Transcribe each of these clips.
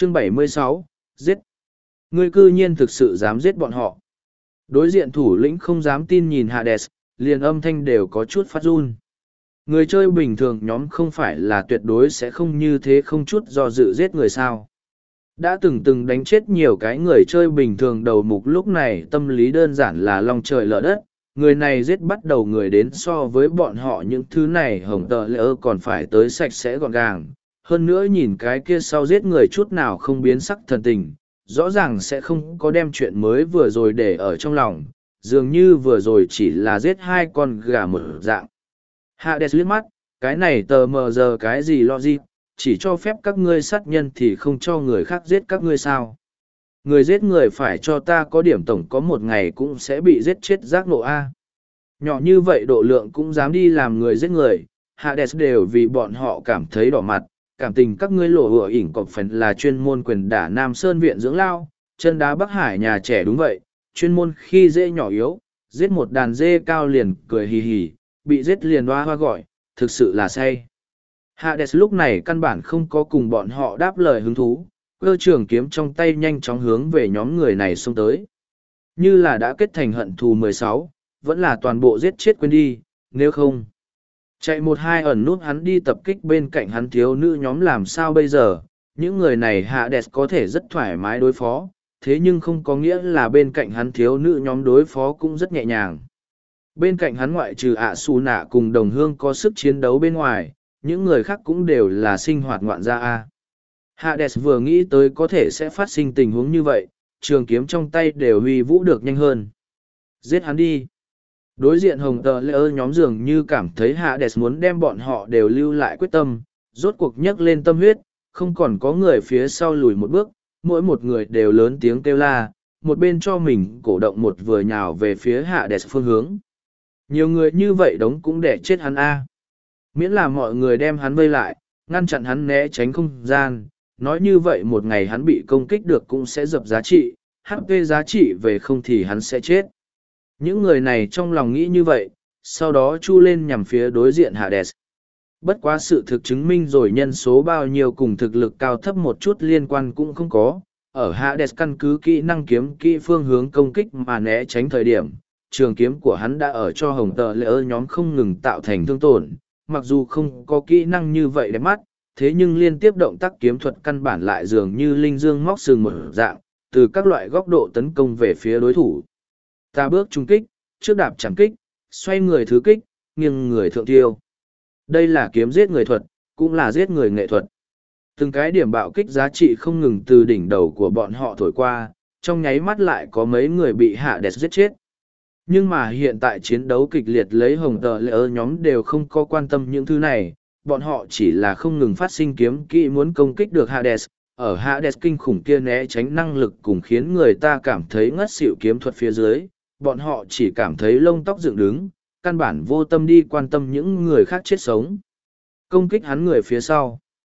Chương 76, giết. Ngươi cư nhiên thực sự dám giết bọn họ. Đối diện thủ lĩnh không dám tin nhìn Hades, liền âm thanh đều có chút phát run. Người chơi bình thường nhóm không phải là tuyệt đối sẽ không như thế không chút do dự giết người sao. Đã từng đánh chết nhiều cái người chơi bình thường đầu mục lúc này tâm lý đơn giản là long trời lở đất. Người này giết bắt đầu người đến so với bọn họ những thứ này hồng tờ lỡ còn phải tới sạch sẽ gọn gàng. Hơn nữa nhìn cái kia sau giết người chút nào không biến sắc thần tình, rõ ràng sẽ không có đem chuyện mới vừa rồi để ở trong lòng, dường như vừa rồi chỉ là giết hai con gà một dạng. Hades liếc mắt, cái này tờ mờ giờ cái gì logic, chỉ cho phép các ngươi sát nhân thì không cho người khác giết các ngươi sao. Người giết người phải cho ta có điểm tổng có một ngày cũng sẽ bị giết chết giác nộ A. Nhỏ như vậy độ lượng cũng dám đi làm người giết người, Hades đều vì bọn họ cảm thấy đỏ mặt, cảm tình các ngươi lộ hựa ỉn cọc phần là chuyên môn quyền đả Nam Sơn viện dưỡng lao, chân đá Bắc Hải nhà trẻ đúng vậy, chuyên môn khi dê nhỏ yếu, giết một đàn dê cao liền cười hì hì, bị giết liền hoa hoa gọi, thực sự là say. Hades lúc này căn bản không có cùng bọn họ đáp lời hứng thú, cơ trường kiếm trong tay nhanh chóng hướng về nhóm người này xông tới. Như là đã kết thành hận thù 16, vẫn là toàn bộ giết chết quên đi, nếu không. Chạy một hai ẩn nút hắn đi tập kích bên cạnh hắn thiếu nữ nhóm làm sao bây giờ, những người này Hades có thể rất thoải mái đối phó, thế nhưng không có nghĩa là bên cạnh hắn thiếu nữ nhóm đối phó cũng rất nhẹ nhàng. Bên cạnh hắn ngoại trừ ạ xù nạ cùng đồng hương có sức chiến đấu bên ngoài, những người khác cũng đều là sinh hoạt ngoạn gia A. Hades vừa nghĩ tới có thể sẽ phát sinh tình huống như vậy, trường kiếm trong tay đều huy vũ được nhanh hơn. Giết hắn đi. Đối diện hồng tờ lệ ơ nhóm dường như cảm thấy Hades muốn đem bọn họ đều lưu lại quyết tâm, rốt cuộc nhấc lên tâm huyết, không còn có người phía sau lùi một bước, mỗi một người đều lớn tiếng kêu la, một bên cho mình cổ động một vừa nhào về phía Hades phương hướng. Nhiều người như vậy đống cũng để chết hắn A. Miễn là mọi người đem hắn vây lại, ngăn chặn hắn né tránh không gian, nói như vậy một ngày hắn bị công kích được cũng sẽ dập giá trị, HP giá trị về không thì hắn sẽ chết. Những người này trong lòng nghĩ như vậy, sau đó chu lên nhằm phía đối diện Hades. Bất quá sự thực chứng minh rồi nhân số bao nhiêu cùng thực lực cao thấp một chút liên quan cũng không có. Ở Hades căn cứ kỹ năng kiếm kỹ phương hướng công kích mà né tránh thời điểm, trường kiếm của hắn đã ở cho hồng tờ lệ ơ nhóm không ngừng tạo thành thương tổn. Mặc dù không có kỹ năng như vậy đẹp mắt, thế nhưng liên tiếp động tác kiếm thuật căn bản lại dường như linh dương móc sừng một dạng, từ các loại góc độ tấn công về phía đối thủ. Ta bước trung kích, trước đạp chẳng kích, xoay người thứ kích, nghiêng người thượng tiêu. Đây là kiếm giết người thuật, cũng là giết người nghệ thuật. Từng cái điểm bạo kích giá trị không ngừng từ đỉnh đầu của bọn họ thổi qua, trong nháy mắt lại có mấy người bị Hades giết chết. Nhưng mà hiện tại chiến đấu kịch liệt lấy hồng tờ lệ ơ nhóm đều không có quan tâm những thứ này, bọn họ chỉ là không ngừng phát sinh kiếm kỹ muốn công kích được Hades. Ở Hades kinh khủng kia né tránh năng lực cùng khiến người ta cảm thấy ngất xỉu kiếm thuật phía dưới, bọn họ chỉ cảm thấy lông tóc dựng đứng, căn bản vô tâm đi quan tâm những người khác chết sống. Công kích hắn người phía sau.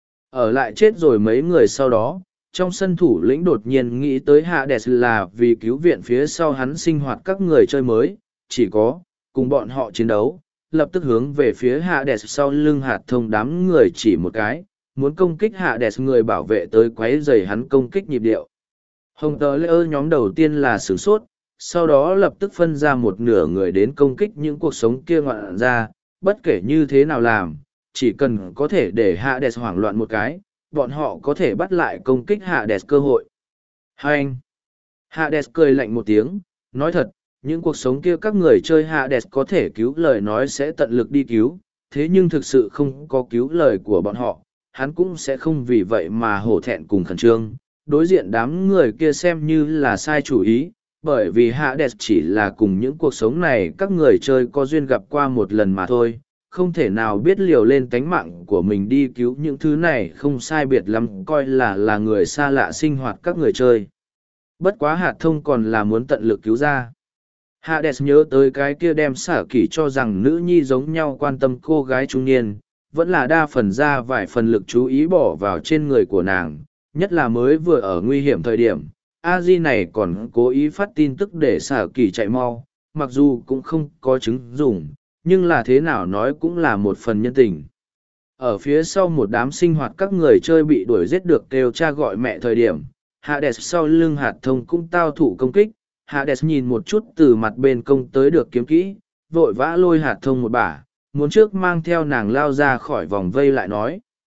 Ở lại chết rồi mấy người sau đó, trong sân thủ lĩnh đột nhiên nghĩ tới Hades là vì cứu viện phía sau hắn sinh hoạt các người chơi mới, chỉ có, cùng bọn họ chiến đấu, lập tức hướng về phía Hades sau lưng hạt thông đám người chỉ một cái, muốn công kích Hades người bảo vệ tới quấy rầy hắn công kích nhịp điệu. Hồng tờ lê ơ nhóm đầu tiên là sửng sốt, sau đó lập tức phân ra một nửa người đến công kích những cuộc sống kia ngoạn ra, bất kể như thế nào làm, chỉ cần có thể để Hades hoảng loạn một cái, bọn họ có thể bắt lại công kích Hades cơ hội. Hai anh! Hades cười lạnh một tiếng, nói thật, những cuộc sống kia các người chơi Hades có thể cứu lời nói sẽ tận lực đi cứu, thế nhưng thực sự không có cứu lời của bọn họ, hắn cũng sẽ không vì vậy mà hổ thẹn cùng khẩn trương. Đối diện đám người kia xem như là sai chủ ý, bởi vì Hades chỉ là cùng những cuộc sống này các người chơi có duyên gặp qua một lần mà thôi, không thể nào biết liều lên tánh mạng của mình đi cứu những thứ này không sai biệt lắm coi là người xa lạ sinh hoạt các người chơi. Bất quá hạt thông còn là muốn tận lực cứu ra. Hades nhớ tới cái kia đem xả kỷ cho rằng nữ nhi giống nhau quan tâm cô gái trung niên, vẫn là đa phần ra vài phần lực chú ý bỏ vào trên người của nàng, nhất là mới vừa ở nguy hiểm thời điểm. A-di này còn cố ý phát tin tức để xả kỷ chạy mau, mặc dù cũng không có chứng dùng, nhưng là thế nào nói cũng là một phần nhân tình. Ở phía sau một đám sinh hoạt các người chơi bị đuổi giết được kêu cha gọi mẹ thời điểm, Hades sau lưng hạt thông cũng tao thủ công kích. Hades nhìn một chút từ mặt bên công tới được kiếm kỹ, vội vã lôi hạt thông một bả, muốn trước mang theo nàng lao ra khỏi vòng vây lại nói.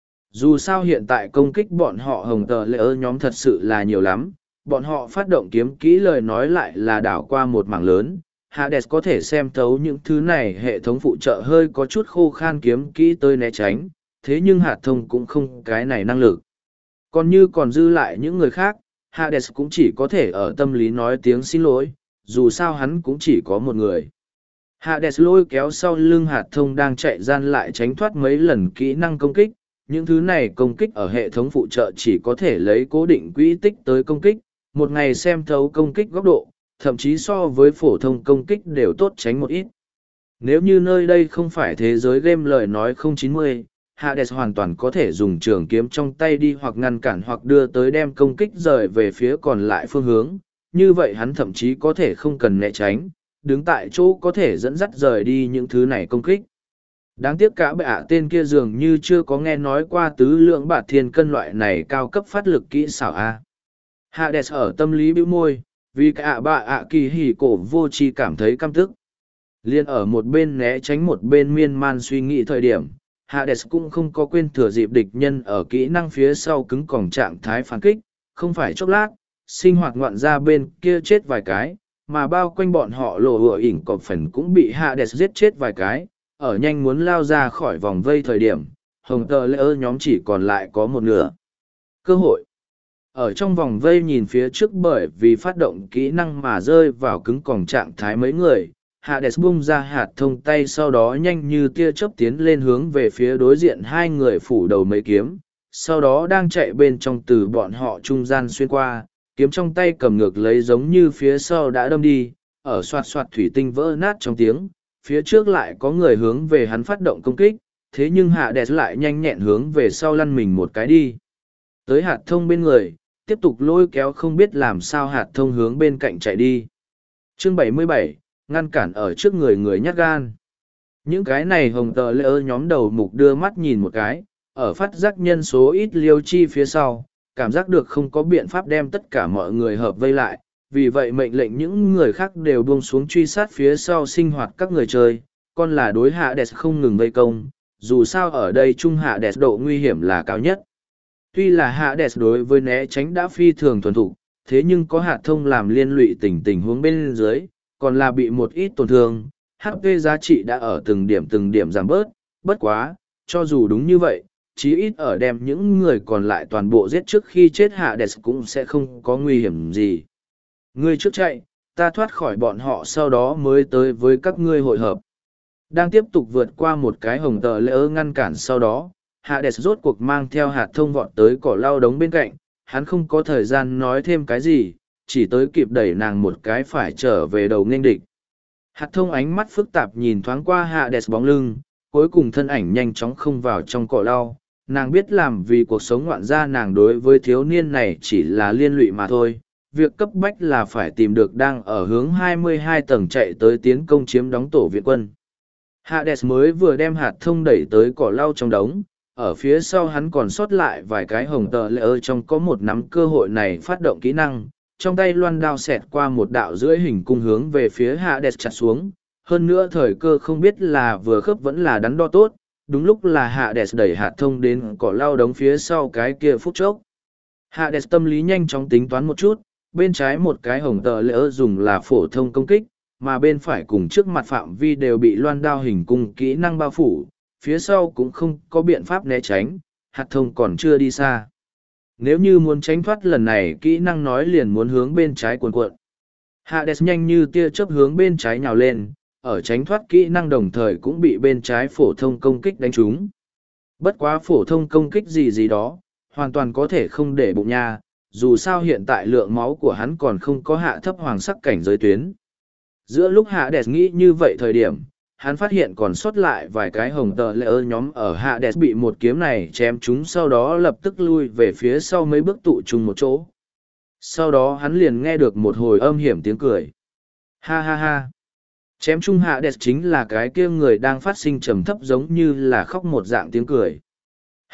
Dù sao hiện tại công kích bọn họ hồng tờ lệ ơ nhóm thật sự là nhiều lắm, bọn họ phát động kiếm kỹ lời nói lại là đảo qua một mảng lớn. Hades có thể xem thấu những thứ này hệ thống phụ trợ hơi có chút khô khan kiếm kỹ tới né tránh, thế nhưng hạt thông cũng không cái này năng lực. Còn như còn dư lại những người khác, Hades cũng chỉ có thể ở tâm lý nói tiếng xin lỗi, dù sao hắn cũng chỉ có một người. Hades lôi kéo sau lưng hạt thông đang chạy gian lại tránh thoát mấy lần kỹ năng công kích. Những thứ này công kích ở hệ thống phụ trợ chỉ có thể lấy cố định quỹ tích tới công kích, một ngày xem thấu công kích góc độ, thậm chí so với phổ thông công kích đều tốt tránh một ít. Nếu như nơi đây không phải thế giới game lời nói 090, Hades hoàn toàn có thể dùng trường kiếm trong tay đi hoặc ngăn cản hoặc đưa tới đem công kích rời về phía còn lại phương hướng, như vậy hắn thậm chí có thể không cần né tránh, đứng tại chỗ có thể dẫn dắt rời đi những thứ này công kích. Đáng tiếc cả bệ tên kia dường như chưa có nghe nói qua tứ lượng bạt thiên cân loại này cao cấp phát lực kỹ xảo A. Hades ở tâm lý bĩu môi, vì cả kỳ hỉ cổ vô tri cảm thấy căm tức. Liên ở một bên né tránh một bên miên man suy nghĩ thời điểm, Hades cũng không có quên thừa dịp địch nhân ở kỹ năng phía sau cứng còng trạng thái phản kích, không phải chốc lát, sinh hoạt ngoạn ra bên kia chết vài cái, mà bao quanh bọn họ lộ hựa ỉn cọp phần cũng bị Hades giết chết vài cái, ở nhanh muốn lao ra khỏi vòng vây thời điểm, hồng tờ lễ ơ nhóm chỉ còn lại có một nửa. Cơ hội. Ở trong vòng vây nhìn phía trước bởi vì phát động kỹ năng mà rơi vào cứng còng trạng thái mấy người, Hades bung ra hạt thông tay sau đó nhanh như tia chớp tiến lên hướng về phía đối diện hai người phủ đầu mấy kiếm, sau đó đang chạy bên trong từ bọn họ trung gian xuyên qua, kiếm trong tay cầm ngược lấy giống như phía sau đã đâm đi, ở xoạt xoạt thủy tinh vỡ nát trong tiếng, phía trước lại có người hướng về hắn phát động công kích, thế nhưng Hades lại nhanh nhẹn hướng về sau lăn mình một cái đi. Tới hạt thông bên người, tiếp tục lôi kéo không biết làm sao hạt thông hướng bên cạnh chạy đi. Chương 77, ngăn cản ở trước người người nhát gan. Những cái này hồng tờ lễ ơ nhóm đầu mục đưa mắt nhìn một cái, ở phát giác nhân số ít liêu chi phía sau, cảm giác được không có biện pháp đem tất cả mọi người hợp vây lại, vì vậy mệnh lệnh những người khác đều buông xuống truy sát phía sau sinh hoạt các người chơi, còn là đối Hades không ngừng vây công, dù sao ở đây trung Hades độ nguy hiểm là cao nhất. Tuy là Hades đối với né tránh đã phi thường thuần thục, thế nhưng có hạt thông làm liên lụy tình huống bên dưới, còn là bị một ít tổn thương, HP giá trị đã ở từng điểm giảm bớt, bất quá, cho dù đúng như vậy, chí ít ở đem những người còn lại toàn bộ giết trước khi chết Hades cũng sẽ không có nguy hiểm gì. Ngươi trước chạy, ta thoát khỏi bọn họ sau đó mới tới với các ngươi hội hợp. Đang tiếp tục vượt qua một cái hồng tờ lễ ơ ngăn cản sau đó, Hades rốt cuộc mang theo hạt thông vọt tới cỏ lau đống bên cạnh, hắn không có thời gian nói thêm cái gì, chỉ tới kịp đẩy nàng một cái phải trở về đầu nghênh địch. Hạt thông ánh mắt phức tạp nhìn thoáng qua Hades bóng lưng, cuối cùng thân ảnh nhanh chóng không vào trong cỏ lau. Nàng biết làm vì cuộc sống ngoạn gia nàng đối với thiếu niên này chỉ là liên lụy mà thôi. Việc cấp bách là phải tìm được đang ở hướng 22 tầng chạy tới tiến công chiếm đóng tổ viện quân. Hades mới vừa đem hạt thông đẩy tới cỏ lau trong đống, ở phía sau hắn còn sót lại vài cái hồng tờ lệ ơ trong có một nắm cơ hội này phát động kỹ năng, trong tay loan đao xẹt qua một đạo rưỡi hình cung hướng về phía Hades chặt xuống, hơn nữa thời cơ không biết là vừa khớp vẫn là đắn đo tốt, đúng lúc là Hades đẩy hạt thông đến cỏ lau đống phía sau cái kia phút chốc. Hades tâm lý nhanh chóng tính toán một chút, bên trái một cái hồng tờ lệ ơ dùng là phổ thông công kích, mà bên phải cùng trước mặt phạm vi đều bị loan đao hình cung kỹ năng bao phủ, phía sau cũng không có biện pháp né tránh, hạt thông còn chưa đi xa. Nếu như muốn tránh thoát lần này kỹ năng nói liền muốn hướng bên trái cuộn cuộn. Hades nhanh như tia chớp hướng bên trái nhào lên, ở tránh thoát kỹ năng đồng thời cũng bị bên trái phổ thông công kích đánh trúng. Bất quá phổ thông công kích gì đó, hoàn toàn có thể không để bụng nha, dù sao hiện tại lượng máu của hắn còn không có hạ thấp hoàng sắc cảnh giới tuyến. Giữa lúc Hades nghĩ như vậy thời điểm, hắn phát hiện còn sót lại vài cái hồng tờ lệ ơ nhóm ở Hades bị một kiếm này chém chúng sau đó lập tức lui về phía sau mấy bước tụ chung một chỗ. Sau đó hắn liền nghe được một hồi âm hiểm tiếng cười. Ha ha ha. Chém chung Hades chính là cái kia người đang phát sinh trầm thấp giống như là khóc một dạng tiếng cười.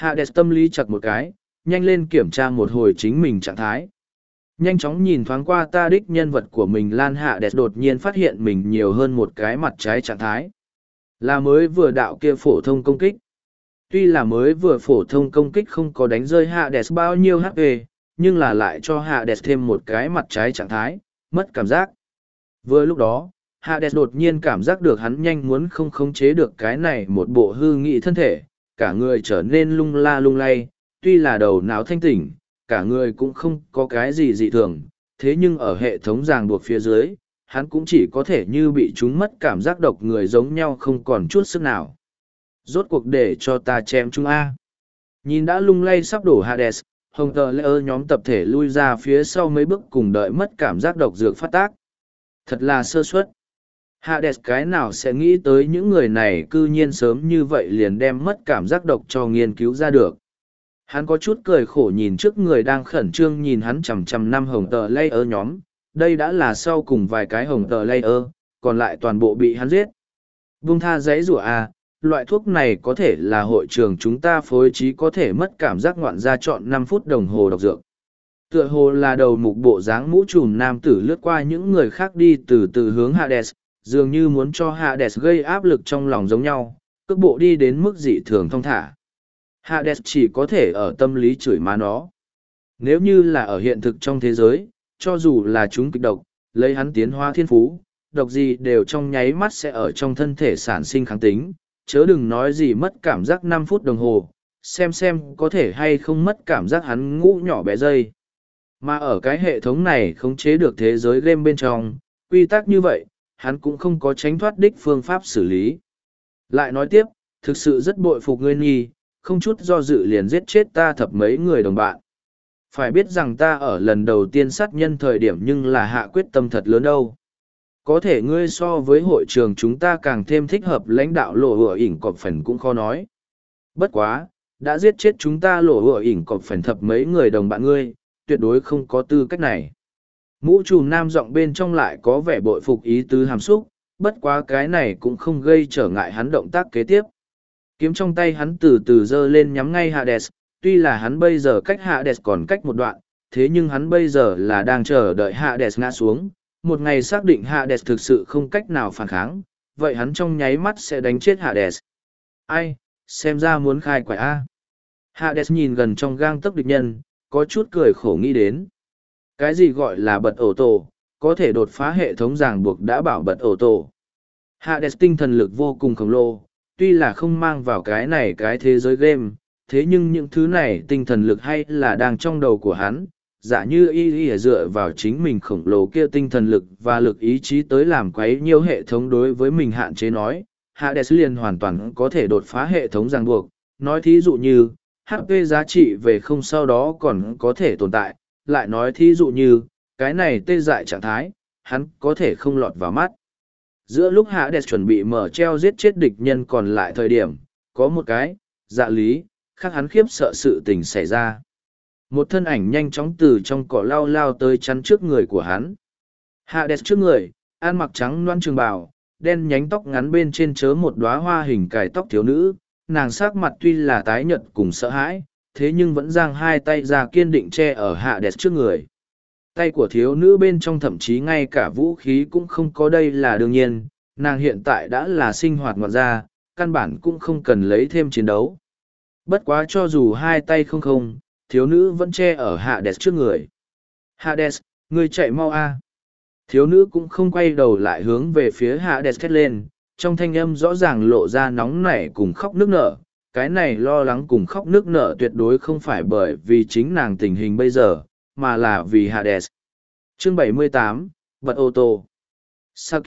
Hades tâm lý chặt một cái, nhanh lên kiểm tra một hồi chính mình trạng thái. Nhanh chóng nhìn thoáng qua ta đích nhân vật của mình Lan Hades đột nhiên phát hiện mình nhiều hơn một cái mặt trái trạng thái. Là mới vừa đạo kia phổ thông công kích. Tuy là mới vừa phổ thông công kích không có đánh rơi Hades bao nhiêu HP, nhưng là lại cho Hades thêm một cái mặt trái trạng thái, mất cảm giác. Vừa lúc đó, Hades đột nhiên cảm giác được hắn nhanh muốn không khống chế được cái này một bộ hư nghị thân thể, cả người trở nên lung la lung lay, tuy là đầu não thanh tỉnh, cả người cũng không có cái gì dị thường, thế nhưng ở hệ thống ràng buộc phía dưới, hắn cũng chỉ có thể như bị chúng mất cảm giác độc người giống nhau không còn chút sức nào. Rốt cuộc để cho ta chém chúng A. Nhìn đã lung lay sắp đổ Hades, Hồng Tờ Lê nhóm tập thể lui ra phía sau mấy bước cùng đợi mất cảm giác độc dược phát tác. Thật là sơ suất. Hades cái nào sẽ nghĩ tới những người này cư nhiên sớm như vậy liền đem mất cảm giác độc cho nghiên cứu ra được. Hắn có chút cười khổ nhìn trước người đang khẩn trương nhìn hắn chằm chằm năm Hồng Tờ Lê nhóm, đây đã là sau cùng vài cái Hồng Tờ Lê, còn lại toàn bộ bị hắn giết. Vung tha giấy rủa à, loại thuốc này có thể là hội trường chúng ta phối trí có thể mất cảm giác ngoạn ra chọn 5 phút đồng hồ độc dược. Tựa hồ là đầu mục bộ dáng mũ trùm nam tử lướt qua những người khác đi từ từ hướng Hades, dường như muốn cho Hades gây áp lực trong lòng giống nhau, cước bộ đi đến mức dị thường thong thả. Hades chỉ có thể ở tâm lý chửi má nó. Nếu như là ở hiện thực trong thế giới, cho dù là chúng kịch độc, lấy hắn tiến hóa thiên phú, độc gì đều trong nháy mắt sẽ ở trong thân thể sản sinh kháng tính, chớ đừng nói gì mất cảm giác 5 phút đồng hồ, xem có thể hay không mất cảm giác hắn ngũ nhỏ bé dây. Mà ở cái hệ thống này khống chế được thế giới game bên trong, quy tắc như vậy, hắn cũng không có tránh thoát đích phương pháp xử lý. Lại nói tiếp, thực sự rất bội phục ngươi nhi, không chút do dự liền giết chết ta thập mấy người đồng bạn. Phải biết rằng ta ở lần đầu tiên sát nhân thời điểm nhưng là hạ quyết tâm thật lớn đâu. Có thể ngươi so với hội trường chúng ta càng thêm thích hợp lãnh đạo lộ hựa ỉnh cọp phần cũng khó nói. Bất quá, đã giết chết chúng ta lộ hựa ỉnh cọp phần thập mấy người đồng bạn ngươi, tuyệt đối không có tư cách này. Mũ trùm nam giọng bên trong lại có vẻ bội phục ý tứ hàm xúc, bất quá cái này cũng không gây trở ngại hắn động tác kế tiếp. Kiếm trong tay hắn từ từ giơ lên nhắm ngay Hades, tuy là hắn bây giờ cách Hades còn cách một đoạn, thế nhưng hắn bây giờ là đang chờ đợi Hades ngã xuống. Một ngày xác định Hades thực sự không cách nào phản kháng, vậy hắn trong nháy mắt sẽ đánh chết Hades. Ai, xem ra muốn khai quải A. Hades nhìn gần trong gang tấc địch nhân, có chút cười khổ nghĩ đến. Cái gì gọi là bật ổ tổ, có thể đột phá hệ thống ràng buộc đã bảo bật ổ tổ. Hades tinh thần lực vô cùng khổng lồ, tuy là không mang vào cái này cái thế giới game, thế nhưng những thứ này tinh thần lực hay là đang trong đầu của hắn. Giả như y dựa vào chính mình khổng lồ kia tinh thần lực và lực ý chí tới làm quấy nhiều hệ thống đối với mình hạn chế nói, Hades liền hoàn toàn có thể đột phá hệ thống ràng buộc. Nói thí dụ như, HP giá trị về không sau đó còn có thể tồn tại, lại nói thí dụ như, cái này tê dại trạng thái, hắn có thể không lọt vào mắt. Giữa lúc Hades chuẩn bị mở treo giết chết địch nhân còn lại thời điểm, có một cái, dạ lý, khác hắn khiếp sợ sự tình xảy ra. Một thân ảnh nhanh chóng từ trong cỏ lao tới chắn trước người của hắn. Hades trước người, ăn mặc trắng loan trường bào, đen nhánh tóc ngắn bên trên chớ một đóa hoa hình cài tóc thiếu nữ, nàng sắc mặt tuy là tái nhợt cùng sợ hãi, thế nhưng vẫn giang hai tay ra kiên định che ở Hades trước người. Tay của thiếu nữ bên trong thậm chí ngay cả vũ khí cũng không có, đây là đương nhiên, nàng hiện tại đã là sinh hoạt ngoạn gia, căn bản cũng không cần lấy thêm chiến đấu. Bất quá cho dù hai tay không, thiếu nữ vẫn che ở Hades trước người. Hades, ngươi chạy mau a! Thiếu nữ cũng không quay đầu lại hướng về phía Hades thét lên, trong thanh âm rõ ràng lộ ra nóng nảy cùng khóc nức nở. Cái này lo lắng cùng khóc nức nở tuyệt đối không phải bởi vì chính nàng tình hình bây giờ, mà là vì Hades. Chương 78, bật ô tô. Saki.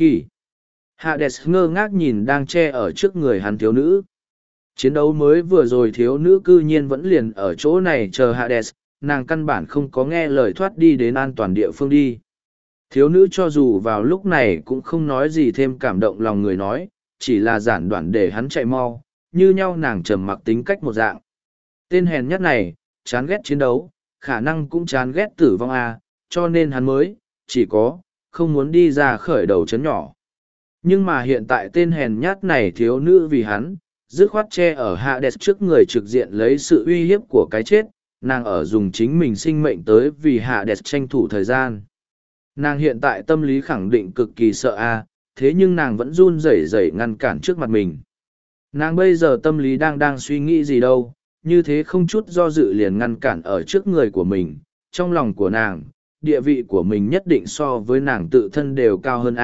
Hades ngơ ngác nhìn đang che ở trước người hắn thiếu nữ. Chiến đấu mới vừa rồi thiếu nữ cư nhiên vẫn liền ở chỗ này chờ Hades, nàng căn bản không có nghe lời thoát đi đến an toàn địa phương đi. Thiếu nữ cho dù vào lúc này cũng không nói gì thêm cảm động lòng người nói, chỉ là giản đoạn để hắn chạy mau, như nhau nàng trầm mặc tính cách một dạng. Tên hèn nhất này, chán ghét chiến đấu, khả năng cũng chán ghét tử vong a, cho nên hắn mới, chỉ có, không muốn đi ra khởi đầu chấn nhỏ. Nhưng mà hiện tại tên hèn nhát này thiếu nữ vì hắn, dứt khoát che ở Hades trước người trực diện lấy sự uy hiếp của cái chết, nàng ở dùng chính mình sinh mệnh tới vì Hades tranh thủ thời gian. Nàng hiện tại tâm lý khẳng định cực kỳ sợ thế nhưng nàng vẫn run rẩy rẩy ngăn cản trước mặt mình. Nàng bây giờ tâm lý đang suy nghĩ gì đâu, như thế không chút do dự liền ngăn cản ở trước người của mình. Trong lòng của nàng, địa vị của mình nhất định so với nàng tự thân đều cao hơn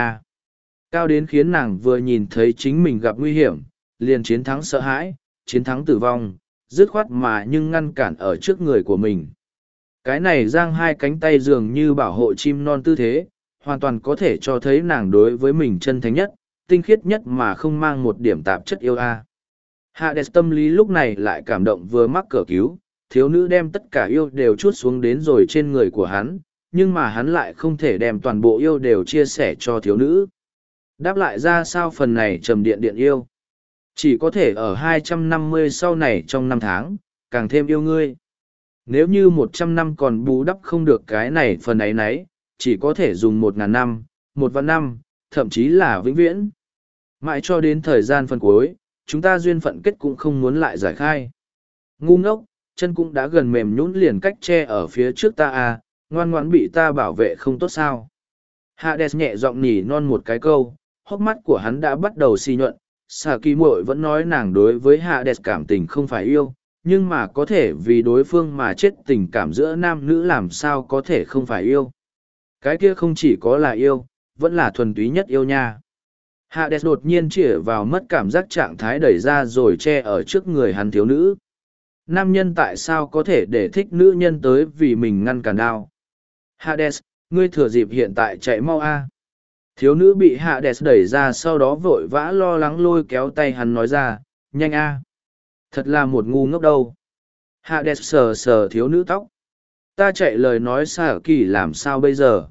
cao đến khiến nàng vừa nhìn thấy chính mình gặp nguy hiểm, liền chiến thắng sợ hãi, chiến thắng tử vong, dứt khoát mà nhưng ngăn cản ở trước người của mình. Cái này giang hai cánh tay dường như bảo hộ chim non tư thế, hoàn toàn có thể cho thấy nàng đối với mình chân thánh nhất, tinh khiết nhất mà không mang một điểm tạp chất yêu Hades tâm lý lúc này lại cảm động vừa mắc cỡ cứu, thiếu nữ đem tất cả yêu đều trút xuống đến rồi trên người của hắn, nhưng mà hắn lại không thể đem toàn bộ yêu đều chia sẻ cho thiếu nữ. Đáp lại ra sao phần này trầm điện điện yêu? Chỉ có thể ở 250 sau này trong năm tháng, càng thêm yêu ngươi. Nếu như 100 năm còn bù đắp không được cái này phần ấy nấy, chỉ có thể dùng 1.000 năm, 1 vạn năm, thậm chí là vĩnh viễn. Mãi cho đến thời gian phần cuối, chúng ta duyên phận kết cũng không muốn lại giải khai. Ngu ngốc, chân cũng đã gần mềm nhũn liền cách che ở phía trước ta ngoan ngoãn bị ta bảo vệ không tốt sao. Hades nhẹ giọng nỉ non một cái câu, hốc mắt của hắn đã bắt đầu xì nhuận. Xà kỳ muội vẫn nói nàng đối với Hades cảm tình không phải yêu, nhưng mà có thể vì đối phương mà chết tình cảm giữa nam nữ làm sao có thể không phải yêu. Cái kia không chỉ có là yêu, vẫn là thuần túy nhất yêu nha. Hades đột nhiên chĩa vào mất cảm giác trạng thái đẩy ra rồi che ở trước người hắn thiếu nữ. Nam nhân tại sao có thể để thích nữ nhân tới vì mình ngăn cản đao? Hades, ngươi thừa dịp hiện tại chạy mau Thiếu nữ bị Hades đẩy ra sau đó vội vã lo lắng lôi kéo tay hắn nói ra, nhanh Thật là một ngu ngốc đâu. Hades sờ sờ thiếu nữ tóc. Ta chạy lời nói xả kỳ làm sao bây giờ?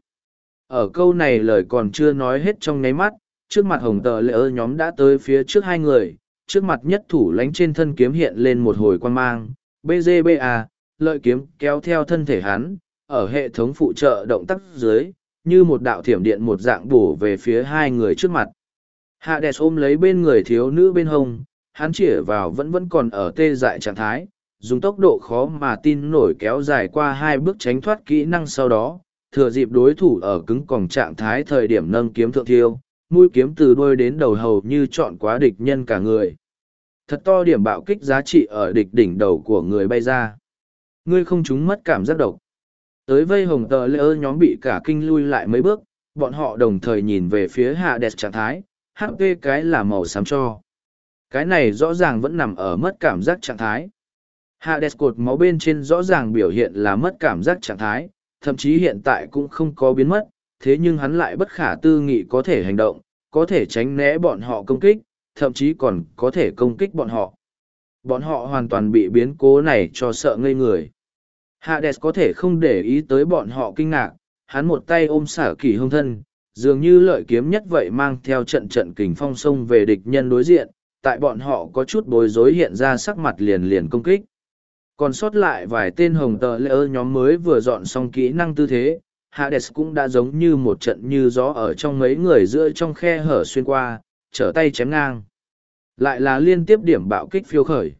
Ở câu này lời còn chưa nói hết trong nháy mắt, trước mặt hồng tờ lệ ơ nhóm đã tới phía trước hai người, trước mặt nhất thủ lánh trên thân kiếm hiện lên một hồi quan mang, BGBA, lợi kiếm kéo theo thân thể hắn, ở hệ thống phụ trợ động tác dưới, như một đạo thiểm điện một dạng bổ về phía hai người trước mặt. Hades ôm lấy bên người thiếu nữ bên hông, hắn chĩa vào vẫn còn ở tê dại trạng thái, dùng tốc độ khó mà tin nổi kéo dài qua 2 bước tránh thoát kỹ năng sau đó, thừa dịp đối thủ ở cứng còng trạng thái thời điểm nâng kiếm thượng thiêu, mũi kiếm từ đuôi đến đầu hầu như chọn quá địch nhân cả người. Thật to điểm bạo kích giá trị ở địch đỉnh đầu của người bay ra. Ngươi không trúng mất cảm giác độc. Tới vây hồng tờ lê ơ nhóm bị cả kinh lui lại mấy bước, bọn họ đồng thời nhìn về phía Hades trạng thái, HP cái là màu xám cho. Cái này rõ ràng vẫn nằm ở mất cảm giác trạng thái. Hades cột máu bên trên rõ ràng biểu hiện là mất cảm giác trạng thái, thậm chí hiện tại cũng không có biến mất, thế nhưng hắn lại bất khả tư nghị có thể hành động, có thể tránh né bọn họ công kích, thậm chí còn có thể công kích bọn họ. Bọn họ hoàn toàn bị biến cố này cho sợ ngây người. Hades có thể không để ý tới bọn họ kinh ngạc, hắn một tay ôm xả kỳ hông thân, dường như lợi kiếm nhất vậy mang theo trận trận kình phong sông về địch nhân đối diện, tại bọn họ có chút bối rối hiện ra sắc mặt liền liền công kích. Còn sót lại vài tên hồng tờ lệ ơ nhóm mới vừa dọn xong kỹ năng tư thế, Hades cũng đã giống như một trận như gió ở trong mấy người giữa trong khe hở xuyên qua, trở tay chém ngang. Lại là liên tiếp điểm bạo kích phiêu khởi.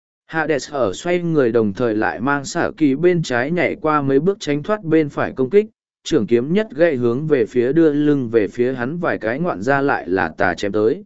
Hades ở xoay người đồng thời lại mang xả kỳ bên trái nhảy qua mấy bước tránh thoát bên phải công kích, trưởng kiếm nhất gậy hướng về phía đưa lưng về phía hắn vài cái ngoạn ra lại là tà chém tới.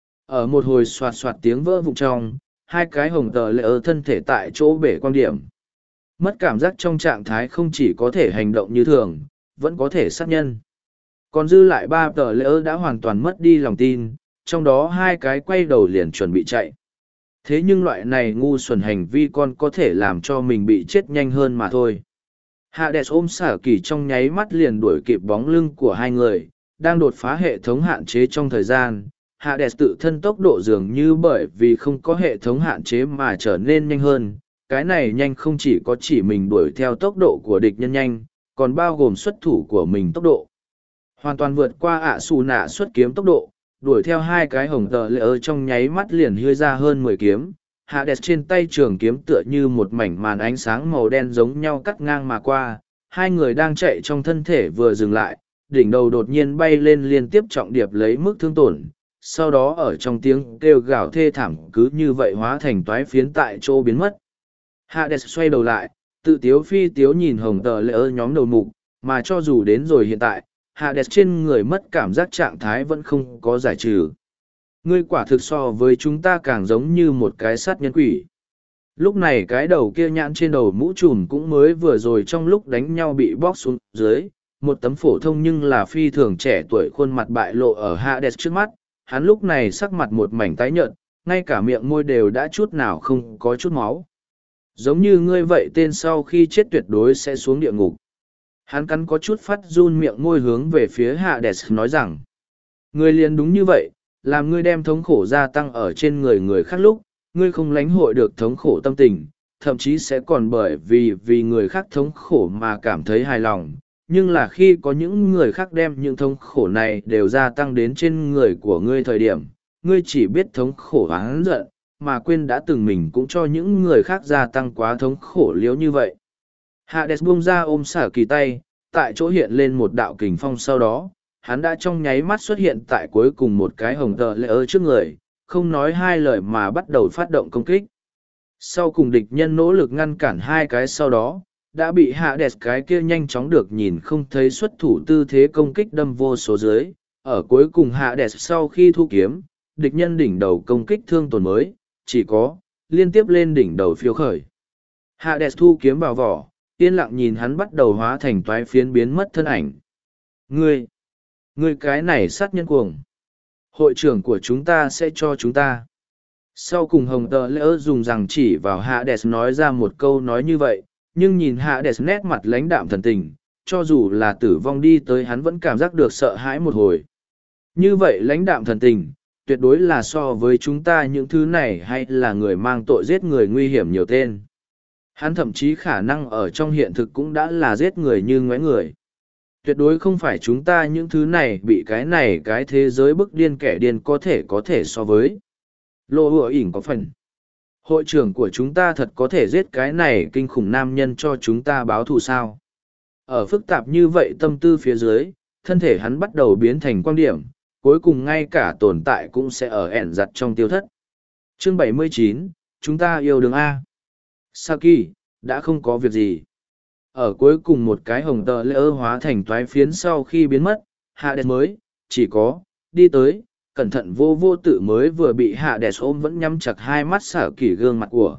Ở một hồi soạt soạt tiếng vỡ vụn trong, hai cái hồng tờ lệ ở thân thể tại chỗ bể quan điểm. Mất cảm giác trong trạng thái không chỉ có thể hành động như thường, vẫn có thể sát nhân. Còn dư lại 3 tờ lệ đã hoàn toàn mất đi lòng tin, trong đó 2 cái quay đầu liền chuẩn bị chạy. Thế nhưng loại này ngu xuẩn hành vi con có thể làm cho mình bị chết nhanh hơn mà thôi. Hades ôm xả kỳ trong nháy mắt liền đuổi kịp bóng lưng của hai người, đang đột phá hệ thống hạn chế trong thời gian. Hades tự thân tốc độ dường như bởi vì không có hệ thống hạn chế mà trở nên nhanh hơn. Cái này nhanh không chỉ có chỉ mình đuổi theo tốc độ của địch nhân nhanh, còn bao gồm xuất thủ của mình tốc độ. Hoàn toàn vượt qua ạ xù nạ xuất kiếm tốc độ, đuổi theo 2 cái hồng tờ lệ ở trong nháy mắt liền hươi ra hơn 10 kiếm. Hades trên tay trường kiếm tựa như một mảnh màn ánh sáng màu đen giống nhau cắt ngang mà qua. Hai người đang chạy trong thân thể vừa dừng lại, đỉnh đầu đột nhiên bay lên liên tiếp trọng điệp lấy mức thương tổn. sau đó ở trong tiếng kêu gào thê thảm cứ như vậy hóa thành toái phiến tại chỗ biến mất. Hades xoay đầu lại, tự tiếu phi tiếu nhìn hồng tờ lệ ơ nhóm đầu mục, mà cho dù đến rồi hiện tại, Hades trên người mất cảm giác trạng thái vẫn không có giải trừ. Ngươi quả thực so với chúng ta càng giống như một cái sát nhân quỷ. Lúc này cái đầu kia nhãn trên đầu mũ trùm cũng mới vừa rồi trong lúc đánh nhau bị bóc xuống dưới, một tấm phổ thông nhưng là phi thường trẻ tuổi khuôn mặt bại lộ ở Hades trước mắt, hắn lúc này sắc mặt một mảnh tái nhợt, ngay cả miệng môi đều đã chút nào không có chút máu. Giống như ngươi vậy tên sau khi chết tuyệt đối sẽ xuống địa ngục. Hắn cắn có chút phát run miệng môi hướng về phía Hades nói rằng, ngươi liền đúng như vậy, làm ngươi đem thống khổ gia tăng ở trên người người khác lúc, ngươi không lãnh hội được thống khổ tâm tình, thậm chí sẽ còn bởi vì người khác thống khổ mà cảm thấy hài lòng. Nhưng là khi có những người khác đem những thống khổ này đều gia tăng đến trên người của ngươi thời điểm, ngươi chỉ biết thống khổ oán giận, mà quên đã từng mình cũng cho những người khác gia tăng quá thống khổ liếu như vậy. Hades buông ra ôm xả kỳ tay, tại chỗ hiện lên một đạo kình phong sau đó, hắn đã trong nháy mắt xuất hiện tại cuối cùng một cái hồng tờ lệ ơ trước người, không nói hai lời mà bắt đầu phát động công kích. Sau cùng địch nhân nỗ lực ngăn cản hai cái sau đó, đã bị Hades cái kia nhanh chóng được nhìn không thấy xuất thủ tư thế công kích đâm vô số dưới. Ở cuối cùng Hades sau khi thu kiếm, địch nhân đỉnh đầu công kích thương tổn mới, chỉ có, liên tiếp lên đỉnh đầu phiêu khởi. Hades thu kiếm vào vỏ, yên lặng nhìn hắn bắt đầu hóa thành toái phiến biến mất thân ảnh. Ngươi cái này sát nhân cuồng. Hội trưởng của chúng ta sẽ cho chúng ta. Sau cùng hồng tờ lỡ dùng rằng chỉ vào Hades nói ra một câu nói như vậy, nhưng nhìn Hades nét mặt lãnh đạm thần tình, cho dù là tử vong đi tới hắn vẫn cảm giác được sợ hãi một hồi. Như vậy lãnh đạm thần tình, tuyệt đối là so với chúng ta những thứ này hay là người mang tội giết người nguy hiểm nhiều tên. Hắn thậm chí khả năng ở trong hiện thực cũng đã là giết người như ngoé người. Tuyệt đối không phải chúng ta những thứ này bị cái thế giới bức điên kẻ điên có thể so với. Lô hùa ỉn có phần. Hội trưởng của chúng ta thật có thể giết cái này kinh khủng nam nhân cho chúng ta báo thù sao. Ở phức tạp như vậy tâm tư phía dưới, thân thể hắn bắt đầu biến thành quan điểm, cuối cùng ngay cả tồn tại cũng sẽ ở ẻn giặt trong tiêu thất. Chương 79, chúng ta yêu đương A. Saki, đã không có việc gì. Ở cuối cùng một cái hồng tờ lễ ơ hóa thành toái phiến sau khi biến mất, Hades mới, chỉ có, đi tới, cẩn thận vô vô tự mới vừa bị Hades ôm vẫn nhắm chặt hai mắt xả kỷ gương mặt của.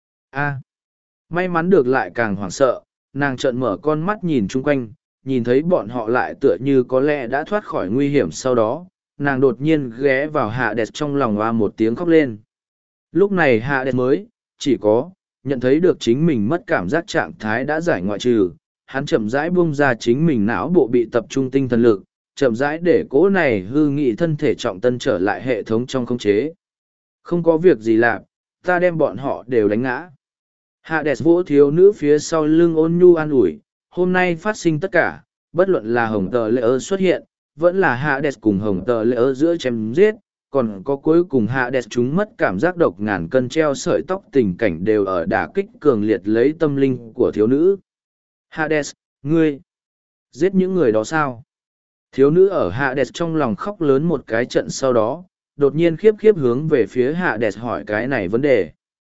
A. May mắn được lại càng hoảng sợ, nàng trợn mở con mắt nhìn chung quanh, nhìn thấy bọn họ lại tựa như có lẽ đã thoát khỏi nguy hiểm sau đó, nàng đột nhiên ghé vào Hades trong lòng hoa một tiếng khóc lên. Lúc này Hades mới, chỉ có, nhận thấy được chính mình mất cảm giác trạng thái đã giải ngoại trừ, hắn chậm rãi buông ra chính mình não bộ bị tập trung tinh thần lực, chậm rãi để cỗ này hư nghị thân thể trọng tân trở lại hệ thống trong khống chế. Không có việc gì làm, ta đem bọn họ đều đánh ngã. Hades vỗ thiếu nữ phía sau lưng ôn nhu an ủi, hôm nay phát sinh tất cả, bất luận là hồng tờ lệ ơ xuất hiện, vẫn là Hades cùng hồng tờ lệ ơ giữa chém giết, còn có cuối cùng Hades chúng mất cảm giác độc ngàn cân treo sợi tóc tình cảnh đều ở đả kích cường liệt lấy tâm linh của thiếu nữ. Hades, ngươi, giết những người đó sao? Thiếu nữ ở Hades trong lòng khóc lớn một cái trận sau đó, đột nhiên khiếp khiếp hướng về phía Hades hỏi cái này vấn đề.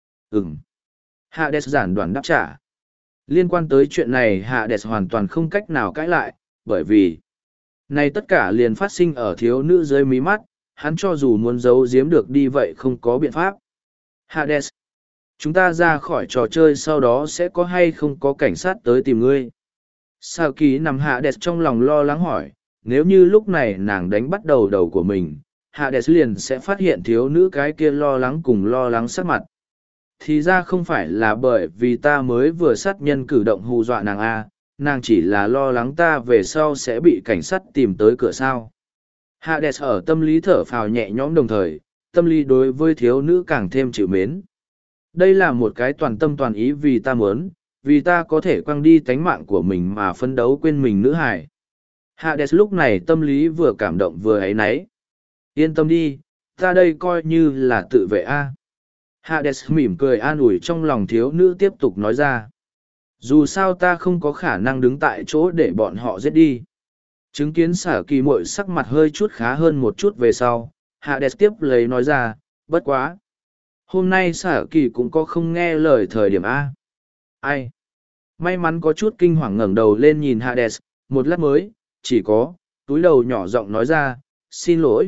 Hades giản đoạn đáp trả. Liên quan tới chuyện này Hades hoàn toàn không cách nào cãi lại, bởi vì này tất cả liền phát sinh ở thiếu nữ dưới mí mắt, hắn cho dù muốn giấu giếm được đi vậy không có biện pháp. Hades, chúng ta ra khỏi trò chơi sau đó sẽ có hay không có cảnh sát tới tìm ngươi? Sao kỳ nằm Hades trong lòng lo lắng hỏi, nếu như lúc này nàng đánh bắt đầu của mình, Hades liền sẽ phát hiện thiếu nữ cái kia lo lắng cùng lo lắng sắc mặt. Thì ra không phải là bởi vì ta mới vừa sát nhân cử động hù dọa nàng A, nàng chỉ là lo lắng ta về sau sẽ bị cảnh sát tìm tới cửa sao. Hades ở tâm lý thở phào nhẹ nhõm đồng thời, tâm lý đối với thiếu nữ càng thêm chịu mến. Đây là một cái toàn tâm toàn ý vì ta muốn, vì ta có thể quăng đi tánh mạng của mình mà phấn đấu quên mình nữ hài. Hades lúc này tâm lý vừa cảm động vừa áy náy. Yên tâm đi, ta đây coi như là tự vệ A. Hades mỉm cười an ủi trong lòng thiếu nữ tiếp tục nói ra. Dù sao ta không có khả năng đứng tại chỗ để bọn họ giết đi. Chứng kiến xả kỳ mội sắc mặt hơi chút khá hơn một chút về sau, Hades tiếp lấy nói ra, bất quá. Hôm nay Sở Kỳ cũng có không nghe lời thời điểm A. Ai? May mắn có chút kinh hoàng ngẩng đầu lên nhìn Hades, một lát mới, chỉ có, túi đầu nhỏ giọng nói ra, xin lỗi.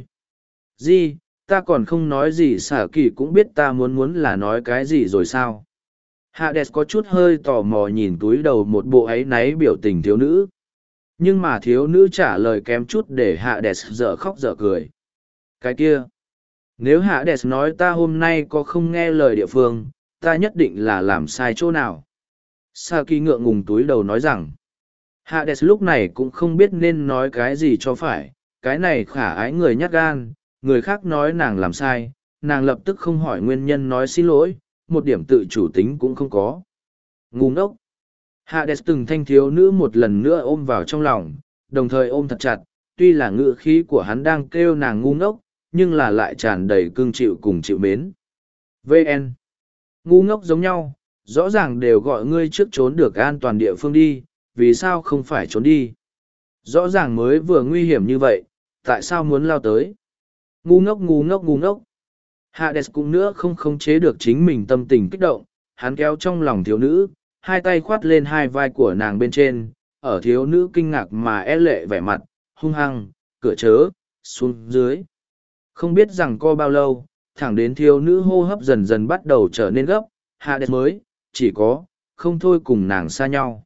Gì, ta còn không nói gì Sở Kỳ cũng biết ta muốn là nói cái gì rồi sao? Hades có chút hơi tò mò nhìn túi đầu một bộ áy náy biểu tình thiếu nữ. Nhưng mà thiếu nữ trả lời kém chút để Hades dở khóc dở cười. Cái kia, nếu Hades nói ta hôm nay có không nghe lời địa phương, ta nhất định là làm sai chỗ nào. Saki ngượng ngùng túi đầu nói rằng, Hades lúc này cũng không biết nên nói cái gì cho phải, cái này khả ái người nhát gan, người khác nói nàng làm sai, nàng lập tức không hỏi nguyên nhân nói xin lỗi, một điểm tự chủ tính cũng không có. Ngu ngốc. Hades từng thanh thiếu nữ một lần nữa ôm vào trong lòng, đồng thời ôm thật chặt, tuy là ngữ khí của hắn đang kêu nàng ngu ngốc, nhưng là lại tràn đầy cương chịu cùng chịu mến. VN. Ngu ngốc giống nhau, rõ ràng đều gọi ngươi trước trốn được an toàn địa phương đi, vì sao không phải trốn đi? Rõ ràng mới vừa nguy hiểm như vậy, tại sao muốn lao tới? Ngu ngốc ngu ngốc ngu ngốc. Hades cũng nữa không khống chế được chính mình tâm tình kích động, hắn kéo trong lòng thiếu nữ, hai tay khoát lên hai vai của nàng bên trên, ở thiếu nữ kinh ngạc mà e lệ vẻ mặt, hung hăng, cửa chớ, xuống dưới. Không biết rằng co bao lâu, thẳng đến thiếu nữ hô hấp dần dần bắt đầu trở nên gấp, Hades mới, chỉ có, không thôi cùng nàng xa nhau.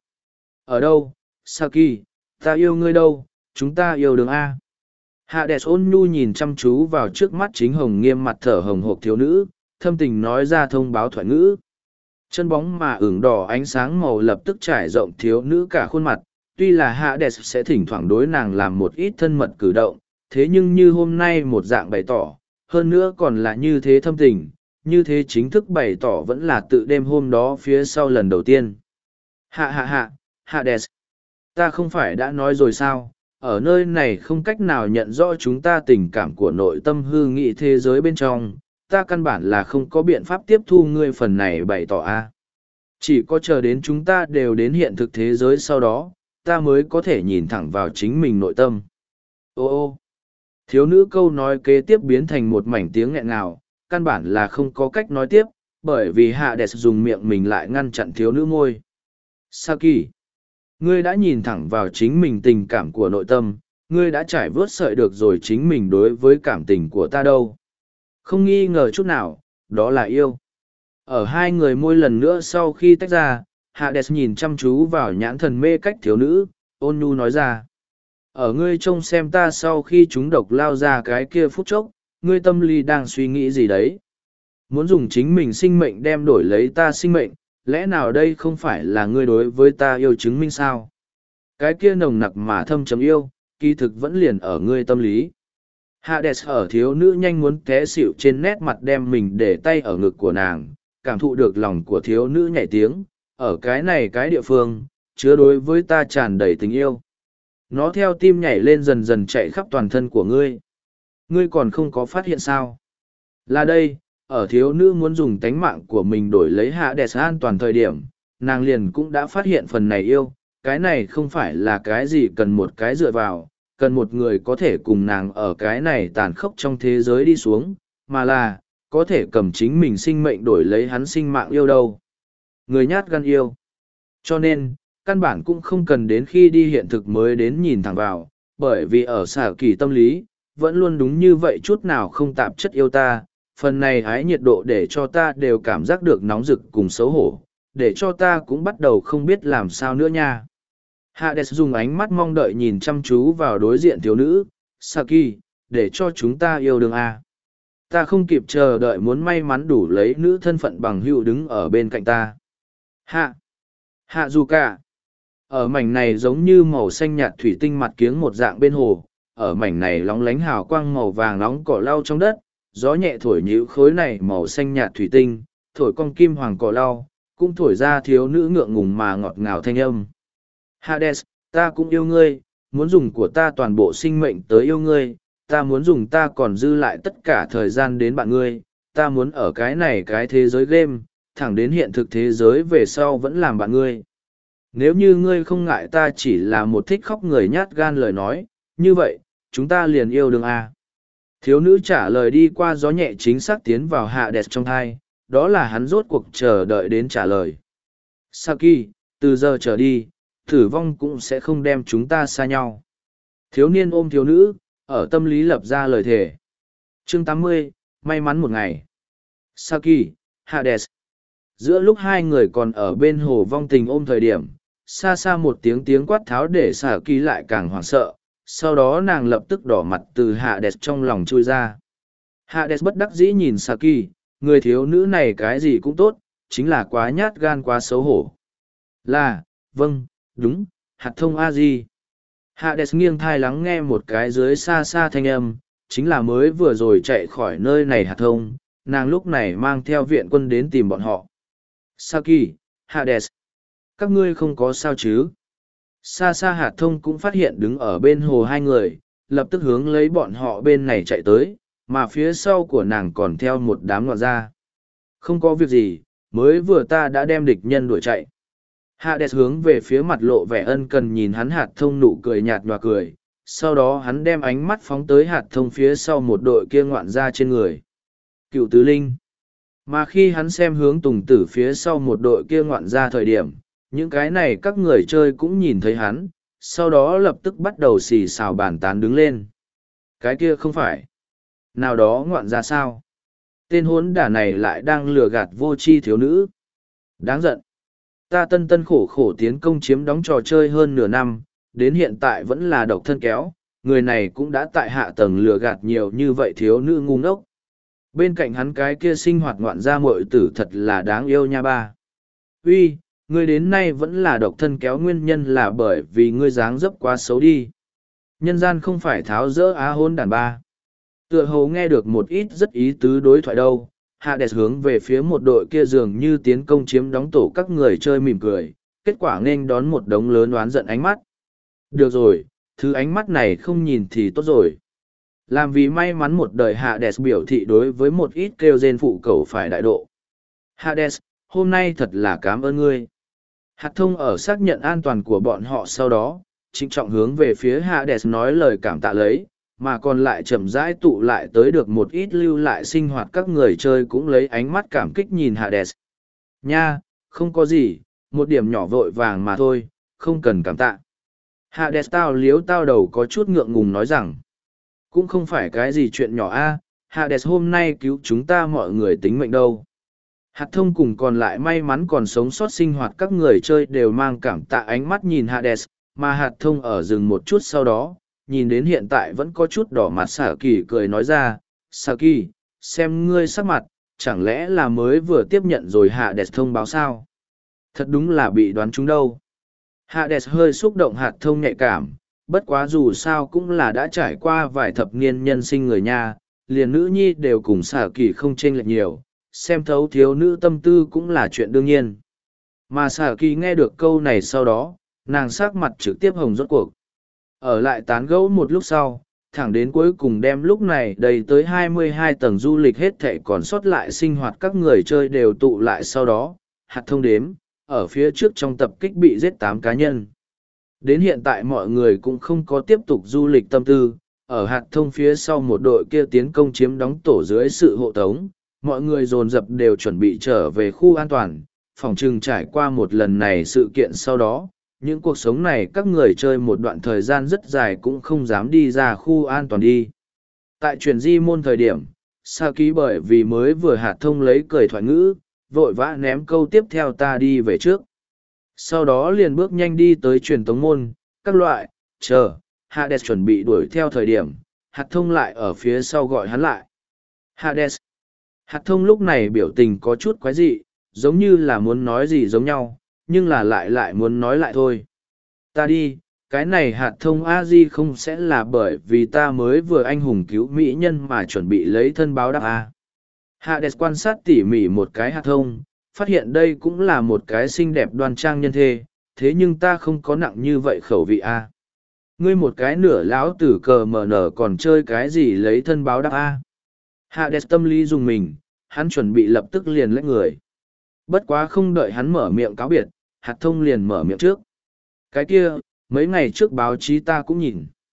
Ở đâu, Saki, ta yêu ngươi đâu, chúng ta yêu đường A. Hades ôn nhu nhìn chăm chú vào trước mắt chính hồng nghiêm mặt thở hồng hộc thiếu nữ, thâm tình nói ra thông báo thoại ngữ. Chân bóng mà ửng đỏ ánh sáng màu lập tức trải rộng thiếu nữ cả khuôn mặt, tuy là Hades sẽ thỉnh thoảng đối nàng làm một ít thân mật cử động, thế nhưng như hôm nay một dạng bày tỏ, hơn nữa còn là như thế thâm tình, như thế chính thức bày tỏ vẫn là tự đêm hôm đó phía sau lần đầu tiên. Hades, ta không phải đã nói rồi sao, ở nơi này không cách nào nhận rõ chúng ta tình cảm của nội tâm hư nghị thế giới bên trong, ta căn bản là không có biện pháp tiếp thu ngươi phần này bày tỏ a. Chỉ có chờ đến chúng ta đều đến hiện thực thế giới sau đó, ta mới có thể nhìn thẳng vào chính mình nội tâm. Ô, thiếu nữ câu nói kế tiếp biến thành một mảnh tiếng nghẹn ngào, căn bản là không có cách nói tiếp, bởi vì Hades dùng miệng mình lại ngăn chặn thiếu nữ môi. Saki, ngươi đã nhìn thẳng vào chính mình tình cảm của nội tâm, ngươi đã trải vớt sợi được rồi chính mình đối với cảm tình của ta đâu. Không nghi ngờ chút nào, đó là yêu. Ở hai người môi lần nữa sau khi tách ra, Hades nhìn chăm chú vào nhãn thần mê cách thiếu nữ, ôn nhu nói ra. Ở ngươi trông xem ta sau khi chúng độc lao ra cái kia phút chốc, ngươi tâm lý đang suy nghĩ gì đấy? Muốn dùng chính mình sinh mệnh đem đổi lấy ta sinh mệnh, lẽ nào đây không phải là ngươi đối với ta yêu chứng minh sao? Cái kia nồng nặc mà thâm chấm yêu, kỳ thực vẫn liền ở ngươi tâm lý. Hades ở thiếu nữ nhanh muốn té xịu trên nét mặt đem mình để tay ở ngực của nàng, cảm thụ được lòng của thiếu nữ nhảy tiếng, ở cái này cái địa phương, chứa đối với ta tràn đầy tình yêu. Nó theo tim nhảy lên dần dần chạy khắp toàn thân của ngươi. Ngươi còn không có phát hiện sao? Là đây, ở thiếu nữ muốn dùng tánh mạng của mình đổi lấy Hades an toàn thời điểm, nàng liền cũng đã phát hiện phần này yêu, cái này không phải là cái gì cần một cái dựa vào, cần một người có thể cùng nàng ở cái này tàn khốc trong thế giới đi xuống, mà là, có thể cầm chính mình sinh mệnh đổi lấy hắn sinh mạng yêu đâu. Người nhát gan yêu. Cho nên, căn bản cũng không cần đến khi đi hiện thực mới đến nhìn thẳng vào, bởi vì ở xả kỳ tâm lý, vẫn luôn đúng như vậy chút nào không tạp chất yêu ta, phần này hái nhiệt độ để cho ta đều cảm giác được nóng rực cùng xấu hổ, để cho ta cũng bắt đầu không biết làm sao nữa nha. Hades dùng ánh mắt mong đợi nhìn chăm chú vào đối diện thiếu nữ, Saki, để cho chúng ta yêu đương A. Ta không kịp chờ đợi muốn may mắn đủ lấy nữ thân phận bằng hữu đứng ở bên cạnh ta. Hạ dù cả. Ở mảnh này giống như màu xanh nhạt thủy tinh mặt kiếng một dạng bên hồ, ở mảnh này lóng lánh hào quang màu vàng nóng cỏ lau trong đất, gió nhẹ thổi nhíu khối này màu xanh nhạt thủy tinh, thổi con kim hoàng cỏ lau, cũng thổi ra thiếu nữ ngượng ngùng mà ngọt ngào thanh âm. Hades, ta cũng yêu ngươi, muốn dùng của ta toàn bộ sinh mệnh tới yêu ngươi, ta muốn dùng ta còn dư lại tất cả thời gian đến bạn ngươi, ta muốn ở cái này cái thế giới game, thẳng đến hiện thực thế giới về sau vẫn làm bạn ngươi. Nếu như ngươi không ngại ta chỉ là một thích khóc người nhát gan lời nói, như vậy, chúng ta liền yêu đương A. Thiếu nữ trả lời đi qua gió nhẹ chính xác tiến vào Hades trong thai, đó là hắn rốt cuộc chờ đợi đến trả lời. Saki, từ giờ trở đi, tử vong cũng sẽ không đem chúng ta xa nhau. Thiếu niên ôm thiếu nữ, ở tâm lý lập ra lời thề. Chương 80, may mắn một ngày. Saki, Hades. Giữa lúc hai người còn ở bên hồ vong tình ôm thời điểm, xa xa một tiếng quát tháo để Saki lại càng hoảng sợ, sau đó nàng lập tức đỏ mặt từ Hades trong lòng chui ra. Hades bất đắc dĩ nhìn Saki, người thiếu nữ này cái gì cũng tốt, chính là quá nhát gan quá xấu hổ. Là, vâng, đúng, hạt thông A-di. Hades nghiêng thai lắng nghe một cái dưới xa xa thanh âm, chính là mới vừa rồi chạy khỏi nơi này hạt thông, nàng lúc này mang theo viện quân đến tìm bọn họ. Saki, Hades, các ngươi không có sao chứ? Xa xa hạt thông cũng phát hiện đứng ở bên hồ hai người, lập tức hướng lấy bọn họ bên này chạy tới, mà phía sau của nàng còn theo một đám ngọn ra. Không có việc gì, mới vừa ta đã đem địch nhân đuổi chạy. Hades hướng về phía mặt lộ vẻ ân cần nhìn hắn hạt thông nụ cười nhạt nhòa cười, sau đó hắn đem ánh mắt phóng tới hạt thông phía sau một đội kia ngoạn ra trên người. Cựu tứ linh. Mà khi hắn xem hướng tùng tử phía sau một đội kia ngoạn ra thời điểm, những cái này các người chơi cũng nhìn thấy hắn, sau đó lập tức bắt đầu xì xào bàn tán đứng lên. Cái kia không phải. Nào đó ngoạn ra sao? Tên hốn đả này lại đang lừa gạt vô tri thiếu nữ. Đáng giận. Ta tân tân khổ khổ tiến công chiếm đóng trò chơi hơn nửa năm, đến hiện tại vẫn là độc thân kéo, người này cũng đã tại hạ tầng lừa gạt nhiều như vậy thiếu nữ ngu ngốc. Bên cạnh hắn cái kia sinh hoạt ngoạn gia muội tử thật là đáng yêu nha ba. Uy, ngươi đến nay vẫn là độc thân kéo nguyên nhân là bởi vì ngươi dáng dấp quá xấu đi. Nhân gian không phải tháo dỡ á hôn đàn ba. Tựa hồ nghe được một ít rất ý tứ đối thoại đâu. Hades hướng về phía một đội kia dường như tiến công chiếm đóng tổ các người chơi mỉm cười, kết quả nghênh đón một đống lớn oán giận ánh mắt. Được rồi, thứ ánh mắt này không nhìn thì tốt rồi. Làm vì may mắn một đời Hades biểu thị đối với một ít kêu rên phụ cầu phải đại độ. Hades, hôm nay thật là cảm ơn ngươi. Hạt thông ở xác nhận an toàn của bọn họ sau đó, trịnh trọng hướng về phía Hades nói lời cảm tạ lấy, mà còn lại chậm rãi tụ lại tới được một ít lưu lại sinh hoạt các người chơi cũng lấy ánh mắt cảm kích nhìn Hades. Nha, không có gì, một điểm nhỏ vội vàng mà thôi, không cần cảm tạ. Hades tao liếu tao đầu có chút ngượng ngùng nói rằng, cũng không phải cái gì chuyện nhỏ a, Hades hôm nay cứu chúng ta mọi người tính mệnh đâu. Hạt thông cùng còn lại may mắn còn sống sót sinh hoạt các người chơi đều mang cảm tạ ánh mắt nhìn Hades, mà hạt thông ở rừng một chút sau đó, nhìn đến hiện tại vẫn có chút đỏ mặt Saki cười nói ra, Saki, xem ngươi sắc mặt, chẳng lẽ là mới vừa tiếp nhận rồi Hades thông báo sao? Thật đúng là bị đoán trúng đâu. Hades hơi xúc động hạt thông nhạy cảm, bất quá dù sao cũng là đã trải qua vài thập niên nhân sinh người nha, liền nữ nhi đều cùng Saki không chênh lệch nhiều, xem thấu thiếu nữ tâm tư cũng là chuyện đương nhiên. Mà Saki nghe được câu này sau đó, nàng sắc mặt trực tiếp hồng rốt cuộc. Ở lại tán gẫu một lúc sau, thẳng đến cuối cùng đem lúc này đầy tới 22 tầng du lịch hết thệ còn sót lại sinh hoạt các người chơi đều tụ lại sau đó, hạt thông đếm, ở phía trước trong tập kích bị giết 8 cá nhân. Đến hiện tại mọi người cũng không có tiếp tục du lịch tâm tư, ở hạt thông phía sau một đội kia tiến công chiếm đóng tổ dưới sự hộ tống, mọi người dồn dập đều chuẩn bị trở về khu an toàn, phòng trừng trải qua một lần này sự kiện sau đó. Những cuộc sống này các người chơi một đoạn thời gian rất dài cũng không dám đi ra khu an toàn đi. Tại truyền di môn thời điểm, Saki bởi vì mới vừa hạt thông lấy cười thoại ngữ, vội vã ném câu tiếp theo ta đi về trước. Sau đó liền bước nhanh đi tới truyền tống môn, các loại, chờ, Hades chuẩn bị đuổi theo thời điểm, hạt thông lại ở phía sau gọi hắn lại. Hades. Hạt thông lúc này biểu tình có chút quái dị, giống như là muốn nói gì giống nhau, nhưng là lại muốn nói lại thôi. Ta đi, cái này hạt thông A-di không sẽ là bởi vì ta mới vừa anh hùng cứu mỹ nhân mà chuẩn bị lấy thân báo đáp A. Hades quan sát tỉ mỉ một cái hạt thông, phát hiện đây cũng là một cái xinh đẹp đoan trang nhân thê, thế nhưng ta không có nặng như vậy khẩu vị A. Ngươi một cái nửa lão tử cờ mở nở còn chơi cái gì lấy thân báo đáp A. Hades tâm lý dùng mình, hắn chuẩn bị lập tức liền lấy người. Bất quá không đợi hắn mở miệng cáo biệt, hạt thông liền mở miệng trước. Cái kia, mấy ngày trước báo chí ta cũng nhìn.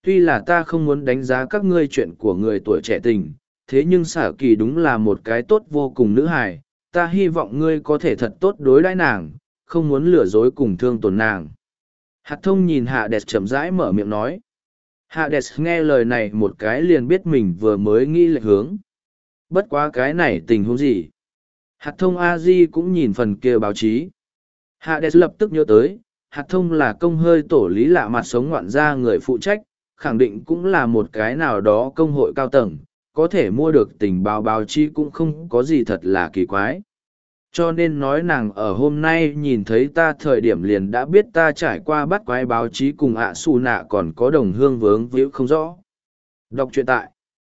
Tuy là ta không muốn đánh giá các ngươi chuyện của người tuổi trẻ tình, thế nhưng xả kỳ đúng là một cái tốt vô cùng nữ hài, ta hy vọng ngươi có thể thật tốt đối đãi nàng, không muốn lừa dối cùng thương tổn nàng. Hạt thông nhìn Hạ Đẹp chậm rãi mở miệng nói. Hạ Đẹp nghe lời này một cái liền biết mình vừa mới nghĩ lệch hướng. Bất quá cái này tình huống gì? Hạt thông A-di cũng nhìn phần kia báo chí. Hạ Đẹp lập tức nhớ tới, hạt thông là công hơi tổ lý lạ mặt sống ngoạn gia người phụ trách, khẳng định cũng là một cái nào đó công hội cao tầng, có thể mua được tình báo báo chí cũng không có gì thật là kỳ quái. Cho nên nói nàng ở hôm nay nhìn thấy ta thời điểm liền đã biết ta trải qua bắt quái báo chí cùng ạ xù nạ còn có đồng hương vướng víu không rõ. Đọc truyện tại.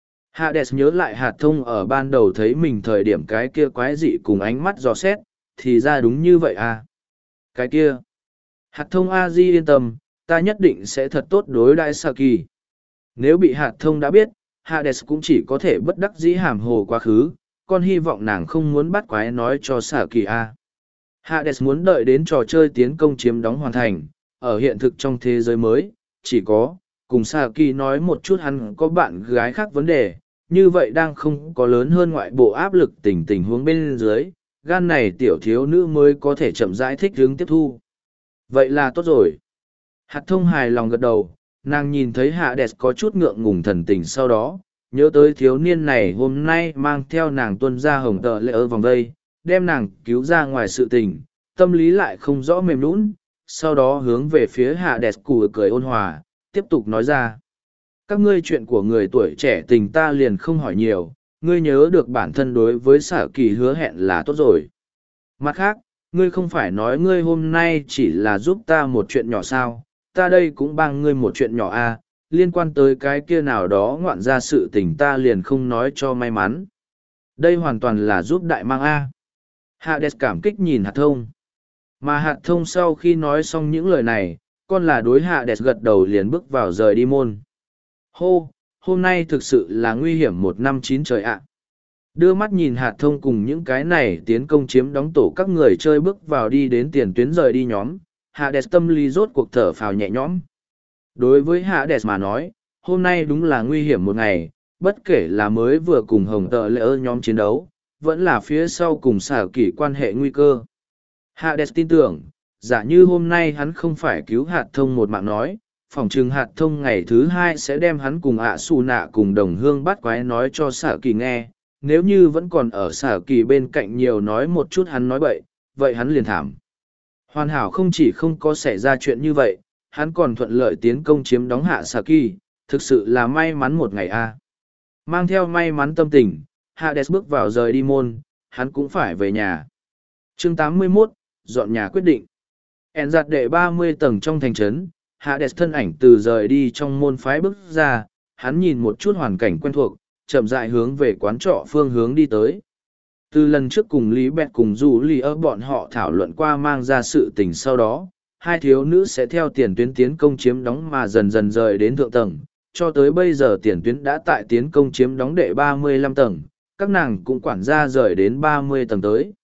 Hades nhớ lại hạt thông ở ban đầu thấy mình thời điểm cái kia quái dị cùng ánh mắt dò xét, thì ra đúng như vậy à. Cái kia. Hạt thông A-di yên tâm, ta nhất định sẽ thật tốt đối đãi Saki. Nếu bị hạt thông đã biết, Hades cũng chỉ có thể bất đắc dĩ hàm hồ quá khứ, con hy vọng nàng không muốn bắt quái nói cho Saki a. Hades muốn đợi đến trò chơi tiến công chiếm đóng hoàn thành, ở hiện thực trong thế giới mới, chỉ có, cùng Saki nói một chút hắn có bạn gái khác vấn đề, như vậy đang không có lớn hơn ngoại bộ áp lực tình huống bên dưới, gan này tiểu thiếu nữ mới có thể chậm rãi thích hướng tiếp thu. Vậy là tốt rồi. Hạt thông hài lòng gật đầu, nàng nhìn thấy Hades có chút ngượng ngùng thần tình sau đó, nhớ tới thiếu niên này hôm nay mang theo nàng tuân ra hồng tờ lệ ở vòng đây, đem nàng cứu ra ngoài sự tình, tâm lý lại không rõ mềm nũng, sau đó hướng về phía Hades cười ôn hòa, tiếp tục nói ra. Các ngươi chuyện của người tuổi trẻ tình ta liền không hỏi nhiều, ngươi nhớ được bản thân đối với Sở Kỳ hứa hẹn là tốt rồi. Mặt khác, ngươi không phải nói ngươi hôm nay chỉ là giúp ta một chuyện nhỏ sao, ta đây cũng bằng ngươi một chuyện nhỏ a, liên quan tới cái kia nào đó ngoạn ra sự tình ta liền không nói cho may mắn. Đây hoàn toàn là giúp đại mang a. Hades cảm kích nhìn hạt thông. Mà hạt thông sau khi nói xong những lời này, con là đối Hades gật đầu liền bước vào rời đi môn. Hô, hôm nay thực sự là nguy hiểm 1 năm 9 trời ạ. Đưa mắt nhìn hạt thông cùng những cái này tiến công chiếm đóng tổ các người chơi bước vào đi đến tiền tuyến rời đi nhóm, Hades tâm lý rốt cuộc thở phào nhẹ nhõm. Đối với Hades mà nói, hôm nay đúng là nguy hiểm một ngày, bất kể là mới vừa cùng hồng tờ lỡ nhóm chiến đấu, vẫn là phía sau cùng xả kỷ quan hệ nguy cơ. Hades tin tưởng, giả như hôm nay hắn không phải cứu hạt thông một mạng nói, phỏng chừng hạt thông ngày thứ 2 sẽ đem hắn cùng ạ xù nạ cùng đồng hương bắt quái nói cho xả kỳ nghe. Nếu như vẫn còn ở xả kỳ bên cạnh nhiều nói một chút hắn nói bậy, vậy hắn liền thảm. Hoàn hảo không chỉ không có xảy ra chuyện như vậy, hắn còn thuận lợi tiến công chiếm đóng hạ xả kỳ, thực sự là may mắn một ngày a. Mang theo may mắn tâm tình, Hades bước vào rời đi môn, hắn cũng phải về nhà. Chương 81, dọn nhà quyết định. Ẩn giặt đệ 30 tầng trong thành trấn, Hades thân ảnh từ rời đi trong môn phái bước ra, hắn nhìn một chút hoàn cảnh quen thuộc, chậm rãi hướng về quán trọ phương hướng đi tới. Từ lần trước cùng Lý Bẹt cùng Du Lý ở bọn họ thảo luận qua mang ra sự tình sau đó, hai thiếu nữ sẽ theo tiền tuyến tiến công chiếm đóng mà dần dần rời đến thượng tầng, cho tới bây giờ tiền tuyến đã tại tiến công chiếm đóng đệ 35 tầng, các nàng cũng quản gia rời đến 30 tầng tới.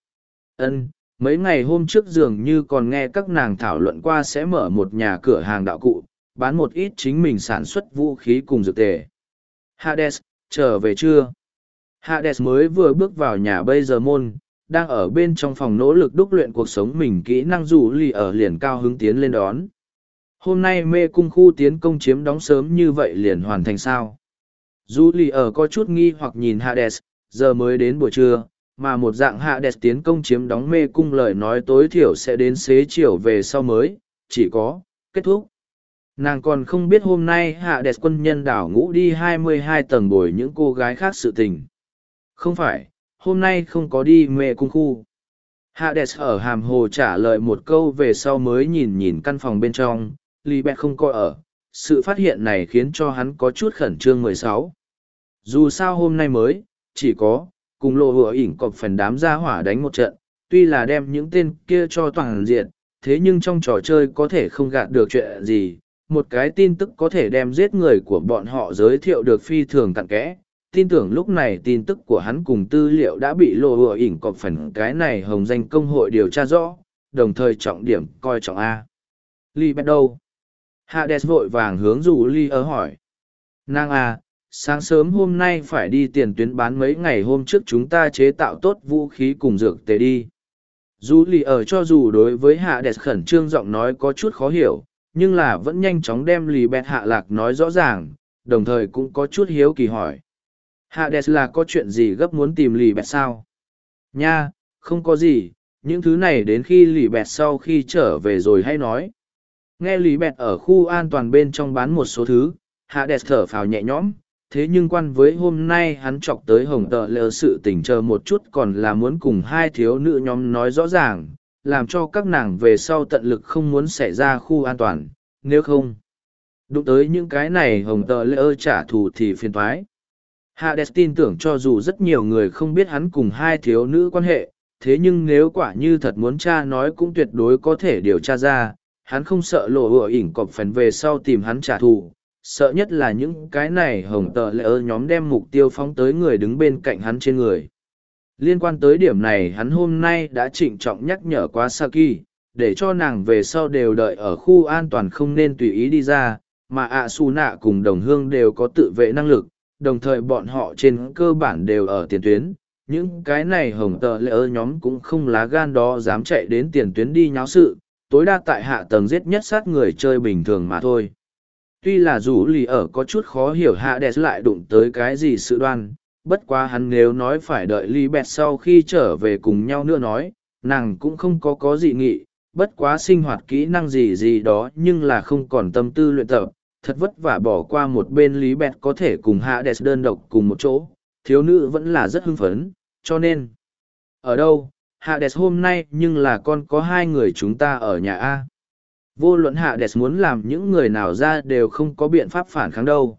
Mấy ngày hôm trước dường như còn nghe các nàng thảo luận qua sẽ mở một nhà cửa hàng đạo cụ, bán một ít chính mình sản xuất vũ khí cùng dược tề. Hades, trở về chưa? Hades mới vừa bước vào nhà bây giờ môn, đang ở bên trong phòng nỗ lực đúc luyện cuộc sống mình kỹ năng rủ lì ở liền cao hứng tiến lên đón. Hôm nay mê cung khu tiến công chiếm đóng sớm như vậy liền hoàn thành sao? Rủ lì ở có chút nghi hoặc nhìn Hades, giờ mới đến buổi trưa, mà một dạng Hades tiến công chiếm đóng mê cung lời nói tối thiểu sẽ đến xế chiều về sau mới, chỉ có, kết thúc. Nàng còn không biết hôm nay Hades quân nhân đảo ngũ đi 22 tầng bồi những cô gái khác sự tình. Không phải, hôm nay không có đi mê cung khu. Hades ở hàm hồ trả lời một câu về sau mới nhìn nhìn căn phòng bên trong, Libet không coi ở. Sự phát hiện này khiến cho hắn có chút khẩn trương 16. Dù sao hôm nay mới, chỉ có, cùng lộ hựa ỉn cọp phần đám gia hỏa đánh một trận, tuy là đem những tên kia cho toàn diện, thế nhưng trong trò chơi có thể không gạt được chuyện gì, một cái tin tức có thể đem giết người của bọn họ giới thiệu được phi thường cặn kẽ. Tin tưởng lúc này tin tức của hắn cùng tư liệu đã bị lộ hựa ỉn cọp phần cái này hồng danh công hội điều tra rõ, đồng thời trọng điểm coi trọng A. Libet đâu? Hades vội vàng hướng rủ ly ở hỏi. Nàng à, sáng sớm hôm nay phải đi tiền tuyến bán mấy ngày hôm trước chúng ta chế tạo tốt vũ khí cùng dược tề đi. Dù lì ở cho dù đối với Hades khẩn trương giọng nói có chút khó hiểu, nhưng là vẫn nhanh chóng đem lì bẹt hạ lạc nói rõ ràng, đồng thời cũng có chút hiếu kỳ hỏi. Hades là có chuyện gì gấp muốn tìm lì bẹt sao? Nha, không có gì, những thứ này đến khi lì bẹt sau khi trở về rồi hay nói. Nghe lì bẹt ở khu an toàn bên trong bán một số thứ, Hades thở phào nhẹ nhõm, thế nhưng quan với hôm nay hắn chọc tới hồng tợ lỡ sự tình chờ một chút còn là muốn cùng hai thiếu nữ nhóm nói rõ ràng, làm cho các nàng về sau tận lực không muốn xảy ra khu an toàn, nếu không. Đụng tới những cái này hồng tợ lỡ trả thù thì phiền toái. Hades tin tưởng cho dù rất nhiều người không biết hắn cùng hai thiếu nữ quan hệ, thế nhưng nếu quả như thật muốn tra nói cũng tuyệt đối có thể điều tra ra, hắn không sợ lộ ựa ỉnh cọp phèn về sau tìm hắn trả thù, sợ nhất là những cái này hồng tờ lỡ nhóm đem mục tiêu phóng tới người đứng bên cạnh hắn trên người. Liên quan tới điểm này hắn hôm nay đã trịnh trọng nhắc nhở qua Saki, để cho nàng về sau đều đợi ở khu an toàn không nên tùy ý đi ra, mà ạ su nạ cùng đồng hương đều có tự vệ năng lực, đồng thời bọn họ trên cơ bản đều ở tiền tuyến. Những cái này hồng tờ lỡ nhóm cũng không lá gan đó dám chạy đến tiền tuyến đi nháo sự, tối đa tại hạ tầng giết nhất sát người chơi bình thường mà thôi. Tuy là dù lì ở có chút khó hiểu Hades lại đụng tới cái gì sự đoan, bất quá hắn nếu nói phải đợi Lý Bẹt sau khi trở về cùng nhau nữa nói, nàng cũng không có dị nghị, bất quá sinh hoạt kỹ năng gì gì đó nhưng là không còn tâm tư luyện tập, thật vất vả bỏ qua một bên Lý Bẹt có thể cùng Hades đơn độc cùng một chỗ, thiếu nữ vẫn là rất hưng phấn, cho nên. Ở đâu, Hades hôm nay nhưng là con có hai người chúng ta ở nhà A. Vô luận Hades muốn làm những người nào ra đều không có biện pháp phản kháng đâu.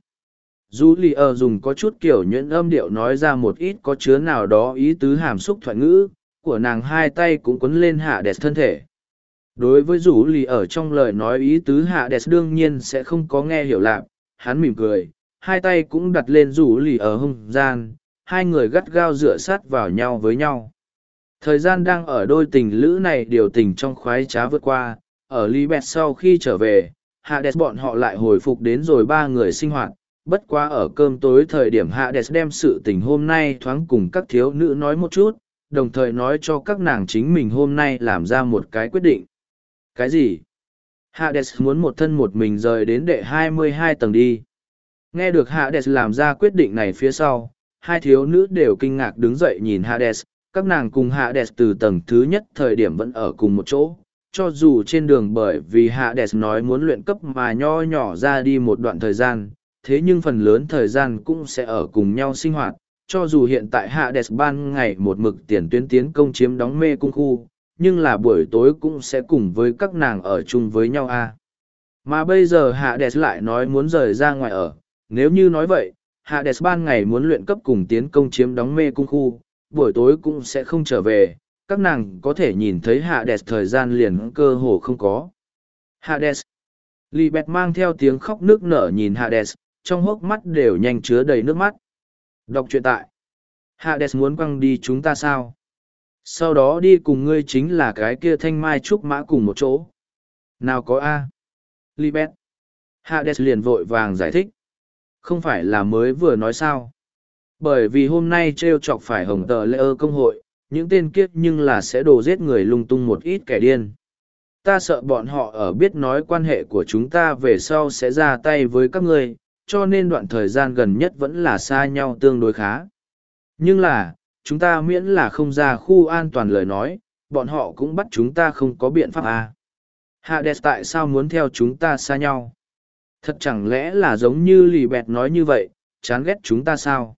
Dù lì ở dùng có chút kiểu nhuyễn âm điệu nói ra một ít có chứa nào đó ý tứ hàm xúc thoại ngữ, của nàng hai tay cũng quấn lên Hades thân thể. Đối với rủ lì ở trong lời nói ý tứ Hades đương nhiên sẽ không có nghe hiểu lạc, hắn mỉm cười, hai tay cũng đặt lên rủ lì ở hông gian, hai người gắt gao dựa sát vào nhau với nhau. Thời gian đang ở đôi tình lữ này điều tình trong khoái trá vượt qua, ở Libet sau khi trở về, Hades bọn họ lại hồi phục đến rồi ba người sinh hoạt, bất quá ở cơm tối thời điểm Hades đem sự tình hôm nay thoáng cùng các thiếu nữ nói một chút, đồng thời nói cho các nàng chính mình hôm nay làm ra một cái quyết định. Cái gì? Hades muốn một thân một mình rời đến đệ 22 tầng đi. Nghe được Hades làm ra quyết định này phía sau, hai thiếu nữ đều kinh ngạc đứng dậy nhìn Hades, các nàng cùng Hades từ tầng thứ nhất thời điểm vẫn ở cùng một chỗ, cho dù trên đường bởi vì Hades nói muốn luyện cấp mà nho nhỏ ra đi một đoạn thời gian, thế nhưng phần lớn thời gian cũng sẽ ở cùng nhau sinh hoạt, cho dù hiện tại Hades ban ngày một mực tiền tuyến tiến công chiếm đóng mê cung khu, nhưng là buổi tối cũng sẽ cùng với các nàng ở chung với nhau a. Mà bây giờ Hades lại nói muốn rời ra ngoài ở, nếu như nói vậy, Hades ban ngày muốn luyện cấp cùng tiến công chiếm đóng mê cung khu, buổi tối cũng sẽ không trở về, các nàng có thể nhìn thấy Hades thời gian liền cơ hồ không có. Hades. Libet mang theo tiếng khóc nước nở nhìn Hades, trong hốc mắt đều nhanh chứa đầy nước mắt. Đọc truyện tại. Hades muốn quăng đi chúng ta sao? Sau đó đi cùng ngươi chính là cái kia thanh mai trúc mã cùng một chỗ. Nào có A. Libet. Hades liền vội vàng giải thích. Không phải là mới vừa nói sao? Bởi vì hôm nay trêu chọc phải hồng tờ lễ ơ công hội, những tên kiếp nhưng là sẽ đổ giết người lung tung một ít kẻ điên. Ta sợ bọn họ ở biết nói quan hệ của chúng ta về sau sẽ ra tay với các ngươi, cho nên đoạn thời gian gần nhất vẫn là xa nhau tương đối khá. Nhưng là, chúng ta miễn là không ra khu an toàn lời nói, bọn họ cũng bắt chúng ta không có biện pháp à. Hades tại sao muốn theo chúng ta xa nhau? Thật chẳng lẽ là giống như lì bẹt nói như vậy, chán ghét chúng ta sao?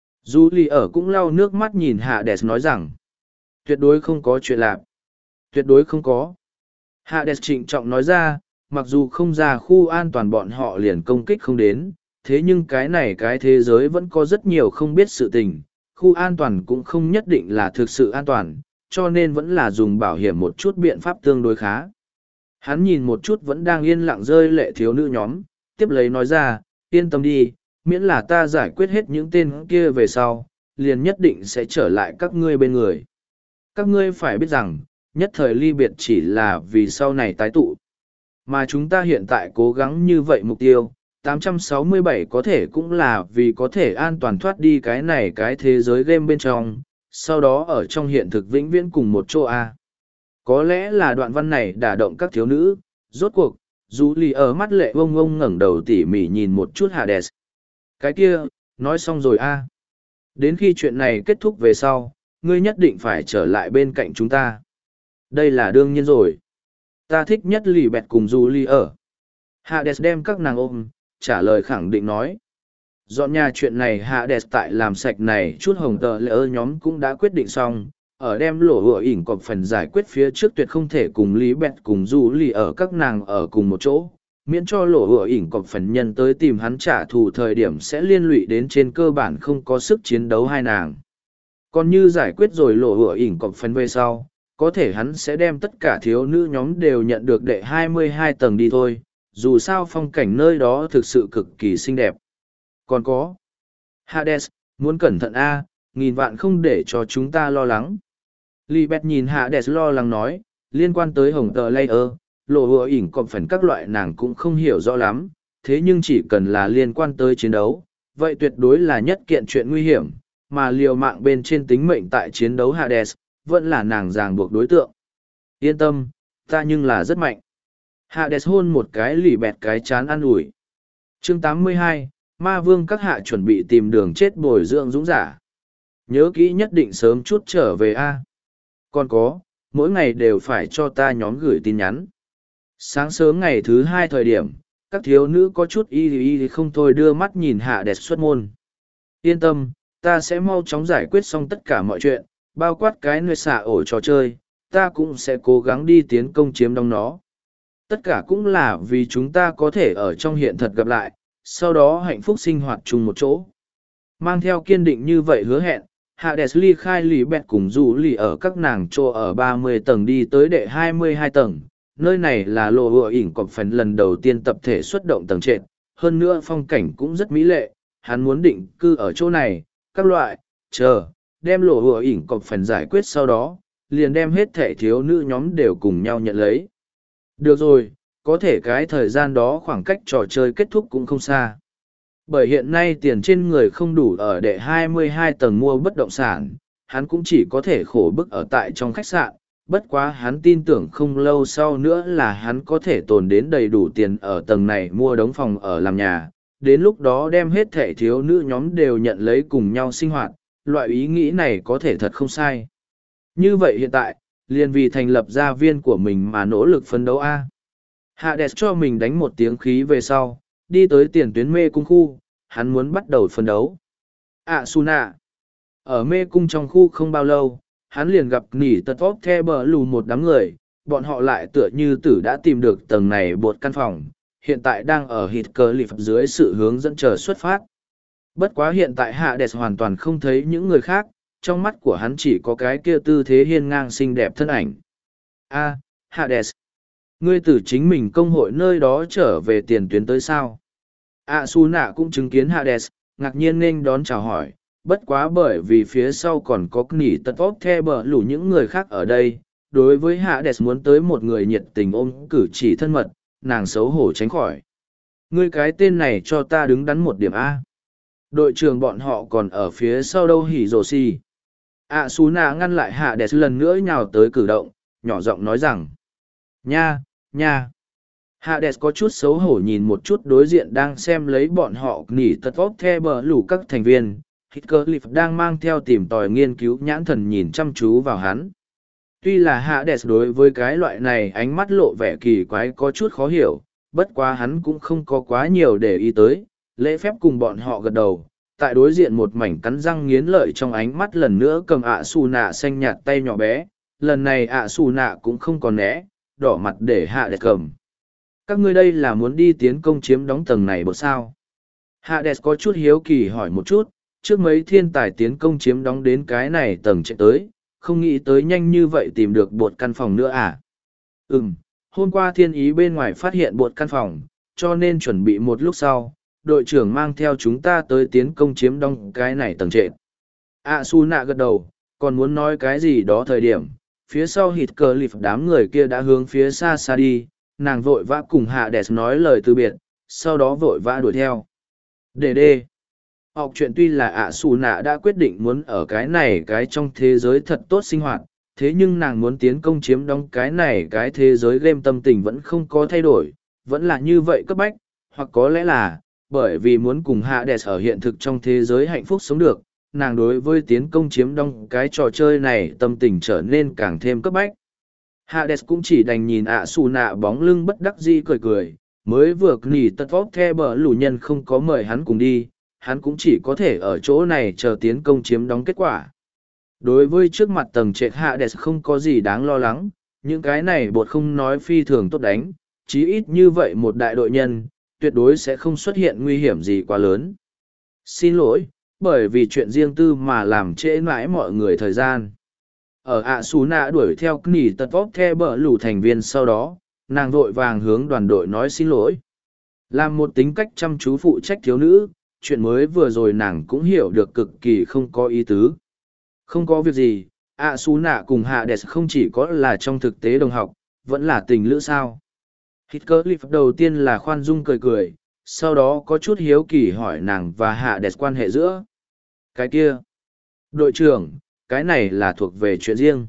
Dù lì ở cũng lau nước mắt nhìn Hades nói rằng, tuyệt đối không có chuyện lạ. Tuyệt đối không có. Hades trịnh trọng nói ra, mặc dù không ra khu an toàn bọn họ liền công kích không đến, thế nhưng cái này cái thế giới vẫn có rất nhiều không biết sự tình, khu an toàn cũng không nhất định là thực sự an toàn, cho nên vẫn là dùng bảo hiểm một chút biện pháp tương đối khá. Hắn nhìn một chút vẫn đang yên lặng rơi lệ thiếu nữ nhóm, tiếp lấy nói ra, yên tâm đi, miễn là ta giải quyết hết những tên kia về sau, liền nhất định sẽ trở lại các ngươi bên người. Các ngươi phải biết rằng, nhất thời ly biệt chỉ là vì sau này tái tụ. Mà chúng ta hiện tại cố gắng như vậy mục tiêu, 867 có thể cũng là vì có thể an toàn thoát đi cái này cái thế giới game bên trong, sau đó ở trong hiện thực vĩnh viễn cùng một chỗ A. Có lẽ là đoạn văn này đả động các thiếu nữ, rốt cuộc, dù lì ở mắt lệ vông vông ngẩng đầu tỉ mỉ nhìn một chút Hades. Cái kia, nói xong rồi A. Đến khi chuyện này kết thúc về sau, ngươi nhất định phải trở lại bên cạnh chúng ta. Đây là đương nhiên rồi. Ta thích nhất lì bẹt cùng dù lì ở. Hades đem các nàng ôm, trả lời khẳng định nói. Dọn nhà chuyện này Hades tại làm sạch này chút hồng tờ lỡ nhóm cũng đã quyết định xong. Ở đem lỗ hựa ỉn cọp phần giải quyết phía trước tuyệt không thể cùng lý bẹt cùng dù lì ở các nàng ở cùng một chỗ. Miễn cho lỗ hựa ỉn cọp phần nhân tới tìm hắn trả thù thời điểm sẽ liên lụy đến trên cơ bản không có sức chiến đấu hai nàng. Còn như giải quyết rồi lỗ hựa ỉn cọp phần về sau, có thể hắn sẽ đem tất cả thiếu nữ nhóm đều nhận được đệ 22 tầng đi thôi, dù sao phong cảnh nơi đó thực sự cực kỳ xinh đẹp. Còn có Hades, muốn cẩn thận a, nghìn vạn không để cho chúng ta lo lắng. Libet nhìn Hades lo lắng nói, liên quan tới hồng tờ layer, lộ hùa ỉn còn phần các loại nàng cũng không hiểu rõ lắm, thế nhưng chỉ cần là liên quan tới chiến đấu, vậy tuyệt đối là nhất kiện chuyện nguy hiểm, mà liều mạng bên trên tính mệnh tại chiến đấu Hades, vẫn là nàng ràng buộc đối tượng. Yên tâm, ta nhưng là rất mạnh. Hades hôn một cái lì bẹt cái chán an ủi. Chương 82, Ma Vương các hạ chuẩn bị tìm đường chết bồi dưỡng dũng giả. Nhớ kỹ nhất định sớm chút trở về a. Còn có, mỗi ngày đều phải cho ta nhóm gửi tin nhắn. Sáng sớm ngày thứ 2 thời điểm, các thiếu nữ có chút y không thôi đưa mắt nhìn Hades xuất môn. Yên tâm, ta sẽ mau chóng giải quyết xong tất cả mọi chuyện, bao quát cái nơi xả ổ trò chơi, ta cũng sẽ cố gắng đi tiến công chiếm đóng nó. Tất cả cũng là vì chúng ta có thể ở trong hiện thật gặp lại, sau đó hạnh phúc sinh hoạt chung một chỗ. Mang theo kiên định như vậy hứa hẹn, Hades ly khai lì bẹt cùng dù lì ở các nàng trô ở 30 tầng đi tới đệ 22 tầng. Nơi này là lộ hựa ỉn cọp phần lần đầu tiên tập thể xuất động tầng trệt, hơn nữa phong cảnh cũng rất mỹ lệ, hắn muốn định cư ở chỗ này, các loại, đem lộ hựa ỉn cọp phần giải quyết sau đó, liền đem hết thể thiếu nữ nhóm đều cùng nhau nhận lấy. Được rồi, có thể cái thời gian đó khoảng cách trò chơi kết thúc cũng không xa. Bởi hiện nay tiền trên người không đủ ở đệ 22 tầng mua bất động sản, hắn cũng chỉ có thể khổ bức ở tại trong khách sạn, bất quá hắn tin tưởng không lâu sau nữa là hắn có thể tồn đến đầy đủ tiền ở tầng này mua đống phòng ở làm nhà, đến lúc đó đem hết thể thiếu nữ nhóm đều nhận lấy cùng nhau sinh hoạt, loại ý nghĩ này có thể thật không sai. Như vậy hiện tại, liền vì thành lập gia viên của mình mà nỗ lực phấn đấu A. Hades cho mình đánh một tiếng khí về sau, đi tới tiền tuyến mê cung khu, hắn muốn bắt đầu phấn đấu. Suna. Ở mê cung trong khu không bao lâu, hắn liền gặp nỉ tật vóc the bờ lù một đám người, bọn họ lại tựa như tử đã tìm được tầng này bột căn phòng, hiện tại đang ở hít cờ lịp dưới sự hướng dẫn chờ xuất phát. Bất quá hiện tại Hades hoàn toàn không thấy những người khác, trong mắt của hắn chỉ có cái kia tư thế hiên ngang xinh đẹp thân ảnh. Hades. Ngươi từ chính mình công hội nơi đó trở về tiền tuyến tới sao? Suna cũng chứng kiến Hades, ngạc nhiên nên đón chào hỏi, bất quá bởi vì phía sau còn có nỉ tật vóc the bờ lù những người khác ở đây, đối với Hades muốn tới một người nhiệt tình ôm cử chỉ thân mật, nàng xấu hổ tránh khỏi. Ngươi cái tên này cho ta đứng đắn một điểm A. Đội trưởng bọn họ còn ở phía sau đâu hỉ rồ xì. Suna ngăn lại Hades lần nữa nhào tới cử động, nhỏ giọng nói rằng. Nha. Hades có chút xấu hổ nhìn một chút đối diện đang xem lấy bọn họ nỉ tật vóc the bờ lù các thành viên. Hitcliffe đang mang theo tìm tòi nghiên cứu nhãn thần nhìn chăm chú vào hắn. Tuy là Hades đối với cái loại này ánh mắt lộ vẻ kỳ quái có chút khó hiểu, bất quá hắn cũng không có quá nhiều để ý tới, lễ phép cùng bọn họ gật đầu. Tại đối diện một mảnh cắn răng nghiến lợi trong ánh mắt lần nữa cầm Suna xanh nhạt tay nhỏ bé, lần này Suna cũng không còn né, đỏ mặt để Hades cầm. Các ngươi đây là muốn đi tiến công chiếm đóng tầng này bộ sao? Hades có chút hiếu kỳ hỏi một chút, trước mấy thiên tài tiến công chiếm đóng đến cái này tầng chạy tới, không nghĩ tới nhanh như vậy tìm được bột căn phòng nữa à? Hôm qua thiên ý bên ngoài phát hiện bột căn phòng, cho nên chuẩn bị một lúc sau, đội trưởng mang theo chúng ta tới tiến công chiếm đóng cái này tầng trệt. Suna gật đầu, còn muốn nói cái gì đó thời điểm, phía sau hít cờ lịp đám người kia đã hướng phía xa xa đi, nàng vội vã cùng Hades nói lời từ biệt, sau đó vội vã đuổi theo. Đê. Học chuyện tuy là ạ xù nạ đã quyết định muốn ở cái này cái trong thế giới thật tốt sinh hoạt, thế nhưng nàng muốn tiến công chiếm đóng cái này cái thế giới game tâm tình vẫn không có thay đổi, vẫn là như vậy cấp bách, hoặc có lẽ là, bởi vì muốn cùng Hades ở hiện thực trong thế giới hạnh phúc sống được, nàng đối với tiến công chiếm đóng cái trò chơi này tâm tình trở nên càng thêm cấp bách. Hades cũng chỉ đành nhìn ạ xù nạ bóng lưng bất đắc dĩ cười cười, mới vừa nghỉ tật vóc the bờ lù nhân không có mời hắn cùng đi, hắn cũng chỉ có thể ở chỗ này chờ tiến công chiếm đóng kết quả. Đối với trước mặt tầng trệt Hades không có gì đáng lo lắng, những cái này bột không nói phi thường tốt đánh, chí ít như vậy một đại đội nhân, tuyệt đối sẽ không xuất hiện nguy hiểm gì quá lớn. Xin lỗi, bởi vì chuyện riêng tư mà làm trễ mãi mọi người thời gian. Ở ạ xú nạ đuổi theo nỉ tật vóc the bờ lù thành viên sau đó, nàng vội vàng hướng đoàn đội nói xin lỗi. Làm một tính cách chăm chú phụ trách thiếu nữ, chuyện mới vừa rồi nàng cũng hiểu được cực kỳ không có ý tứ. Không có việc gì, ạ xú nạ cùng Hades không chỉ có là trong thực tế đồng học, vẫn là tình lữ sao. Heathcliff đầu tiên là khoan dung cười cười, sau đó có chút hiếu kỳ hỏi nàng và Hades quan hệ giữa. Cái kia, đội trưởng, cái này là thuộc về chuyện riêng.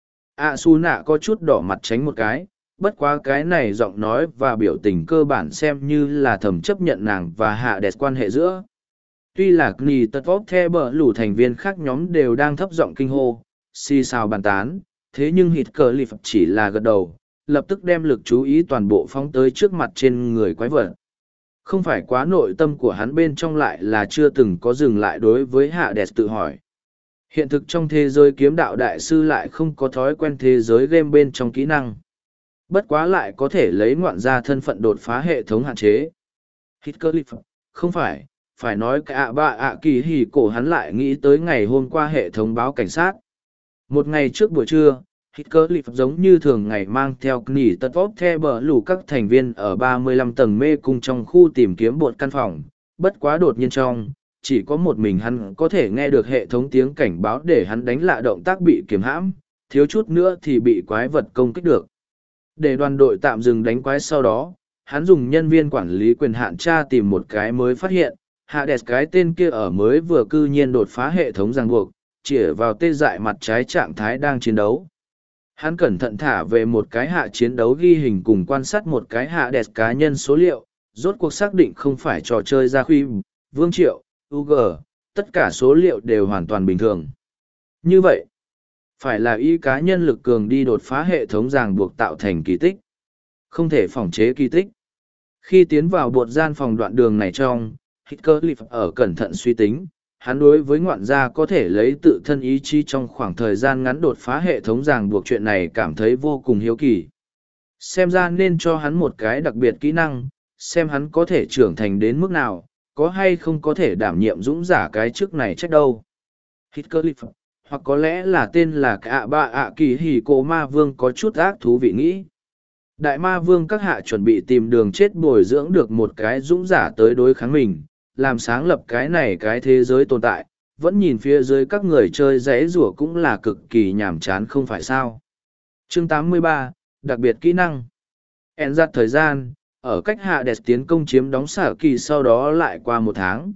Su nạ có chút đỏ mặt tránh một cái, bất quá cái này giọng nói và biểu tình cơ bản xem như là thầm chấp nhận nàng và Hades quan hệ giữa. Tuy là Kni Tật Vóc The Bờ Lù thành viên khác nhóm đều đang thấp giọng kinh hô, xì xào bàn tán, thế nhưng Heathcliff chỉ là gật đầu, lập tức đem lực chú ý toàn bộ phóng tới trước mặt trên người quái vật. Không phải quá nội tâm của hắn bên trong lại là chưa từng có dừng lại đối với Hades tự hỏi. Hiện thực trong thế giới kiếm đạo đại sư lại không có thói quen thế giới game bên trong kỹ năng. Bất quá lại có thể lấy ngoạn ra thân phận đột phá hệ thống hạn chế. Heathcliff, không phải nói cả kỳ hỉ cổ hắn lại nghĩ tới ngày hôm qua hệ thống báo cảnh sát. Một ngày trước buổi trưa, Heathcliff giống như thường ngày mang theo Kni Tật Vóc The Bờ Lù các thành viên ở 35 tầng mê cung trong khu tìm kiếm một căn phòng, bất quá đột nhiên trong, chỉ có một mình hắn có thể nghe được hệ thống tiếng cảnh báo để hắn đánh lạ động tác bị kiềm hãm, thiếu chút nữa thì bị quái vật công kích được. Để đoàn đội tạm dừng đánh quái sau đó, hắn dùng nhân viên quản lý quyền hạn tra tìm một cái mới phát hiện, Hades cái tên kia ở mới vừa cư nhiên đột phá hệ thống ràng buộc, chĩa vào tê dại mặt trái trạng thái đang chiến đấu. Hắn cẩn thận thả về một cái hạ chiến đấu ghi hình cùng quan sát một cái Hades cá nhân số liệu, rốt cuộc xác định không phải trò chơi gia khuy, Vương Triệu, UG, tất cả số liệu đều hoàn toàn bình thường. Như vậy, phải là ý cá nhân lực cường đi đột phá hệ thống ràng buộc tạo thành kỳ tích. Không thể phỏng chế kỳ tích. Khi tiến vào bột gian phòng đoạn đường này trong, Heathcliff ở cẩn thận suy tính, hắn đối với ngoạn gia có thể lấy tự thân ý chí trong khoảng thời gian ngắn đột phá hệ thống ràng buộc chuyện này cảm thấy vô cùng hiếu kỳ. Xem ra nên cho hắn một cái đặc biệt kỹ năng, xem hắn có thể trưởng thành đến mức nào, có hay không có thể đảm nhiệm dũng giả cái chức này trách đâu. Heathcliff, hoặc có lẽ là tên là cả kỳ hỉ cổ ma vương có chút ác thú vị nghĩ. Đại ma vương các hạ chuẩn bị tìm đường chết bồi dưỡng được một cái dũng giả tới đối kháng mình, làm sáng lập cái này cái thế giới tồn tại, vẫn nhìn phía dưới các người chơi rẽ rủa cũng là cực kỳ nhàm chán không phải sao. Chương 83, đặc biệt kỹ năng. En giặt thời gian, ở cách Hades tiến công chiếm đóng Sở Kỳ sau đó lại qua một tháng.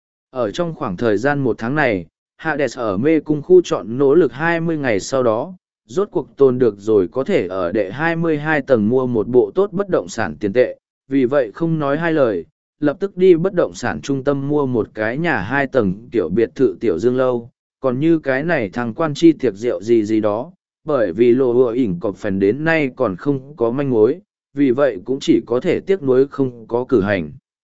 Ở trong khoảng thời gian một tháng này, Hades ở mê cung khu chọn nỗ lực 20 ngày sau đó, rốt cuộc tồn được rồi có thể ở đệ 22 tầng mua một bộ tốt bất động sản tiền tệ, vì vậy không nói hai lời, lập tức đi bất động sản trung tâm mua một cái nhà 2 tầng tiểu biệt thự tiểu dương lâu, còn như cái này thằng quan chi tiệc rượu gì gì đó, bởi vì lộ hùa ỉnh cọp phần đến nay còn không có manh mối, vì vậy cũng chỉ có thể tiếc nuối không có cử hành.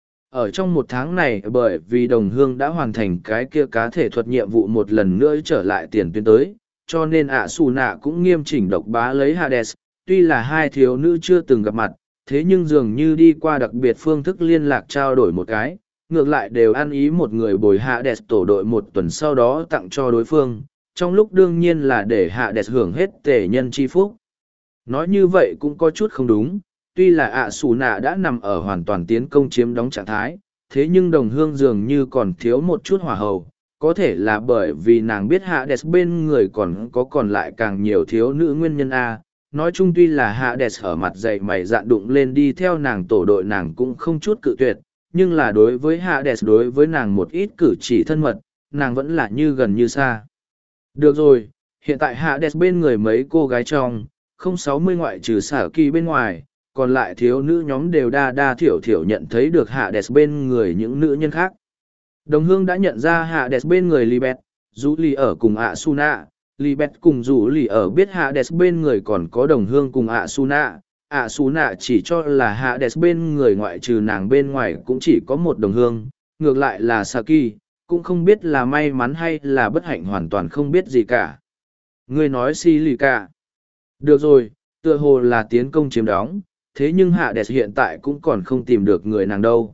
Ở trong một tháng này bởi vì đồng hương đã hoàn thành cái kia cá thể thuật nhiệm vụ một lần nữa trở lại tiền tuyến tới, cho nên Xù nạ cũng nghiêm chỉnh độc bá lấy Hades, tuy là hai thiếu nữ chưa từng gặp mặt, thế nhưng dường như đi qua đặc biệt phương thức liên lạc trao đổi một cái, ngược lại đều ăn ý một người bồi Hades tổ đội một tuần sau đó tặng cho đối phương, trong lúc đương nhiên là để Hades hưởng hết tể nhân chi phúc. Nói như vậy cũng có chút không đúng, tuy là Xù nạ đã nằm ở hoàn toàn tiến công chiếm đóng trạng thái, thế nhưng đồng hương dường như còn thiếu một chút hỏa hầu, có thể là bởi vì nàng biết Hades bên người còn lại càng nhiều thiếu nữ nguyên nhân A, nói chung tuy là Hades ở mặt dày mày dạn đụng lên đi theo nàng tổ đội nàng cũng không chút cự tuyệt, nhưng là đối với Hades đối với nàng một ít cử chỉ thân mật, nàng vẫn là như gần như xa. Được rồi, hiện tại Hades bên người mấy cô gái trong, không 60 ngoại trừ Sở Kỳ bên ngoài, còn lại thiếu nữ nhóm đều đa thiểu thiểu nhận thấy được Hades bên người những nữ nhân khác. Đồng Hương đã nhận ra Hades bên người Libet, Dũ Lì ở cùng Asuna, Libet cùng Dũ Lì ở biết Hades bên người còn có Đồng Hương cùng Asuna. Asuna chỉ cho là Hades bên người ngoại trừ nàng bên ngoài cũng chỉ có một Đồng Hương, ngược lại là Saki, cũng không biết là may mắn hay là bất hạnh hoàn toàn không biết gì cả. Ngươi nói xì lì cả. Được rồi, tựa hồ là tiến công chiếm đóng, thế nhưng Hades hiện tại cũng còn không tìm được người nàng đâu.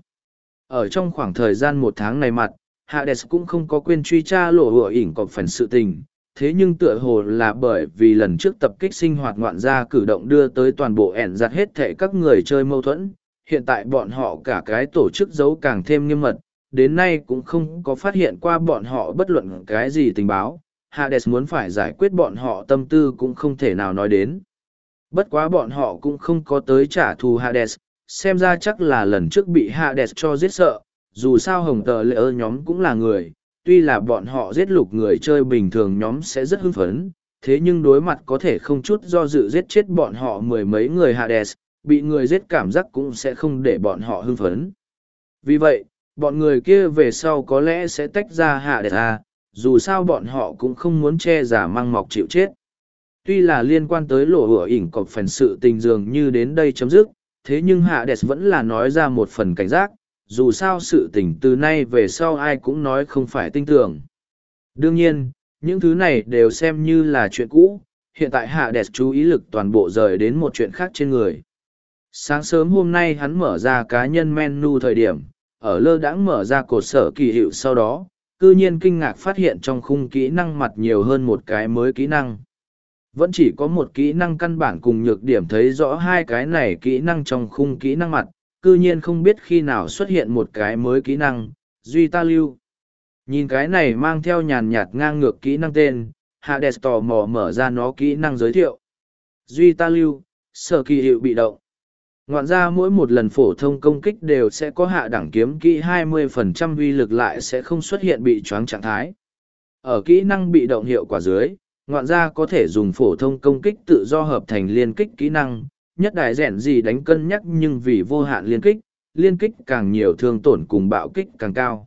Ở trong khoảng thời gian 1 tháng này mặt, Hades cũng không có quên truy tra lộ hựa ỉn cọp phần sự tình, thế nhưng tựa hồ là bởi vì lần trước tập kích sinh hoạt ngoạn gia cử động đưa tới toàn bộ ẻn giặt hết thệ các người chơi mâu thuẫn, hiện tại bọn họ cả cái tổ chức giấu càng thêm nghiêm mật, đến nay cũng không có phát hiện qua bọn họ bất luận cái gì tình báo. Hades muốn phải giải quyết bọn họ tâm tư cũng không thể nào nói đến. Bất quá bọn họ cũng không có tới trả thù Hades, xem ra chắc là lần trước bị Hades cho giết sợ, dù sao hồng tờ lệ ơ nhóm cũng là người, tuy là bọn họ giết lục người chơi bình thường nhóm sẽ rất hưng phấn, thế nhưng đối mặt có thể không chút do dự giết chết bọn họ 10 mấy người Hades, bị người giết cảm giác cũng sẽ không để bọn họ hưng phấn. Vì vậy, bọn người kia về sau có lẽ sẽ tách ra Hades dù sao bọn họ cũng không muốn che giả mang mọc chịu chết. Tuy là liên quan tới lộ hửa ỉn cọc phần sự tình dường như đến đây chấm dứt, thế nhưng Hades vẫn là nói ra một phần cảnh giác, dù sao sự tình từ nay về sau ai cũng nói không phải tin tưởng. Đương nhiên, những thứ này đều xem như là chuyện cũ, hiện tại Hades chú ý lực toàn bộ rời đến một chuyện khác trên người. Sáng sớm hôm nay hắn mở ra cá nhân menu thời điểm, ở lơ đãng mở ra cột sở kỳ hiệu sau đó, cư nhiên kinh ngạc phát hiện trong khung kỹ năng mặt nhiều hơn một cái mới kỹ năng. Vẫn chỉ có một kỹ năng căn bản cùng nhược điểm thấy rõ hai cái này kỹ năng trong khung kỹ năng mặt, cư nhiên không biết khi nào xuất hiện một cái mới kỹ năng, Duy Ta Lưu. Nhìn cái này mang theo nhàn nhạt ngang ngược kỹ năng tên, Hades tò mò mở ra nó kỹ năng giới thiệu. Duy Ta Lưu, sở kỳ hiệu bị động. Ngoạn ra mỗi một lần phổ thông công kích đều sẽ có hạ đẳng kiếm kỹ 20% uy lực lại sẽ không xuất hiện bị choáng trạng thái. Ở kỹ năng bị động hiệu quả dưới, ngoạn ra có thể dùng phổ thông công kích tự do hợp thành liên kích kỹ năng, nhất đại rèn gì đánh cân nhắc nhưng vì vô hạn liên kích càng nhiều thương tổn cùng bạo kích càng cao.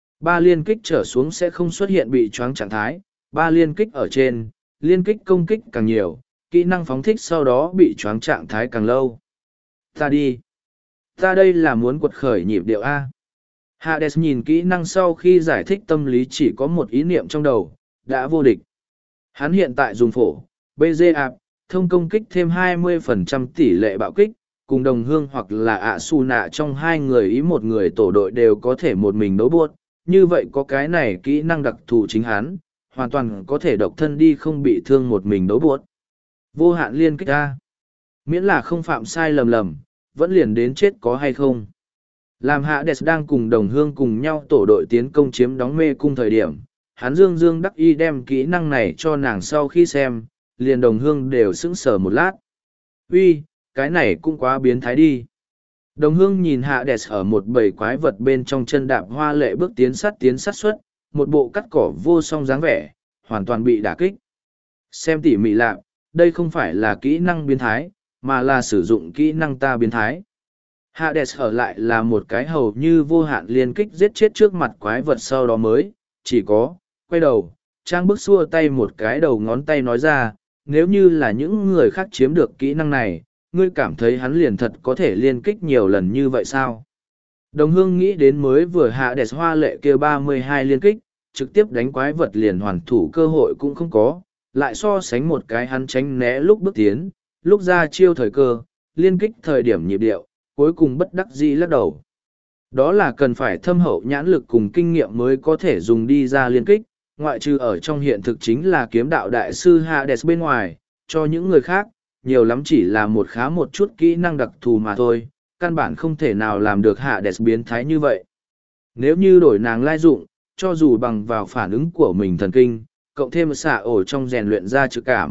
3 liên kích trở xuống sẽ không xuất hiện bị choáng trạng thái, 3 liên kích ở trên, liên kích công kích càng nhiều, kỹ năng phóng thích sau đó bị choáng trạng thái càng lâu. Ta đi. Ta đây là muốn quật khởi nhịp điệu A. Hades nhìn kỹ năng sau khi giải thích tâm lý chỉ có một ý niệm trong đầu, đã vô địch. Hắn hiện tại dùng phổ, BGA, thông công kích thêm 20% tỷ lệ bạo kích, cùng đồng hương hoặc là ạ su nạ trong hai người ý một người tổ đội đều có thể một mình đấu buốt. Như vậy có cái này kỹ năng đặc thù chính hắn, hoàn toàn có thể độc thân đi không bị thương một mình đấu buốt. Vô hạn liên kích A. Miễn là không phạm sai lầm, vẫn liền đến chết có hay không. Làm Hades đang cùng đồng hương cùng nhau tổ đội tiến công chiếm đóng mê cung thời điểm, hắn dương đắc y đem kỹ năng này cho nàng sau khi xem, liền đồng hương đều sững sờ một lát. Uy, cái này cũng quá biến thái đi. Đồng hương nhìn Hades ở một bầy quái vật bên trong chân đạp hoa lệ bước tiến sát xuất, một bộ cắt cỏ vô song dáng vẻ, hoàn toàn bị đả kích. Xem tỉ mỉ lạc, đây không phải là kỹ năng biến thái, mà là sử dụng kỹ năng ta biến thái. Hades ở lại là một cái hầu như vô hạn liên kích giết chết trước mặt quái vật sau đó mới, chỉ có, quay đầu, trang bức xua tay một cái đầu ngón tay nói ra, nếu như là những người khác chiếm được kỹ năng này, ngươi cảm thấy hắn liền thật có thể liên kích nhiều lần như vậy sao? Đồng hương nghĩ đến mới vừa Hades hoa lệ kia 32 liên kích, trực tiếp đánh quái vật liền hoàn thủ cơ hội cũng không có, lại so sánh một cái hắn tránh né lúc bước tiến, lúc ra chiêu thời cơ, liên kích thời điểm nhịp điệu, cuối cùng bất đắc dĩ lắc đầu. Đó là cần phải thâm hậu nhãn lực cùng kinh nghiệm mới có thể dùng đi ra liên kích, ngoại trừ ở trong hiện thực chính là kiếm đạo đại sư Hades bên ngoài, cho những người khác, nhiều lắm chỉ là một khá một chút kỹ năng đặc thù mà thôi, căn bản không thể nào làm được Hades biến thái như vậy. Nếu như đổi nàng lai dụng, cho dù bằng vào phản ứng của mình thần kinh, cộng thêm xạ ổ trong rèn luyện ra trực cảm,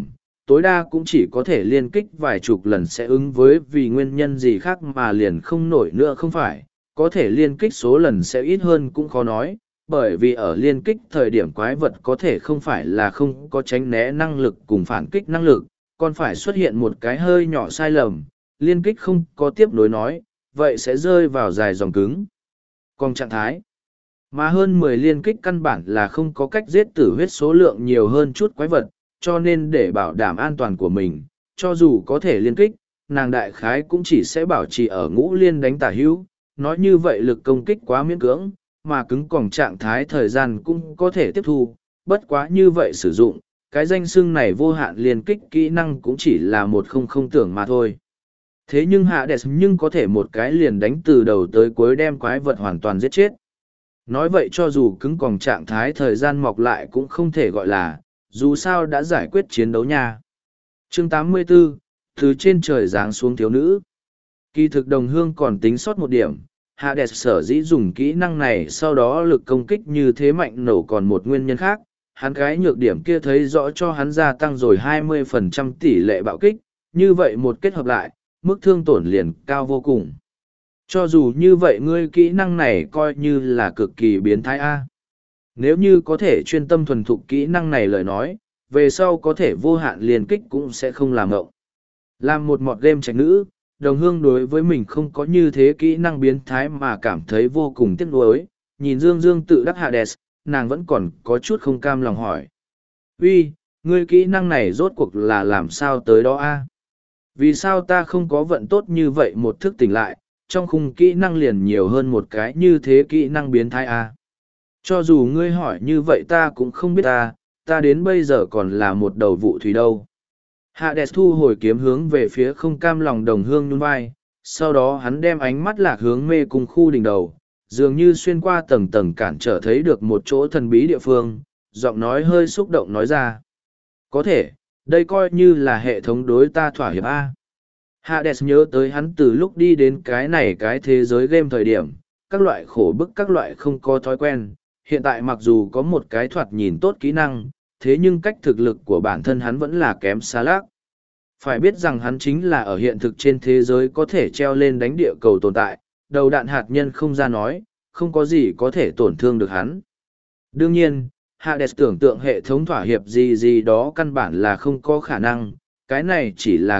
tối đa cũng chỉ có thể liên kích vài chục lần sẽ ứng với vì nguyên nhân gì khác mà liền không nổi nữa không phải, có thể liên kích số lần sẽ ít hơn cũng khó nói, bởi vì ở liên kích thời điểm quái vật có thể không phải là không có tránh né năng lực cùng phản kích năng lực, còn phải xuất hiện một cái hơi nhỏ sai lầm, liên kích không có tiếp nối nói, vậy sẽ rơi vào dài dòng cứng. Còn trạng thái mà hơn 10 liên kích căn bản là không có cách giết tử huyết số lượng nhiều hơn chút quái vật, cho nên để bảo đảm an toàn của mình, cho dù có thể liên kích, nàng đại khái cũng chỉ sẽ bảo trì ở ngũ liên đánh tả hữu, nói như vậy lực công kích quá miễn cưỡng, mà cứng còng trạng thái thời gian cũng có thể tiếp thu, bất quá như vậy sử dụng, cái danh xưng này vô hạn liên kích kỹ năng cũng chỉ là một không tưởng mà thôi. Thế nhưng Hades nhưng có thể một cái liền đánh từ đầu tới cuối đem quái vật hoàn toàn giết chết. Nói vậy cho dù cứng còng trạng thái thời gian mọc lại cũng không thể gọi là, dù sao đã giải quyết chiến đấu nha. Chương 84, từ trên trời giáng xuống thiếu nữ. Kỳ thực đồng hương còn tính sót một điểm, Hades sở dĩ dùng kỹ năng này sau đó lực công kích như thế mạnh nổ còn một nguyên nhân khác, hắn cái nhược điểm kia thấy rõ cho hắn gia tăng rồi 20% tỷ lệ bạo kích, như vậy một kết hợp lại, mức thương tổn liền cao vô cùng. Cho dù như vậy ngươi kỹ năng này coi như là cực kỳ biến thái A. Nếu như có thể chuyên tâm thuần thục kỹ năng này lời nói, về sau có thể vô hạn liên kích cũng sẽ không làm ngộng. Làm một mọt game trạch nữ, đồng hương đối với mình không có như thế kỹ năng biến thái mà cảm thấy vô cùng tiếc nuối. Nhìn Dương Dương tự đắc Hades, nàng vẫn còn có chút không cam lòng hỏi. Uy, ngươi kỹ năng này rốt cuộc là làm sao tới đó a? Vì sao ta không có vận tốt như vậy một thức tỉnh lại, trong khung kỹ năng liền nhiều hơn một cái như thế kỹ năng biến thái a? Cho dù ngươi hỏi như vậy ta cũng không biết ta đến bây giờ còn là một đầu vụ thủy đâu. Hades thu hồi kiếm hướng về phía không cam lòng đồng hương nhún vai, sau đó hắn đem ánh mắt lạc hướng mê cung khu đỉnh đầu, dường như xuyên qua tầng tầng cản trở thấy được một chỗ thần bí địa phương, giọng nói hơi xúc động nói ra. Có thể, đây coi như là hệ thống đối ta thỏa hiệp A. Hades nhớ tới hắn từ lúc đi đến cái này cái thế giới game thời điểm, các loại khổ bức các loại không có thói quen, hiện tại mặc dù có một cái thoạt nhìn tốt kỹ năng, thế nhưng cách thực lực của bản thân hắn vẫn là kém xa lác. Phải biết rằng hắn chính là ở hiện thực trên thế giới có thể treo lên đánh địa cầu tồn tại, đầu đạn hạt nhân không ra nói, không có gì có thể tổn thương được hắn. Đương nhiên, Hades tưởng tượng hệ thống thỏa hiệp gì đó căn bản là không có khả năng, cái này chỉ là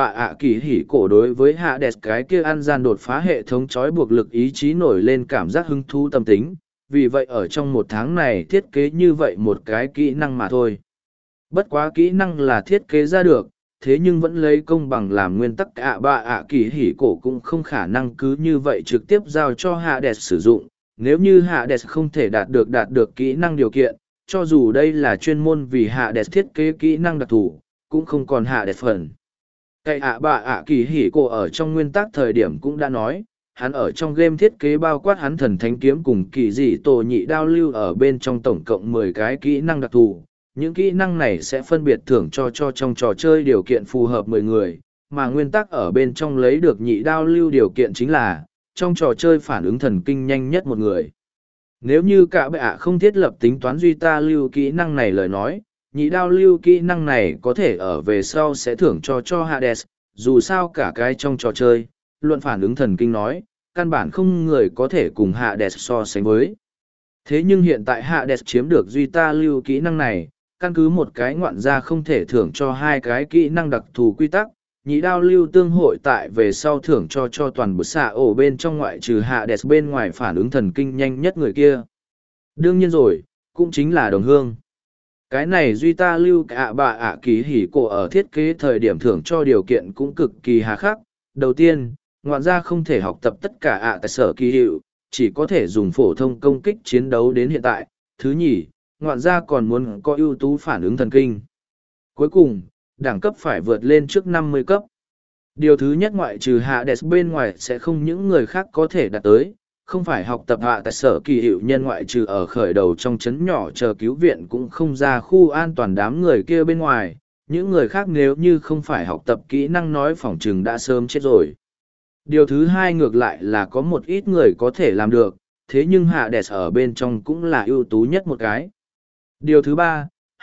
kỳ hỉ cổ đối với Hades cái kia ăn gian đột phá hệ thống trói buộc lực ý chí nổi lên cảm giác hứng thú tâm tính, vì vậy ở trong một tháng này thiết kế như vậy một cái kỹ năng mà thôi. Bất quá kỹ năng là thiết kế ra được, thế nhưng vẫn lấy công bằng làm nguyên tắc kỳ hỉ cổ cũng không khả năng cứ như vậy trực tiếp giao cho Hades sử dụng. Nếu như Hades không thể đạt được kỹ năng điều kiện, cho dù đây là chuyên môn vì Hades thiết kế kỹ năng đặc thù, cũng không còn Hades phần. Cái kỳ hỉ cổ ở trong nguyên tắc thời điểm cũng đã nói, hắn ở trong game thiết kế bao quát hắn thần thánh kiếm cùng kỳ dị tổ nhị đao lưu ở bên trong tổng cộng 10 cái kỹ năng đặc thù. Những kỹ năng này sẽ phân biệt thưởng cho trong trò chơi điều kiện phù hợp 10 người, mà nguyên tắc ở bên trong lấy được nhị đao lưu điều kiện chính là, trong trò chơi phản ứng thần kinh nhanh nhất một người. Nếu như cả bệ không thiết lập tính toán duy ta lưu kỹ năng này lời nói, nhị đao lưu kỹ năng này có thể ở về sau sẽ thưởng cho Hades, dù sao cả cái trong trò chơi, luận phản ứng thần kinh nói, căn bản không người có thể cùng Hades so sánh với. Thế nhưng hiện tại Hades chiếm được duy ta lưu kỹ năng này, căn cứ một cái ngoạn gia không thể thưởng cho hai cái kỹ năng đặc thù quy tắc, nhị đao lưu tương hội tại về sau thưởng cho toàn bộ xạ ổ bên trong ngoại trừ Hades bên ngoài phản ứng thần kinh nhanh nhất người kia. Đương nhiên rồi, cũng chính là đồng hương. Cái này duy ta lưu kỳ hỉ cổ ở thiết kế thời điểm thưởng cho điều kiện cũng cực kỳ hà khắc. Đầu tiên, ngoạn gia không thể học tập tất cả tại sở kỳ hiệu, chỉ có thể dùng phổ thông công kích chiến đấu đến hiện tại. Thứ nhì, ngoạn gia còn muốn có ưu tú phản ứng thần kinh. Cuối cùng, đẳng cấp phải vượt lên trước 50 cấp. Điều thứ nhất ngoại trừ Hades bên ngoài sẽ không những người khác có thể đạt tới, không phải học tập tại sở kỳ hiệu nhân ngoại trừ ở khởi đầu trong trấn nhỏ chờ cứu viện cũng không ra khu an toàn đám người kia bên ngoài, những người khác nếu như không phải học tập kỹ năng nói phỏng chừng đã sớm chết rồi. Điều thứ hai ngược lại là có một ít người có thể làm được, thế nhưng Hades ở bên trong cũng là ưu tú nhất một cái. Điều thứ ba,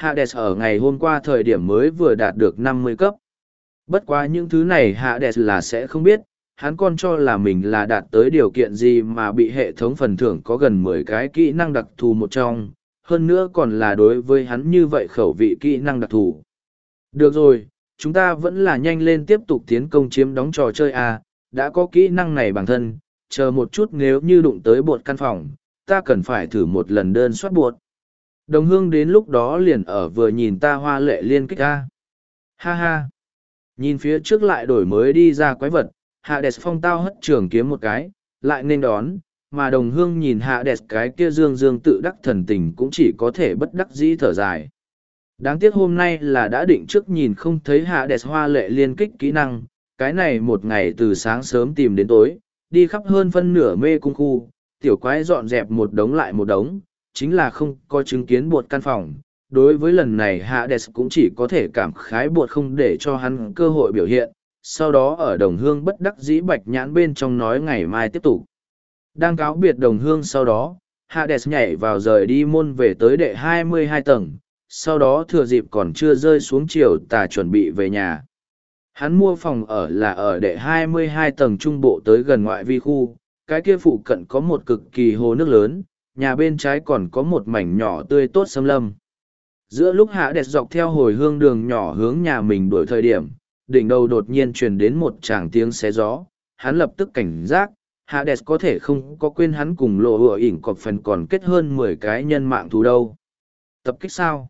Hades ở ngày hôm qua thời điểm mới vừa đạt được 50 cấp. Bất quá những thứ này Hades là sẽ không biết, hắn còn cho là mình là đạt tới điều kiện gì mà bị hệ thống phần thưởng có gần 10 cái kỹ năng đặc thù một trong, hơn nữa còn là đối với hắn như vậy khẩu vị kỹ năng đặc thù. Được rồi, chúng ta vẫn là nhanh lên tiếp tục tiến công chiếm đóng trò chơi à, đã có kỹ năng này bản thân, chờ một chút nếu như đụng tới bột căn phòng, ta cần phải thử một lần đơn soát bột. Đồng hương đến lúc đó liền ở vừa nhìn ta hoa lệ liên kích a. Ha ha. Nhìn phía trước lại đổi mới đi ra quái vật, Hades phong tao hất trường kiếm một cái, lại nên đón, mà đồng hương nhìn Hades cái kia dương dương tự đắc thần tình cũng chỉ có thể bất đắc dĩ thở dài. Đáng tiếc hôm nay là đã định trước nhìn không thấy Hades hoa lệ liên kích kỹ năng, cái này một ngày từ sáng sớm tìm đến tối, đi khắp hơn phân nửa mê cung khu, tiểu quái dọn dẹp một đống lại một đống, chính là không có chứng kiến bột căn phòng. Đối với lần này Hades cũng chỉ có thể cảm khái bột không để cho hắn cơ hội biểu hiện, sau đó ở đồng hương bất đắc dĩ bạch nhãn bên trong nói ngày mai tiếp tục. Đang cáo biệt đồng hương sau đó, Hades nhảy vào rời đi môn về tới đệ 22 tầng, sau đó thừa dịp còn chưa rơi xuống chiều tà chuẩn bị về nhà. Hắn mua phòng ở là ở đệ 22 tầng trung bộ tới gần ngoại vi khu, cái kia phụ cận có một cực kỳ hồ nước lớn, nhà bên trái còn có một mảnh nhỏ tươi tốt xâm lâm. Giữa lúc Hades dọc theo hồi hương đường nhỏ hướng nhà mình đuổi thời điểm, đỉnh đầu đột nhiên truyền đến một tràng tiếng xé gió, hắn lập tức cảnh giác, Hades có thể không có quên hắn cùng lộ hựa ỉn cọp phần còn kết hơn 10 cái nhân mạng thù đâu. Tập kích sao?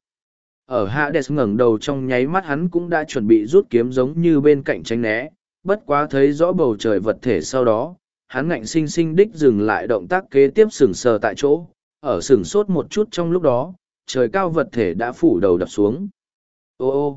Ở Hades ngẩng đầu trong nháy mắt hắn cũng đã chuẩn bị rút kiếm giống như bên cạnh tránh né, bất quá thấy rõ bầu trời vật thể sau đó, hắn ngạnh sinh sinh đích dừng lại động tác kế tiếp sừng sờ tại chỗ, ở sừng sốt một chút trong lúc đó, trời cao vật thể đã phủ đầu đập xuống. Ô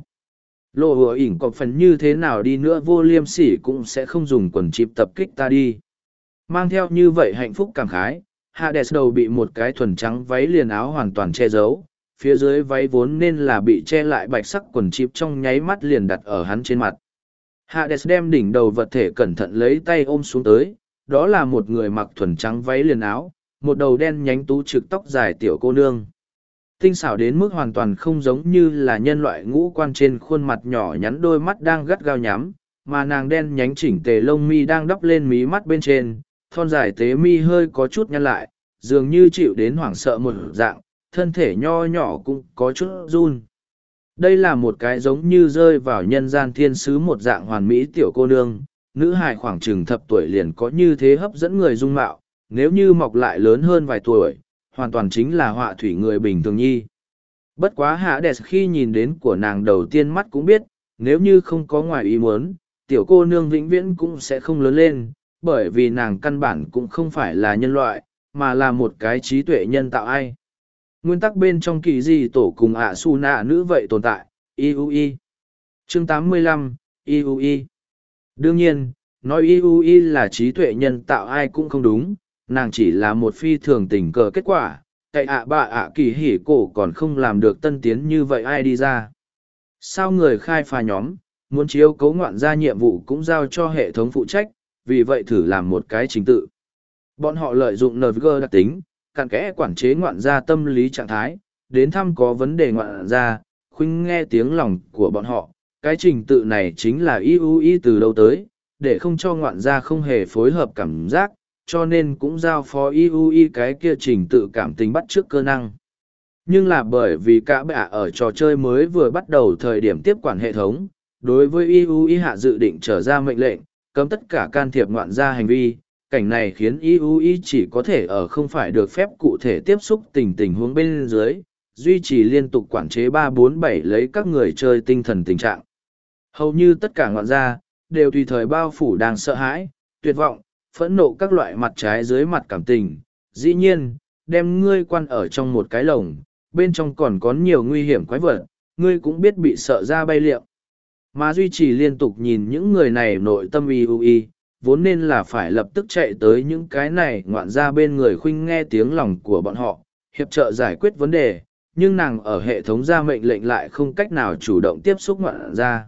lộ hùa ỉn còn phần như thế nào đi nữa vô liêm sỉ cũng sẽ không dùng quần chịp tập kích ta đi. Mang theo như vậy hạnh phúc cảm khái, Hades đầu bị một cái thuần trắng váy liền áo hoàn toàn che giấu, phía dưới váy vốn nên là bị che lại bạch sắc quần chip trong nháy mắt liền đặt ở hắn trên mặt. Hades đem đỉnh đầu vật thể cẩn thận lấy tay ôm xuống tới, đó là một người mặc thuần trắng váy liền áo, một đầu đen nhánh tú trực tóc dài tiểu cô nương. Tinh xảo đến mức hoàn toàn không giống như là nhân loại ngũ quan, trên khuôn mặt nhỏ nhắn đôi mắt đang gắt gao nhắm, mà nàng đen nhánh chỉnh tề lông mi đang đắp lên mí mắt bên trên, thon dài tế mi hơi có chút nhăn lại, dường như chịu đến hoảng sợ một dạng, thân thể nho nhỏ cũng có chút run. Đây là một cái giống như rơi vào nhân gian thiên sứ một dạng hoàn mỹ tiểu cô nương, nữ hài khoảng chừng thập tuổi liền có như thế hấp dẫn người dung mạo, nếu như mọc lại lớn hơn vài tuổi, hoàn toàn chính là họa thủy người bình thường nhi. Bất quá Hades khi nhìn đến của nàng đầu tiên mắt cũng biết, nếu như không có ngoài ý muốn, tiểu cô nương vĩnh viễn cũng sẽ không lớn lên, bởi vì nàng căn bản cũng không phải là nhân loại, mà là một cái trí tuệ nhân tạo ai. Nguyên tắc bên trong kỳ di tổ cùng ạ su nạ nữ vậy tồn tại, IUI. Chương 85, IUI. Đương nhiên, nói IUI là trí tuệ nhân tạo ai cũng không đúng, nàng chỉ là một phi thường tình cờ kết quả, tại bà kỳ hỉ cổ còn không làm được tân tiến như vậy ai đi ra. Sao người khai phá nhóm, muốn chiếu cấu ngoạn ra nhiệm vụ cũng giao cho hệ thống phụ trách, vì vậy thử làm một cái trình tự. Bọn họ lợi dụng NVG đặc tính, cặn kẽ quản chế ngoạn gia tâm lý trạng thái, đến thăm có vấn đề ngoạn gia, khuynh nghe tiếng lòng của bọn họ. Cái trình tự này chính là IUI từ đâu tới, để không cho ngoạn gia không hề phối hợp cảm giác, cho nên cũng giao phó IUI cái kia trình tự cảm tình bắt trước cơ năng. Nhưng là bởi vì cả bạ ở trò chơi mới vừa bắt đầu thời điểm tiếp quản hệ thống, đối với IUI hạ dự định trở ra mệnh lệnh, cấm tất cả can thiệp ngoạn gia hành vi. Cảnh này khiến IUI chỉ có thể ở không phải được phép cụ thể tiếp xúc tình huống bên dưới, duy trì liên tục quản chế 347 lấy các người chơi tinh thần tình trạng. Hầu như tất cả ngoạn gia, đều tùy thời bao phủ đang sợ hãi, tuyệt vọng, phẫn nộ các loại mặt trái dưới mặt cảm tình. Dĩ nhiên, đem ngươi quan ở trong một cái lồng, bên trong còn có nhiều nguy hiểm quái vật, ngươi cũng biết bị sợ ra bay liệu. Mà duy trì liên tục nhìn những người này nội tâm IUI, vốn nên là phải lập tức chạy tới những cái này ngoạn ra bên người khuynh nghe tiếng lòng của bọn họ, hiệp trợ giải quyết vấn đề, nhưng nàng ở hệ thống ra mệnh lệnh lại không cách nào chủ động tiếp xúc ngoạn ra.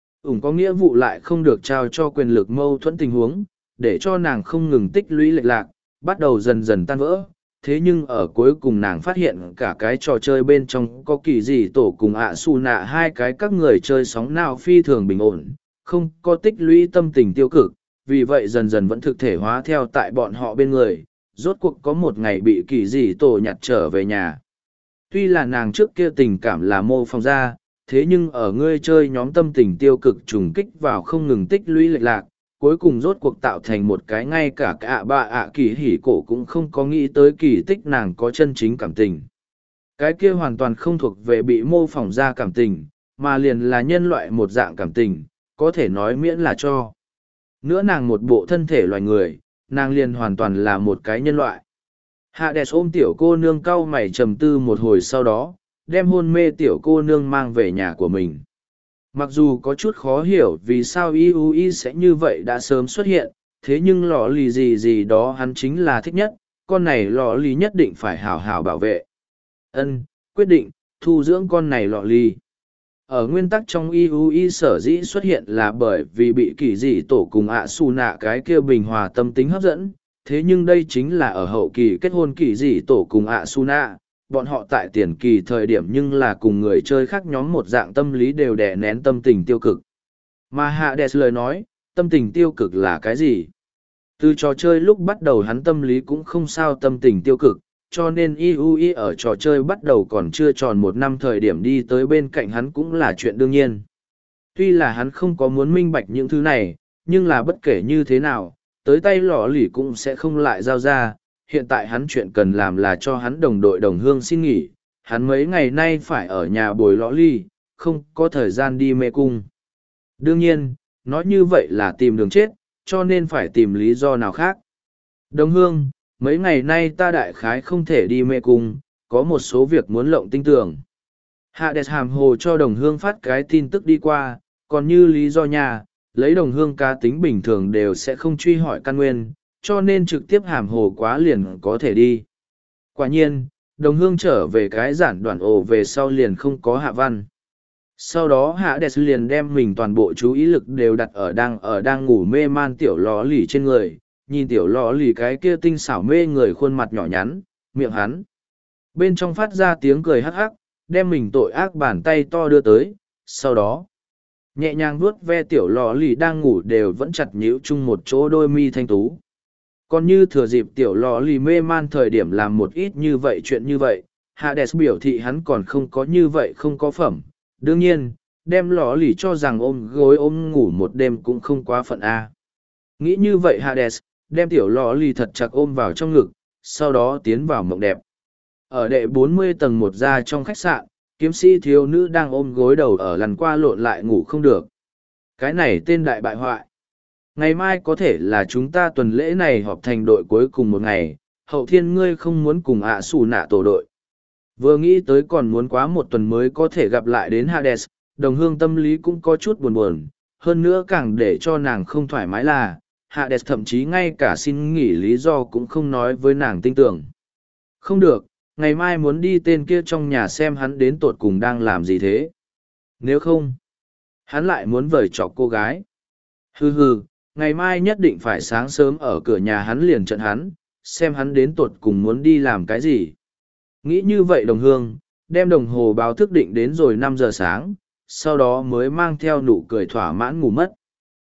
Có nghĩa vụ lại không được trao cho quyền lực mâu thuẫn tình huống, để cho nàng không ngừng tích lũy lệch lạc, bắt đầu dần dần tan vỡ, thế nhưng ở cuối cùng nàng phát hiện cả cái trò chơi bên trong có kỳ gì tổ cùng ạ xù nạ hai cái các người chơi sóng nào phi thường bình ổn, không có tích lũy tâm tình tiêu cực, vì vậy dần dần vẫn thực thể hóa theo tại bọn họ bên người, rốt cuộc có một ngày bị kỳ gì tổ nhặt trở về nhà. Tuy là nàng trước kia tình cảm là mô phỏng ra, thế nhưng ở ngươi chơi nhóm tâm tình tiêu cực trùng kích vào không ngừng tích lũy lệch lạc, cuối cùng rốt cuộc tạo thành một cái ngay cả ạ ba ạ kỳ hỉ cổ cũng không có nghĩ tới kỳ tích nàng có chân chính cảm tình. Cái kia hoàn toàn không thuộc về bị mô phỏng ra cảm tình, mà liền là nhân loại một dạng cảm tình, có thể nói miễn là cho. Nữa nàng một bộ thân thể loài người, nàng liền hoàn toàn là một cái nhân loại. Hades ôm tiểu cô nương cau mày trầm tư một hồi sau đó, đem hôn mê tiểu cô nương mang về nhà của mình. Mặc dù có chút khó hiểu vì sao IUI sẽ như vậy đã sớm xuất hiện, thế nhưng lọ lì gì gì đó hắn chính là thích nhất, con này lọ lì nhất định phải hảo hảo bảo vệ. Quyết định, thu dưỡng con này lọ lì. Ở nguyên tắc trong IUI sở dĩ xuất hiện là bởi vì bị kỳ dị tổ cùng ạ xù nạ cái kia bình hòa tâm tính hấp dẫn, thế nhưng đây chính là ở hậu kỳ kết hôn kỳ dị tổ cùng ạ xù nạ. Bọn họ tại tiền kỳ thời điểm nhưng là cùng người chơi khác nhóm một dạng tâm lý đều đè nén tâm tình tiêu cực. Mà Hades lời nói, tâm tình tiêu cực là cái gì? Từ trò chơi lúc bắt đầu hắn tâm lý cũng không sao tâm tình tiêu cực, cho nên IUI ở trò chơi bắt đầu còn chưa tròn một năm thời điểm đi tới bên cạnh hắn cũng là chuyện đương nhiên. Tuy là hắn không có muốn minh bạch những thứ này, nhưng là bất kể như thế nào, tới tay lọ lì cũng sẽ không lại giao ra. Hiện tại hắn chuyện cần làm là cho hắn đồng đội đồng hương xin nghỉ, hắn mấy ngày nay phải ở nhà bồi lõ ly, không có thời gian đi mê cung. Đương nhiên, nói như vậy là tìm đường chết, cho nên phải tìm lý do nào khác. Đồng hương, mấy ngày nay ta đại khái không thể đi mê cung, có một số việc muốn lộng tinh tưởng. Hades hàm hồ cho đồng hương phát cái tin tức đi qua, còn như lý do nhà, lấy đồng hương cá tính bình thường đều sẽ không truy hỏi căn nguyên, cho nên trực tiếp hàm hồ quá liền có thể đi. Quả nhiên, đồng hương trở về cái giản đoạn ổ về sau liền không có hạ văn. Sau đó Hades liền đem mình toàn bộ chú ý lực đều đặt ở đang ngủ mê man tiểu lò lì trên người, nhìn tiểu lò lì cái kia tinh xảo mê người khuôn mặt nhỏ nhắn, miệng hắn. Bên trong phát ra tiếng cười hắc hắc, đem mình tội ác bàn tay to đưa tới, sau đó nhẹ nhàng vuốt ve tiểu lò lì đang ngủ đều vẫn chặt nhíu chung một chỗ đôi mi thanh tú. Còn như thừa dịp tiểu lò lì mê man thời điểm làm một ít như vậy chuyện như vậy, Hades biểu thị hắn còn không có như vậy không có phẩm. Đương nhiên, đem lò lì cho rằng ôm gối ôm ngủ một đêm cũng không quá phận A. Nghĩ như vậy Hades, đem tiểu lò lì thật chặt ôm vào trong ngực, sau đó tiến vào mộng đẹp. Ở đệ 40 tầng một ra trong khách sạn, kiếm sĩ thiếu nữ đang ôm gối đầu ở lần qua lộn lại ngủ không được. Cái này tên đại bại hoại. Ngày mai có thể là chúng ta tuần lễ này họp thành đội cuối cùng một ngày, hậu thiên ngươi không muốn cùng ạ xù nạ tổ đội. Vừa nghĩ tới còn muốn quá một tuần mới có thể gặp lại đến Hades, đồng hương tâm lý cũng có chút buồn buồn, hơn nữa càng để cho nàng không thoải mái là, Hades thậm chí ngay cả xin nghỉ lý do cũng không nói với nàng tin tưởng. Không được, ngày mai muốn đi tên kia trong nhà xem hắn đến tột cùng đang làm gì thế. Nếu không, hắn lại muốn vời chọc cô gái. Hừ hừ, ngày mai nhất định phải sáng sớm ở cửa nhà hắn liền trận hắn, xem hắn đến tột cùng muốn đi làm cái gì. Nghĩ như vậy đồng hương, đem đồng hồ báo thức định đến rồi 5 giờ sáng, sau đó mới mang theo nụ cười thỏa mãn ngủ mất.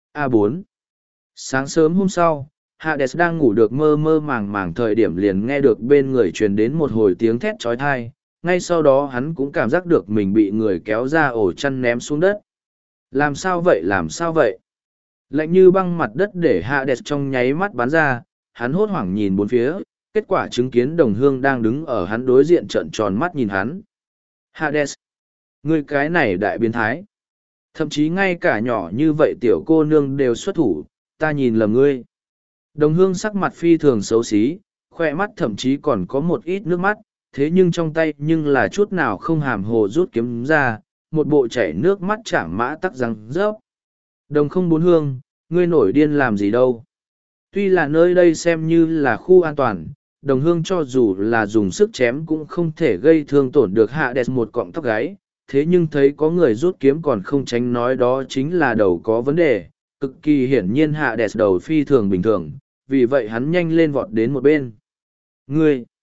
A4. Sáng sớm hôm sau, Hades đang ngủ được mơ mơ màng màng thời điểm liền nghe được bên người truyền đến một hồi tiếng thét trói thai, ngay sau đó hắn cũng cảm giác được mình bị người kéo ra ổ chăn ném xuống đất. Làm sao vậy làm sao vậy? Lạnh như băng mặt đất để Hades trong nháy mắt bắn ra, hắn hốt hoảng nhìn bốn phía, kết quả chứng kiến đồng hương đang đứng ở hắn đối diện trợn tròn mắt nhìn hắn. Hades! Ngươi cái này đại biến thái! Thậm chí ngay cả nhỏ như vậy tiểu cô nương đều xuất thủ, ta nhìn lầm ngươi. Đồng hương sắc mặt phi thường xấu xí, khoe mắt thậm chí còn có một ít nước mắt, thế nhưng trong tay nhưng là chút nào không hàm hồ rút kiếm ra, một bộ chảy nước mắt chạm mã tắc răng rớp. Đồng không bốn hương, ngươi nổi điên làm gì đâu. Tuy là nơi đây xem như là khu an toàn, đồng hương cho dù là dùng sức chém cũng không thể gây thương tổn được Hades một cọng tóc gáy, thế nhưng thấy có người rút kiếm còn không tránh nói đó chính là đầu có vấn đề, cực kỳ hiển nhiên Hades đầu phi thường bình thường, vì vậy hắn nhanh lên vọt đến một bên. Ngươi!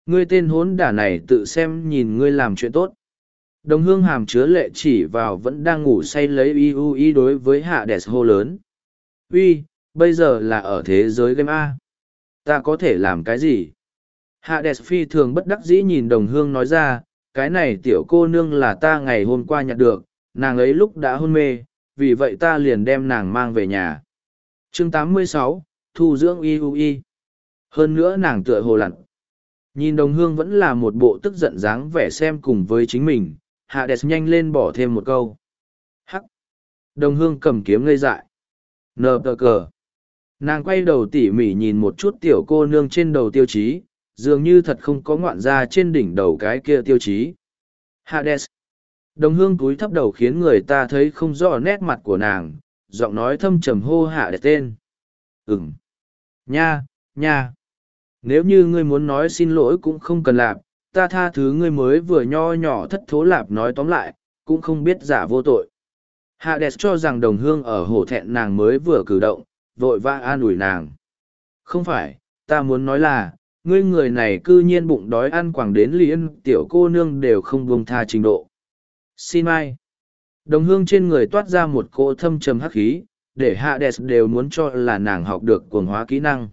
Ngươi tên hốn đả này tự xem nhìn ngươi làm chuyện tốt. Đồng hương hàm chứa lệ chỉ vào vẫn đang ngủ say lấy y đối với Hades hô lớn. Uy, bây giờ là ở thế giới game A. Ta có thể làm cái gì? Hades phi thường bất đắc dĩ nhìn đồng hương nói ra, cái này tiểu cô nương là ta ngày hôm qua nhặt được, nàng ấy lúc đã hôn mê, vì vậy ta liền đem nàng mang về nhà. Chương 86, thu dưỡng y. Hơn nữa nàng tựa hồ lặn. Nhìn đồng hương vẫn là một bộ tức giận dáng vẻ xem cùng với chính mình, Hades nhanh lên bỏ thêm một câu. Hắc! Đồng hương cầm kiếm ngây dại. Nờ tờ cờ. Nàng quay đầu tỉ mỉ nhìn một chút tiểu cô nương trên đầu tiêu chí, dường như thật không có ngoạn ra trên đỉnh đầu cái kia tiêu chí. Hades. Đồng hương cúi thấp đầu khiến người ta thấy không rõ nét mặt của nàng, giọng nói thâm trầm hô Hades tên. Ừm. Nha, nha. Nếu như ngươi muốn nói xin lỗi cũng không cần làm, ta tha thứ ngươi mới vừa nho nhỏ thất thố lạp nói tóm lại, cũng không biết giả vô tội. Hades cho rằng đồng hương ở hổ thẹn nàng mới vừa cử động, vội vã an ủi nàng. Không phải, ta muốn nói là, ngươi người này cư nhiên bụng đói ăn quảng đến liền tiểu cô nương đều không buông tha trình độ. Xin mai. Đồng hương trên người toát ra một cỗ thâm trầm hắc khí, để Hades đều muốn cho là nàng học được cuồng hóa kỹ năng.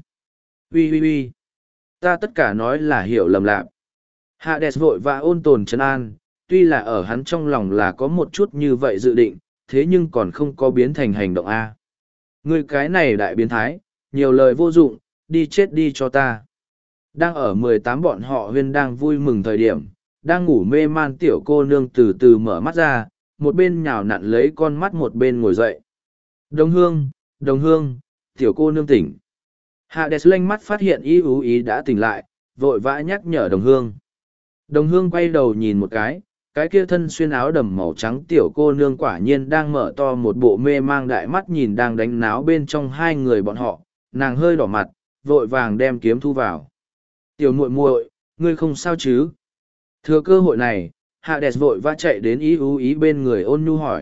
Ui. Ta tất cả nói là hiểu lầm lạc. Hades vội và ôn tồn trấn an, tuy là ở hắn trong lòng là có một chút như vậy dự định, thế nhưng còn không có biến thành hành động A. Ngươi cái này đại biến thái, nhiều lời vô dụng, đi chết đi cho ta. Đang ở 18 bọn họ huyên đang vui mừng thời điểm, đang ngủ mê man tiểu cô nương từ từ mở mắt ra, một bên nhào nặn lấy con mắt một bên ngồi dậy. Đồng hương, tiểu cô nương tỉnh. Hades lanh mắt phát hiện ý đã tỉnh lại, vội vã nhắc nhở đồng hương. Đồng hương quay đầu nhìn một cái kia thân xuyên áo đầm màu trắng tiểu cô nương quả nhiên đang mở to một bộ mê mang đại mắt nhìn đang đánh náo bên trong hai người bọn họ, nàng hơi đỏ mặt, vội vàng đem kiếm thu vào. Tiểu muội muội, ngươi không sao chứ? Thừa cơ hội này, Hades vội vã chạy đến ý bên người ôn nhu hỏi.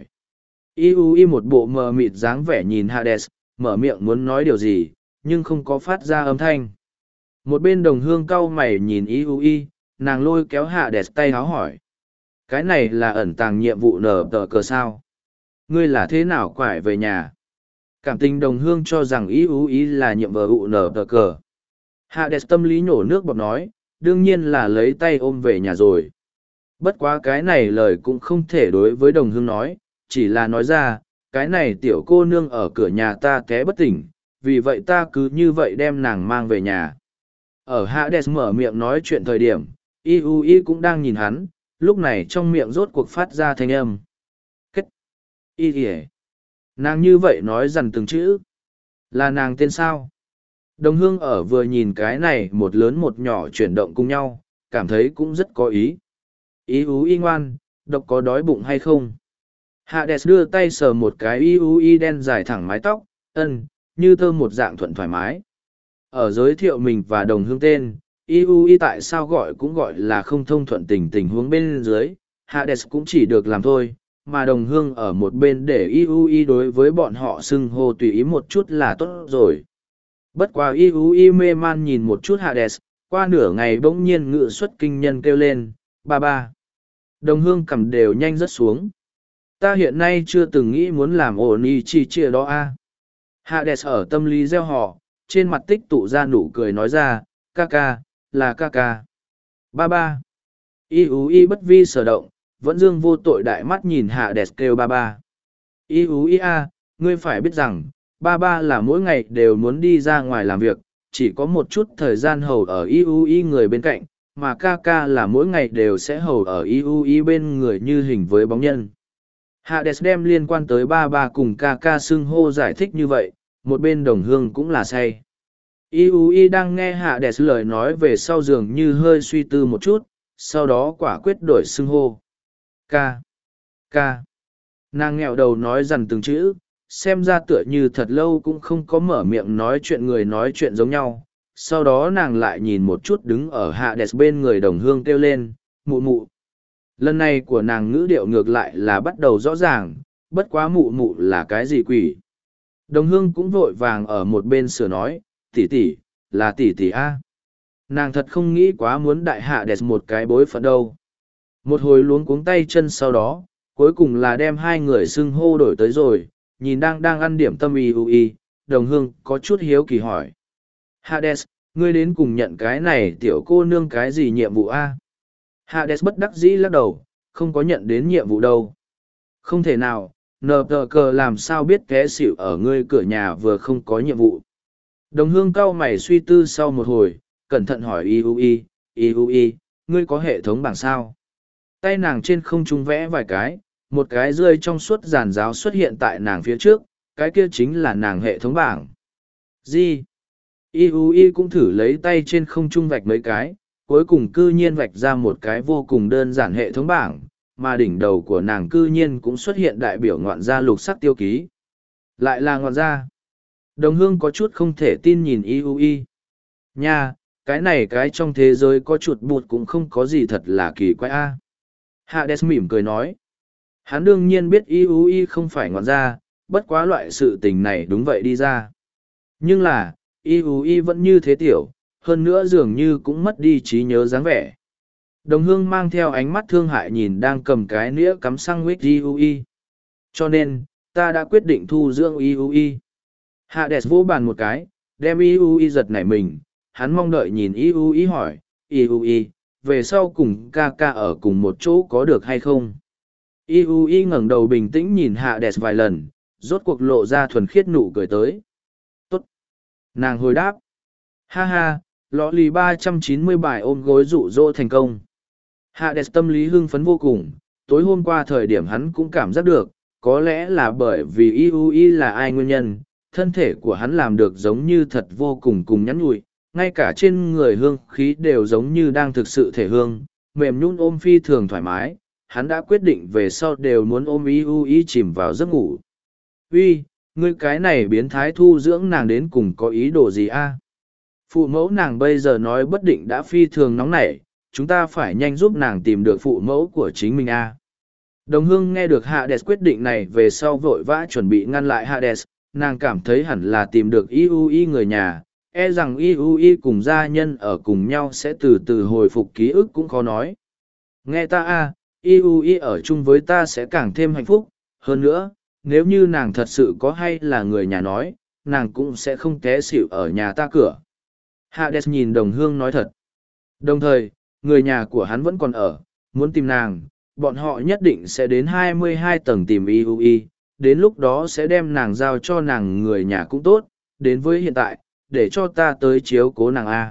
Y một bộ mờ mịt dáng vẻ nhìn Hades, mở miệng muốn nói điều gì, nhưng không có phát ra âm thanh. Một bên đồng hương cau mày nhìn y, nàng lôi kéo Hades tay háo hỏi. Cái này là ẩn tàng nhiệm vụ nở tờ cờ sao? Ngươi là thế nào quải về nhà? Cảm tình đồng hương cho rằng ý là nhiệm vụ nở tờ cờ. Hades tâm lý nhổ nước bọt nói, đương nhiên là lấy tay ôm về nhà rồi. Bất quá cái này lời cũng không thể đối với đồng hương nói, chỉ là nói ra, cái này tiểu cô nương ở cửa nhà ta té bất tỉnh, vì vậy ta cứ như vậy đem nàng mang về nhà. Ở Hades mở miệng nói chuyện thời điểm, y cũng đang nhìn hắn, lúc này trong miệng rốt cuộc phát ra thanh âm. Kết. Nàng như vậy nói dằn từng chữ. Là nàng tên sao? Đồng hương ở vừa nhìn cái này một lớn một nhỏ chuyển động cùng nhau, cảm thấy cũng rất có ý. Y ngoan, độc có đói bụng hay không? Hades đưa tay sờ một cái y đen dài thẳng mái tóc, như thơ một dạng thuận thoải mái. Ở giới thiệu mình và đồng hương tên, y tại sao gọi cũng gọi là không thông thuận tình huống bên dưới, Hades cũng chỉ được làm thôi, mà đồng hương ở một bên để y đối với bọn họ xưng hô tùy ý một chút là tốt rồi. Bất quá y mê man nhìn một chút Hades, qua nửa ngày bỗng nhiên ngự xuất kinh nhân kêu lên, ba. Đồng hương cầm đều nhanh rớt xuống. Ta hiện nay chưa từng nghĩ muốn làm ổn y chi chia đó a. Hades ở tâm lý gieo họ, trên mặt tích tụ ra nụ cười nói ra, ca, là ca. Ba. Y bất vi sở động, vẫn dương vô tội đại mắt nhìn Hades kêu ba. Y a, ngươi phải biết rằng, ba là mỗi ngày đều muốn đi ra ngoài làm việc, chỉ có một chút thời gian hầu ở y người bên cạnh, mà ca là mỗi ngày đều sẽ hầu ở y bên người như hình với bóng nhân. Hades đem liên quan tới ba cùng ca xưng hô giải thích như vậy, một bên đồng hương cũng là say. Y đang nghe Hades lời nói về sau giường như hơi suy tư một chút, sau đó quả quyết đổi xưng hô. Ca. Nàng nghẹo đầu nói dằn từng chữ, xem ra tựa như thật lâu cũng không có mở miệng nói chuyện người nói chuyện giống nhau. Sau đó nàng lại nhìn một chút đứng ở Hades bên người đồng hương kêu lên, mụ. Lần này của nàng ngữ điệu ngược lại là bắt đầu rõ ràng, bất quá mụ là cái gì quỷ. Đồng hương cũng vội vàng ở một bên sửa nói, tỷ, là tỷ a. nàng thật không nghĩ quá muốn đại hạ đẹp một cái bối phận đâu. Một hồi luống cuống tay chân sau đó, cuối cùng là đem hai người xưng hô đổi tới rồi, nhìn đang ăn điểm tâm y, đồng hương có chút hiếu kỳ hỏi. Hades, ngươi đến cùng nhận cái này tiểu cô nương cái gì nhiệm vụ a? Hades bất đắc dĩ lắc đầu, không có nhận đến nhiệm vụ đâu. Không thể nào, nờ tờ cờ làm sao biết té xỉu ở ngươi cửa nhà vừa không có nhiệm vụ. Đồng hương cau mày suy tư sau một hồi, cẩn thận hỏi y, ngươi có hệ thống bảng sao? Tay nàng trên không trung vẽ vài cái, một cái rơi trong suốt giàn giáo xuất hiện tại nàng phía trước, cái kia chính là nàng hệ thống bảng. Gì? Y cũng thử lấy tay trên không trung vạch mấy cái, cuối cùng cư nhiên vạch ra một cái vô cùng đơn giản hệ thống bảng, mà đỉnh đầu của nàng cư nhiên cũng xuất hiện đại biểu ngoạn gia lục sắc tiêu ký. Lại là ngoạn gia. Đồng hương có chút không thể tin nhìn Y. Nha, cái này cái trong thế giới có chuột bụt cũng không có gì thật là kỳ quái a. Hades mỉm cười nói. Hắn đương nhiên biết Y không phải ngoạn gia, bất quá loại sự tình này đúng vậy đi ra. Nhưng là, Y vẫn như thế tiểu, hơn nữa dường như cũng mất đi trí nhớ dáng vẻ. Đồng hương mang theo ánh mắt thương hại nhìn đang cầm cái nĩa cắm xăng huyết Y. Cho nên, ta đã quyết định thu dưỡng Y. Hades vỗ bàn một cái, đem Y giật nảy mình, hắn mong đợi nhìn Y hỏi, Y, về sau cùng ca ca ở cùng một chỗ có được hay không? Y ngẩng đầu bình tĩnh nhìn Hades vài lần, rốt cuộc lộ ra thuần khiết nụ cười tới. Tốt. Nàng hồi đáp. Ha ha, lọ lì 390 bài ôm gối rụ rỗ thành công. Hades tâm lý hưng phấn vô cùng, tối hôm qua thời điểm hắn cũng cảm giác được, có lẽ là bởi vì Y là ai nguyên nhân, thân thể của hắn làm được giống như thật vô cùng cùng nhắn nhụi, ngay cả trên người hương khí đều giống như đang thực sự thể hương, mềm nhún ôm phi thường thoải mái, hắn đã quyết định về sau đều muốn ôm Y chìm vào giấc ngủ. Uy, ngươi cái này biến thái thu dưỡng nàng đến cùng có ý đồ gì a? Phụ mẫu nàng bây giờ nói bất định đã phi thường nóng nảy, chúng ta phải nhanh giúp nàng tìm được phụ mẫu của chính mình a. Đồng hương nghe được Hades quyết định này về sau vội vã chuẩn bị ngăn lại Hades, nàng cảm thấy hẳn là tìm được Y người nhà, e rằng Y cùng gia nhân ở cùng nhau sẽ từ từ hồi phục ký ức cũng khó nói. Nghe ta a, Y ở chung với ta sẽ càng thêm hạnh phúc, hơn nữa, nếu như nàng thật sự có hay là người nhà nói, nàng cũng sẽ không té xỉu ở nhà ta cửa. Hades nhìn đồng hương nói thật. Đồng thời, người nhà của hắn vẫn còn ở, muốn tìm nàng, bọn họ nhất định sẽ đến 22 tầng tìm Y, đến lúc đó sẽ đem nàng giao cho nàng người nhà cũng tốt, đến với hiện tại, để cho ta tới chiếu cố nàng A.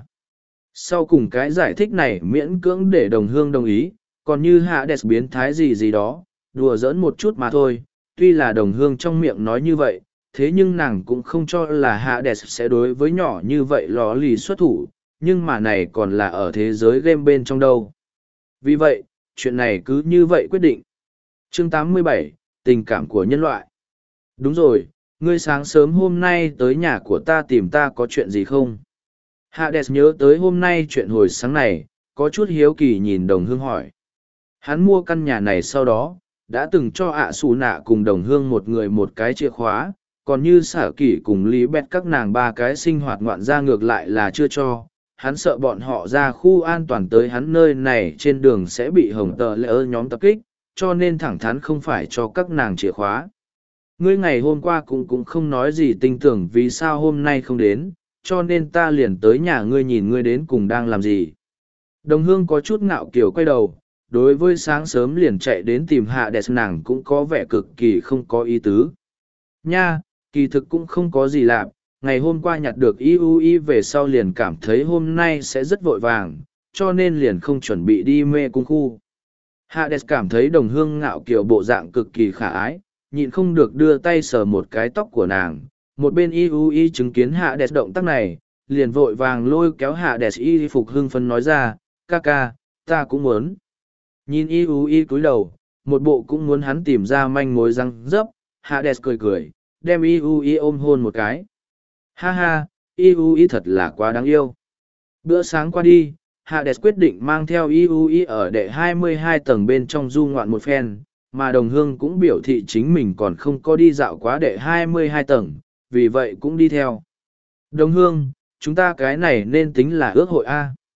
Sau cùng cái giải thích này miễn cưỡng để đồng hương đồng ý, còn như Hades biến thái gì đó, đùa giỡn một chút mà thôi, tuy là đồng hương trong miệng nói như vậy, thế nhưng nàng cũng không cho là Hades sẽ đối với nhỏ như vậy ló lì xuất thủ, nhưng mà này còn là ở thế giới game bên trong đâu. Vì vậy, chuyện này cứ như vậy quyết định. Chương 87, tình cảm của nhân loại. Đúng rồi, ngươi sáng sớm hôm nay tới nhà của ta tìm ta có chuyện gì không? Hades nhớ tới hôm nay chuyện hồi sáng này, có chút hiếu kỳ nhìn đồng hương hỏi. Hắn mua căn nhà này sau đó, đã từng cho ạ xù nạ cùng đồng hương một người một cái chìa khóa, còn như xả kỷ cùng lý bẹt các nàng ba cái sinh hoạt ngoạn ra ngược lại là chưa cho. Hắn sợ bọn họ ra khu an toàn tới hắn nơi này trên đường sẽ bị hồng tờ lỡ nhóm tập kích, cho nên thẳng thắn không phải cho các nàng chìa khóa. Ngươi ngày hôm qua cũng không nói gì tin tưởng vì sao hôm nay không đến, cho nên ta liền tới nhà ngươi nhìn ngươi đến cùng đang làm gì. Đồng hương có chút ngạo kiểu quay đầu, đối với sáng sớm liền chạy đến tìm Hades nàng cũng có vẻ cực kỳ không có ý tứ. Nha, kỳ thực cũng không có gì lạ, ngày hôm qua nhặt được Y về sau liền cảm thấy hôm nay sẽ rất vội vàng, cho nên liền không chuẩn bị đi mê cung khu. Hades cảm thấy đồng hương ngạo kiểu bộ dạng cực kỳ khả ái, nhịn không được đưa tay sờ một cái tóc của nàng. Một bên Y chứng kiến Hades động tác này, liền vội vàng lôi kéo Hades y phục hưng phấn nói ra, ca ca, ta cũng muốn. Nhìn Y cúi đầu, một bộ cũng muốn hắn tìm ra manh mối răng rấp, Hades cười cười, đem Y ôm hôn một cái. Ha ha, Y thật là quá đáng yêu. Bữa sáng qua đi, Hades quyết định mang theo Y ở đệ 22 tầng bên trong du ngoạn một phen, mà đồng hương cũng biểu thị chính mình còn không có đi dạo quá đệ 22 tầng, vì vậy cũng đi theo. Đồng hương, chúng ta cái này nên tính là ước hội A.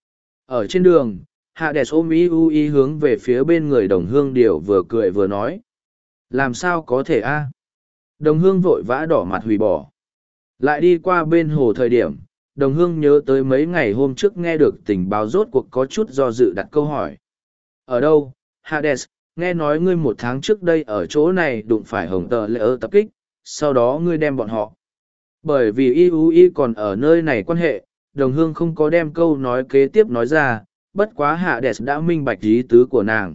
Ở trên đường, Hades ôm y hướng về phía bên người đồng hương điều vừa cười vừa nói. Làm sao có thể a? Đồng hương vội vã đỏ mặt hủy bỏ. Lại đi qua bên hồ thời điểm, đồng hương nhớ tới mấy ngày hôm trước nghe được tình báo rốt cuộc có chút do dự đặt câu hỏi. Ở đâu, Hades, nghe nói ngươi 1 tháng trước đây ở chỗ này đụng phải hồng tờ lệ ơ tập kích, sau đó ngươi đem bọn họ. Bởi vì y còn ở nơi này quan hệ, đồng hương không có đem câu nói kế tiếp nói ra, bất quá Hades đã minh bạch ý tứ của nàng.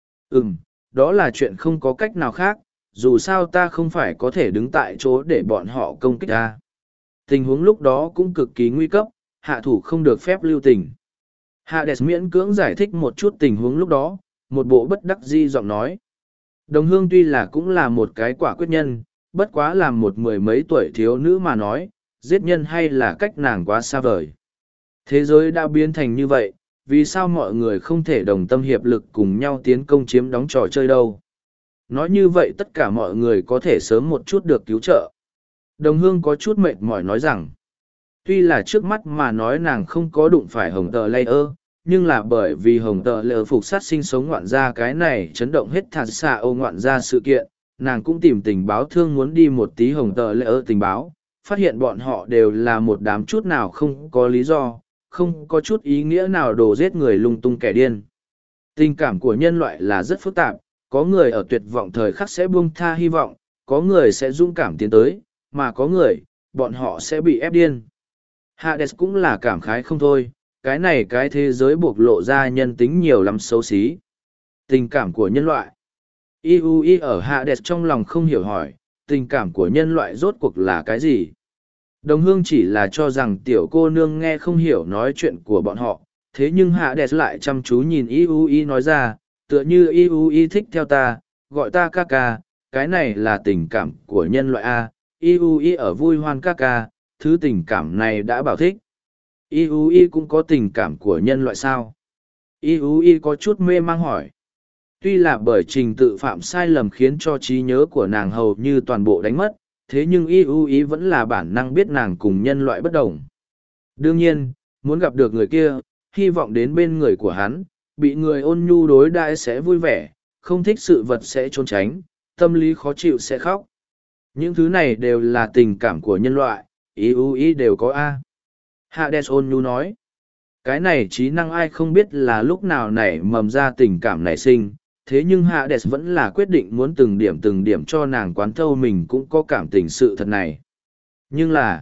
Đó là chuyện không có cách nào khác, dù sao ta không phải có thể đứng tại chỗ để bọn họ công kích ta. Tình huống lúc đó cũng cực kỳ nguy cấp, hạ thủ không được phép lưu tình. Hades miễn cưỡng giải thích một chút tình huống lúc đó, một bộ bất đắc dĩ giọng nói. Đồng hương tuy là cũng là một cái quả quyết nhân, bất quá làm một 10 mấy tuổi thiếu nữ mà nói, giết nhân hay là cách nàng quá xa vời. Thế giới đã biến thành như vậy, vì sao mọi người không thể đồng tâm hiệp lực cùng nhau tiến công chiếm đóng trò chơi đâu? Nói như vậy tất cả mọi người có thể sớm một chút được cứu trợ. Đồng hương có chút mệt mỏi nói rằng, tuy là trước mắt mà nói nàng không có đụng phải hồng tờ layer, nhưng là bởi vì hồng tờ layer phục sát sinh sống ngoạn gia cái này chấn động hết thà xạ ô ngoạn gia sự kiện, nàng cũng tìm tình báo thương muốn đi một tí hồng tờ layer tình báo, phát hiện bọn họ đều là một đám chút nào không có lý do, không có chút ý nghĩa nào đổ giết người lung tung kẻ điên. Tình cảm của nhân loại là rất phức tạp, có người ở tuyệt vọng thời khắc sẽ buông tha hy vọng, có người sẽ dũng cảm tiến tới, mà có người, bọn họ sẽ bị ép điên. Hades cũng là cảm khái không thôi, cái này cái thế giới buộc lộ ra nhân tính nhiều lắm xấu xí. Tình cảm của nhân loại. Iui ở Hades trong lòng không hiểu hỏi, tình cảm của nhân loại rốt cuộc là cái gì? Đồng hương chỉ là cho rằng tiểu cô nương nghe không hiểu nói chuyện của bọn họ, thế nhưng Hades lại chăm chú nhìn Iui nói ra, tựa như Iui thích theo ta, gọi ta ca ca, cái này là tình cảm của nhân loại A, Iui ở vui hoan ca ca, thứ tình cảm này đã bảo thích. Iui cũng có tình cảm của nhân loại sao? Iui có chút mê mang hỏi. Tuy là bởi trình tự phạm sai lầm khiến cho trí nhớ của nàng hầu như toàn bộ đánh mất, thế nhưng Iui vẫn là bản năng biết nàng cùng nhân loại bất đồng. Đương nhiên, muốn gặp được người kia, hy vọng đến bên người của hắn, bị người ôn nhu đối đãi sẽ vui vẻ, không thích sự vật sẽ trốn tránh, tâm lý khó chịu sẽ khóc. Những thứ này đều là tình cảm của nhân loại, Iui đều có A. Hades ôn nhu nói, cái này trí năng ai không biết là lúc nào nảy mầm ra tình cảm nảy sinh, thế nhưng Hades vẫn là quyết định muốn từng điểm cho nàng quán thâu mình cũng có cảm tình sự thật này. Nhưng là,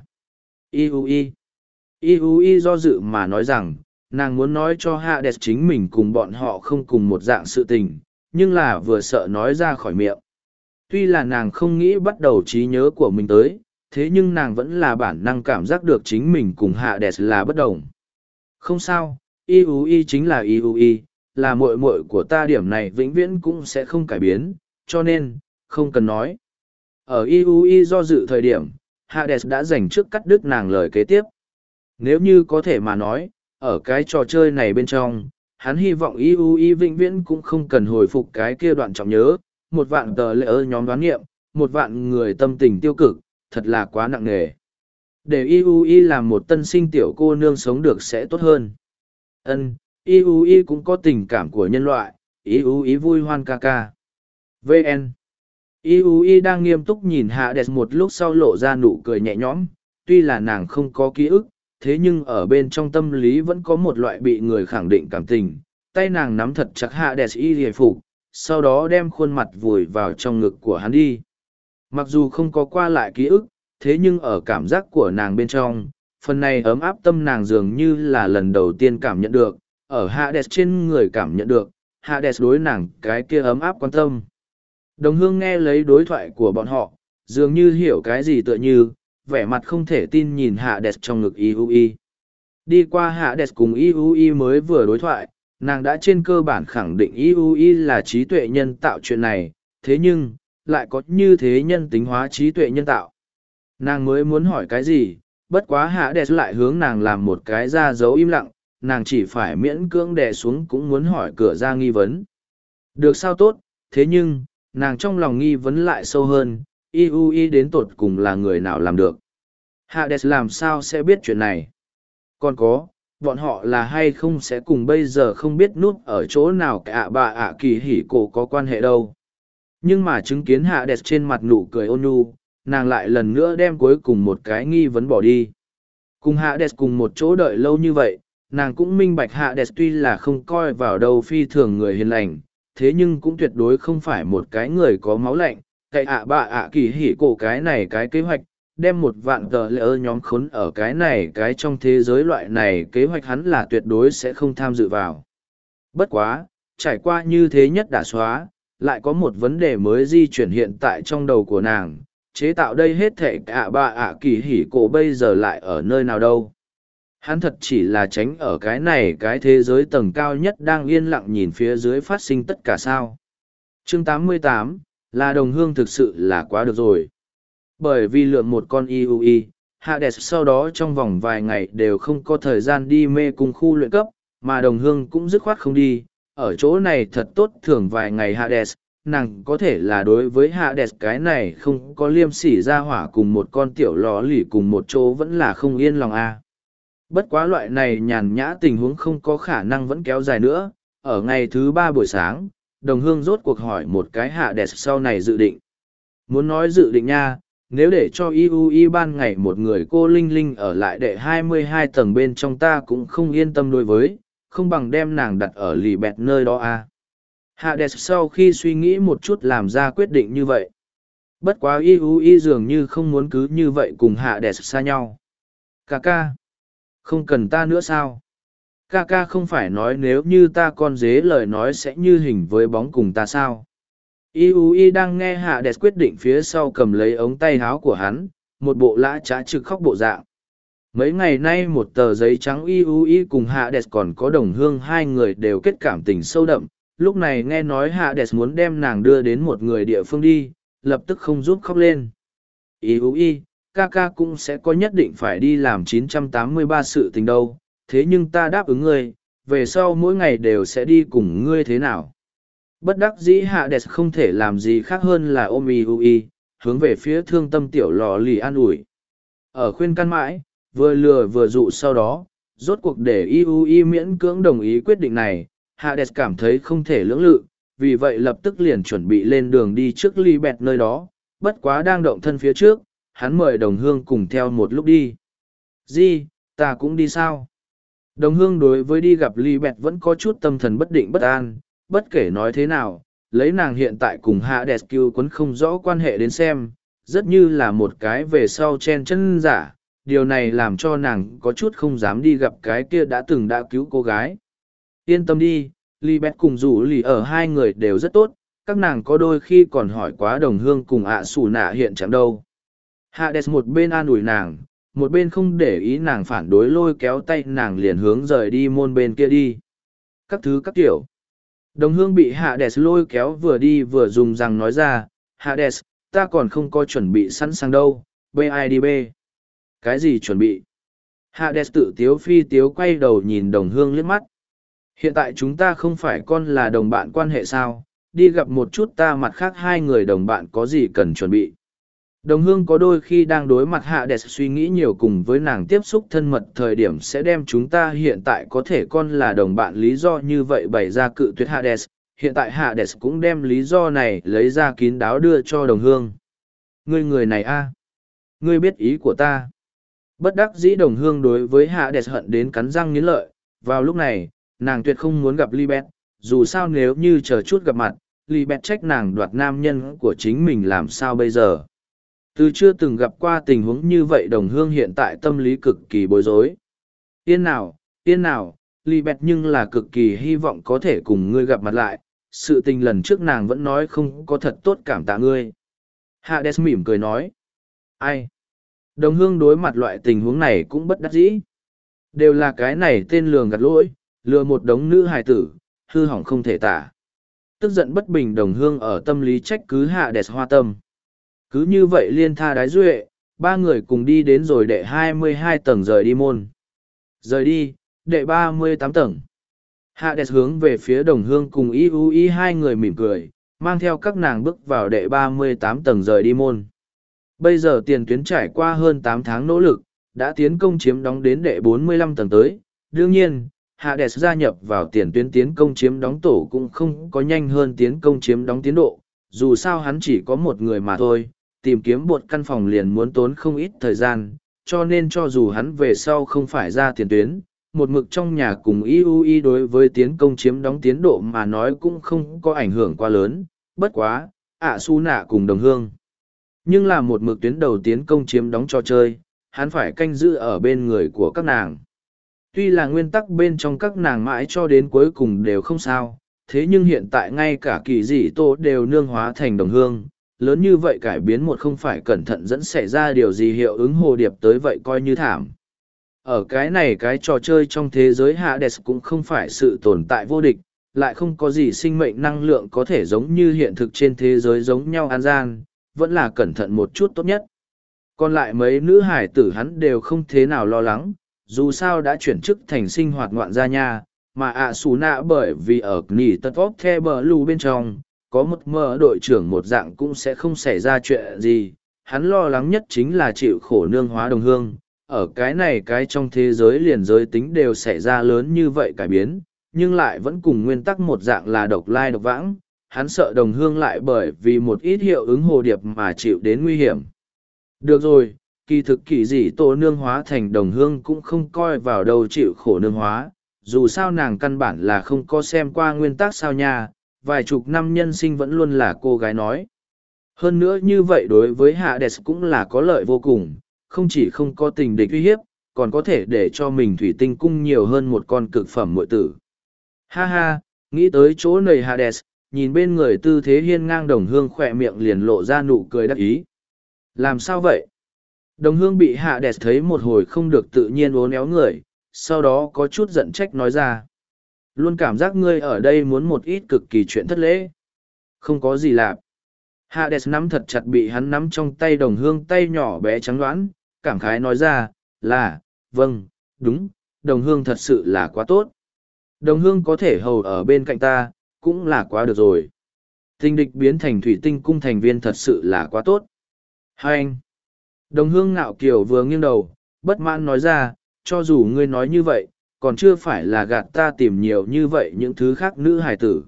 Iui do dự mà nói rằng, nàng muốn nói cho Hades chính mình cùng bọn họ không cùng một dạng sự tình, nhưng là vừa sợ nói ra khỏi miệng. Tuy là nàng không nghĩ bắt đầu trí nhớ của mình tới, thế nhưng nàng vẫn là bản năng cảm giác được chính mình cùng Hades là bất đồng. Không sao, Iui chính là Iui, là muội muội của ta, điểm này vĩnh viễn cũng sẽ không cải biến, cho nên, không cần nói. Ở Iui do dự thời điểm, Hades đã dành trước cắt đứt nàng lời kế tiếp. Nếu như có thể mà nói, ở cái trò chơi này bên trong, hắn hy vọng Iui vĩnh viễn cũng không cần hồi phục cái kia đoạn trọng nhớ, 1.000 tờ lệ ơ nhóm đoán nghiệm, 1.000 người tâm tình tiêu cực, thật là quá nặng nề. Để Iui làm một tân sinh tiểu cô nương sống được sẽ tốt hơn. Iui cũng có tình cảm của nhân loại, Iui vui hoan ca ca. VN Iui đang nghiêm túc nhìn Hades một lúc sau lộ ra nụ cười nhẹ nhõm, tuy là nàng không có ký ức, thế nhưng ở bên trong tâm lý vẫn có một loại bị người khẳng định cảm tình. Tay nàng nắm thật chặt Hades y phục, sau đó đem khuôn mặt vùi vào trong ngực của hắn đi. Mặc dù không có qua lại ký ức, thế nhưng ở cảm giác của nàng bên trong, phần này ấm áp tâm nàng dường như là lần đầu tiên cảm nhận được, ở Hades trên người cảm nhận được, Hades đối nàng cái kia ấm áp quan tâm. Đồng hương nghe lấy đối thoại của bọn họ, dường như hiểu cái gì tựa như, vẻ mặt không thể tin nhìn Hades trong ngực Iui. Đi qua Hades cùng Iui mới vừa đối thoại, nàng đã trên cơ bản khẳng định Iui là trí tuệ nhân tạo chuyện này, thế nhưng, lại có như thế nhân tính hóa trí tuệ nhân tạo. Nàng mới muốn hỏi cái gì, bất quá Hades lại hướng nàng làm một cái ra dấu im lặng, nàng chỉ phải miễn cưỡng đè xuống cũng muốn hỏi cửa ra nghi vấn. Được sao tốt, thế nhưng, nàng trong lòng nghi vấn lại sâu hơn, Iui đến tột cùng là người nào làm được. Hades làm sao sẽ biết chuyện này? Còn có, bọn họ là hay không sẽ cùng bây giờ không biết nút ở chỗ nào cả bà ạ kỳ hỉ cổ có quan hệ đâu. Nhưng mà chứng kiến hạ đẹp trên mặt nụ cười ôn nhu, nàng lại lần nữa đem cuối cùng một cái nghi vấn bỏ đi. Cùng hạ đẹp cùng một chỗ đợi lâu như vậy, nàng cũng minh bạch hạ đẹp tuy là không coi vào đâu phi thường người hiền lành, thế nhưng cũng tuyệt đối không phải một cái người có máu lạnh. Cái bà ạ kỳ hỉ cổ cái này cái kế hoạch, đem một vạn tờ lỡ nhóm khốn ở cái này cái trong thế giới loại này kế hoạch hắn là tuyệt đối sẽ không tham dự vào. Bất quá, trải qua như thế nhất đã xóa, lại có một vấn đề mới di chuyển hiện tại trong đầu của nàng, chế tạo đây hết thể cả bà ạ kỳ hỉ cổ bây giờ lại ở nơi nào đâu. Hắn thật chỉ là tránh ở cái này cái thế giới tầng cao nhất đang yên lặng nhìn phía dưới phát sinh tất cả sao. Chương 88, là đồng hương thực sự là quá được rồi. Bởi vì lượm một con IUI, Hades sau đó trong vòng vài ngày đều không có thời gian đi mê cung khu luyện cấp, mà đồng hương cũng dứt khoát không đi. Ở chỗ này thật tốt thưởng vài ngày Hades, nàng có thể là đối với Hades cái này không có liêm sỉ ra hỏa cùng một con tiểu lò lỉ cùng một chỗ vẫn là không yên lòng a. Bất quá loại này nhàn nhã tình huống không có khả năng vẫn kéo dài nữa. Ở ngày thứ 3 buổi sáng, đồng hương rốt cuộc hỏi một cái Hades sau này dự định. Muốn nói dự định nha, nếu để cho IUI ban ngày một người cô Linh Linh ở lại đệ 22 tầng bên trong ta cũng không yên tâm đối với, không bằng đem nàng đặt ở lì bẹt nơi đó a. Hades sau khi suy nghĩ một chút làm ra quyết định như vậy. Bất quá IUI dường như không muốn cứ như vậy cùng Hades xa nhau. Kaka, không cần ta nữa sao? Kaka không phải nói nếu như ta con dế lời nói sẽ như hình với bóng cùng ta sao? IUI đang nghe Hades quyết định phía sau cầm lấy ống tay áo của hắn, một bộ lã trá trực khóc bộ dạng. Mấy ngày nay một tờ giấy trắng IUI cùng Hades còn có đồng hương hai người đều kết cảm tình sâu đậm. Lúc này nghe nói Hades muốn đem nàng đưa đến một người địa phương đi, lập tức không giúp khóc lên. IUI, Kaka cũng sẽ có nhất định phải đi làm 983 sự tình đâu, thế nhưng ta đáp ứng ngươi, về sau mỗi ngày đều sẽ đi cùng ngươi thế nào. Bất đắc dĩ Hades không thể làm gì khác hơn là ôm IUI, hướng về phía thương tâm tiểu lò lì an ủi. Ở khuyên can mãi, vừa lừa vừa dụ sau đó, rốt cuộc để IUI miễn cưỡng đồng ý quyết định này, Hades cảm thấy không thể lưỡng lự, vì vậy lập tức liền chuẩn bị lên đường đi trước ly bẹt nơi đó, bất quá đang động thân phía trước, hắn mời đồng hương cùng theo một lúc đi. Gì, ta cũng đi sao? Đồng hương đối với đi gặp ly bẹt vẫn có chút tâm thần bất định bất an, bất kể nói thế nào, lấy nàng hiện tại cùng Hades cứu quấn không rõ quan hệ đến xem, rất như là một cái về sau chen chân giả, điều này làm cho nàng có chút không dám đi gặp cái kia đã cứu cô gái. Yên tâm đi, Libet cùng rủ lì ở hai người đều rất tốt, các nàng có đôi khi còn hỏi quá đồng hương cùng ạ xù nạ hiện chẳng đâu. Hades một bên an ủi nàng, một bên không để ý nàng phản đối lôi kéo tay nàng liền hướng rời đi môn bên kia đi. Các thứ các kiểu. Đồng hương bị Hades lôi kéo vừa đi vừa dùng rằng nói ra, Hades, ta còn không có chuẩn bị sẵn sàng đâu, B.I.D.B. Cái gì chuẩn bị? Hades tự tiếu phi tiếu quay đầu nhìn đồng hương liếc mắt. Hiện tại chúng ta không phải con là đồng bạn quan hệ sao, đi gặp một chút ta mặt khác hai người đồng bạn có gì cần chuẩn bị. Đồng hương có đôi khi đang đối mặt Hades suy nghĩ nhiều cùng với nàng tiếp xúc thân mật thời điểm sẽ đem chúng ta hiện tại có thể con là đồng bạn lý do như vậy bày ra cự tuyệt Hades. Hiện tại Hades cũng đem lý do này lấy ra kín đáo đưa cho đồng hương. Người này a, ngươi biết ý của ta. Bất đắc dĩ đồng hương đối với Hades hận đến cắn răng nghiến lợi. Vào lúc này, nàng tuyệt không muốn gặp Libet, dù sao nếu như chờ chút gặp mặt, Libet trách nàng đoạt nam nhân của chính mình làm sao bây giờ. Từ chưa từng gặp qua tình huống như vậy đồng hương hiện tại tâm lý cực kỳ bối rối. Yên nào, Libet nhưng là cực kỳ hy vọng có thể cùng ngươi gặp mặt lại, sự tình lần trước nàng vẫn nói không có thật tốt cảm tạ ngươi. Hades mỉm cười nói. Ai? Đồng hương đối mặt loại tình huống này cũng bất đắc dĩ. Đều là cái này tên lường gạt lỗi, lừa một đống nữ hài tử, hư hỏng không thể tả. Tức giận bất bình đồng hương ở tâm lý trách cứ Hades hoa tâm. Cứ như vậy liên tha đái duệ, ba người cùng đi đến rồi đệ 22 tầng rời đi môn. Rời đi, đệ 38 tầng. Hades hướng về phía đồng hương cùng IUI hai người mỉm cười, mang theo các nàng bước vào đệ 38 tầng rời đi môn. Bây giờ tiền tuyến trải qua hơn 8 tháng nỗ lực, đã tiến công chiếm đóng đến đệ 45 tầng tới, Đương nhiên, Hades gia nhập vào tiền tuyến tiến công chiếm đóng tổ cũng không có nhanh hơn tiến công chiếm đóng tiến độ, dù sao hắn chỉ có một người mà thôi, tìm kiếm một căn phòng liền muốn tốn không ít thời gian, cho nên cho dù hắn về sau không phải ra tiền tuyến, một mực trong nhà cùng IUI đối với tiến công chiếm đóng tiến độ mà nói cũng không có ảnh hưởng quá lớn, bất quá, Su nạ cùng đồng hương. Nhưng là một mực tuyến đầu tiến công chiếm đóng trò chơi, hắn phải canh giữ ở bên người của các nàng. Tuy là nguyên tắc bên trong các nàng mãi cho đến cuối cùng đều không sao, thế nhưng hiện tại ngay cả kỳ dị tô đều nương hóa thành đồng hương, lớn như vậy cải biến một không phải cẩn thận dẫn xảy ra điều gì hiệu ứng hồ điệp tới vậy coi như thảm. Ở cái này cái trò chơi trong thế giới Hades cũng không phải sự tồn tại vô địch, lại không có gì sinh mệnh năng lượng có thể giống như hiện thực trên thế giới giống nhau an gian, vẫn là cẩn thận một chút tốt nhất. Còn lại mấy nữ hải tử hắn đều không thế nào lo lắng, dù sao đã chuyển chức thành sinh hoạt ngoạn gia nha, mà Su nạ bởi vì ở nỉ tật vóc the bờ lù bên trong, có một mơ đội trưởng một dạng cũng sẽ không xảy ra chuyện gì, hắn lo lắng nhất chính là chịu khổ nương hóa đồng hương. Ở cái này cái trong thế giới liền giới tính đều xảy ra lớn như vậy cải biến, nhưng lại vẫn cùng nguyên tắc một dạng là độc lai độc vãng, hắn sợ đồng hương lại bởi vì một ít hiệu ứng hồ điệp mà chịu đến nguy hiểm. Được rồi, kỳ thực kỳ dị tổ nương hóa thành đồng hương cũng không coi vào đâu chịu khổ nương hóa, dù sao nàng căn bản là không có xem qua nguyên tắc sao nha, vài chục năm nhân sinh vẫn luôn là cô gái nói. Hơn nữa như vậy đối với Hades cũng là có lợi vô cùng, không chỉ không có tình địch uy hiếp, còn có thể để cho mình thủy tinh cung nhiều hơn một con cực phẩm muội tử. Ha ha, nghĩ tới chỗ này Hades, nhìn bên người tư thế hiên ngang đồng hương khỏe miệng liền lộ ra nụ cười đắc ý. Làm sao vậy? Đồng hương bị Hades thấy một hồi không được tự nhiên uốn éo người, sau đó có chút giận trách nói ra. Luôn cảm giác ngươi ở đây muốn một ít cực kỳ chuyện thất lễ. Không có gì lạ. Hades nắm thật chặt bị hắn nắm trong tay đồng hương tay nhỏ bé trắng đoán, cảm khái nói ra, là, vâng, đúng, đồng hương thật sự là quá tốt. Đồng hương có thể hầu ở bên cạnh ta, cũng là quá được rồi. Tình địch biến thành thủy tinh cung thành viên thật sự là quá tốt. Hai anh. Đồng hương ngạo kiều vừa nghiêng đầu, bất mãn nói ra, cho dù ngươi nói như vậy, còn chưa phải là gạt ta tìm nhiều như vậy những thứ khác nữ hài tử.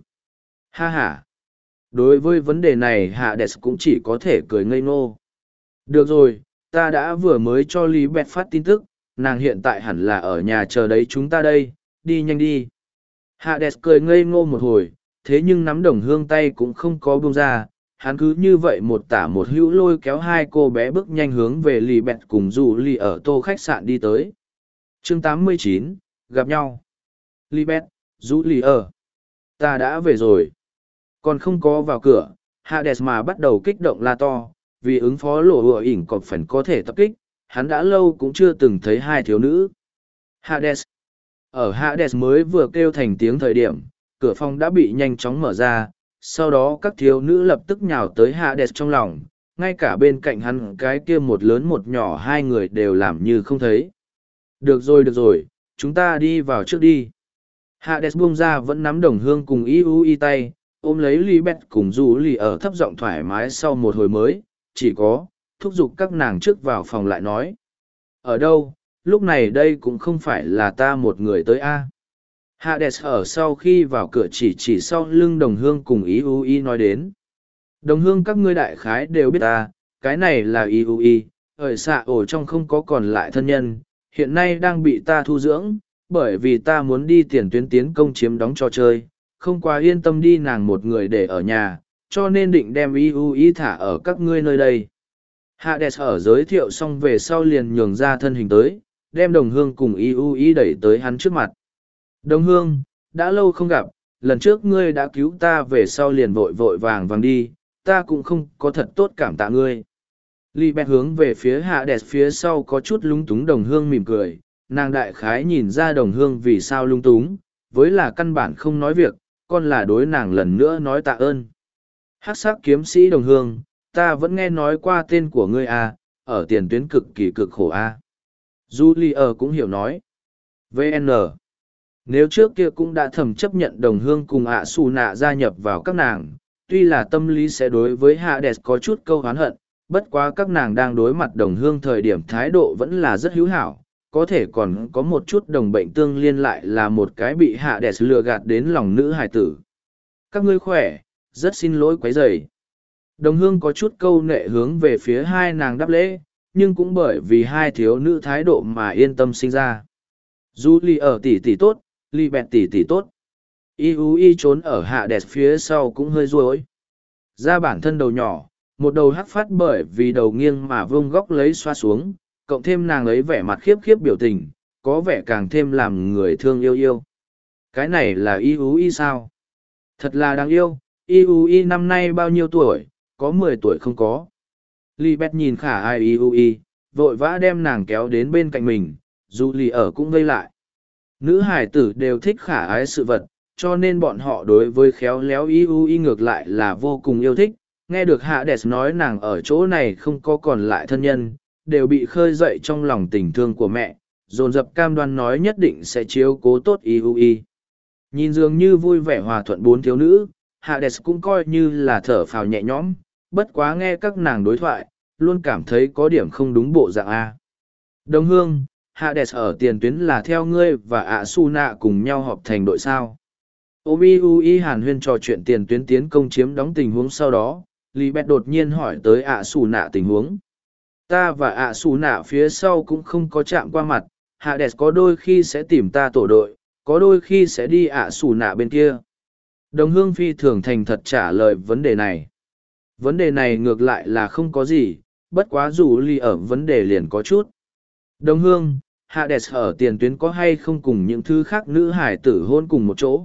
Ha ha. Đối với vấn đề này Hades cũng chỉ có thể cười ngây ngô. Được rồi, ta đã vừa mới cho Lý Bẹt phát tin tức, nàng hiện tại hẳn là ở nhà chờ đấy chúng ta đây, đi nhanh đi. Hades cười ngây ngô một hồi, thế nhưng nắm đồng hương tay cũng không có buông ra, hắn cứ như vậy một tả một hữu lôi kéo hai cô bé bước nhanh hướng về Lý Bẹt cùng dù Lý ở tô khách sạn đi tới. Chương 89, gặp nhau. Lý Bẹt, dù Lý ở. Ta đã về rồi. Còn không có vào cửa, Hades mà bắt đầu kích động la to, vì ứng phó lộ hùa ỉn cọp phần có thể tập kích, hắn đã lâu cũng chưa từng thấy hai thiếu nữ. Hades. Ở Hades mới vừa kêu thành tiếng thời điểm, cửa phòng đã bị nhanh chóng mở ra, sau đó các thiếu nữ lập tức nhào tới Hades trong lòng, ngay cả bên cạnh hắn cái kia một lớn một nhỏ hai người đều làm như không thấy. Được rồi, chúng ta đi vào trước đi. Hades buông ra vẫn nắm đồng hương cùng y tay, ôm lấy Libet cùng dù lì ở thấp giọng thoải mái sau một hồi mới, chỉ có, thúc giục các nàng trước vào phòng lại nói. Ở đâu, lúc này đây cũng không phải là ta một người tới a. Hades ở sau khi vào cửa chỉ sau lưng đồng hương cùng y nói đến. Đồng hương các ngươi đại khái đều biết ta, cái này là y, ở xạ ổ trong không có còn lại thân nhân, hiện nay đang bị ta thu dưỡng, bởi vì ta muốn đi tiền tuyến tiến công chiếm đóng trò chơi, không quá yên tâm đi nàng một người để ở nhà, cho nên định đem y thả ở các ngươi nơi đây. Hades ở giới thiệu xong về sau liền nhường ra thân hình tới, đem đồng hương cùng y đẩy tới hắn trước mặt. Đồng hương, đã lâu không gặp, lần trước ngươi đã cứu ta về sau liền vội vàng đi, ta cũng không có thật tốt cảm tạ ngươi. Libet hướng về phía Hades phía sau có chút lung túng đồng hương mỉm cười, nàng đại khái nhìn ra đồng hương vì sao lung túng, với là căn bản không nói việc, còn là đối nàng lần nữa nói tạ ơn. Hắc sắc kiếm sĩ đồng hương, ta vẫn nghe nói qua tên của ngươi à, ở tiền tuyến cực kỳ cực khổ à. Julie cũng hiểu nói. VN. Nếu trước kia cũng đã thầm chấp nhận đồng hương cùng Su nạ gia nhập vào các nàng, tuy là tâm lý sẽ đối với Hades có chút câu hán hận, bất quá các nàng đang đối mặt đồng hương thời điểm thái độ vẫn là rất hữu hảo, có thể còn có một chút đồng bệnh tương liên lại là một cái bị Hades lừa gạt đến lòng nữ hài tử. Các ngươi khỏe, rất xin lỗi quấy rầy. Đồng hương có chút câu nệ hướng về phía hai nàng đáp lễ, nhưng cũng bởi vì hai thiếu nữ thái độ mà yên tâm sinh ra. Julie ở tỷ tỷ tốt, Ly bẹt tỷ tỷ tốt. Y trốn ở Hades phía sau cũng hơi ruối. Ra bản thân đầu nhỏ, một đầu hắc phát bởi vì đầu nghiêng mà vông góc lấy xoa xuống, cộng thêm nàng ấy vẻ mặt khiếp khiếp biểu tình, có vẻ càng thêm làm người thương yêu yêu. Cái này là Y sao? Thật là đáng yêu, Y năm nay bao nhiêu tuổi, có 10 tuổi không có. Libet nhìn khả ai Y, vội vã đem nàng kéo đến bên cạnh mình, dù lì ở cũng vây lại. Nữ hải tử đều thích khả ái sự vật, cho nên bọn họ đối với khéo léo Y ngược lại là vô cùng yêu thích. Nghe được Hades nói nàng ở chỗ này không có còn lại thân nhân, đều bị khơi dậy trong lòng tình thương của mẹ, dồn dập cam đoan nói nhất định sẽ chiếu cố tốt Y. Nhìn dường như vui vẻ hòa thuận bốn thiếu nữ, Hades cũng coi như là thở phào nhẹ nhõm, bất quá nghe các nàng đối thoại, luôn cảm thấy có điểm không đúng bộ dạng A. Đồng hương, Hades ở tiền tuyến là theo ngươi và Asuna cùng nhau họp thành đội sao. Ôm Y hàn huyên trò chuyện tiền tuyến tiến công chiếm đóng tình huống sau đó, Libet đột nhiên hỏi tới Asuna tình huống. Ta và Asuna phía sau cũng không có chạm qua mặt, Hades có đôi khi sẽ tìm ta tổ đội, có đôi khi sẽ đi Asuna bên kia. Đồng hương phi thường thành thật trả lời vấn đề này. Vấn đề này ngược lại là không có gì, bất quá dù ly ở vấn đề liền có chút. Đồng hương, Hades ở tiền tuyến có hay không cùng những thứ khác nữ hải tử hôn cùng một chỗ.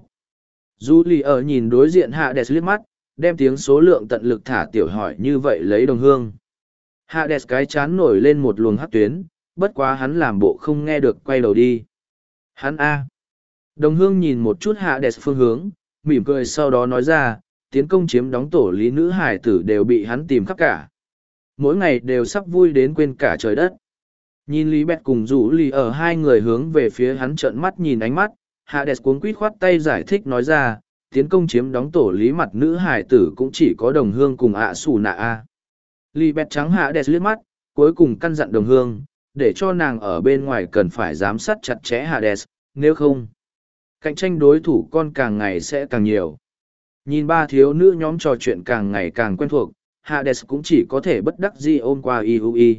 Dù ly ở nhìn đối diện Hades liếc mắt, đem tiếng số lượng tận lực thả tiểu hỏi như vậy lấy đồng hương. Hades cái chán nổi lên một luồng hắc tuyến, bất quá hắn làm bộ không nghe được quay đầu đi. Hắn A. Đồng hương nhìn một chút Hades phương hướng, mỉm cười sau đó nói ra, tiến công chiếm đóng tổ lý nữ hải tử đều bị hắn tìm khắp cả. Mỗi ngày đều sắp vui đến quên cả trời đất. Nhìn Lý Bẹt cùng rủ Lý ở hai người hướng về phía hắn trợn mắt nhìn ánh mắt, Hades cuống quýt khoát tay giải thích nói ra, tiến công chiếm đóng tổ lý mặt nữ hải tử cũng chỉ có đồng hương cùng xù nạ a. Lý Bẹt trắng Hades liếc mắt, cuối cùng căn dặn đồng hương, để cho nàng ở bên ngoài cần phải giám sát chặt chẽ Hades, nếu không, cạnh tranh đối thủ con càng ngày sẽ càng nhiều. Nhìn ba thiếu nữ nhóm trò chuyện càng ngày càng quen thuộc, Hades cũng chỉ có thể bất đắc dĩ ôm qua Y.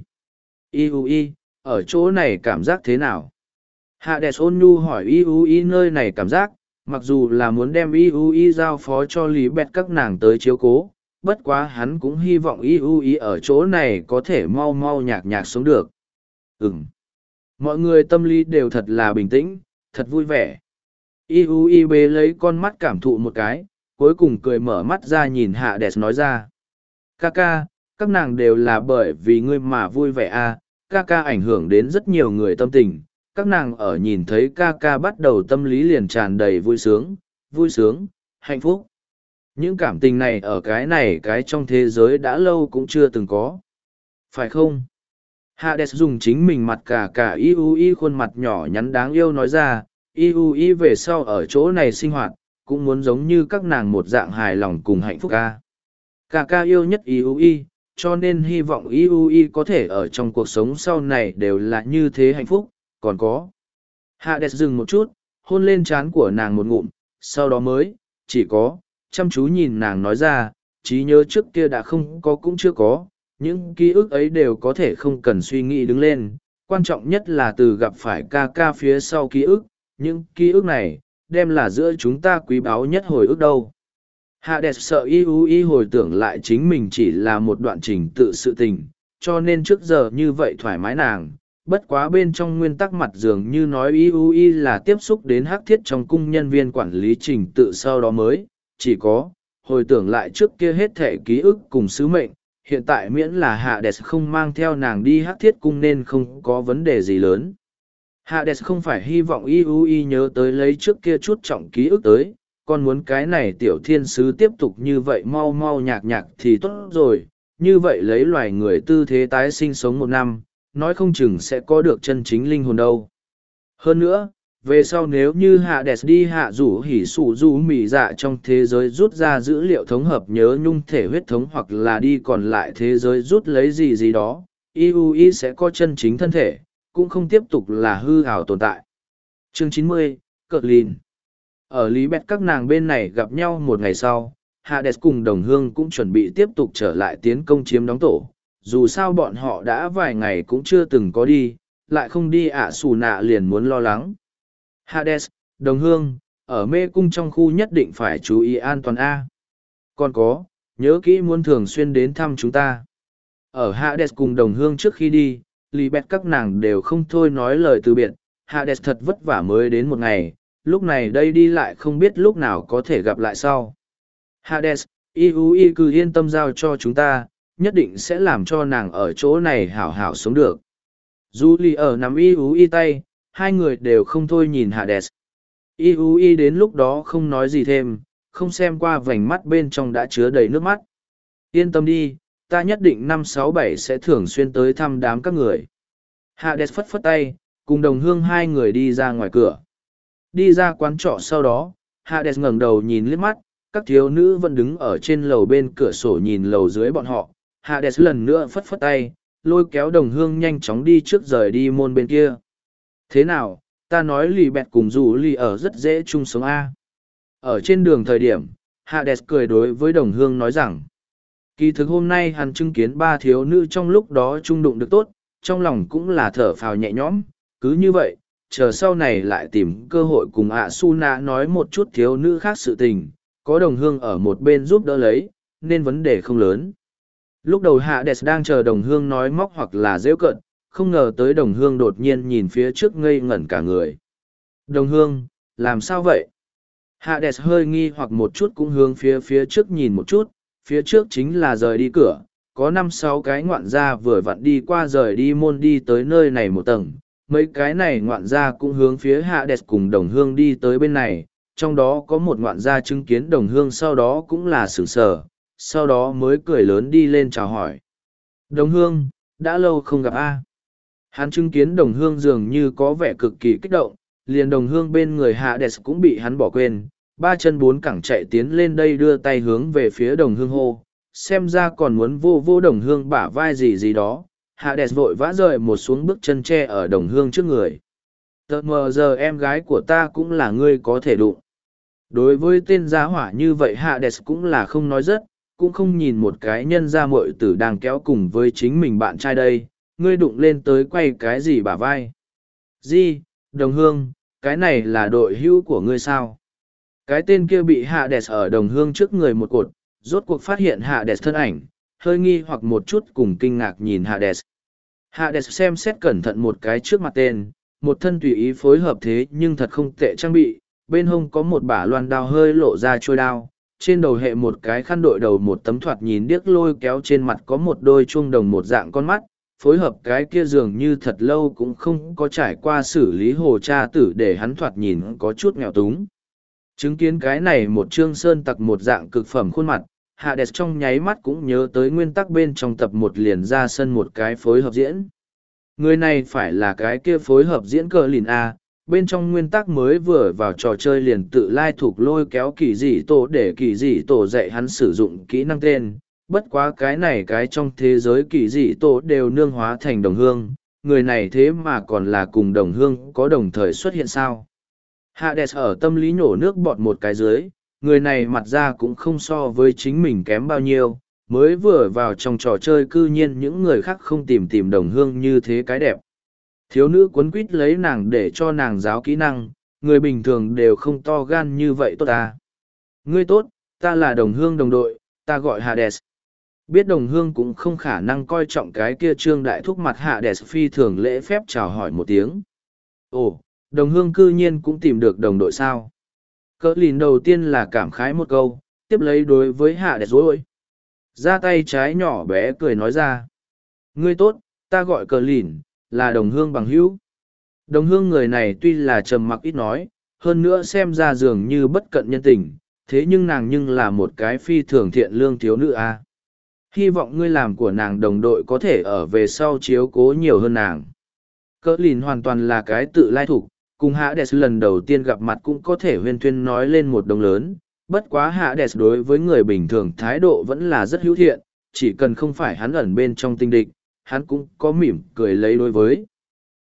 Y, ở chỗ này cảm giác thế nào? Hades ôn nhu hỏi Y nơi này cảm giác, mặc dù là muốn đem Y giao phó cho Lý Bẹt các nàng tới chiếu cố, bất quá hắn cũng hy vọng Y ở chỗ này có thể mau mau nhạc nhạc sống được. Mọi người tâm lý đều thật là bình tĩnh, thật vui vẻ. Y bế lấy con mắt cảm thụ một cái, cuối cùng cười mở mắt ra nhìn Hades nói ra. Kaka, các nàng đều là bởi vì ngươi mà vui vẻ à, Kaka ảnh hưởng đến rất nhiều người tâm tình, các nàng ở nhìn thấy Kaka bắt đầu tâm lý liền tràn đầy vui sướng, hạnh phúc. Những cảm tình này ở cái trong thế giới đã lâu cũng chưa từng có. Phải không? Hades dùng chính mình mặt cả Y khuôn mặt nhỏ nhắn đáng yêu nói ra, Y về sau ở chỗ này sinh hoạt, cũng muốn giống như các nàng một dạng hài lòng cùng hạnh phúc ca. Kaka yêu nhất Y, cho nên hy vọng Y có thể ở trong cuộc sống sau này đều là như thế hạnh phúc, còn có. Hades dừng một chút, hôn lên trán của nàng một ngụm, sau đó mới, chỉ có, chăm chú nhìn nàng nói ra, trí nhớ trước kia đã không có cũng chưa có, những ký ức ấy đều có thể không cần suy nghĩ đứng lên, quan trọng nhất là từ gặp phải Kaka phía sau ký ức, những ký ức này, đem là giữa chúng ta quý báu nhất hồi ức đâu. Hades sợ Y hồi tưởng lại chính mình chỉ là một đoạn trình tự sự tình, cho nên trước giờ như vậy thoải mái nàng. Bất quá bên trong nguyên tắc mặt dường như nói Y là tiếp xúc đến hắc thiết trong cung nhân viên quản lý trình tự sau đó mới, chỉ có, hồi tưởng lại trước kia hết thể ký ức cùng sứ mệnh, hiện tại miễn là Hades không mang theo nàng đi hắc thiết cung nên không có vấn đề gì lớn. Hades không phải hy vọng Y nhớ tới lấy trước kia chút trọng ký ức tới, còn muốn cái này tiểu thiên sứ tiếp tục như vậy mau mau nhạc nhạc thì tốt rồi, như vậy lấy loài người tư thế tái sinh sống 1 năm, nói không chừng sẽ có được chân chính linh hồn đâu. Hơn nữa, về sau nếu như Hades đi hạ rủ hỉ sủ rủ mỉ dạ trong thế giới rút ra dữ liệu thống hợp nhớ nhung thể huyết thống hoặc là đi còn lại thế giới rút lấy gì đó, Y sẽ có chân chính thân thể, cũng không tiếp tục là hư ảo tồn tại. Chương 90, Cợt Lìn. Ở Lý Bẹt các nàng bên này gặp nhau một ngày sau, Hades cùng Đồng Hương cũng chuẩn bị tiếp tục trở lại tiến công chiếm đóng tổ. Dù sao bọn họ đã vài ngày cũng chưa từng có đi, lại không đi xù nạ liền muốn lo lắng. Hades, Đồng Hương, ở mê cung trong khu nhất định phải chú ý an toàn A. Còn có, nhớ kỹ muốn thường xuyên đến thăm chúng ta. Ở Hades cùng Đồng Hương trước khi đi, Lý Bẹt các nàng đều không thôi nói lời từ biệt. Hades thật vất vả mới đến một ngày, lúc này đây đi lại không biết lúc nào có thể gặp lại sau. Hades, Iui cứ yên tâm giao cho chúng ta, nhất định sẽ làm cho nàng ở chỗ này hảo hảo sống được. Julie ở nắm Iui tay, hai người đều không thôi nhìn Hades. Iui đến lúc đó không nói gì thêm, không xem qua vành mắt bên trong đã chứa đầy nước mắt. Yên tâm đi, ta nhất định 567 sẽ thường xuyên tới thăm đám các người. Hades phất phất tay, cùng Đồng Hương hai người đi ra ngoài cửa. Đi ra quán trọ sau đó, Hades ngẩng đầu nhìn liếc mắt, các thiếu nữ vẫn đứng ở trên lầu bên cửa sổ nhìn lầu dưới bọn họ. Hades lần nữa phất phất tay, lôi kéo Đồng Hương nhanh chóng đi trước rời đi môn bên kia. Thế nào, ta nói Lì Bẹt cùng dù Lì ở rất dễ chung sống A. Ở trên đường thời điểm, Hades cười đối với Đồng Hương nói rằng, kỳ thực hôm nay hắn chứng kiến ba thiếu nữ trong lúc đó chung đụng được tốt, trong lòng cũng là thở phào nhẹ nhõm, cứ như vậy, chờ sau này lại tìm cơ hội cùng Suna nói một chút thiếu nữ khác sự tình, có Đồng Hương ở một bên giúp đỡ lấy, nên vấn đề không lớn. Lúc đầu Hades đang chờ Đồng Hương nói móc hoặc là rêu cận, không ngờ tới Đồng Hương đột nhiên nhìn phía trước ngây ngẩn cả người. Đồng Hương, làm sao vậy? Hades hơi nghi hoặc một chút cũng hướng phía trước nhìn một chút, phía trước chính là rời đi cửa, có 5-6 cái ngoạn gia vừa vặn đi qua rời đi môn đi tới nơi này một tầng. Mấy cái này ngoạn gia cũng hướng phía Hades cùng Đồng Hương đi tới bên này, trong đó có một ngoạn gia chứng kiến Đồng Hương sau đó cũng là sửng sờ, sau đó mới cười lớn đi lên chào hỏi. Đồng Hương, đã lâu không gặp a. Hắn chứng kiến Đồng Hương dường như có vẻ cực kỳ kích động, liền Đồng Hương bên người Hades cũng bị hắn bỏ quên, ba chân bốn cẳng chạy tiến lên đây đưa tay hướng về phía Đồng Hương hô, xem ra còn muốn vô Đồng Hương bả vai gì gì đó. Hades vội vã rời một xuống bước chân tre ở Đồng Hương trước người. Tờ mờ giờ em gái của ta cũng là ngươi có thể đụng. Đối với tên gia hỏa như vậy Hades cũng là không nói rất, cũng không nhìn một cái nhân gia muội tử đang kéo cùng với chính mình bạn trai đây, ngươi đụng lên tới quay cái gì bả vai. Gì, Đồng Hương, cái này là đội hữu của ngươi sao? Cái tên kia bị Hades ở Đồng Hương trước người một cột, rốt cuộc phát hiện Hades thân ảnh, hơi nghi hoặc một chút cùng kinh ngạc nhìn Hades. Hades xem xét cẩn thận một cái trước mặt tên, một thân tùy ý phối hợp thế nhưng thật không tệ trang bị, bên hông có một bả loan đao hơi lộ ra trôi đao, trên đầu hệ một cái khăn đội đầu một tấm thoạt nhìn điếc lôi kéo trên mặt có một đôi chuông đồng một dạng con mắt, phối hợp cái kia dường như thật lâu cũng không có trải qua xử lý hồ cha tử để hắn thoạt nhìn có chút nghèo túng. Chứng kiến cái này một trương sơn tặc một dạng cực phẩm khuôn mặt, Hades trong nháy mắt cũng nhớ tới nguyên tắc bên trong tập một liền ra sân một cái phối hợp diễn. Người này phải là cái kia phối hợp diễn cờ lìn A, bên trong nguyên tắc mới vừa vào trò chơi liền tự lai thuộc lôi kéo kỳ dị tổ để kỳ dị tổ dạy hắn sử dụng kỹ năng tên. Bất quá cái này cái trong thế giới kỳ dị tổ đều nương hóa thành Đồng Hương, người này thế mà còn là cùng Đồng Hương có đồng thời xuất hiện sao. Hades ở tâm lý nhổ nước bọt một cái dưới, người này mặt ra cũng không so với chính mình kém bao nhiêu, mới vừa vào trong trò chơi cư nhiên những người khác không tìm Đồng Hương như thế cái đẹp. Thiếu nữ quấn quýt lấy nàng để cho nàng giáo kỹ năng, người bình thường đều không to gan như vậy tốt ta. Ngươi tốt, ta là Đồng Hương đồng đội, ta gọi Hades. Biết Đồng Hương cũng không khả năng coi trọng cái kia trương đại thúc mặt Hades phi thường lễ phép chào hỏi một tiếng. Ồ, Đồng Hương cư nhiên cũng tìm được đồng đội sao. Cỡ lìn đầu tiên là cảm khái một câu, tiếp lấy đối với Hades rồi. Ra tay trái nhỏ bé cười nói ra. Ngươi tốt, ta gọi Cỡ lìn, là Đồng Hương bằng hữu. Đồng Hương người này tuy là trầm mặc ít nói, hơn nữa xem ra dường như bất cận nhân tình, thế nhưng nàng nhưng là một cái phi thường thiện lương thiếu nữ a. Hy vọng ngươi làm của nàng đồng đội có thể ở về sau chiếu cố nhiều hơn nàng. Cỡ lìn hoàn toàn là cái tự lai thủ, cùng Hades lần đầu tiên gặp mặt cũng có thể huyên thuyên nói lên một đồng lớn, bất quá Hades đối với người bình thường thái độ vẫn là rất hữu thiện, chỉ cần không phải hắn ẩn bên trong tinh địch, hắn cũng có mỉm cười lấy đối với.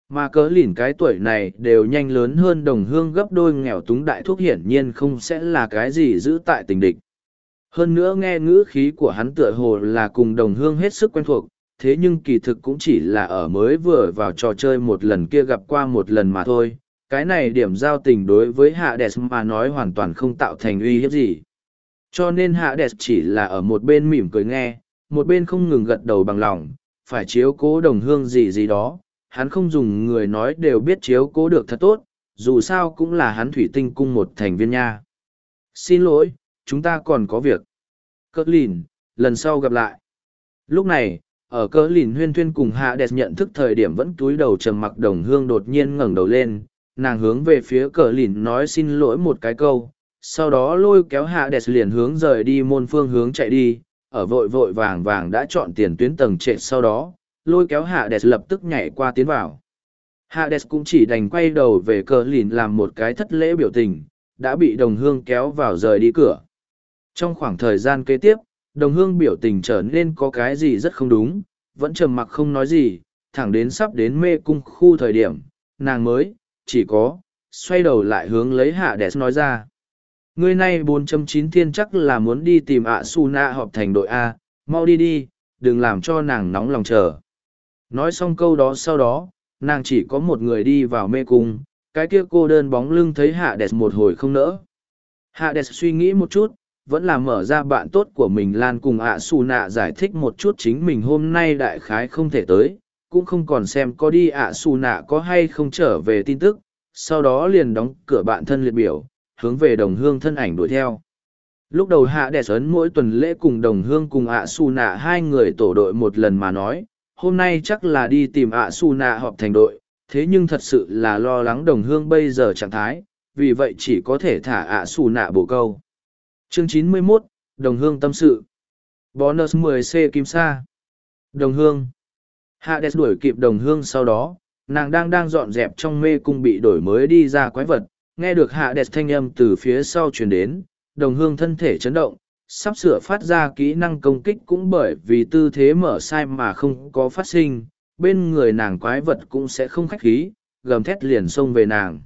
Mà cớ lìn cái tuổi này đều nhanh lớn hơn đồng hương gấp đôi, nghèo túng đại thúc hiển nhiên không sẽ là cái gì giữ tại tình địch. Hơn nữa nghe ngữ khí của hắn tựa hồ là cùng đồng hương hết sức quen thuộc, thế nhưng kỳ thực cũng chỉ là ở mới vừa vào trò chơi một lần kia gặp qua một lần mà thôi. Cái này điểm giao tình đối với Hades mà nói hoàn toàn không tạo thành uy hiếp gì. Cho nên Hades chỉ là ở một bên mỉm cười nghe, một bên không ngừng gật đầu bằng lòng, phải chiếu cố đồng hương gì gì đó. Hắn không dùng người nói đều biết chiếu cố được thật tốt, dù sao cũng là hắn thủy tinh cung một thành viên nha. Xin lỗi, chúng ta còn có việc. Cỡ lìn, lần sau gặp lại. Lúc này, ở cỡ lìn huyên thuyên cùng Hades nhận thức thời điểm vẫn cúi đầu trầm mặc, đồng hương đột nhiên ngẩng đầu lên, nàng hướng về phía cỡ lìn nói xin lỗi một cái câu, sau đó lôi kéo Hades liền hướng rời đi môn phương hướng chạy đi, ở vội vội vàng vàng đã chọn tiền tuyến tầng trệt, sau đó lôi kéo Hades lập tức nhảy qua tiến vào. Hades cũng chỉ đành quay đầu về cờ lìn làm một cái thất lễ biểu tình, đã bị đồng hương kéo vào rời đi cửa. Trong khoảng thời gian kế tiếp, đồng hương biểu tình trở nên có cái gì rất không đúng, vẫn trầm mặc không nói gì, thẳng đến sắp đến mê cung khu thời điểm, nàng mới, chỉ có, xoay đầu lại hướng lấy Hades nói ra. Người này 4.9 thiên chắc là muốn đi tìm Asuna họp thành đội A, mau đi đi, đừng làm cho nàng nóng lòng chờ. Nói xong câu đó sau đó, nàng chỉ có một người đi vào mê cung, cái kia cô đơn bóng lưng thấy Hades một hồi không nỡ. Hades suy nghĩ một chút, vẫn là mở ra bạn tốt của mình Lan cùng Asuna giải thích một chút chính mình hôm nay đại khái không thể tới, cũng không còn xem có đi Asuna có hay không trở về tin tức, sau đó liền đóng cửa bạn thân liệt biểu, hướng về đồng hương thân ảnh đuổi theo. Lúc đầu Hades ấn mỗi tuần lễ cùng đồng hương cùng Asuna hai người tổ đội một lần mà nói, hôm nay chắc là đi tìm Asuna họp thành đội, thế nhưng thật sự là lo lắng đồng hương bây giờ trạng thái, vì vậy chỉ có thể thả Asuna bổ câu. Chương 91, Đồng hương tâm sự. Bonus 10C kim sa. Đồng hương. Hades đuổi kịp đồng hương, sau đó, nàng đang dọn dẹp trong mê cung bị đổi mới đi ra quái vật, nghe được Hades thanh âm từ phía sau truyền đến, đồng hương thân thể chấn động, sắp sửa phát ra kỹ năng công kích cũng bởi vì tư thế mở sai mà không có phát sinh, bên người nàng quái vật cũng sẽ không khách khí, gầm thét liền xông về nàng.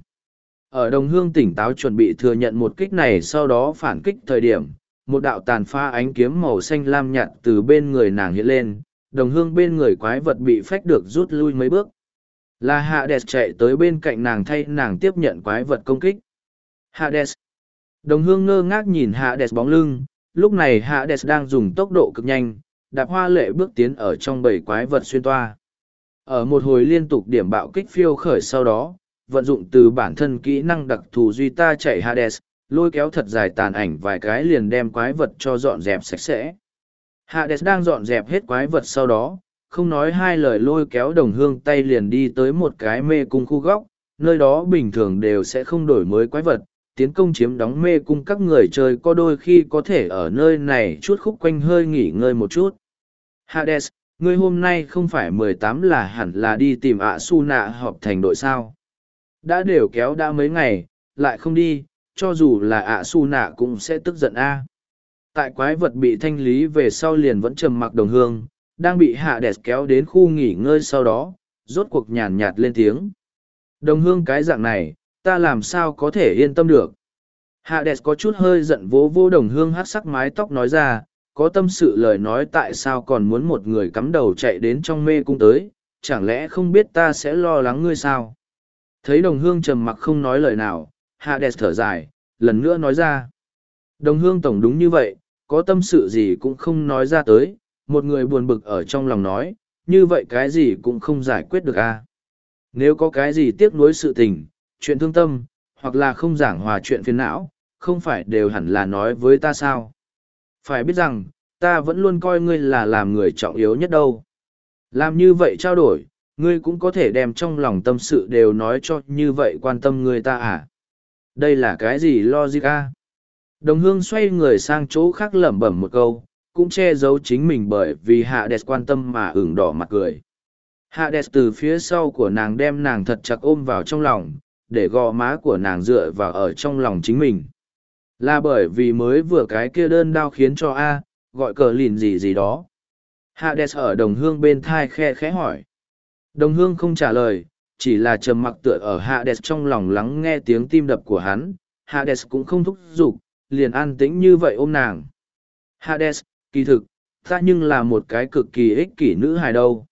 Ở đồng hương tỉnh táo chuẩn bị thừa nhận một kích này, sau đó phản kích thời điểm, một đạo tàn pha ánh kiếm màu xanh lam nhạt từ bên người nàng hiện lên, đồng hương bên người quái vật bị phách được rút lui mấy bước. Là Hades chạy tới bên cạnh nàng thay nàng tiếp nhận quái vật công kích. Hades. Đồng hương ngơ ngác nhìn Hades bóng lưng, lúc này Hades đang dùng tốc độ cực nhanh, đạp hoa lệ bước tiến ở trong bầy quái vật xuyên toa. Ở một hồi liên tục điểm bạo kích phiêu khởi sau đó, vận dụng từ bản thân kỹ năng đặc thù duy ta chạy Hades, lôi kéo thật dài tàn ảnh vài cái liền đem quái vật cho dọn dẹp sạch sẽ. Hades đang dọn dẹp hết quái vật sau đó, không nói hai lời lôi kéo đồng hương tay liền đi tới một cái mê cung khu góc, nơi đó bình thường đều sẽ không đổi mới quái vật, tiến công chiếm đóng mê cung các người chơi có đôi khi có thể ở nơi này chút khúc quanh hơi nghỉ ngơi một chút. Hades, ngươi hôm nay không phải 18 là hẳn là đi tìm Asuna họp thành đội sao? Đã đều kéo đã mấy ngày, lại không đi, cho dù là Asuna cũng sẽ tức giận a. Tại quái vật bị thanh lý về sau liền vẫn trầm mặc đồng hương, đang bị Hades kéo đến khu nghỉ ngơi sau đó, rốt cuộc nhàn nhạt lên tiếng. Đồng hương cái dạng này, ta làm sao có thể yên tâm được. Hades có chút hơi giận vỗ vỗ đồng hương hát sắc mái tóc nói ra, có tâm sự lời nói tại sao còn muốn một người cắm đầu chạy đến trong mê cung tới, chẳng lẽ không biết ta sẽ lo lắng ngươi sao? Thấy đồng hương trầm mặc không nói lời nào, Hades thở dài, lần nữa nói ra. Đồng hương tổng đúng như vậy, có tâm sự gì cũng không nói ra tới, một người buồn bực ở trong lòng nói, như vậy cái gì cũng không giải quyết được a. Nếu có cái gì tiếc nuối sự tình, chuyện thương tâm, hoặc là không giảng hòa chuyện phiền não, không phải đều hẳn là nói với ta sao? Phải biết rằng, ta vẫn luôn coi ngươi là làm người trọng yếu nhất đâu. Làm như vậy trao đổi, ngươi cũng có thể đem trong lòng tâm sự đều nói cho như vậy quan tâm người ta à? Đây là cái gì logic a? Đồng hương xoay người sang chỗ khác lẩm bẩm một câu, cũng che giấu chính mình bởi vì Hades quan tâm mà ửng đỏ mặt cười. Hades từ phía sau của nàng đem nàng thật chặt ôm vào trong lòng, để gò má của nàng dựa vào ở trong lòng chính mình. Là bởi vì mới vừa cái kia đơn đau khiến cho A, gọi cờ lìn gì gì đó. Hades ở đồng hương bên thai khe khẽ hỏi. Đồng hương không trả lời, chỉ là trầm mặc tựa ở Hades trong lòng lắng nghe tiếng tim đập của hắn. Hades cũng không thúc giục, liền an tĩnh như vậy ôm nàng. Hades, kỳ thực, ta nhưng là một cái cực kỳ ích kỷ nữ hài đâu.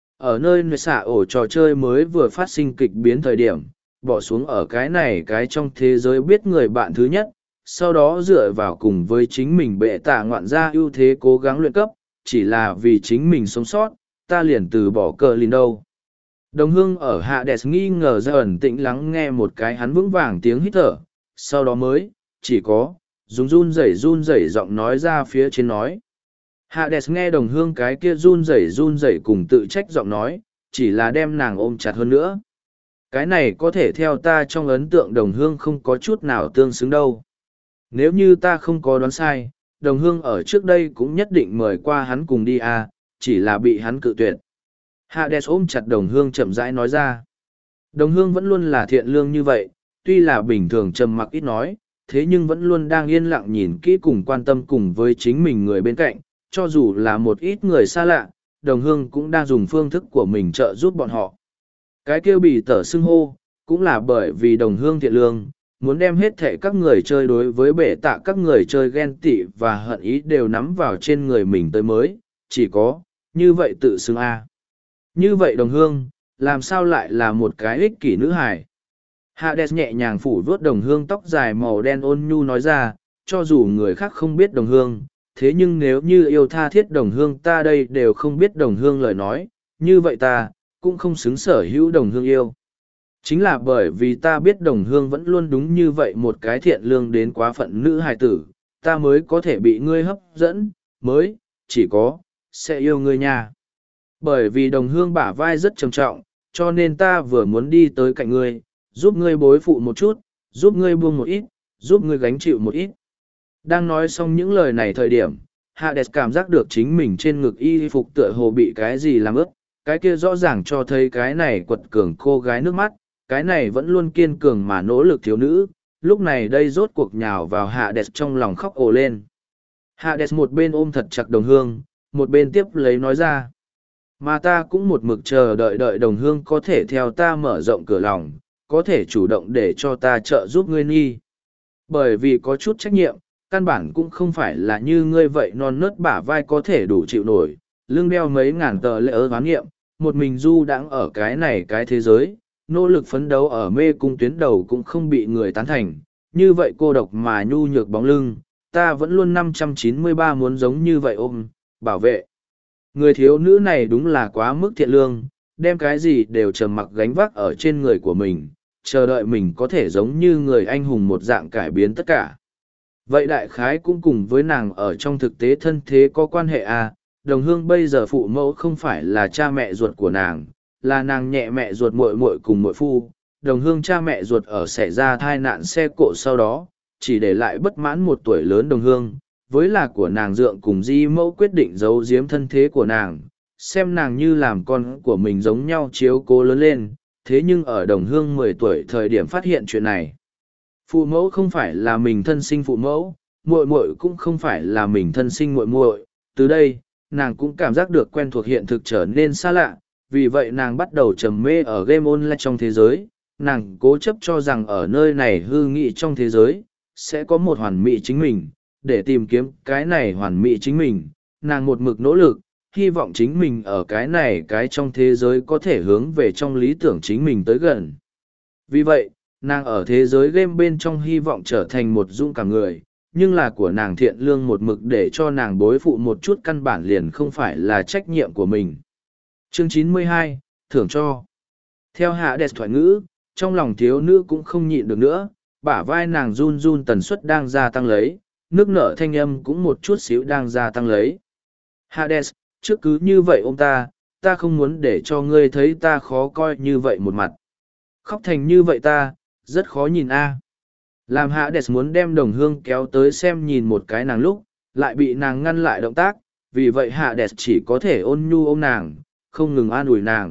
Ở nơi nơi xạ ổ trò chơi mới vừa phát sinh kịch biến thời điểm, bỏ xuống ở cái này cái trong thế giới biết người bạn thứ nhất, sau đó dựa vào cùng với chính mình bệ tạ ngoạn gia ưu thế cố gắng luyện cấp, chỉ là vì chính mình sống sót, ta liền từ bỏ cờ lìn đâu. Đồng hương ở Hades nghi ngờ ra ẩn tĩnh lắng nghe một cái hắn vững vàng tiếng hít thở, sau đó mới, chỉ có, dùng run rẩy giọng nói ra phía trên nói. Hades nghe đồng hương cái kia run rẩy cùng tự trách giọng nói, chỉ là đem nàng ôm chặt hơn nữa. Cái này có thể theo ta trong ấn tượng đồng hương không có chút nào tương xứng đâu. Nếu như ta không có đoán sai, đồng hương ở trước đây cũng nhất định mời qua hắn cùng đi à, chỉ là bị hắn cự tuyệt. Hades ôm chặt đồng hương chậm rãi nói ra. Đồng hương vẫn luôn là thiện lương như vậy, tuy là bình thường trầm mặc ít nói, thế nhưng vẫn luôn đang yên lặng nhìn kỹ cùng quan tâm cùng với chính mình người bên cạnh, cho dù là một ít người xa lạ, đồng hương cũng đang dùng phương thức của mình trợ giúp bọn họ. Cái kêu bị tở xưng hô, cũng là bởi vì đồng hương thiện lương, muốn đem hết thệ các người chơi đối với bệ tạ các người chơi ghen tị và hận ý đều nắm vào trên người mình tới mới, chỉ có, như vậy tự xưng A. Như vậy đồng hương, làm sao lại là một cái ích kỷ nữ hài? Hades nhẹ nhàng phủ vuốt đồng hương tóc dài màu đen ôn nhu nói ra, cho dù người khác không biết đồng hương, thế nhưng nếu như yêu tha thiết đồng hương ta đây đều không biết đồng hương lời nói, như vậy ta, cũng không xứng sở hữu đồng hương yêu. Chính là bởi vì ta biết đồng hương vẫn luôn đúng như vậy một cái thiện lương đến quá phận nữ hài tử, ta mới có thể bị ngươi hấp dẫn, mới, chỉ có, sẽ yêu ngươi nha. Bởi vì đồng hương bả vai rất trầm trọng, cho nên ta vừa muốn đi tới cạnh ngươi, giúp ngươi bối phụ một chút, giúp ngươi buông một ít, giúp ngươi gánh chịu một ít. Đang nói xong những lời này thời điểm, Hades cảm giác được chính mình trên ngực y phục tựa hồ bị cái gì làm ướt, cái kia rõ ràng cho thấy cái này quật cường cô gái nước mắt, cái này vẫn luôn kiên cường mà nỗ lực thiếu nữ, lúc này đây rốt cuộc nhào vào Hades trong lòng khóc ồ lên. Hades một bên ôm thật chặt đồng hương, một bên tiếp lấy nói ra. Mà ta cũng một mực chờ đợi đồng hương có thể theo ta mở rộng cửa lòng, có thể chủ động để cho ta trợ giúp ngươi nghi. Bởi vì có chút trách nhiệm, căn bản cũng không phải là như ngươi vậy non nớt bả vai có thể đủ chịu nổi, lưng đeo mấy ngàn tờ lệ ớ hoán nghiệm, một mình du đãng ở cái này cái thế giới, nỗ lực phấn đấu ở mê cung tuyến đầu cũng không bị người tán thành, như vậy cô độc mà nhu nhược bóng lưng, ta vẫn luôn 593 muốn giống như vậy ôm, bảo vệ. Người thiếu nữ này đúng là quá mức thiện lương, đem cái gì đều trầm mặc gánh vác ở trên người của mình, chờ đợi mình có thể giống như người anh hùng một dạng cải biến tất cả. Vậy đại khái cũng cùng với nàng ở trong thực tế thân thế có quan hệ à, đồng hương bây giờ phụ mẫu không phải là cha mẹ ruột của nàng, là nàng nhẹ mẹ ruột muội muội cùng muội phu, đồng hương cha mẹ ruột ở xảy ra tai nạn xe cộ sau đó, chỉ để lại bất mãn một tuổi lớn đồng hương, với là của nàng dượng cùng di mẫu quyết định giấu giếm thân thế của nàng, xem nàng như làm con của mình giống nhau chiếu cố lớn lên, thế nhưng ở đồng hương 10 tuổi thời điểm phát hiện chuyện này. Phụ mẫu không phải là mình thân sinh phụ mẫu, muội muội cũng không phải là mình thân sinh muội muội, từ đây, nàng cũng cảm giác được quen thuộc hiện thực trở nên xa lạ, vì vậy nàng bắt đầu trầm mê ở game online trong thế giới, nàng cố chấp cho rằng ở nơi này hư nghị trong thế giới, sẽ có một hoàn mỹ chính mình, để tìm kiếm cái này hoàn mỹ chính mình, nàng một mực nỗ lực, hy vọng chính mình ở cái này cái trong thế giới có thể hướng về trong lý tưởng chính mình tới gần. Vì vậy, nàng ở thế giới game bên trong hy vọng trở thành một dũng cảm người, nhưng là của nàng thiện lương một mực để cho nàng bối phụ một chút căn bản liền không phải là trách nhiệm của mình. Chương 92, thưởng cho. Theo Hades thoại ngữ, trong lòng thiếu nữ cũng không nhịn được nữa, bả vai nàng run run tần suất đang gia tăng lấy, nước nở thanh âm cũng một chút xíu đang gia tăng lấy. Hades, trước cứ như vậy ôm ta không muốn để cho ngươi thấy ta khó coi như vậy một mặt. Khóc thành như vậy ta, rất khó nhìn a. Làm Hades muốn đem đồng hương kéo tới xem nhìn một cái nàng lúc, lại bị nàng ngăn lại động tác, vì vậy Hades chỉ có thể ôn nhu ôm nàng, không ngừng an ủi nàng.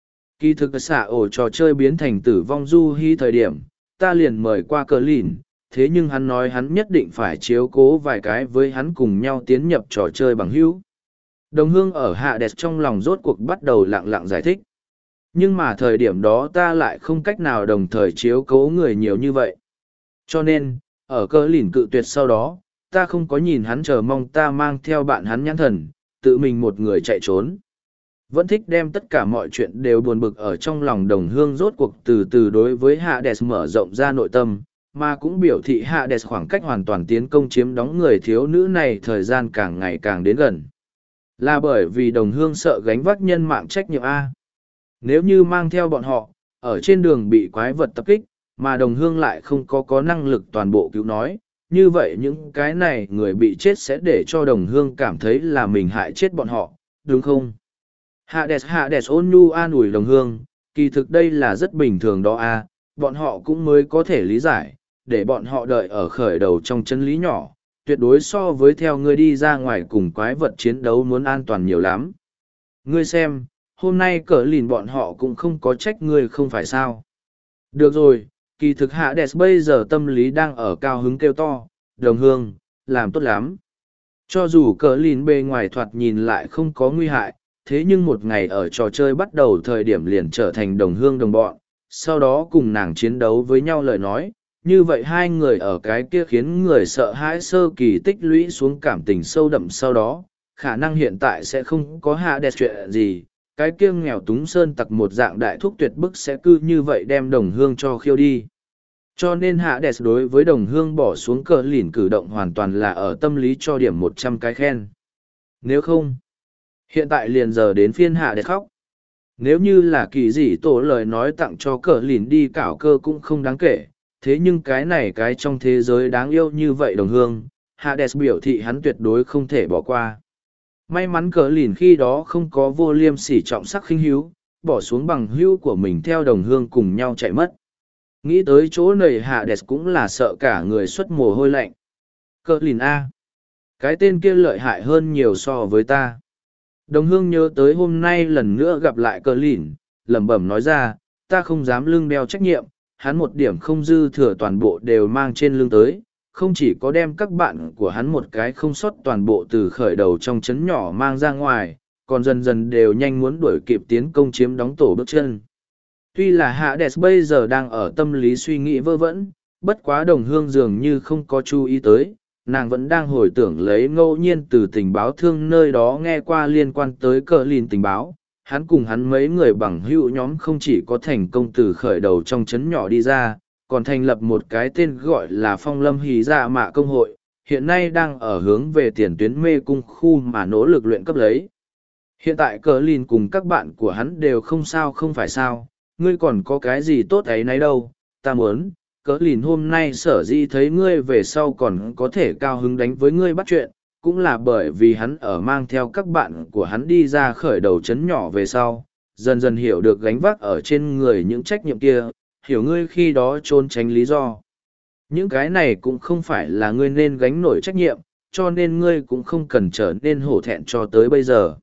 Kỳ thực xả ổ trò chơi biến thành tử vong du hy thời điểm, ta liền mời qua cờ lìn, thế nhưng hắn nói hắn nhất định phải chiếu cố vài cái với hắn cùng nhau tiến nhập trò chơi bằng hữu. Đồng hương ở Hades trong lòng rốt cuộc bắt đầu lặng lặng giải thích. Nhưng mà thời điểm đó ta lại không cách nào đồng thời chiếu cố người nhiều như vậy. Cho nên, ở cờ lìn cự tuyệt sau đó, ta không có nhìn hắn chờ mong ta mang theo bạn hắn nhãn thần, tự mình một người chạy trốn. Vẫn thích đem tất cả mọi chuyện đều buồn bực ở trong lòng đồng hương rốt cuộc từ từ đối với Hades mở rộng ra nội tâm, mà cũng biểu thị Hades khoảng cách hoàn toàn tiến công chiếm đóng người thiếu nữ này thời gian càng ngày càng đến gần. Là bởi vì đồng hương sợ gánh vác nhân mạng trách nhiệm A. Nếu như mang theo bọn họ, ở trên đường bị quái vật tập kích, mà đồng hương lại không có năng lực toàn bộ cứu nói, như vậy những cái này người bị chết sẽ để cho đồng hương cảm thấy là mình hại chết bọn họ, đúng không? Hades ôn nhu an ủi đồng hương, kỳ thực đây là rất bình thường đó a, bọn họ cũng mới có thể lý giải, để bọn họ đợi ở khởi đầu trong chân lý nhỏ, tuyệt đối so với theo ngươi đi ra ngoài cùng quái vật chiến đấu muốn an toàn nhiều lắm. Ngươi xem, hôm nay cỡ lìn bọn họ cũng không có trách ngươi không phải sao. Được rồi, kỳ thực Hades bây giờ tâm lý đang ở cao hứng kêu to, đồng hương, làm tốt lắm. Cho dù cỡ lìn bề ngoài thoạt nhìn lại không có nguy hại, thế nhưng một ngày ở trò chơi bắt đầu thời điểm liền trở thành đồng hương đồng bọn, sau đó cùng nàng chiến đấu với nhau lời nói, như vậy hai người ở cái kia khiến người sợ hãi sơ kỳ tích lũy xuống cảm tình sâu đậm sau đó, khả năng hiện tại sẽ không có Hades chuyện gì, cái kia nghèo túng sơn tặc một dạng đại thúc tuyệt bức sẽ cứ như vậy đem đồng hương cho khiêu đi. Cho nên Hades đối với đồng hương bỏ xuống cờ lìn cử động hoàn toàn là ở tâm lý cho điểm 100 cái khen. Nếu không, hiện tại liền giờ đến phiên Hades khóc. Nếu như là kỳ dị tổ lời nói tặng cho cờ lìn đi cảo cơ cũng không đáng kể, thế nhưng cái này cái trong thế giới đáng yêu như vậy đồng hương, Hades biểu thị hắn tuyệt đối không thể bỏ qua. May mắn cờ lìn khi đó không có vô liêm sỉ trọng sắc khinh hiếu, bỏ xuống bằng hữu của mình theo đồng hương cùng nhau chạy mất. Nghĩ tới chỗ này Hades cũng là sợ cả người xuất mồ hôi lạnh. Cờ lìn A. Cái tên kia lợi hại hơn nhiều so với ta. Đồng hương nhớ tới hôm nay lần nữa gặp lại cờ lìn, lẩm bẩm nói ra, ta không dám lưng đeo trách nhiệm, hắn một điểm không dư thừa toàn bộ đều mang trên lưng tới, không chỉ có đem các bạn của hắn một cái không sót toàn bộ từ khởi đầu trong chấn nhỏ mang ra ngoài, còn dần dần đều nhanh muốn đuổi kịp tiến công chiếm đóng tổ bước chân. Tuy là Hades bây giờ đang ở tâm lý suy nghĩ vơ vẩn, bất quá đồng hương dường như không có chú ý tới, nàng vẫn đang hồi tưởng lấy ngẫu nhiên từ tình báo thương nơi đó nghe qua liên quan tới cờ lìn tình báo. Hắn cùng hắn mấy người bằng hữu nhóm không chỉ có thành công từ khởi đầu trong trấn nhỏ đi ra, còn thành lập một cái tên gọi là Phong Lâm Hí Dạ Mạ Công hội, hiện nay đang ở hướng về tiền tuyến mê cung khu mà nỗ lực luyện cấp lấy. Hiện tại cờ lìn cùng các bạn của hắn đều không sao không phải sao, ngươi còn có cái gì tốt ấy nấy đâu, ta muốn, cờ lìn hôm nay sở dĩ thấy ngươi về sau còn có thể cao hứng đánh với ngươi bắt chuyện, cũng là bởi vì hắn ở mang theo các bạn của hắn đi ra khởi đầu chấn nhỏ về sau, dần dần hiểu được gánh vác ở trên người những trách nhiệm kia, hiểu ngươi khi đó trốn tránh lý do. Những cái này cũng không phải là ngươi nên gánh nổi trách nhiệm, cho nên ngươi cũng không cần trở nên hổ thẹn cho tới bây giờ.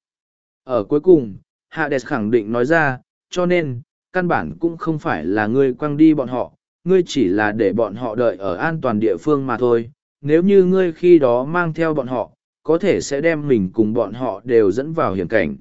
Ở cuối cùng, Hades khẳng định nói ra, cho nên, căn bản cũng không phải là ngươi quăng đi bọn họ, ngươi chỉ là để bọn họ đợi ở an toàn địa phương mà thôi. Nếu như ngươi khi đó mang theo bọn họ, có thể sẽ đem mình cùng bọn họ đều dẫn vào hiểm cảnh.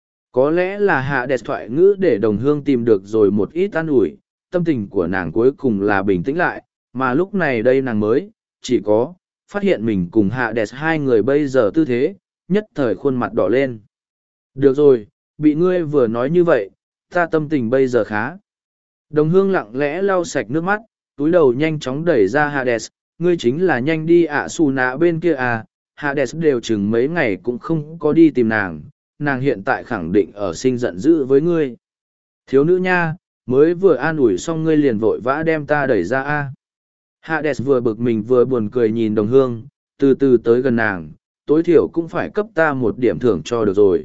Có lẽ là Hades thoại ngữ để đồng hương tìm được rồi một ít an ủi, tâm tình của nàng cuối cùng là bình tĩnh lại, mà lúc này đây nàng mới, chỉ có, phát hiện mình cùng Hades hai người bây giờ tư thế, nhất thời khuôn mặt đỏ lên. Được rồi, bị ngươi vừa nói như vậy, ta tâm tình bây giờ khá. Đồng hương lặng lẽ lau sạch nước mắt, túi đầu nhanh chóng đẩy ra Hades, ngươi chính là nhanh đi ạ xù nạ bên kia à, Hades đều chừng mấy ngày cũng không có đi tìm nàng, nàng hiện tại khẳng định ở sinh giận dữ với ngươi. Thiếu nữ nha, mới vừa an ủi xong ngươi liền vội vã đem ta đẩy ra a. Hades vừa bực mình vừa buồn cười nhìn đồng hương, từ từ tới gần nàng, tối thiểu cũng phải cấp ta một điểm thưởng cho được rồi.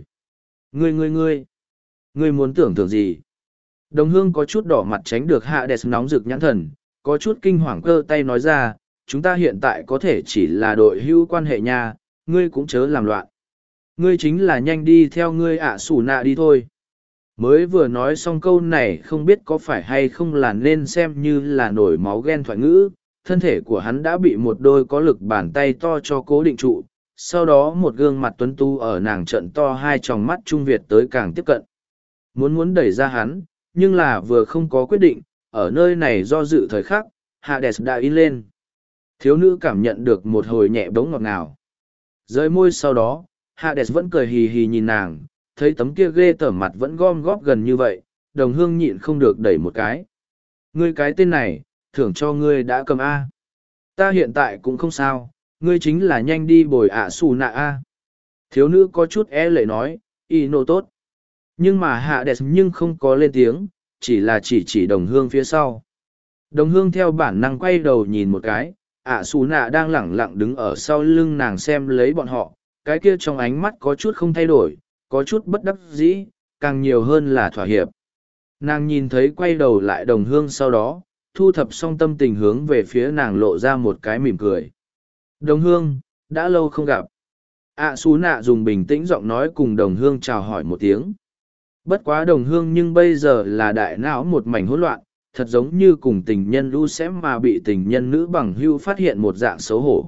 Ngươi muốn tưởng thưởng gì? Đồng hương có chút đỏ mặt tránh được Hades nóng rực nhãn thần, có chút kinh hoàng cơ tay nói ra, chúng ta hiện tại có thể chỉ là đội hữu quan hệ nha, ngươi cũng chớ làm loạn. Ngươi chính là nhanh đi theo ngươi ạ sủ nạ đi thôi. Mới vừa nói xong câu này không biết có phải hay không là nên xem như là nổi máu ghen thoại ngữ, thân thể của hắn đã bị một đôi có lực bàn tay to cho cố định trụ, sau đó một gương mặt tuấn tu ở nàng trận to hai tròng mắt trung Việt tới càng tiếp cận. Muốn đẩy ra hắn, nhưng là vừa không có quyết định, ở nơi này do dự thời khắc, Hades đã in lên. Thiếu nữ cảm nhận được một hồi nhẹ bỗng ngọt ngào. Rơi môi sau đó, Hades vẫn cười hì hì nhìn nàng, thấy tấm kia ghê tởm mặt vẫn gom góp gần như vậy, đồng hương nhịn không được đẩy một cái. Ngươi cái tên này, thưởng cho ngươi đã cầm A. Ta hiện tại cũng không sao, ngươi chính là nhanh đi bồi ạ xù nạ A. Thiếu nữ có chút e lệ nói, y nô tốt. Nhưng mà Hades nhưng không có lên tiếng, chỉ là chỉ đồng hương phía sau. Đồng hương theo bản năng quay đầu nhìn một cái, ạ xù nạ đang lẳng lặng đứng ở sau lưng nàng xem lấy bọn họ, cái kia trong ánh mắt có chút không thay đổi, có chút bất đắc dĩ, càng nhiều hơn là thỏa hiệp. Nàng nhìn thấy quay đầu lại đồng hương sau đó, thu thập xong tâm tình hướng về phía nàng lộ ra một cái mỉm cười. Đồng hương, đã lâu không gặp. ạ xù nạ dùng bình tĩnh giọng nói cùng đồng hương chào hỏi một tiếng. Bất quá đồng hương nhưng bây giờ là đại não một mảnh hỗn loạn, thật giống như cùng tình nhân lũ sẽ mà bị tình nhân nữ bằng hưu phát hiện một dạng xấu hổ.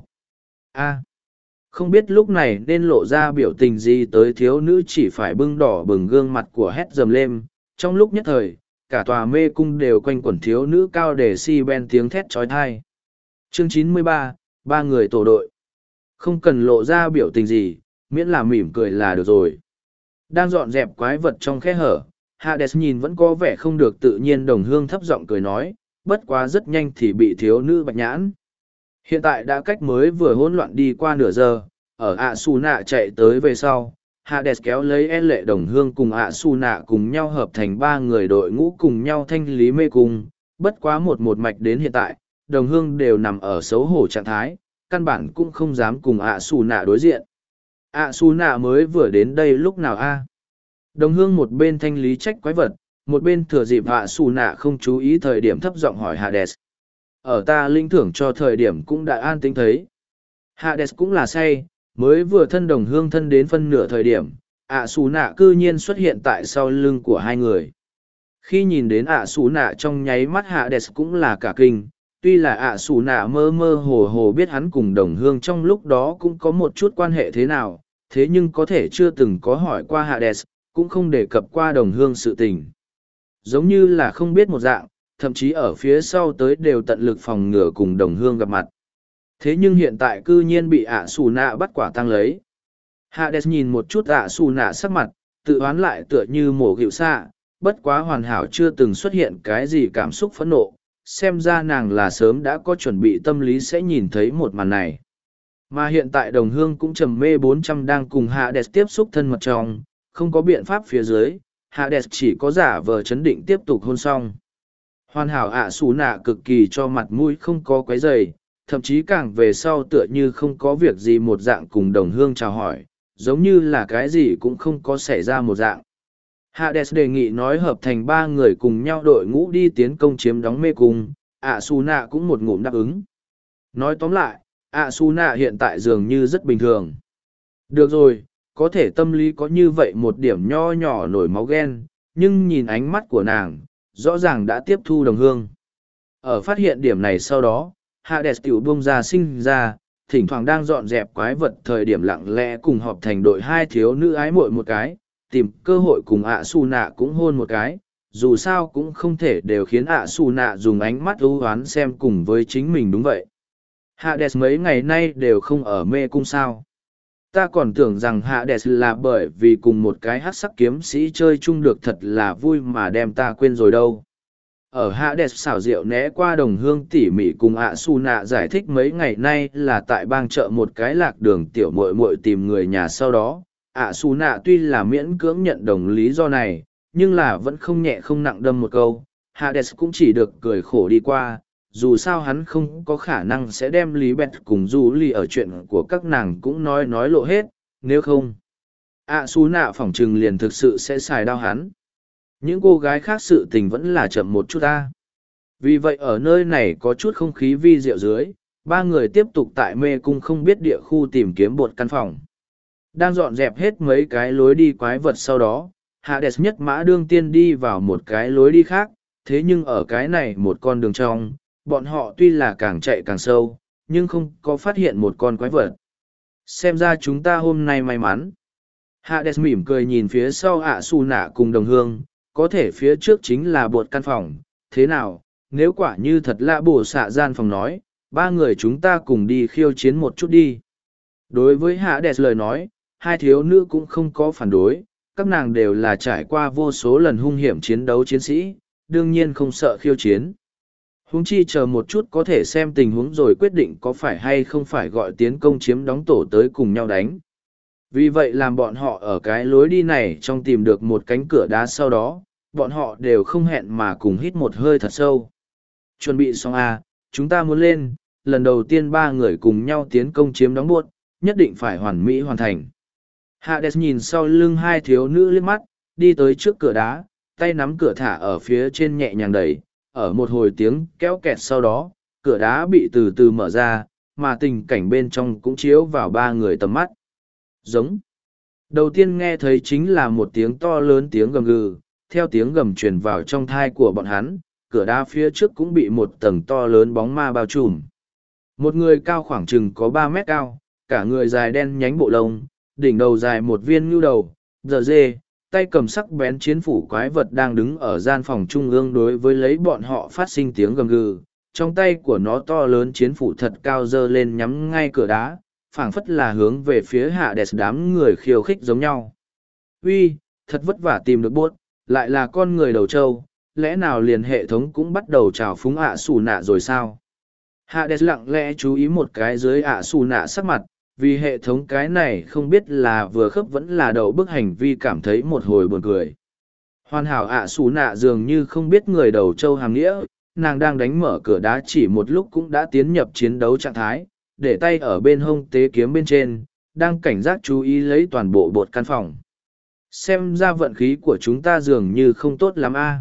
Không biết lúc này nên lộ ra biểu tình gì tới thiếu nữ chỉ phải bưng đỏ bừng gương mặt của hét dầm lên. Trong lúc nhất thời, cả tòa mê cung đều quanh quẩn thiếu nữ cao để si ben tiếng thét trói thai. Chương 93, ba người tổ đội. Không cần lộ ra biểu tình gì, miễn là mỉm cười là được rồi. Đang dọn dẹp quái vật trong khe hở, Hades nhìn vẫn có vẻ không được tự nhiên đồng hương thấp giọng cười nói, bất quá rất nhanh thì bị thiếu nữ bạch nhãn. Hiện tại đã cách mới vừa hỗn loạn đi qua nửa giờ, ở ạ xù nạ chạy tới về sau, Hades kéo lấy e lệ đồng hương cùng ạ xù nạ cùng nhau hợp thành ba người đội ngũ cùng nhau thanh lý mê cung, bất quá một mạch đến hiện tại, đồng hương đều nằm ở xấu hổ trạng thái, căn bản cũng không dám cùng ạ xù nạ đối diện. ạ xù nạ mới vừa đến đây lúc nào a? Đồng hương một bên thanh lý trách quái vật, một bên thừa dịp ạ xù nạ không chú ý thời điểm thấp giọng hỏi Hades. Ở ta linh thưởng cho thời điểm cũng đã an tĩnh thấy. Hades cũng là say, mới vừa thân đồng hương thân đến phân nửa thời điểm, ạ xù nạ cư nhiên xuất hiện tại sau lưng của hai người. Khi nhìn đến ạ xù nạ trong nháy mắt Hades cũng là cả kinh, tuy là ạ xù nạ mơ mơ hồ hồ biết hắn cùng đồng hương trong lúc đó cũng có một chút quan hệ thế nào, thế nhưng có thể chưa từng có hỏi qua Hades, cũng không đề cập qua đồng hương sự tình. Giống như là không biết một dạng, thậm chí ở phía sau tới đều tận lực phòng ngừa cùng đồng hương gặp mặt. Thế nhưng hiện tại cư nhiên bị ạ xù nạ bắt quả tang lấy. Hades nhìn một chút ạ xù nạ sắc mặt, tự oán lại tựa như mổ gịu xạ, bất quá hoàn hảo chưa từng xuất hiện cái gì cảm xúc phẫn nộ, xem ra nàng là sớm đã có chuẩn bị tâm lý sẽ nhìn thấy một màn này. Mà hiện tại đồng hương cũng trầm mê 400 đang cùng Hades tiếp xúc thân mật trong, không có biện pháp phía dưới, Hades chỉ có giả vờ chấn định tiếp tục hôn xong. Hoàn hảo ạ xù nạ cực kỳ cho mặt mũi không có quấy rầy, thậm chí càng về sau tựa như không có việc gì một dạng cùng đồng hương chào hỏi, giống như là cái gì cũng không có xảy ra một dạng. Hades đề nghị nói hợp thành ba người cùng nhau đội ngũ đi tiến công chiếm đóng mê cung, ạ xù nạ cũng một ngụm đáp ứng. Nói tóm lại, ạ xù nạ hiện tại dường như rất bình thường. Được rồi, có thể tâm lý có như vậy một điểm nho nhỏ nổi máu ghen, nhưng nhìn ánh mắt của nàng, rõ ràng đã tiếp thu đồng hương. Ở phát hiện điểm này sau đó, Hades tiểu bông ra sinh ra, thỉnh thoảng đang dọn dẹp quái vật thời điểm lặng lẽ cùng họp thành đội hai thiếu nữ ái muội một cái, tìm cơ hội cùng ạ xù nạ cũng hôn một cái, dù sao cũng không thể đều khiến ạ xù nạ dùng ánh mắt ưu hoán xem cùng với chính mình đúng vậy. Hades mấy ngày nay đều không ở mê cung sao. Ta còn tưởng rằng Hades là bởi vì cùng một cái hắc sắc kiếm sĩ chơi chung được thật là vui mà đem ta quên rồi đâu. Ở Hades xảo diệu né qua đồng hương tỉ mỉ cùng ạ su nạ giải thích mấy ngày nay là tại bang chợ một cái lạc đường tiểu muội muội tìm người nhà sau đó. ạ su nạ tuy là miễn cưỡng nhận đồng lý do này, nhưng là vẫn không nhẹ không nặng đâm một câu. Hades cũng chỉ được cười khổ đi qua, dù sao hắn không có khả năng sẽ đem lý bẹt cùng du ly ở chuyện của các nàng cũng nói lộ hết, nếu không ạ su nạ phỏng chừng liền thực sự sẽ xài đau hắn. Những cô gái khác sự tình vẫn là chậm một chút ta. Vì vậy ở nơi này có chút không khí vi diệu dưới, ba người tiếp tục tại mê cung không biết địa khu tìm kiếm bột căn phòng. Đang dọn dẹp hết mấy cái lối đi quái vật sau đó, Hades nhất mã đương tiên đi vào một cái lối đi khác, thế nhưng ở cái này một con đường trong, bọn họ tuy là càng chạy càng sâu, nhưng không có phát hiện một con quái vật. Xem ra chúng ta hôm nay may mắn. Hades mỉm cười nhìn phía sau ạ su nạ cùng đồng hương, có thể phía trước chính là bột căn phòng, thế nào, nếu quả như thật lạ bổ xạ gian phòng nói, ba người chúng ta cùng đi khiêu chiến một chút đi. Đối với Hạ Đẹp lời nói, hai thiếu nữ cũng không có phản đối, các nàng đều là trải qua vô số lần hung hiểm chiến đấu chiến sĩ, đương nhiên không sợ khiêu chiến. Huống chi chờ một chút có thể xem tình huống rồi quyết định có phải hay không phải gọi tiến công chiếm đóng tổ tới cùng nhau đánh. Vì vậy làm bọn họ ở cái lối đi này trong tìm được một cánh cửa đá sau đó, bọn họ đều không hẹn mà cùng hít một hơi thật sâu. Chuẩn bị xong à, chúng ta muốn lên, lần đầu tiên ba người cùng nhau tiến công chiếm đóng buốt, nhất định phải hoàn mỹ hoàn thành. Hades nhìn sau lưng hai thiếu nữ liếc mắt, đi tới trước cửa đá, tay nắm cửa thả ở phía trên nhẹ nhàng đẩy, ở một hồi tiếng kéo kẹt sau đó, cửa đá bị từ từ mở ra, mà tình cảnh bên trong cũng chiếu vào ba người tầm mắt. Giống. Đầu tiên nghe thấy chính là một tiếng to lớn tiếng gầm gừ, theo tiếng gầm truyền vào trong thai của bọn hắn, cửa đá phía trước cũng bị một tầng to lớn bóng ma bao trùm. Một người cao khoảng chừng có 3 mét cao, cả người dài đen nhánh bộ lông, đỉnh đầu dài một viên nhu đầu, giờ dê, tay cầm sắc bén chiến phủ quái vật đang đứng ở gian phòng trung ương đối với lấy bọn họ phát sinh tiếng gầm gừ. Trong tay của nó to lớn chiến phủ thật cao dơ lên nhắm ngay cửa đá, phảng phất là hướng về phía hạ đẹp đám người khiêu khích giống nhau. Uy, thật vất vả tìm được buốt, lại là con người đầu trâu, lẽ nào liền hệ thống cũng bắt đầu trào phúng ạ xù nạ rồi sao? Hạ đẹp lặng lẽ chú ý một cái dưới ạ xù nạ sắc mặt, vì hệ thống cái này không biết là vừa khớp vẫn là đầu bức hành vi cảm thấy một hồi buồn cười. Hoàn hảo ạ xù nạ dường như không biết người đầu trâu hàm nghĩa, nàng đang đánh mở cửa đá chỉ một lúc cũng đã tiến nhập chiến đấu trạng thái, để tay ở bên hông tế kiếm bên trên, đang cảnh giác chú ý lấy toàn bộ bột căn phòng. Xem ra vận khí của chúng ta dường như không tốt lắm a.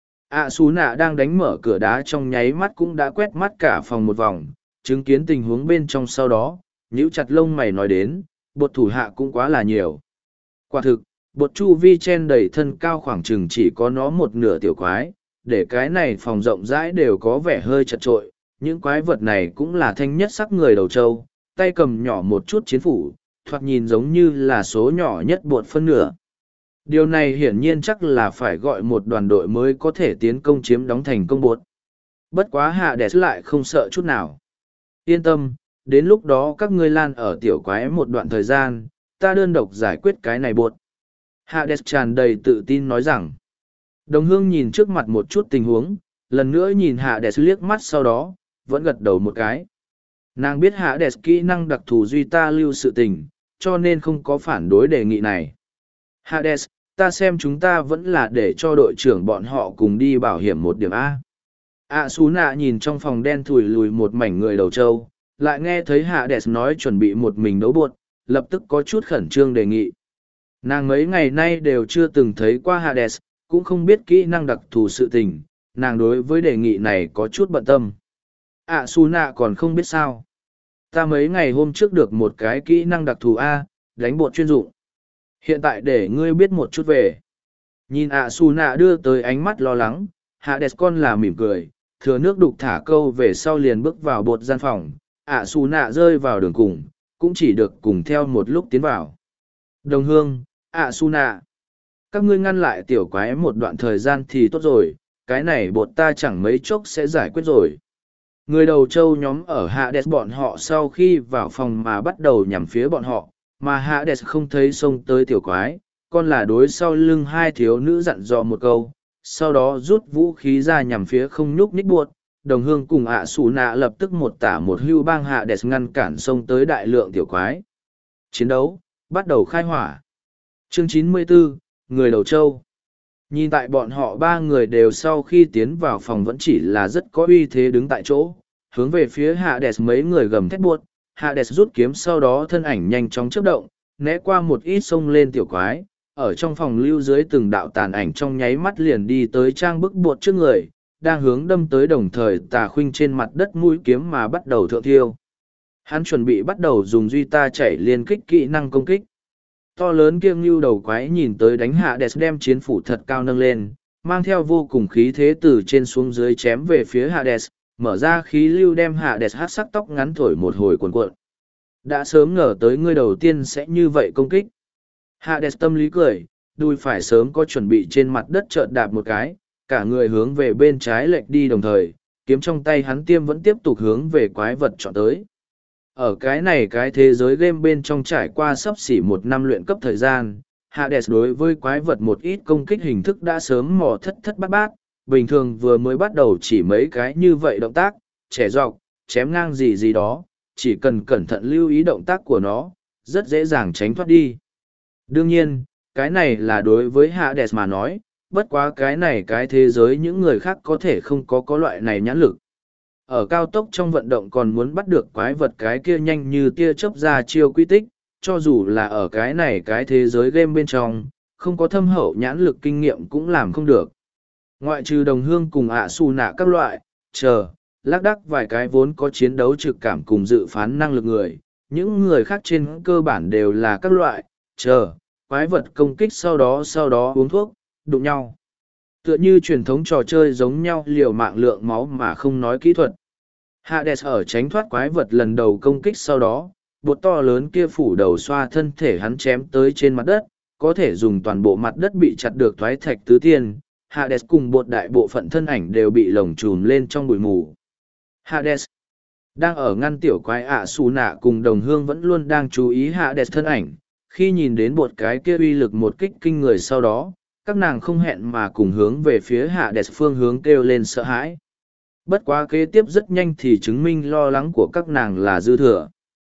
ạ xù nạ đang đánh mở cửa đá trong nháy mắt cũng đã quét mắt cả phòng một vòng, chứng kiến tình huống bên trong sau đó, nhíu chặt lông mày nói đến, bột thủ hạ cũng quá là nhiều. Quả thực, bột chu vi chen đầy thân cao khoảng chừng chỉ có nó một nửa tiểu quái, để cái này phòng rộng rãi đều có vẻ hơi chật trội. Những quái vật này cũng là thanh nhất sắc người đầu trâu, tay cầm nhỏ một chút chiến phủ, thoạt nhìn giống như là số nhỏ nhất bột phân nửa. Điều này hiển nhiên chắc là phải gọi một đoàn đội mới có thể tiến công chiếm đóng thành công bột. Bất quá hạ đẹp lại không sợ chút nào. Yên tâm, đến lúc đó các ngươi lan ở tiểu quái một đoạn thời gian, ta đơn độc giải quyết cái này bột. Hạ đẹp tràn đầy tự tin nói rằng, đồng hương nhìn trước mặt một chút tình huống, lần nữa nhìn hạ đẹp liếc mắt sau đó, vẫn gật đầu một cái. Nàng biết hạ đẹp kỹ năng đặc thù duy ta lưu sự tình, cho nên không có phản đối đề nghị này. Hades, ta xem chúng ta vẫn là để cho đội trưởng bọn họ cùng đi bảo hiểm một điểm A. Xú nạ nhìn trong phòng đen thùi lùi một mảnh người đầu trâu, lại nghe thấy Hades nói chuẩn bị một mình đấu buột, lập tức có chút khẩn trương đề nghị. Nàng mấy ngày nay đều chưa từng thấy qua Hades, cũng không biết kỹ năng đặc thù sự tình, nàng đối với đề nghị này có chút bận tâm. Xú nạ còn không biết sao. Ta mấy ngày hôm trước được một cái kỹ năng đặc thù A, đánh bột chuyên dụng. Hiện tại để ngươi biết một chút về. Nhìn xù nạ đưa tới ánh mắt lo lắng, Hades con là mỉm cười, thừa nước đục thả câu về sau liền bước vào bột gian phòng. Xù nạ rơi vào đường cùng, cũng chỉ được cùng theo một lúc tiến vào. Đồng hương, xù nạ. Các ngươi ngăn lại tiểu quái một đoạn thời gian thì tốt rồi, cái này bột ta chẳng mấy chốc sẽ giải quyết rồi. Người đầu trâu nhóm ở Hades bọn họ sau khi vào phòng mà bắt đầu nhằm phía bọn họ, mà Hades không thấy xông tới tiểu quái, còn là đối sau lưng hai thiếu nữ dặn dò một câu, sau đó rút vũ khí ra nhằm phía không nhúc nhích buột. Đồng hương cùng xù nạ lập tức một tả một hưu bang Hades ngăn cản xông tới đại lượng tiểu quái. Chiến đấu, bắt đầu khai hỏa. Chương 94, Người đầu trâu. Nhìn tại bọn họ ba người đều sau khi tiến vào phòng vẫn chỉ là rất có uy thế đứng tại chỗ, hướng về phía Hades mấy người gầm thét buột. Hades rút kiếm sau đó thân ảnh nhanh chóng chớp động, né qua một ít sông lên tiểu quái, ở trong phòng lưu dưới từng đạo tàn ảnh trong nháy mắt liền đi tới trang bức buột trước người, đang hướng đâm tới đồng thời tà khuynh trên mặt đất mũi kiếm mà bắt đầu thượng thiêu. Hắn chuẩn bị bắt đầu dùng duy ta chảy liên kích kỹ năng công kích. To lớn kiêng lưu đầu quái nhìn tới đánh Hades đem chiến phủ thật cao nâng lên, mang theo vô cùng khí thế từ trên xuống dưới chém về phía Hades, mở ra khí lưu đem Hades hát sắc tóc ngắn thổi một hồi cuồn cuộn. Đã sớm ngờ tới ngươi đầu tiên sẽ như vậy công kích. Hades tâm lý cười, đùi phải sớm có chuẩn bị trên mặt đất chợt đạp một cái, cả người hướng về bên trái lệch đi đồng thời, kiếm trong tay hắn tiêm vẫn tiếp tục hướng về quái vật chọn tới. Ở cái này cái thế giới game bên trong trải qua sắp xỉ 1 năm luyện cấp thời gian, Hades đối với quái vật một ít công kích hình thức đã sớm mò thất thất bát bát, bình thường vừa mới bắt đầu chỉ mấy cái như vậy động tác, trẻ dọc, chém ngang gì gì đó, chỉ cần cẩn thận lưu ý động tác của nó, rất dễ dàng tránh thoát đi. Đương nhiên, cái này là đối với Hades mà nói, bất quá cái này cái thế giới những người khác có thể không có loại này nhãn lực. Ở cao tốc trong vận động còn muốn bắt được quái vật cái kia nhanh như tia chớp ra chiêu quy tích, cho dù là ở cái này cái thế giới game bên trong, không có thâm hậu nhãn lực kinh nghiệm cũng làm không được. Ngoại trừ đồng hương cùng ạ xù nạ các loại, lác đác vài cái vốn có chiến đấu trực cảm cùng dự phán năng lực người, những người khác trên cơ bản đều là các loại, quái vật công kích sau đó uống thuốc, đụng nhau. Tựa như truyền thống trò chơi giống nhau liều mạng lượng máu mà không nói kỹ thuật. Hades ở tránh thoát quái vật lần đầu công kích sau đó, bột to lớn kia phủ đầu xoa thân thể hắn chém tới trên mặt đất, có thể dùng toàn bộ mặt đất bị chặt được thoái thạch tứ tiên. Hades cùng bột đại bộ phận thân ảnh đều bị lồng trùm lên trong bụi mù. Hades đang ở ngăn tiểu quái ạ xù nạ cùng đồng hương vẫn luôn đang chú ý Hades thân ảnh. Khi nhìn đến bột cái kia uy lực một kích kinh người sau đó, các nàng không hẹn mà cùng hướng về phía Hades phương hướng kêu lên sợ hãi. Bất quá kế tiếp rất nhanh thì chứng minh lo lắng của các nàng là dư thừa.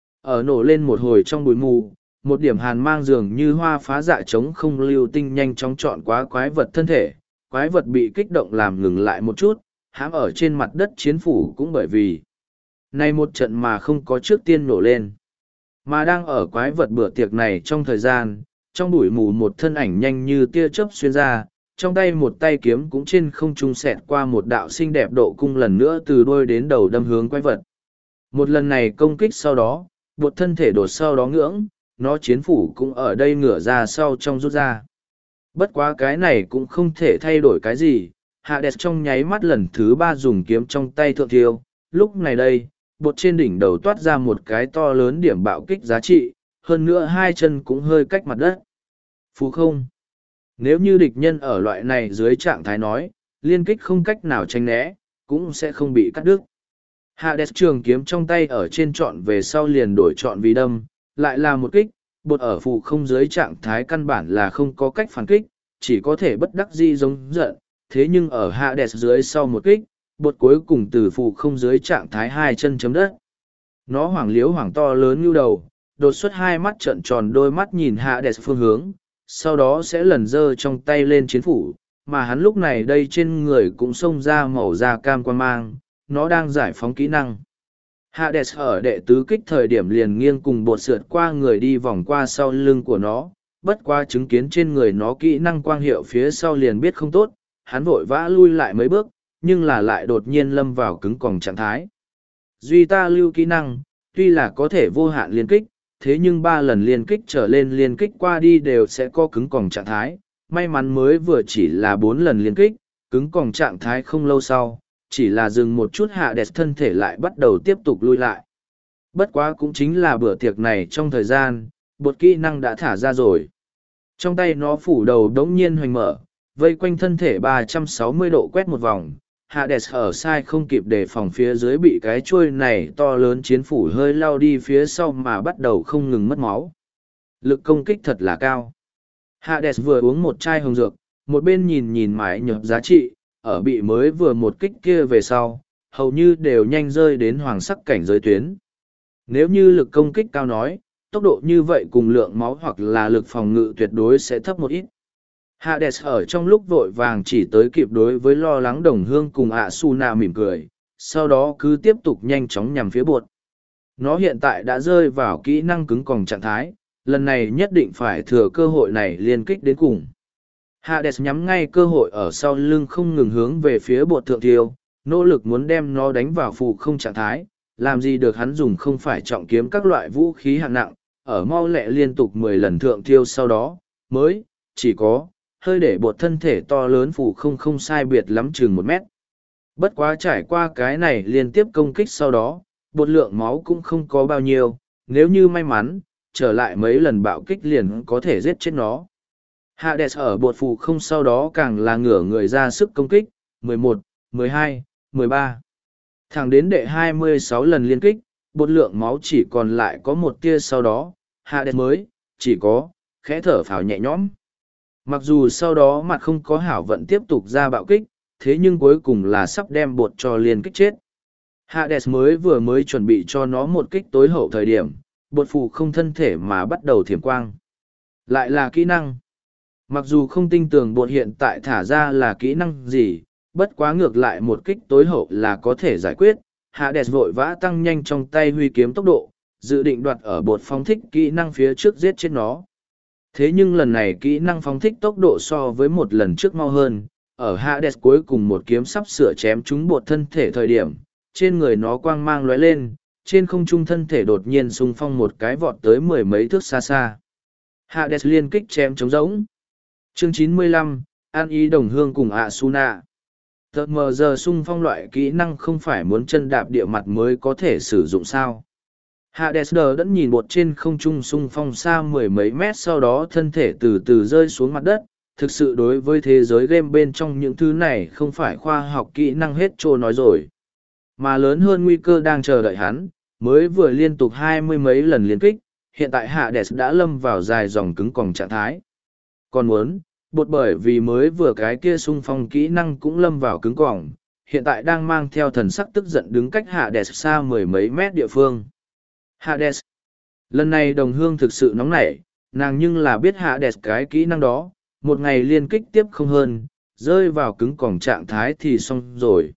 Ở nổ lên một hồi trong bụi mù, một điểm hàn mang dường như hoa phá dạ trống không lưu tinh nhanh chóng chọn quá quái vật thân thể. Quái vật bị kích động làm ngừng lại một chút, hãm ở trên mặt đất chiến phủ cũng bởi vì nay một trận mà không có trước tiên nổ lên. Mà đang ở quái vật bữa tiệc này trong thời gian, trong bụi mù một thân ảnh nhanh như tia chớp xuyên ra, trong tay một tay kiếm cũng trên không trung xẹt qua một đạo xinh đẹp độ cung lần nữa từ đôi đến đầu đâm hướng quái vật. Một lần này công kích sau đó, bột thân thể đột sau đó ngưỡng, nó chiến phủ cũng ở đây ngửa ra sau trong rút ra. Bất quá cái này cũng không thể thay đổi cái gì, Hades trong nháy mắt lần thứ 3 dùng kiếm trong tay thượng thiêu, lúc này đây, bột trên đỉnh đầu toát ra một cái to lớn điểm bạo kích giá trị, hơn nữa hai chân cũng hơi cách mặt đất. Phú không? Nếu như địch nhân ở loại này dưới trạng thái nói, liên kích không cách nào tránh né, cũng sẽ không bị cắt đứt. Hades trường kiếm trong tay ở trên trọn về sau liền đổi trọn vì đâm, lại là một kích, bột ở phù không dưới trạng thái căn bản là không có cách phản kích, chỉ có thể bất đắc dĩ giống giận, thế nhưng ở Hades dưới sau một kích, bột cuối cùng từ phù không dưới trạng thái hai chân chấm đất. Nó hoảng liếu hoảng to lớn như đầu, đột xuất hai mắt trợn tròn đôi mắt nhìn Hades phương hướng, sau đó sẽ lần giơ trong tay lên chiến phủ, mà hắn lúc này đây trên người cũng xông ra màu da cam quan mang, nó đang giải phóng kỹ năng. Hades ở đệ tứ kích thời điểm liền nghiêng cùng bột sượt qua người đi vòng qua sau lưng của nó, bất qua chứng kiến trên người nó kỹ năng quang hiệu phía sau liền biết không tốt, hắn vội vã lui lại mấy bước, nhưng là lại đột nhiên lâm vào cứng còng trạng thái. Duy ta lưu kỹ năng, tuy là có thể vô hạn liên kích, thế nhưng 3 lần liên kích trở lên liên kích qua đi đều sẽ có cứng còng trạng thái, may mắn mới vừa chỉ là 4 lần liên kích, cứng còng trạng thái không lâu sau, chỉ là dừng một chút Hades thân thể lại bắt đầu tiếp tục lui lại. Bất quá cũng chính là bữa tiệc này trong thời gian, bột kỹ năng đã thả ra rồi. Trong tay nó phủ đầu đống nhiên hoành mở, vây quanh thân thể 360 độ quét một vòng. Hades ở sai không kịp đề phòng phía dưới bị cái chuôi này to lớn chiến phủ hơi lao đi phía sau mà bắt đầu không ngừng mất máu. Lực công kích thật là cao. Hades vừa uống một chai hồng dược, một bên nhìn nhìn mãi nhập giá trị, ở bị mới vừa một kích kia về sau, hầu như đều nhanh rơi đến hoàng sắc cảnh giới tuyến. Nếu như lực công kích cao nói, tốc độ như vậy cùng lượng máu hoặc là lực phòng ngự tuyệt đối sẽ thấp một ít. Hades ở trong lúc vội vàng chỉ tới kịp đối với lo lắng đồng hương cùng Asuna mỉm cười, sau đó cứ tiếp tục nhanh chóng nhằm phía bột. Nó hiện tại đã rơi vào kỹ năng cứng còng trạng thái, lần này nhất định phải thừa cơ hội này liên kích đến cùng. Hades nhắm ngay cơ hội ở sau lưng không ngừng hướng về phía bột thượng thiêu, nỗ lực muốn đem nó đánh vào phù không trạng thái, làm gì được hắn dùng không phải trọng kiếm các loại vũ khí hạng nặng, ở mau lẹ liên tục 10 lần thượng thiêu sau đó, mới, chỉ có, hơi để bột thân thể to lớn phù không sai biệt lắm chừng 1 mét. Bất quá trải qua cái này liên tiếp công kích sau đó, bột lượng máu cũng không có bao nhiêu, nếu như may mắn, trở lại mấy lần bạo kích liền có thể giết chết nó. Hades ở bột phù không sau đó càng là ngửa người ra sức công kích, 11, 12, 13. Thẳng đến đệ 26 lần liên kích, bột lượng máu chỉ còn lại có một tia sau đó, Hades mới, chỉ có, khẽ thở phào nhẹ nhõm. Mặc dù sau đó mặt không có hảo vận tiếp tục ra bạo kích, thế nhưng cuối cùng là sắp đem bột cho liên kích chết. Hades mới chuẩn bị cho nó một kích tối hậu thời điểm, bột phù không thân thể mà bắt đầu thiểm quang. Lại là kỹ năng. Mặc dù không tin tưởng bột hiện tại thả ra là kỹ năng gì, bất quá ngược lại một kích tối hậu là có thể giải quyết. Hades vội vã tăng nhanh trong tay huy kiếm tốc độ, dự định đoạt ở bột phóng thích kỹ năng phía trước giết chết nó. Thế nhưng lần này kỹ năng phóng thích tốc độ so với một lần trước mau hơn, ở Hades cuối cùng một kiếm sắp sửa chém trúng bột thân thể thời điểm, trên người nó quang mang lóe lên, trên không trung thân thể đột nhiên xung phong một cái vọt tới mười mấy thước xa xa. Hades liên kích chém trống rỗng. Chương 95, An Ý Đồng Hương cùng Asuna. Tờ mờ giờ xung phong loại kỹ năng không phải muốn chân đạp địa mặt mới có thể sử dụng sao. Hades đẫn nhìn bột trên không trung xung phong xa mười mấy mét sau đó thân thể từ từ rơi xuống mặt đất. Thực sự đối với thế giới game bên trong những thứ này không phải khoa học kỹ năng hết trô nói rồi. Mà lớn hơn nguy cơ đang chờ đợi hắn, mới vừa liên tục 20 mấy lần liên kích, hiện tại Hades đã lâm vào dài dòng cứng còng trạng thái. Còn muốn, bột bởi vì mới vừa cái kia xung phong kỹ năng cũng lâm vào cứng còng, hiện tại đang mang theo thần sắc tức giận đứng cách Hades xa mười mấy mét địa phương. Hades. Lần này đồng hương thực sự nóng nảy, nàng nhưng là biết Hades cái kỹ năng đó, một ngày liên kích tiếp không hơn, rơi vào cứng còng trạng thái thì xong rồi.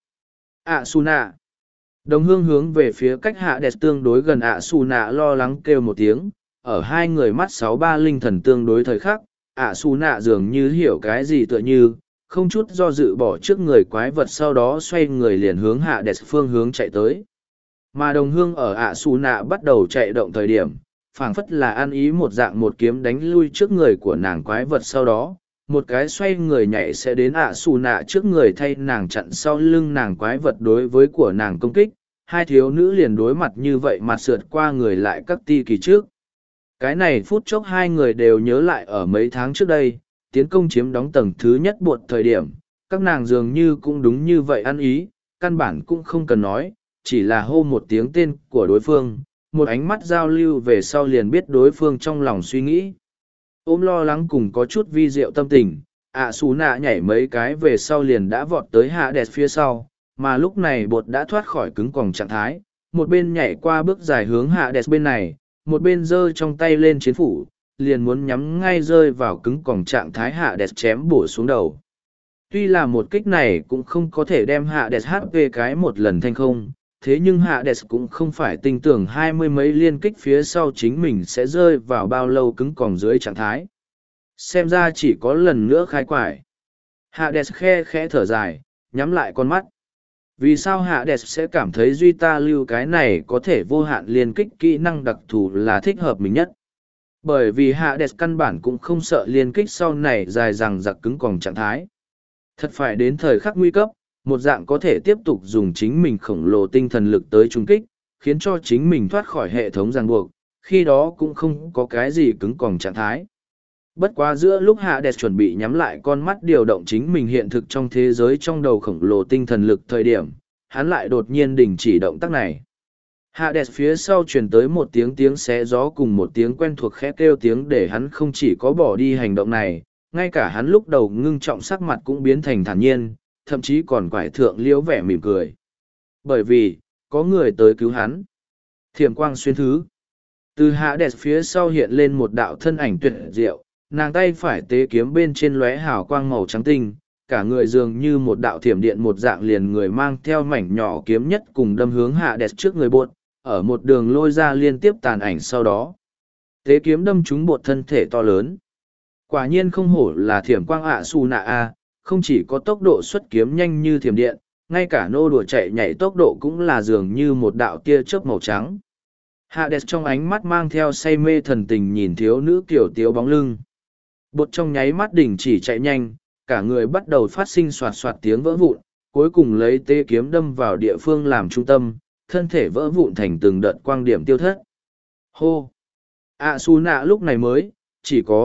Asuna. Đồng hương hướng về phía cách Hades tương đối gần Asuna lo lắng kêu một tiếng, ở hai người mắt 6-3 linh thần tương đối thời khắc, Asuna dường như hiểu cái gì tựa như, không chút do dự bỏ trước người quái vật sau đó xoay người liền hướng Hades phương hướng chạy tới. Mà đồng hương ở Asuna bắt đầu chạy động thời điểm, phảng phất là ăn ý một dạng một kiếm đánh lui trước người của nàng quái vật sau đó, một cái xoay người nhảy sẽ đến Asuna trước người thay nàng chặn sau lưng nàng quái vật đối với của nàng công kích, hai thiếu nữ liền đối mặt như vậy mặt sượt qua người lại các ti kỳ trước. Cái này phút chốc hai người đều nhớ lại ở mấy tháng trước đây, tiến công chiếm đóng tầng thứ nhất buộc thời điểm, các nàng dường như cũng đúng như vậy ăn ý, căn bản cũng không cần nói, chỉ là hô một tiếng tên của đối phương, một ánh mắt giao lưu về sau liền biết đối phương trong lòng suy nghĩ. Ôm lo lắng cùng có chút vi diệu tâm tình, Asuna nhảy mấy cái về sau liền đã vọt tới Hades phía sau, mà lúc này bột đã thoát khỏi cứng còng trạng thái, một bên nhảy qua bước dài hướng Hades bên này, một bên giơ trong tay lên chiến phủ, liền muốn nhắm ngay rơi vào cứng còng trạng thái Hades chém bổ xuống đầu. Tuy là một kích này cũng không có thể đem Hades HP cái một lần thành không, thế nhưng Hades cũng không phải tin tưởng 20 mấy liên kích phía sau chính mình sẽ rơi vào bao lâu cứng còng dưới trạng thái. Xem ra chỉ có lần nữa khai quải. Hades khẽ thở dài, nhắm lại con mắt. Vì sao Hades sẽ cảm thấy duy ta lưu cái này có thể vô hạn liên kích kỹ năng đặc thù là thích hợp mình nhất? Bởi vì Hades căn bản cũng không sợ liên kích sau này dài dằng dặc cứng còng trạng thái. Thật phải đến thời khắc nguy cấp, một dạng có thể tiếp tục dùng chính mình khổng lồ tinh thần lực tới trung kích, khiến cho chính mình thoát khỏi hệ thống ràng buộc, khi đó cũng không có cái gì cứng còng trạng thái. Bất quá giữa lúc Hades chuẩn bị nhắm lại con mắt điều động chính mình hiện thực trong thế giới trong đầu khổng lồ tinh thần lực thời điểm, hắn lại đột nhiên đình chỉ động tác này. Hades phía sau truyền tới một tiếng xé gió cùng một tiếng quen thuộc khẽ kêu tiếng để hắn không chỉ có bỏ đi hành động này, ngay cả hắn lúc đầu ngưng trọng sắc mặt cũng biến thành thản nhiên, thậm chí còn quải thượng liễu vẻ mỉm cười. Bởi vì, có người tới cứu hắn. Thiểm quang xuyên thứ. Từ Hades phía sau hiện lên một đạo thân ảnh tuyệt diệu, nàng tay phải tế kiếm bên trên lóe hào quang màu trắng tinh, cả người dường như một đạo thiểm điện một dạng liền người mang theo mảnh nhỏ kiếm nhất cùng đâm hướng Hades trước người bột, ở một đường lôi ra liên tiếp tàn ảnh sau đó. Tế kiếm đâm trúng bột thân thể to lớn. Quả nhiên không hổ là thiểm quang Asuna A, không chỉ có tốc độ xuất kiếm nhanh như thiểm điện, ngay cả nô đùa chạy nhảy tốc độ cũng là dường như một đạo tia chớp màu trắng. Hades trong ánh mắt mang theo say mê thần tình nhìn thiếu nữ kiểu tiếu bóng lưng. Bột trong nháy mắt đình chỉ chạy nhanh, cả người bắt đầu phát sinh soạt soạt tiếng vỡ vụn, cuối cùng lấy tế kiếm đâm vào địa phương làm trung tâm, thân thể vỡ vụn thành từng đợt quang điểm tiêu thất. Hô! Asuna lúc này mới, chỉ có,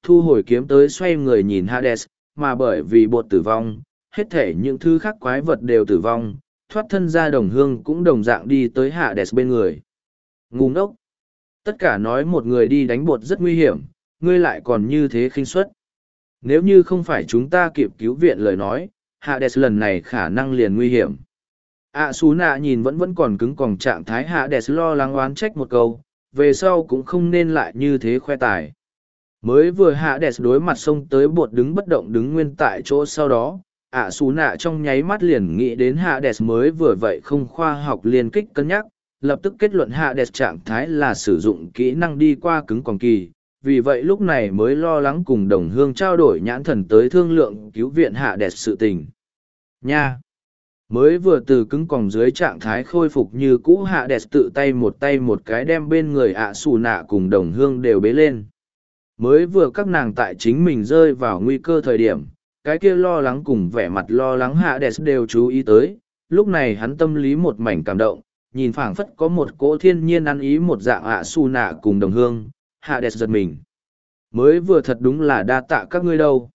thu hồi kiếm tới xoay người nhìn Hades, mà bởi vì bột tử vong, hết thể những thứ khác quái vật đều tử vong, thoát thân ra đồng hương cũng đồng dạng đi tới Hades bên người. Ngu ngốc! Tất cả nói một người đi đánh bột rất nguy hiểm, ngươi lại còn như thế khinh suất. Nếu như không phải chúng ta kịp cứu viện lời nói, Hades lần này khả năng liền nguy hiểm. Asuna nhìn vẫn còn cứng còng trạng thái Hades lo lắng oán trách một câu, về sau cũng không nên lại như thế khoe tài. Mới vừa Hades đối mặt xông tới bột đứng bất động đứng nguyên tại chỗ sau đó, Asuna trong nháy mắt liền nghĩ đến Hades mới vừa vậy không khoa học liên kích cân nhắc, lập tức kết luận Hades trạng thái là sử dụng kỹ năng đi qua cứng còng kỳ, vì vậy lúc này mới lo lắng cùng đồng hương trao đổi nhãn thần tới thương lượng cứu viện Hades sự tình. Nha! Mới vừa từ cứng còng dưới trạng thái khôi phục như cũ Hades tự tay một cái đem bên người Asuna cùng đồng hương đều bế lên. Mới vừa các nàng tại chính mình rơi vào nguy cơ thời điểm, cái kia lo lắng cùng vẻ mặt lo lắng Hades đều chú ý tới, lúc này hắn tâm lý một mảnh cảm động, nhìn phảng phất có một cỗ thiên nhiên ăn ý một dạng Asuna cùng đồng hương, Hades giật mình. Mới vừa thật đúng là đa tạ các ngươi đâu.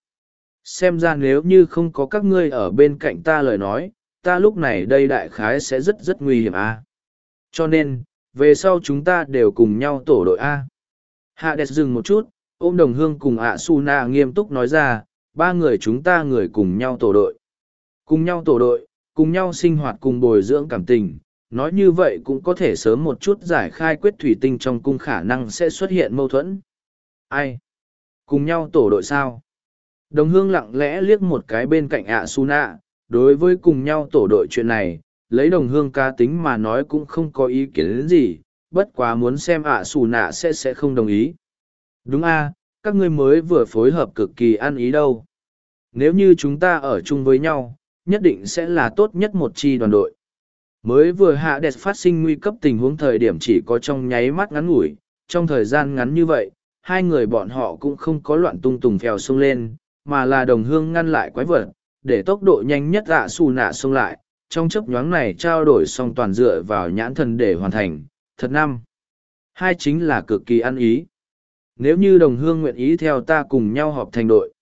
Xem ra nếu như không có các ngươi ở bên cạnh ta lời nói, ta lúc này đây đại khái sẽ rất nguy hiểm a. Cho nên, về sau chúng ta đều cùng nhau tổ đội a. Hades dừng một chút, ôm đồng hương cùng Asuna nghiêm túc nói ra, ba người chúng ta người cùng nhau tổ đội. Cùng nhau tổ đội, cùng nhau sinh hoạt cùng bồi dưỡng cảm tình, nói như vậy cũng có thể sớm một chút giải khai quyết thủy tinh trong cung khả năng sẽ xuất hiện mâu thuẫn. Ai? Cùng nhau tổ đội sao? Đồng hương lặng lẽ liếc một cái bên cạnh Asuna, đối với cùng nhau tổ đội chuyện này, lấy đồng hương cá tính mà nói cũng không có ý kiến đến gì, bất quá muốn xem Asuna sẽ không đồng ý. Đúng a, các ngươi mới vừa phối hợp cực kỳ ăn ý đâu. Nếu như chúng ta ở chung với nhau, nhất định sẽ là tốt nhất một chi đoàn đội. Mới vừa Hades phát sinh nguy cấp tình huống thời điểm chỉ có trong nháy mắt ngắn ngủi, trong thời gian ngắn như vậy, hai người bọn họ cũng không có loạn tung tùng phèo xông lên, mà là đồng hương ngăn lại quái vật, để tốc độ nhanh nhất Asuna xông lại, trong chớp nhoáng này trao đổi xong toàn dựa vào nhãn thần để hoàn thành, thật năm. Hai chính là cực kỳ ăn ý. Nếu như đồng hương nguyện ý theo ta cùng nhau họp thành đội.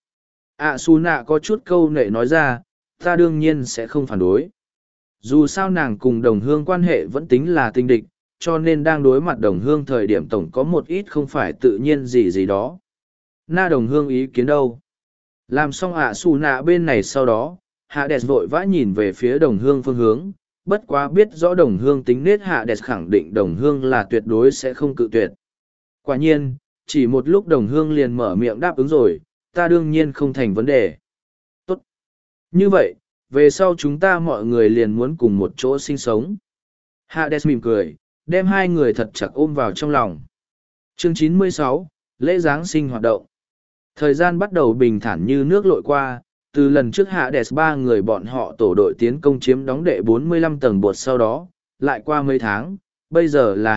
Asuna có chút câu nệ nói ra, ta đương nhiên sẽ không phản đối. Dù sao nàng cùng đồng hương quan hệ vẫn tính là tình địch, cho nên đang đối mặt đồng hương thời điểm tổng có một ít không phải tự nhiên gì đó. Na đồng hương ý kiến đâu? Làm xong Asuna bên này sau đó, Hades vội vã nhìn về phía đồng hương phương hướng, bất quá biết rõ đồng hương tính nết Hades khẳng định đồng hương là tuyệt đối sẽ không cự tuyệt. Quả nhiên, chỉ một lúc đồng hương liền mở miệng đáp ứng rồi, ta đương nhiên không thành vấn đề. Tốt. Như vậy, về sau chúng ta mọi người liền muốn cùng một chỗ sinh sống. Hades mỉm cười, đem hai người thật chặt ôm vào trong lòng. Chương 96, lễ Giáng sinh hoạt động. Thời gian bắt đầu bình thản như nước lội qua, từ lần trước Hades ba người bọn họ tổ đội tiến công chiếm đóng đệ 45 tầng bột sau đó, lại qua mấy tháng, bây giờ là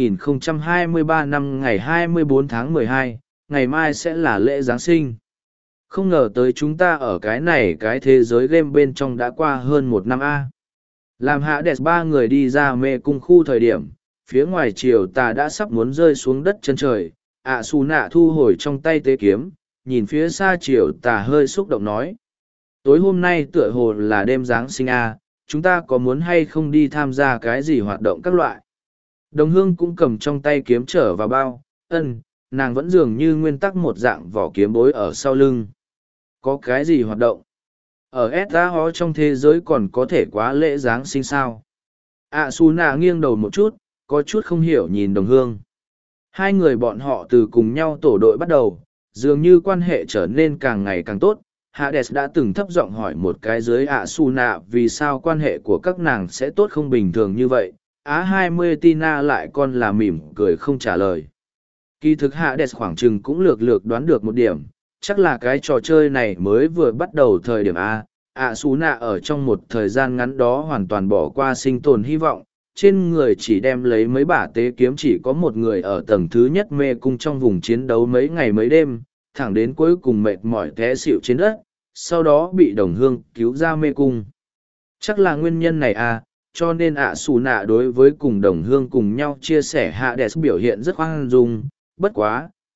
2023 năm ngày 24 tháng 12, ngày mai sẽ là lễ Giáng sinh. Không ngờ tới chúng ta ở cái thế giới game bên trong đã qua hơn một năm A. Làm Hades ba người đi ra mê cung khu thời điểm, phía ngoài chiều tà đã sắp muốn rơi xuống đất chân trời, Asuna thu hồi trong tay tế kiếm, nhìn phía xa chiều tà hơi xúc động nói. Tối hôm nay tựa hồ là đêm Giáng sinh A, chúng ta có muốn hay không đi tham gia cái gì hoạt động các loại. Đồng hương cũng cầm trong tay kiếm trở vào bao, nàng vẫn dường như nguyên tắc một dạng vỏ kiếm bối ở sau lưng. Có cái gì hoạt động? Ở S.A.O. trong thế giới còn có thể quá lễ Giáng sinh sao? Asuna nghiêng đầu một chút, có chút không hiểu nhìn đồng hương. Hai người bọn họ từ cùng nhau tổ đội bắt đầu, dường như quan hệ trở nên càng ngày càng tốt. Hades đã từng thấp giọng hỏi một cái dưới Asuna vì sao quan hệ của các nàng sẽ tốt không bình thường như vậy. Á20 Tina lại còn là mỉm cười không trả lời. Kỳ thực Hades khoảng chừng cũng lược đoán được một điểm, chắc là cái trò chơi này mới vừa bắt đầu thời điểm Asuna ở trong một thời gian ngắn đó hoàn toàn bỏ qua sinh tồn hy vọng, trên người chỉ đem lấy mấy bả tế kiếm chỉ có một người ở tầng thứ nhất mê cung trong vùng chiến đấu mấy ngày mấy đêm, thẳng đến cuối cùng mệt mỏi té xỉu trên đất, sau đó bị đồng hương cứu ra mê cung. Chắc là nguyên nhân này cho nên Asuna đối với cùng đồng hương cùng nhau chia sẻ Hades biểu hiện rất khoan dung, bất quá,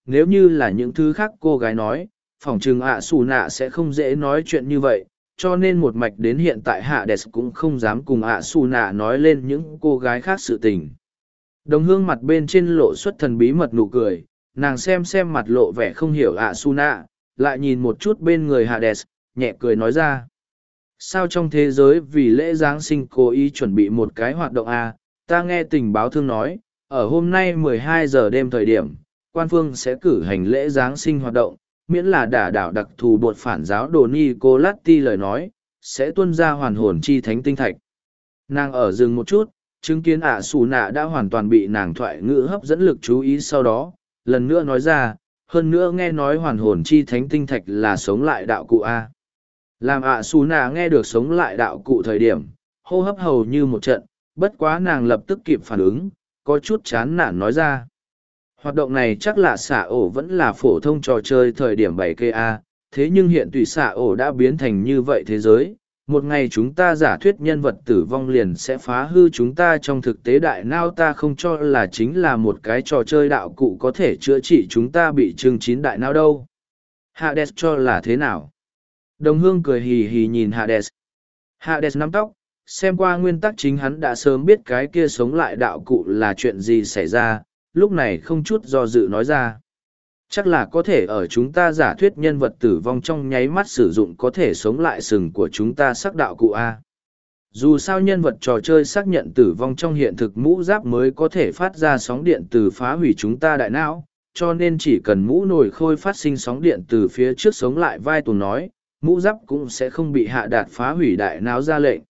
nếu như là những thứ khác cô gái nói, phỏng chừng ạ xù nạ sẽ không dễ nói chuyện như vậy, cho nên một mạch đến hiện tại Hades cũng không dám cùng ạ xù nạ nói lên những cô gái khác sự tình. Đồng hương mặt bên trên lộ xuất thần bí mật nụ cười, nàng xem mặt lộ vẻ không hiểu ạ xù nạ, lại nhìn một chút bên người Hades, nhẹ cười nói ra. Sao trong thế giới vì lễ Giáng sinh cố ý chuẩn bị một cái hoạt động à, ta nghe tình báo thương nói, ở hôm nay 12 giờ đêm thời điểm, quan phương sẽ cử hành lễ Giáng sinh hoạt động, miễn là đả đảo đặc thù bột phản giáo đồ Nicolatti lời nói, sẽ tuân ra hoàn hồn chi thánh tinh thạch. Nàng ở dừng một chút, chứng kiến ạ xù nạ đã hoàn toàn bị nàng thoại ngữ hấp dẫn lực chú ý sau đó, lần nữa nói ra, hơn nữa nghe nói hoàn hồn chi thánh tinh thạch là sống lại đạo cụ A. Làm ạ xù nạ nghe được sống lại đạo cụ thời điểm, hô hấp hầu như một trận, bất quá nàng lập tức kịp phản ứng, có chút chán nản nói ra. Hoạt động này chắc là xạ ổ vẫn là phổ thông trò chơi thời điểm 7KA, thế nhưng hiện tùy xạ ổ đã biến thành như vậy thế giới. Một ngày chúng ta giả thuyết nhân vật tử vong liền sẽ phá hư chúng ta trong thực tế đại não ta không cho là chính là một cái trò chơi đạo cụ có thể chữa trị chúng ta bị chương chín đại não đâu. Hades cho là thế nào? Đồng hương cười hì hì nhìn Hades. Hades nắm tóc, xem qua nguyên tắc chính hắn đã sớm biết cái kia sống lại đạo cụ là chuyện gì xảy ra, lúc này không chút do dự nói ra. Chắc là có thể ở chúng ta giả thuyết nhân vật tử vong trong nháy mắt sử dụng có thể sống lại sừng của chúng ta sắc đạo cụ A. Dù sao nhân vật trò chơi xác nhận tử vong trong hiện thực mũ giáp mới có thể phát ra sóng điện từ phá hủy chúng ta đại não, cho nên chỉ cần mũ nồi khôi phát sinh sóng điện từ phía trước sống lại vai tuần nói, mũ giáp cũng sẽ không bị hạ đạt phá hủy đại não ra lệnh.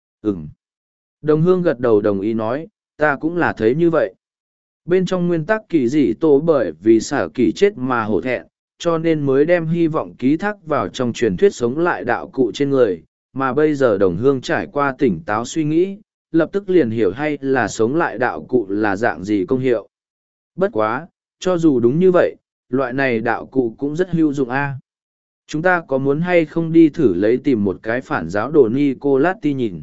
Đồng hương gật đầu đồng ý nói, ta cũng là thấy như vậy. Bên trong nguyên tắc kỳ dị tổ bởi vì xả kỳ chết mà hổ thẹn, cho nên mới đem hy vọng ký thác vào trong truyền thuyết sống lại đạo cụ trên người, mà bây giờ đồng hương trải qua tỉnh táo suy nghĩ, lập tức liền hiểu hay là sống lại đạo cụ là dạng gì công hiệu. Bất quá, cho dù đúng như vậy, loại này đạo cụ cũng rất hữu dụng a. Chúng ta có muốn hay không đi thử lấy tìm một cái phản giáo đồ Nicolatti nhìn.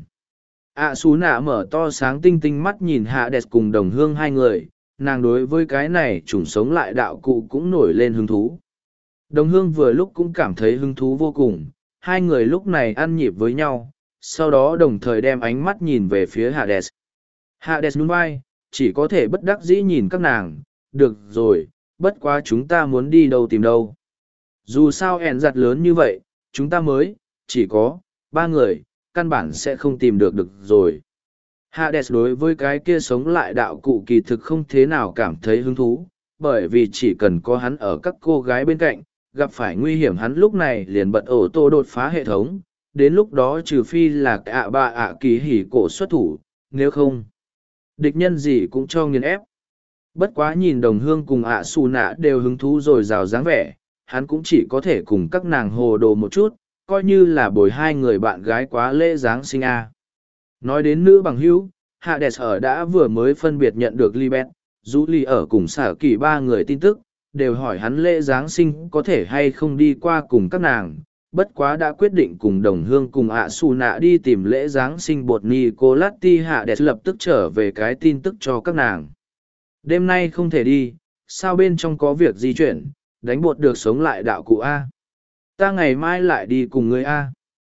Xú nạ mở to sáng tinh tinh mắt nhìn Hades cùng đồng hương hai người, nàng đối với cái này trùng sống lại đạo cụ cũng nổi lên hứng thú. Đồng hương vừa lúc cũng cảm thấy hứng thú vô cùng, hai người lúc này ăn nhịp với nhau, sau đó đồng thời đem ánh mắt nhìn về phía Hades. Hades nhún vai, chỉ có thể bất đắc dĩ nhìn các nàng, được rồi, bất quá chúng ta muốn đi đâu tìm đâu. Dù sao ẻn giặt lớn như vậy, chúng ta mới, chỉ có, 3 người, căn bản sẽ không tìm được rồi. Hades đối với cái kia sống lại đạo cụ kỳ thực không thế nào cảm thấy hứng thú, bởi vì chỉ cần có hắn ở các cô gái bên cạnh, gặp phải nguy hiểm hắn lúc này liền bật ổ tô đột phá hệ thống, đến lúc đó trừ phi là kỳ hỉ cổ xuất thủ, nếu không, địch nhân gì cũng cho nghiền ép. Bất quá nhìn đồng hương cùng xù nạ đều hứng thú rồi rào dáng vẻ, hắn cũng chỉ có thể cùng các nàng hồ đồ một chút, coi như là bồi hai người bạn gái quá lễ Giáng sinh a. Nói đến nữ bằng hữu, Hades ở đã vừa mới phân biệt nhận được Libet, Julie ở cùng xả kỳ 3 người tin tức, đều hỏi hắn lễ Giáng sinh có thể hay không đi qua cùng các nàng, bất quá đã quyết định cùng đồng hương cùng xù nạ đi tìm lễ Giáng sinh bột Nicolatti. Hades lập tức trở về cái tin tức cho các nàng. Đêm nay không thể đi, sao bên trong có việc di chuyển, đánh bột được sống lại đạo cụ A. Ta ngày mai lại đi cùng người A.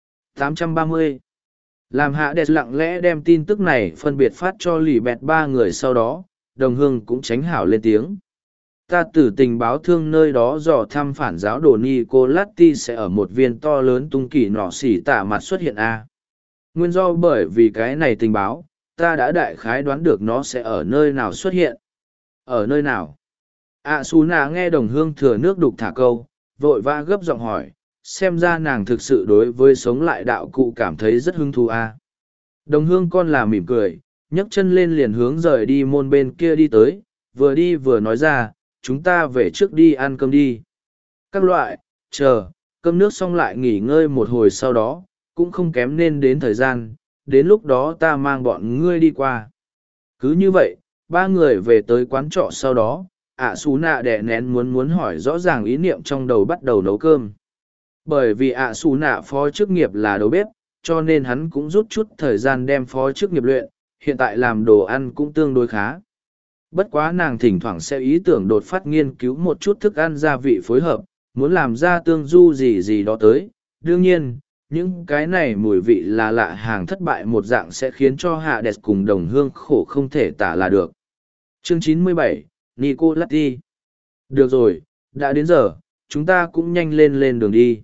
830. Làm Hades lặng lẽ đem tin tức này phân biệt phát cho lì bẹt 3 người sau đó, đồng hương cũng tránh hảo lên tiếng. Ta từ tình báo thương nơi đó dò thăm phản giáo đồ Nicolatti sẽ ở một viên to lớn tung kỳ nỏ xỉ tả mặt xuất hiện A. Nguyên do bởi vì cái này tình báo, ta đã đại khái đoán được nó sẽ ở nơi nào xuất hiện. Ở nơi nào? Xú nạ nghe đồng hương thừa nước đục thả câu, vội vã gấp giọng hỏi, xem ra nàng thực sự đối với sống lại đạo cụ cảm thấy rất hứng thú a. Đồng hương con là mỉm cười, nhấc chân lên liền hướng rời đi môn bên kia đi tới, vừa đi vừa nói ra, chúng ta về trước đi ăn cơm đi. Các loại, chờ, cơm nước xong lại nghỉ ngơi một hồi sau đó, cũng không kém nên đến thời gian, đến lúc đó ta mang bọn ngươi đi qua. Cứ như vậy, 3 người về tới quán trọ sau đó, xú nạ đẻ nén muốn hỏi rõ ràng ý niệm trong đầu bắt đầu nấu cơm. Bởi vì xù nạ phó chức nghiệp là đầu bếp, cho nên hắn cũng rút chút thời gian đem phó chức nghiệp luyện, hiện tại làm đồ ăn cũng tương đối khá. Bất quá nàng thỉnh thoảng sẽ ý tưởng đột phát nghiên cứu một chút thức ăn gia vị phối hợp, muốn làm ra tương du gì gì đó tới. Đương nhiên, những cái này mùi vị là lạ hàng thất bại một dạng sẽ khiến cho Hades cùng đồng hương khổ không thể tả là được. Chương 97, Nicolatti. Được rồi, đã đến giờ, chúng ta cũng nhanh lên đường đi.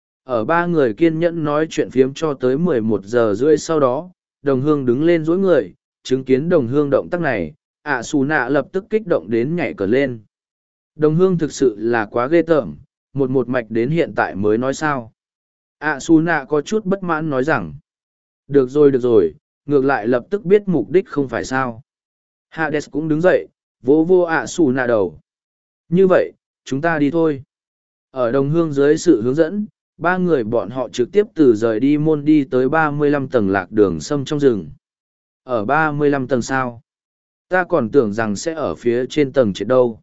Ở ba người kiên nhẫn nói chuyện phiếm cho tới 11 giờ rưỡi sau đó, đồng hương đứng lên dối người, chứng kiến đồng hương động tác này, xù nạ lập tức kích động đến nhảy cờ lên. Đồng hương thực sự là quá ghê tởm, một mạch đến hiện tại mới nói sao. Xù nạ có chút bất mãn nói rằng, được rồi, ngược lại lập tức biết mục đích không phải sao. Hades cũng đứng dậy, vô xù nạ đầu. Như vậy, chúng ta đi thôi. Ở đồng hương dưới sự hướng dẫn, ba người bọn họ trực tiếp từ rời đi môn đi tới 35 tầng lạc đường sâm trong rừng. Ở 35 tầng sao? Ta còn tưởng rằng sẽ ở phía trên tầng trệt đâu.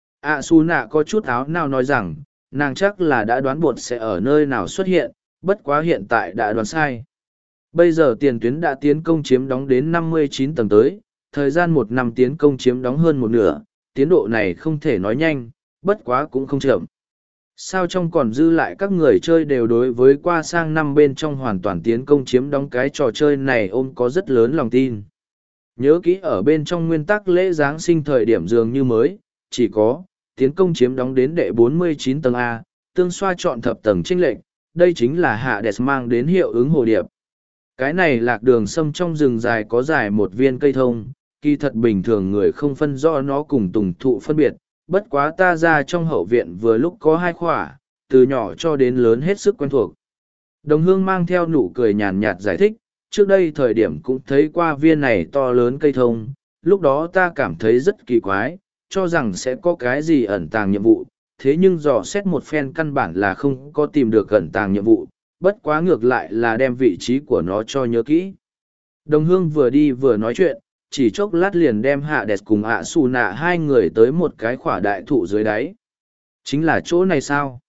Su nạ có chút áo nào nói rằng, nàng chắc là đã đoán bột sẽ ở nơi nào xuất hiện, bất quá hiện tại đã đoán sai. Bây giờ tiền tuyến đã tiến công chiếm đóng đến 59 tầng tới, thời gian một năm tiến công chiếm đóng hơn một nửa, tiến độ này không thể nói nhanh, bất quá cũng không chậm. Sao trong còn dư lại các người chơi đều đối với qua sang năm bên trong hoàn toàn tiến công chiếm đóng cái trò chơi này ôm có rất lớn lòng tin. Nhớ kỹ ở bên trong nguyên tắc lễ Giáng sinh thời điểm dường như mới, chỉ có, tiến công chiếm đóng đến đệ 49 tầng A, tương xoa chọn thập tầng chênh lệch, đây chính là Hades mang đến hiệu ứng hồ điệp. Cái này lạc đường sâm trong rừng dài có dài một viên cây thông, kỳ thật bình thường người không phân rõ nó cùng tùng thụ phân biệt, bất quá ta ra trong hậu viện vừa lúc có hai khỏa, từ nhỏ cho đến lớn hết sức quen thuộc. Đồng hương mang theo nụ cười nhàn nhạt giải thích, trước đây thời điểm cũng thấy qua viên này to lớn cây thông, lúc đó ta cảm thấy rất kỳ quái, cho rằng sẽ có cái gì ẩn tàng nhiệm vụ, thế nhưng dò xét một phen căn bản là không có tìm được ẩn tàng nhiệm vụ, bất quá ngược lại là đem vị trí của nó cho nhớ kỹ. Đồng hương vừa đi vừa nói chuyện, chỉ chốc lát liền đem Hades cùng Su nạ hai người tới một cái khỏa đại thụ dưới đáy. Chính là chỗ này sao?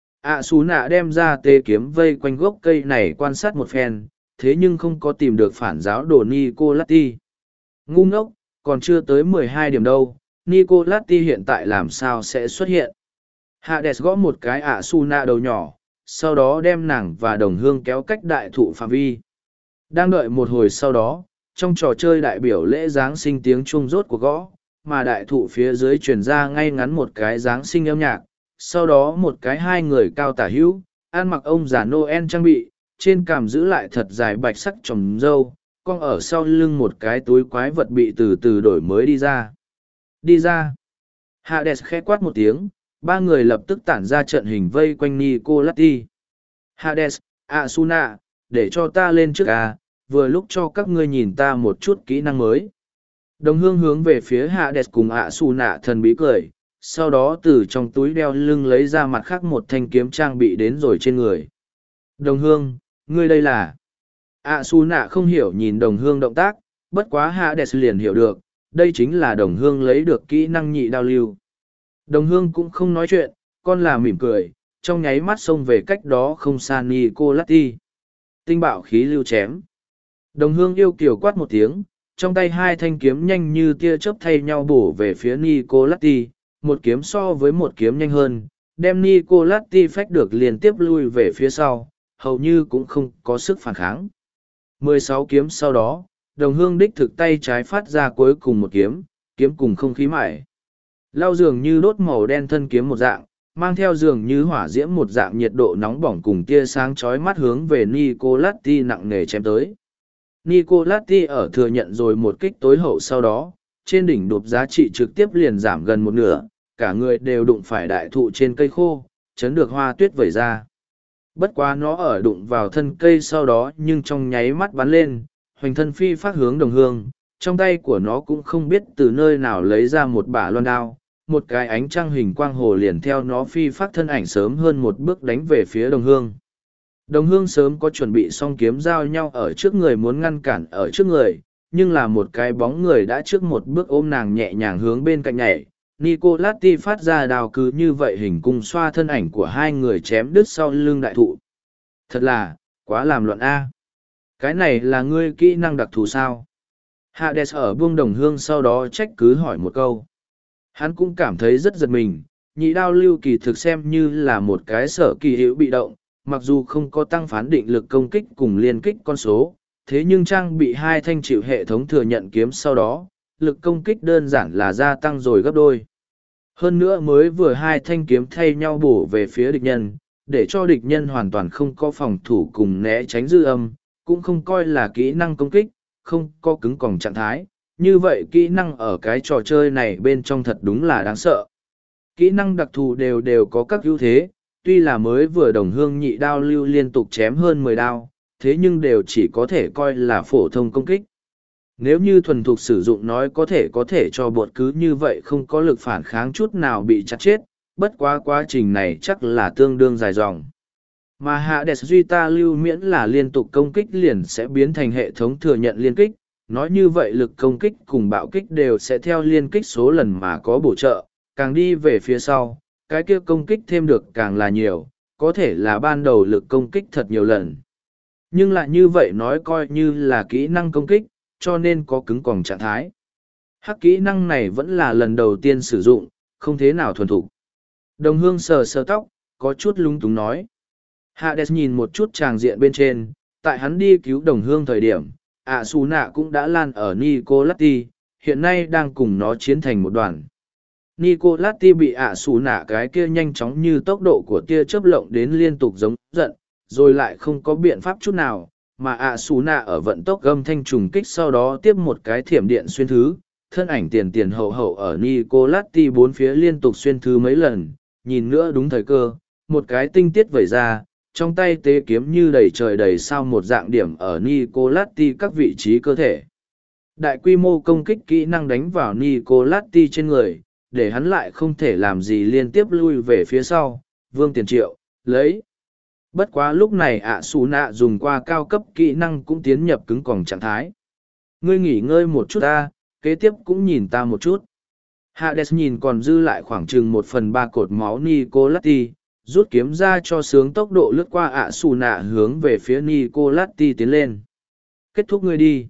Su nạ đem ra tê kiếm vây quanh gốc cây này quan sát một phen, thế nhưng không có tìm được phản giáo đồ Nicolatti. Ngu ngốc, còn chưa tới 12 điểm đâu, Nicolatti hiện tại làm sao sẽ xuất hiện? Hades gõ một cái Su nạ đầu nhỏ, sau đó đem nàng và đồng hương kéo cách đại thụ phạm vi. Đang đợi một hồi sau đó, trong trò chơi đại biểu lễ Giáng sinh tiếng chuông rốt của gõ, mà đại thụ phía dưới truyền ra ngay ngắn một cái Giáng sinh âm nhạc, sau đó một cái hai người cao tả hữu, ăn mặc ông già Noel trang bị, trên cằm giữ lại thật dài bạch sắc trồng râu, con ở sau lưng một cái túi quái vật bị từ từ đổi mới đi ra. Đi ra! Hades khẽ quát một tiếng, ba người lập tức tản ra trận hình vây quanh Nicolatti. Hades, Asuna, để cho ta lên trước vừa lúc cho các ngươi nhìn ta một chút kỹ năng mới. Đồng hương hướng về phía Hades cùng Asuna thần bí cười, sau đó từ trong túi đeo lưng lấy ra mặt khác một thanh kiếm trang bị đến rồi trên người. Đồng hương, ngươi đây là... Asuna không hiểu nhìn đồng hương động tác, bất quá Hades liền hiểu được, đây chính là đồng hương lấy được kỹ năng nhị đao lưu. Đồng hương cũng không nói chuyện, con là mỉm cười, trong nháy mắt xông về cách đó không xa Nicolatti. Tinh bạo khí lưu chém. Đồng hương yêu kiều quát một tiếng, trong tay hai thanh kiếm nhanh như tia chớp thay nhau bổ về phía Nicolatti, một kiếm so với một kiếm nhanh hơn, đem Nicolatti phách được liên tiếp lui về phía sau, hầu như cũng không có sức phản kháng. 16 kiếm sau đó, đồng hương đích thực tay trái phát ra cuối cùng một kiếm, kiếm cùng không khí mải. Lao dường như đốt màu đen thân kiếm một dạng, mang theo dường như hỏa diễm một dạng nhiệt độ nóng bỏng cùng tia sáng chói mắt hướng về Nicolatti nặng nề chém tới. Nicolatti ở thừa nhận rồi một kích tối hậu sau đó, trên đỉnh đột giá trị trực tiếp liền giảm gần một nửa, cả người đều đụng phải đại thụ trên cây khô, chấn được hoa tuyết vẩy ra. Bất quá nó ở đụng vào thân cây sau đó nhưng trong nháy mắt bắn lên, hoành thân phi phát hướng đồng hương, trong tay của nó cũng không biết từ nơi nào lấy ra một bả loan đao, một cái ánh trăng hình quang hồ liền theo nó phi phát thân ảnh sớm hơn một bước đánh về phía đồng hương. Đồng hương sớm có chuẩn bị xong kiếm giao nhau ở trước người muốn ngăn cản ở trước người, nhưng là một cái bóng người đã trước một bước ôm nàng nhẹ nhàng hướng bên cạnh nhảy. Nicolatti phát ra đào cứ như vậy hình cung xoa thân ảnh của hai người chém đứt sau lưng đại thụ. Thật là, quá làm loạn A. Cái này là ngươi kỹ năng đặc thù sao? Hades ở buông đồng hương sau đó trách cứ hỏi một câu. Hắn cũng cảm thấy rất giật mình, nhị đao lưu kỳ thực xem như là một cái sở kỳ hữu bị động, mặc dù không có tăng phán định lực công kích cùng liên kích con số, thế nhưng trang bị hai thanh chịu hệ thống thừa nhận kiếm sau đó, lực công kích đơn giản là gia tăng rồi gấp đôi. Hơn nữa mới vừa hai thanh kiếm thay nhau bổ về phía địch nhân, để cho địch nhân hoàn toàn không có phòng thủ cùng né tránh dư âm, cũng không coi là kỹ năng công kích, không có cứng còng trạng thái. Như vậy kỹ năng ở cái trò chơi này bên trong thật đúng là đáng sợ. Kỹ năng đặc thù đều có các ưu thế, tuy là mới vừa đồng hương nhị đao lưu liên tục chém hơn 10 đao, thế nhưng đều chỉ có thể coi là phổ thông công kích. Nếu như thuần thục sử dụng nói có thể cho bột cứ như vậy không có lực phản kháng chút nào bị chặt chết, bất quá quá trình này chắc là tương đương dài dòng. Mà Hades duy ta lưu miễn là liên tục công kích liền sẽ biến thành hệ thống thừa nhận liên kích, nói như vậy lực công kích cùng bạo kích đều sẽ theo liên kích số lần mà có bổ trợ, càng đi về phía sau, cái kia công kích thêm được càng là nhiều, có thể là ban đầu lực công kích thật nhiều lần. Nhưng lại như vậy nói coi như là kỹ năng công kích, cho nên có cứng còng trạng thái. Hắc kỹ năng này vẫn là lần đầu tiên sử dụng, không thế nào thuần thục. Đồng hương sờ sờ tóc, có chút lung túng nói. Hades nhìn một chút tràng diện bên trên, tại hắn đi cứu đồng hương thời điểm, Su nạ cũng đã lan ở Nicolatti, hiện nay đang cùng nó chiến thành một đoàn. Nicolatti bị Su nạ cái kia nhanh chóng như tốc độ của tia chớp lộng đến liên tục giống giận, rồi lại không có biện pháp chút nào, mà Su nạ ở vận tốc gầm thanh trùng kích sau đó tiếp một cái thiểm điện xuyên thứ, thân ảnh tiền tiền hậu hậu ở Nicolatti bốn phía liên tục xuyên thứ mấy lần, nhìn nữa đúng thời cơ, một cái tinh tiết vẩy ra, trong tay tế kiếm như đầy trời đầy sao một dạng điểm ở Nicolatti các vị trí cơ thể. Đại quy mô công kích kỹ năng đánh vào Nicolatti trên người, để hắn lại không thể làm gì liên tiếp lui về phía sau, vương tiền triệu, lấy. Bất quá lúc này Su nạ dùng qua cao cấp kỹ năng cũng tiến nhập cứng còng trạng thái. Ngươi nghỉ ngơi một chút ta, kế tiếp cũng nhìn ta một chút. Hades nhìn còn dư lại khoảng chừng 1/3 cột máu Nicolatti, rút kiếm ra cho sướng tốc độ lướt qua Su nạ hướng về phía Nicolatti tiến lên. Kết thúc ngươi đi.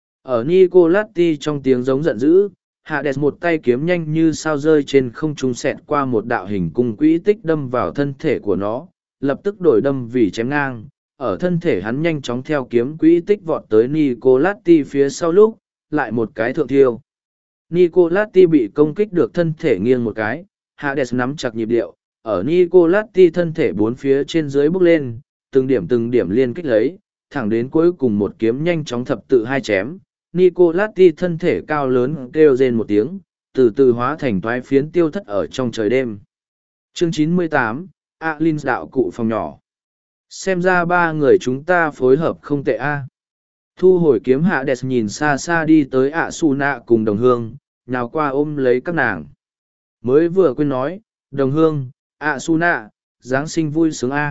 Ở Nicolatti trong tiếng giống giận dữ, Hades một tay kiếm nhanh như sao rơi trên không trung xẹt qua một đạo hình cung quỹ tích đâm vào thân thể của nó, lập tức đổi đâm vì chém ngang. Ở thân thể hắn nhanh chóng theo kiếm quỹ tích vọt tới Nicolatti phía sau lúc, lại một cái thượng thiêu. Nicolatti bị công kích được thân thể nghiêng một cái, Hades nắm chặt nhịp điệu, ở Nicolatti thân thể bốn phía trên dưới bước lên, từng điểm liên kích lấy, thẳng đến cuối cùng một kiếm nhanh chóng thập tự hai chém. Nicolatti thân thể cao lớn kêu rên một tiếng, từ từ hóa thành toái phiến tiêu thất ở trong trời đêm. Chương 98, Alin đạo cụ phòng nhỏ. Xem ra ba người chúng ta phối hợp không tệ a. Thu hồi kiếm Hades nhìn xa xa đi tới Su nạ cùng đồng hương, nhào qua ôm lấy các nàng. Mới vừa quên nói, đồng hương, Su nạ, Giáng sinh vui sướng a.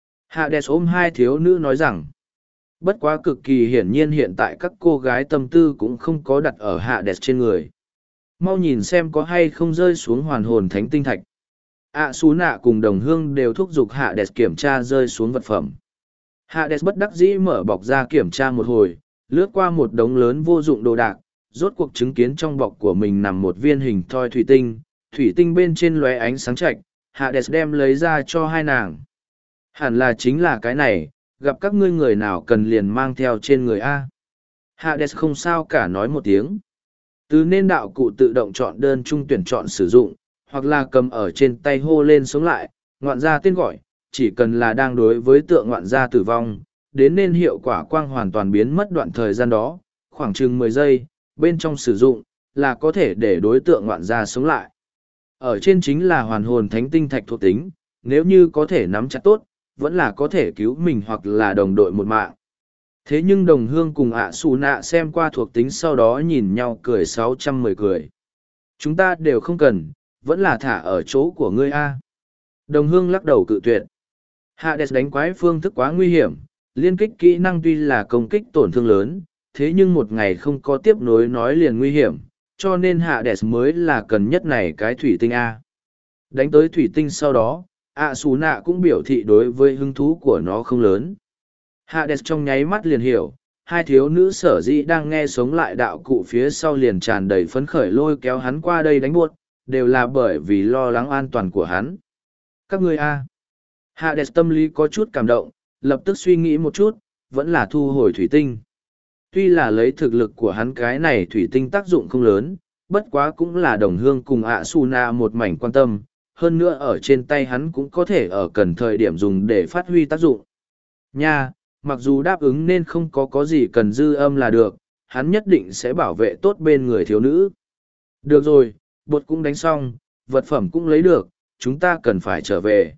Hades ôm hai thiếu nữ nói rằng, bất quá cực kỳ hiển nhiên hiện tại các cô gái tâm tư cũng không có đặt ở Hades trên người. Mau nhìn xem có hay không rơi xuống hoàn hồn thánh tinh thạch. Su nạ cùng đồng hương đều thúc giục Hades kiểm tra rơi xuống vật phẩm. Hades bất đắc dĩ mở bọc ra kiểm tra một hồi, lướt qua một đống lớn vô dụng đồ đạc, rốt cuộc chứng kiến trong bọc của mình nằm một viên hình thoi thủy tinh bên trên lóe ánh sáng chạch, Hades đem lấy ra cho hai nàng. Hẳn là chính là cái này, gặp các ngươi người nào cần liền mang theo trên người A. Hades không sao cả nói một tiếng. Từ nên đạo cụ tự động chọn đơn trung tuyển chọn sử dụng, hoặc là cầm ở trên tay hô lên sống lại, ngoạn ra tên gọi, chỉ cần là đang đối với tượng ngoạn gia tử vong, đến nên hiệu quả quang hoàn toàn biến mất đoạn thời gian đó, khoảng chừng 10 giây, bên trong sử dụng, là có thể để đối tượng ngoạn gia sống lại. Ở trên chính là hoàn hồn thánh tinh thạch thuộc tính, nếu như có thể nắm chặt tốt, vẫn là có thể cứu mình hoặc là đồng đội một mạng. Thế nhưng đồng hương cùng Su nạ xem qua thuộc tính sau đó nhìn nhau cười 610 cười. Chúng ta đều không cần, vẫn là thả ở chỗ của ngươi A. Đồng hương lắc đầu cự tuyệt. Hades đánh quái phương thức quá nguy hiểm, liên kích kỹ năng tuy là công kích tổn thương lớn, thế nhưng một ngày không có tiếp nối nói liền nguy hiểm, cho nên Hades mới là cần nhất này cái thủy tinh A. Đánh tới thủy tinh sau đó, Su nạ cũng biểu thị đối với hứng thú của nó không lớn. Hades trong nháy mắt liền hiểu, hai thiếu nữ sở dĩ đang nghe sống lại đạo cụ phía sau liền tràn đầy phấn khởi lôi kéo hắn qua đây đánh buốt, đều là bởi vì lo lắng an toàn của hắn. Các ngươi a. Hades tâm lý có chút cảm động, lập tức suy nghĩ một chút, vẫn là thu hồi thủy tinh. Tuy là lấy thực lực của hắn cái này thủy tinh tác dụng không lớn, bất quá cũng là đồng hương cùng Asuna một mảnh quan tâm, hơn nữa ở trên tay hắn cũng có thể ở cần thời điểm dùng để phát huy tác dụng. Nha, mặc dù đáp ứng nên không có gì cần dư âm là được, hắn nhất định sẽ bảo vệ tốt bên người thiếu nữ. Được rồi, bột cũng đánh xong, vật phẩm cũng lấy được, chúng ta cần phải trở về.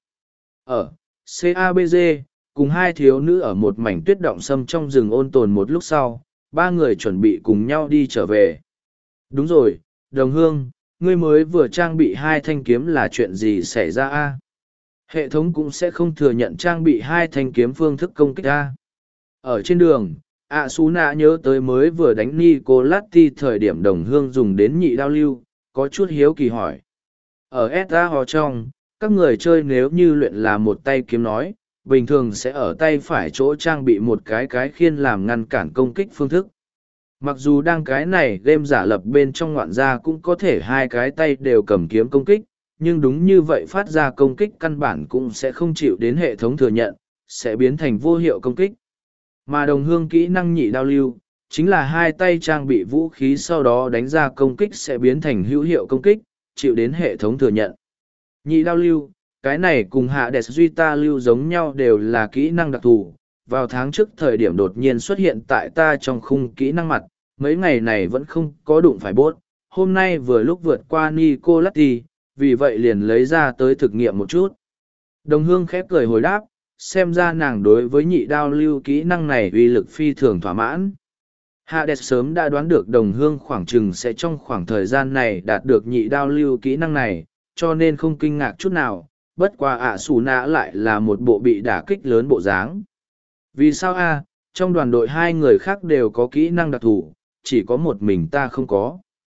Ở CABG, cùng hai thiếu nữ ở một mảnh tuyết động sâm trong rừng ôn tồn một lúc sau, ba người chuẩn bị cùng nhau đi trở về. Đúng rồi, đồng hương, ngươi mới vừa trang bị hai thanh kiếm là chuyện gì xảy ra a? Hệ thống cũng sẽ không thừa nhận trang bị hai thanh kiếm phương thức công kích a. Ở trên đường, Asuna nhớ tới mới vừa đánh Nicolatti thời điểm đồng hương dùng đến nhị đao lưu, có chút hiếu kỳ hỏi. Ở SA Ho trong, các người chơi nếu như luyện là một tay kiếm nói, bình thường sẽ ở tay phải chỗ trang bị một cái khiên làm ngăn cản công kích phương thức. Mặc dù đang cái này game giả lập bên trong ngoạn gia cũng có thể hai cái tay đều cầm kiếm công kích, nhưng đúng như vậy phát ra công kích căn bản cũng sẽ không chịu đến hệ thống thừa nhận, sẽ biến thành vô hiệu công kích. Mà đồng hương kỹ năng nhị đao lưu, chính là hai tay trang bị vũ khí sau đó đánh ra công kích sẽ biến thành hữu hiệu công kích, chịu đến hệ thống thừa nhận. Nhị đao lưu, cái này cùng Hades Duy ta lưu giống nhau đều là kỹ năng đặc thù, vào tháng trước thời điểm đột nhiên xuất hiện tại ta trong khung kỹ năng mặt, mấy ngày này vẫn không có đụng phải bốt, hôm nay vừa lúc vượt qua Nicolatti, vì vậy liền lấy ra tới thực nghiệm một chút. Đồng hương khép cười hồi đáp, xem ra nàng đối với nhị đao lưu kỹ năng này uy lực phi thường thỏa mãn. Hades sớm đã đoán được đồng hương khoảng chừng sẽ trong khoảng thời gian này đạt được nhị đao lưu kỹ năng này, cho nên không kinh ngạc chút nào, bất qua Asuna lại là một bộ bị đả kích lớn bộ dáng. Vì sao a? Trong đoàn đội hai người khác đều có kỹ năng đặc thù, chỉ có một mình ta không có.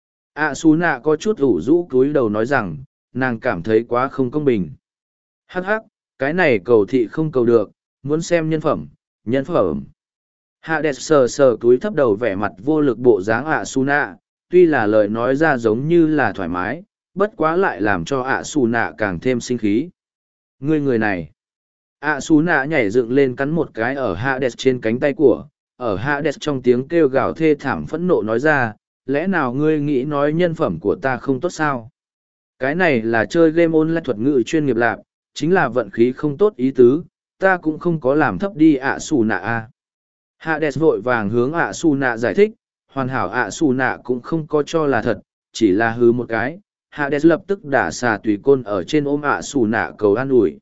Asuna có chút ủ rũ cúi đầu nói rằng, nàng cảm thấy quá không công bình. Hắc hắc, cái này cầu thị không cầu được, muốn xem nhân phẩm, nhân phẩm. Hades sờ sờ túi thấp đầu vẻ mặt vô lực bộ dáng Asuna, tuy là lời nói ra giống như là thoải mái, bất quá lại làm cho Asuna càng thêm sinh khí. Người này. Asuna nhảy dựng lên cắn một cái ở Hades trên cánh tay của, ở Hades trong tiếng kêu gào thê thảm phẫn nộ nói ra, lẽ nào ngươi nghĩ nói nhân phẩm của ta không tốt sao? Cái này là chơi game online thuật ngữ chuyên nghiệp lạc, chính là vận khí không tốt ý tứ, ta cũng không có làm thấp đi Asuna a. Hades vội vàng hướng Asuna giải thích, hoàn hảo Asuna cũng không có cho là thật, chỉ là hứ một cái. Hades lập tức đả xà tùy côn ở trên ôm Asuna cầu an ủi.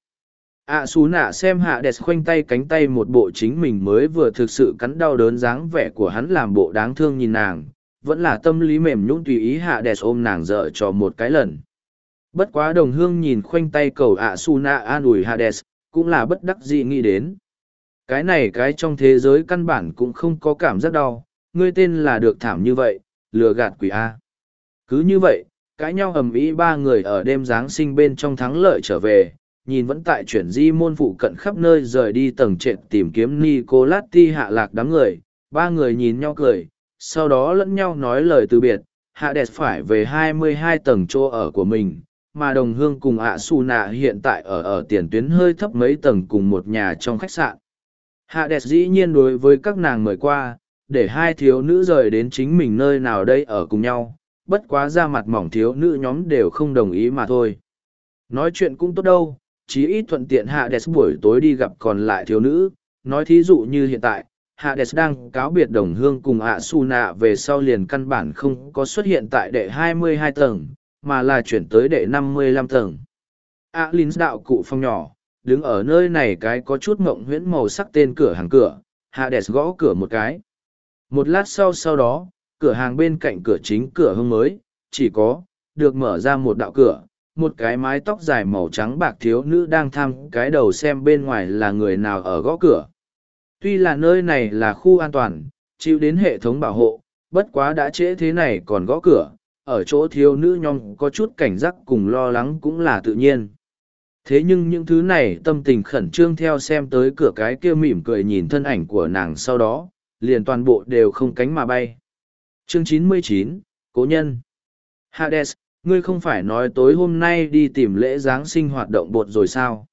Asuna xem Hades khoanh tay cánh tay một bộ chính mình mới vừa thực sự cắn đau đớn dáng vẻ của hắn làm bộ đáng thương nhìn nàng, vẫn là tâm lý mềm nhũn tùy ý Hades ôm nàng dở cho một cái lần. Bất quá đồng hương nhìn khoanh tay cầu Asuna an ủi Hades, cũng là bất đắc dĩ nghĩ đến. Cái này cái trong thế giới căn bản cũng không có cảm giác đau, ngươi tên là được thảm như vậy, lừa gạt quỷ A. Cứ như vậy, cãi nhau ầm ĩ ba người ở đêm Giáng sinh bên trong thắng lợi trở về, nhìn vẫn tại chuyển di môn phụ cận khắp nơi rời đi tầng trệt tìm kiếm Nicolatti hạ lạc đám người, ba người nhìn nhau cười, sau đó lẫn nhau nói lời từ biệt, Hades phải về 22 tầng chỗ ở của mình, mà đồng hương cùng Asuna hiện tại ở tiền tuyến hơi thấp mấy tầng cùng một nhà trong khách sạn. Hades dĩ nhiên đối với các nàng mời qua, để hai thiếu nữ rời đến chính mình nơi nào đây ở cùng nhau, bất quá ra mặt mỏng thiếu nữ nhóm đều không đồng ý mà thôi. Nói chuyện cũng tốt đâu, chí ít thuận tiện Hades buổi tối đi gặp còn lại thiếu nữ, nói thí dụ như hiện tại, Hades đang cáo biệt đồng hương cùng Asuna về sau liền căn bản không có xuất hiện tại đệ 22 tầng, mà là chuyển tới đệ 55 tầng. Alins đạo cụ phòng nhỏ, đứng ở nơi này cái có chút mộng huyễn màu sắc tên cửa hàng cửa, Hades gõ cửa một cái. Một lát sau đó, cửa hàng bên cạnh cửa chính cửa hông mới, chỉ có, được mở ra một đạo cửa, một cái mái tóc dài màu trắng bạc thiếu nữ đang thăm cái đầu xem bên ngoài là người nào ở gõ cửa. Tuy là nơi này là khu an toàn, chịu đến hệ thống bảo hộ, bất quá đã trễ thế này còn gõ cửa, ở chỗ thiếu nữ nhóm có chút cảnh giác cùng lo lắng cũng là tự nhiên. Thế nhưng những thứ này tâm tình khẩn trương theo xem tới cửa cái kia mỉm cười nhìn thân ảnh của nàng sau đó, liền toàn bộ đều không cánh mà bay. Chương 99, Cố nhân. Hades, ngươi không phải nói tối hôm nay đi tìm lễ Giáng sinh hoạt động bột rồi sao?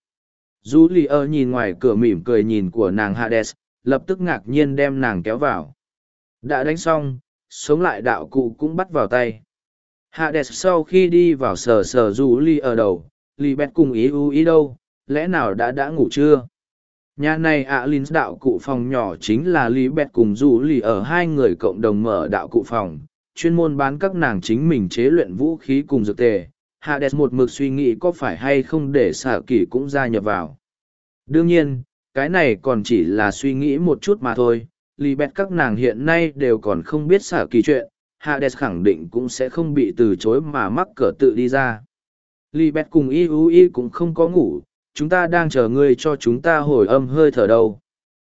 Julia nhìn ngoài cửa mỉm cười nhìn của nàng Hades, lập tức ngạc nhiên đem nàng kéo vào. Đã đánh xong, sống lại đạo cụ cũng bắt vào tay. Hades sau khi đi vào sờ Julia đầu, Libet cùng ý đâu, lẽ nào đã ngủ chưa? Nhà này Linh đạo cụ phòng nhỏ chính là Libet cùng Julia hai người cộng đồng mở đạo cụ phòng, chuyên môn bán các nàng chính mình chế luyện vũ khí cùng dược tề. Hades một mực suy nghĩ có phải hay không để xạ kỳ cũng gia nhập vào. Đương nhiên, cái này còn chỉ là suy nghĩ một chút mà thôi. Libet các nàng hiện nay đều còn không biết xạ kỳ chuyện, Hades khẳng định cũng sẽ không bị từ chối mà mắc cỡ tự đi ra. Libet cùng Iui cũng không có ngủ, chúng ta đang chờ ngươi cho chúng ta hồi âm hơi thở đâu.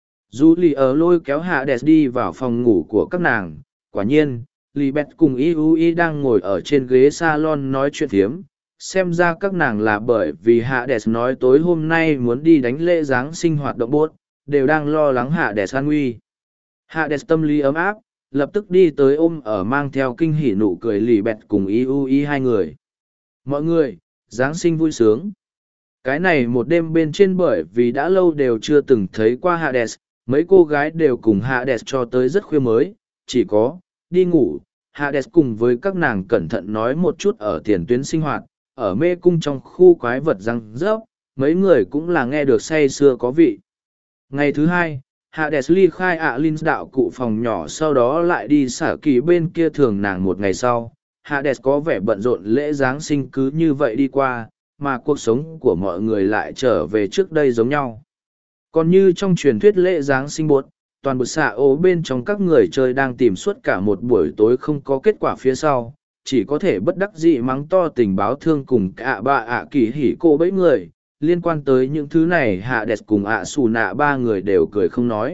Julia lôi kéo Hades đi vào phòng ngủ của các nàng, quả nhiên, Libet cùng Iui đang ngồi ở trên ghế salon nói chuyện thiếm. Xem ra các nàng là bởi vì Hades nói tối hôm nay muốn đi đánh lễ Giáng sinh hoạt động bốt, đều đang lo lắng Hades an nguy. Hades tâm lý ấm áp, lập tức đi tới ôm ở mang theo kinh hỉ nụ cười Libet cùng Iui hai người. Mọi người, Giáng sinh vui sướng. Cái này một đêm bên trên bởi vì đã lâu đều chưa từng thấy qua Hades, mấy cô gái đều cùng Hades cho tới rất khuya mới, chỉ có, đi ngủ. Hades cùng với các nàng cẩn thận nói một chút ở tiền tuyến sinh hoạt, ở mê cung trong khu quái vật răng rớp, mấy người cũng là nghe được say sưa có vị. Ngày thứ hai, Hades ly khai Linh đạo cụ phòng nhỏ sau đó lại đi xả kỳ bên kia thường nàng một ngày sau. Hades có vẻ bận rộn lễ Giáng sinh cứ như vậy đi qua, mà cuộc sống của mọi người lại trở về trước đây giống nhau. Còn như trong truyền thuyết lễ Giáng sinh bột, toàn bộ xạ ố bên trong các người chơi đang tìm suốt cả một buổi tối không có kết quả phía sau, chỉ có thể bất đắc dĩ mắng to tình báo thương cùng cả bà kỳ hỉ cô bấy người. Liên quan tới những thứ này Hades cùng xù nạ ba người đều cười không nói.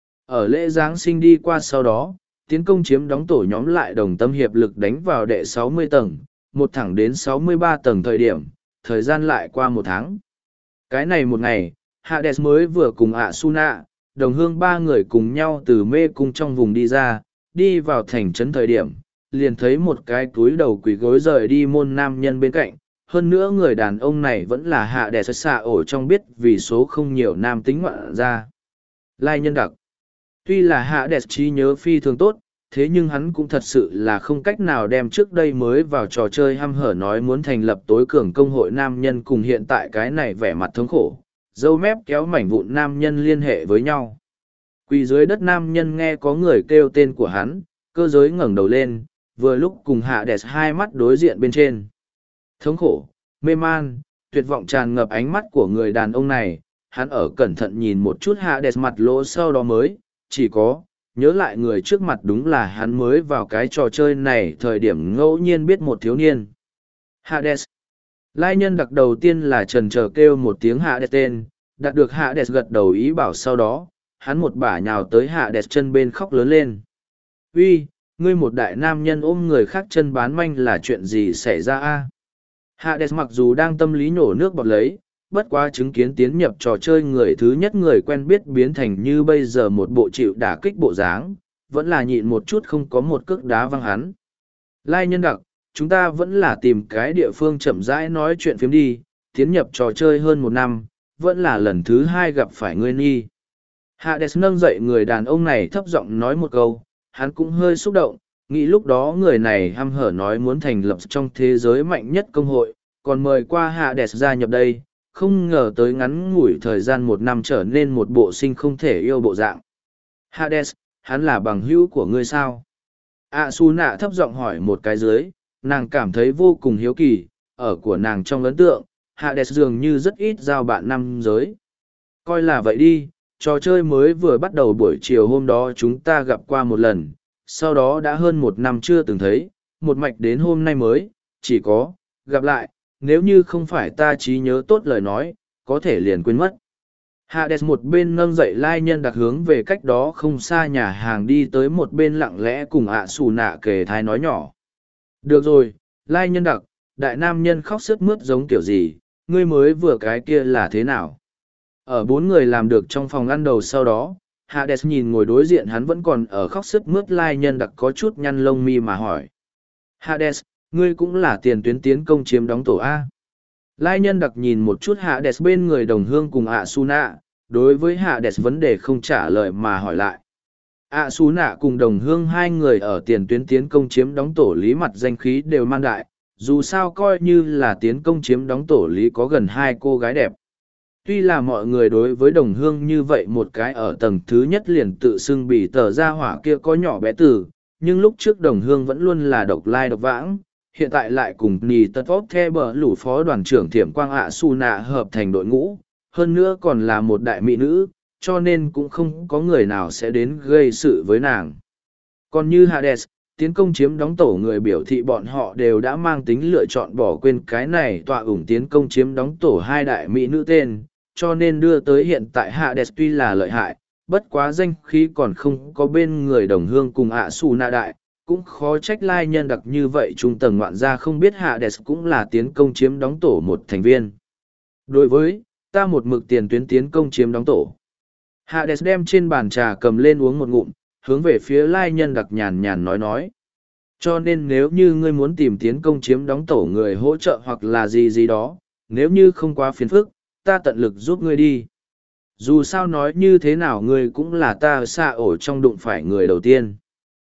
Ở lễ Giáng sinh đi qua sau đó, tiến công chiếm đóng tổ nhóm lại đồng tâm hiệp lực đánh vào đệ 60 tầng, một thẳng đến 63 tầng thời gian lại qua một tháng. Cái này một ngày, Hades mới vừa cùng Suna, đồng hương ba người cùng nhau từ mê cung trong vùng đi ra, đi vào thành trấn thời điểm, liền thấy một cái túi đầu quỳ gối rời đi môn nam nhân bên cạnh. Hơn nữa người đàn ông này vẫn là Hades xạ ổ trong biết vì số không nhiều nam tính ngoạn ra. Lai nhân đặc. Tuy là Hades trí nhớ phi thường tốt, thế nhưng hắn cũng thật sự là không cách nào đem trước đây mới vào trò chơi hăm hở nói muốn thành lập tối cường công hội nam nhân cùng hiện tại cái này vẻ mặt thống khổ, dâu mép kéo mảnh vụn nam nhân liên hệ với nhau. Quỳ dưới đất nam nhân nghe có người kêu tên của hắn, cơ giới ngẩng đầu lên, vừa lúc cùng Hades hai mắt đối diện bên trên. Thống khổ, mê man, tuyệt vọng tràn ngập ánh mắt của người đàn ông này, hắn ở cẩn thận nhìn một chút Hades mặt lỗ sau đó mới, chỉ có, nhớ lại người trước mặt đúng là hắn mới vào cái trò chơi này thời điểm ngẫu nhiên biết một thiếu niên. Hades. Lai nhân đặc đầu tiên là trần chờ kêu một tiếng Hades tên, đạt được Hades gật đầu ý bảo sau đó, hắn một bả nhào tới Hades chân bên khóc lớn lên. Uy, ngươi một đại nam nhân ôm người khác chân bán manh là chuyện gì xảy ra a? Hades mặc dù đang tâm lý nhổ nước bọt lấy, bất quá chứng kiến tiến nhập trò chơi người thứ nhất người quen biết biến thành như bây giờ một bộ chịu đả kích bộ dáng, vẫn là nhịn một chút không có một cước đá văng hắn. Lai nhân đặc, chúng ta vẫn là tìm cái địa phương chậm rãi nói chuyện phiếm đi, tiến nhập trò chơi hơn một năm, vẫn là lần thứ hai gặp phải ngươi nghi. Hades nâng dậy người đàn ông này thấp giọng nói một câu, hắn cũng hơi xúc động, nghĩ lúc đó người này hăm hở nói muốn thành lập trong thế giới mạnh nhất công hội, còn mời qua Hades gia nhập đây, không ngờ tới ngắn ngủi thời gian một năm trở nên một bộ sinh không thể yêu bộ dạng. Hades, hắn là bằng hữu của ngươi sao? Asuna thấp giọng hỏi một cái dưới, nàng cảm thấy vô cùng hiếu kỳ, ở của nàng trong ấn tượng, Hades dường như rất ít giao bạn nam giới. Coi là vậy đi, trò chơi mới vừa bắt đầu buổi chiều hôm đó chúng ta gặp qua một lần, sau đó đã hơn một năm chưa từng thấy, một mạch đến hôm nay mới, chỉ có, gặp lại, nếu như không phải ta trí nhớ tốt lời nói, có thể liền quên mất. Hades một bên nâng dậy lai nhân đặc hướng về cách đó không xa nhà hàng đi tới một bên lặng lẽ cùng xù nạ kề thai nói nhỏ. Được rồi, lai nhân đặc, đại nam nhân khóc sướt mướt giống kiểu gì, ngươi mới vừa cái kia là thế nào? Ở bốn người làm được trong phòng ăn đầu sau đó, Hades nhìn ngồi đối diện hắn vẫn còn ở khóc sướt mướt lai nhân đặc có chút nhăn lông mi mà hỏi. Hades, ngươi cũng là tiền tuyến tiến công chiếm đóng tổ A. Lai nhân đặc nhìn một chút Hades bên người đồng hương cùng Asuna, đối với Hades vấn đề không trả lời mà hỏi lại. Asuna cùng đồng hương hai người ở tiền tuyến tiến công chiếm đóng tổ lý mặt danh khí đều man đại, dù sao coi như là tiến công chiếm đóng tổ lý có gần hai cô gái đẹp. Tuy là mọi người đối với đồng hương như vậy một cái ở tầng thứ nhất liền tự xưng bị tờ ra hỏa kia có nhỏ bé tử, nhưng lúc trước đồng hương vẫn luôn là độc lai độc vãng, hiện tại lại cùng Nì Tật Vóc The Bờ Lũ phó đoàn trưởng Thiểm Quang ạ Su Nạ hợp thành đội ngũ, hơn nữa còn là một đại mỹ nữ, cho nên cũng không có người nào sẽ đến gây sự với nàng. Còn như Hades, tiến công chiếm đóng tổ người biểu thị bọn họ đều đã mang tính lựa chọn bỏ quên cái này tọa ủng tiến công chiếm đóng tổ hai đại mỹ nữ tên, cho nên đưa tới hiện tại Hades tuy là lợi hại, bất quá danh khí còn không có bên người đồng hương cùng ạ Su Nạ đại, cũng khó trách lai nhân đặc như vậy trung tầng ngoạn gia không biết Hades cũng là tiến công chiếm đóng tổ một thành viên. Đối với, ta một mực tiền tuyến tiến công chiếm đóng tổ. Hades đem trên bàn trà cầm lên uống một ngụm, hướng về phía lai nhân đặc nhàn nhàn nói. Cho nên nếu như ngươi muốn tìm tiến công chiếm đóng tổ người hỗ trợ hoặc là gì gì đó, nếu như không quá phiền phức, ta tận lực giúp ngươi đi. Dù sao nói như thế nào ngươi cũng là ta xa ổ trong đụng phải người đầu tiên.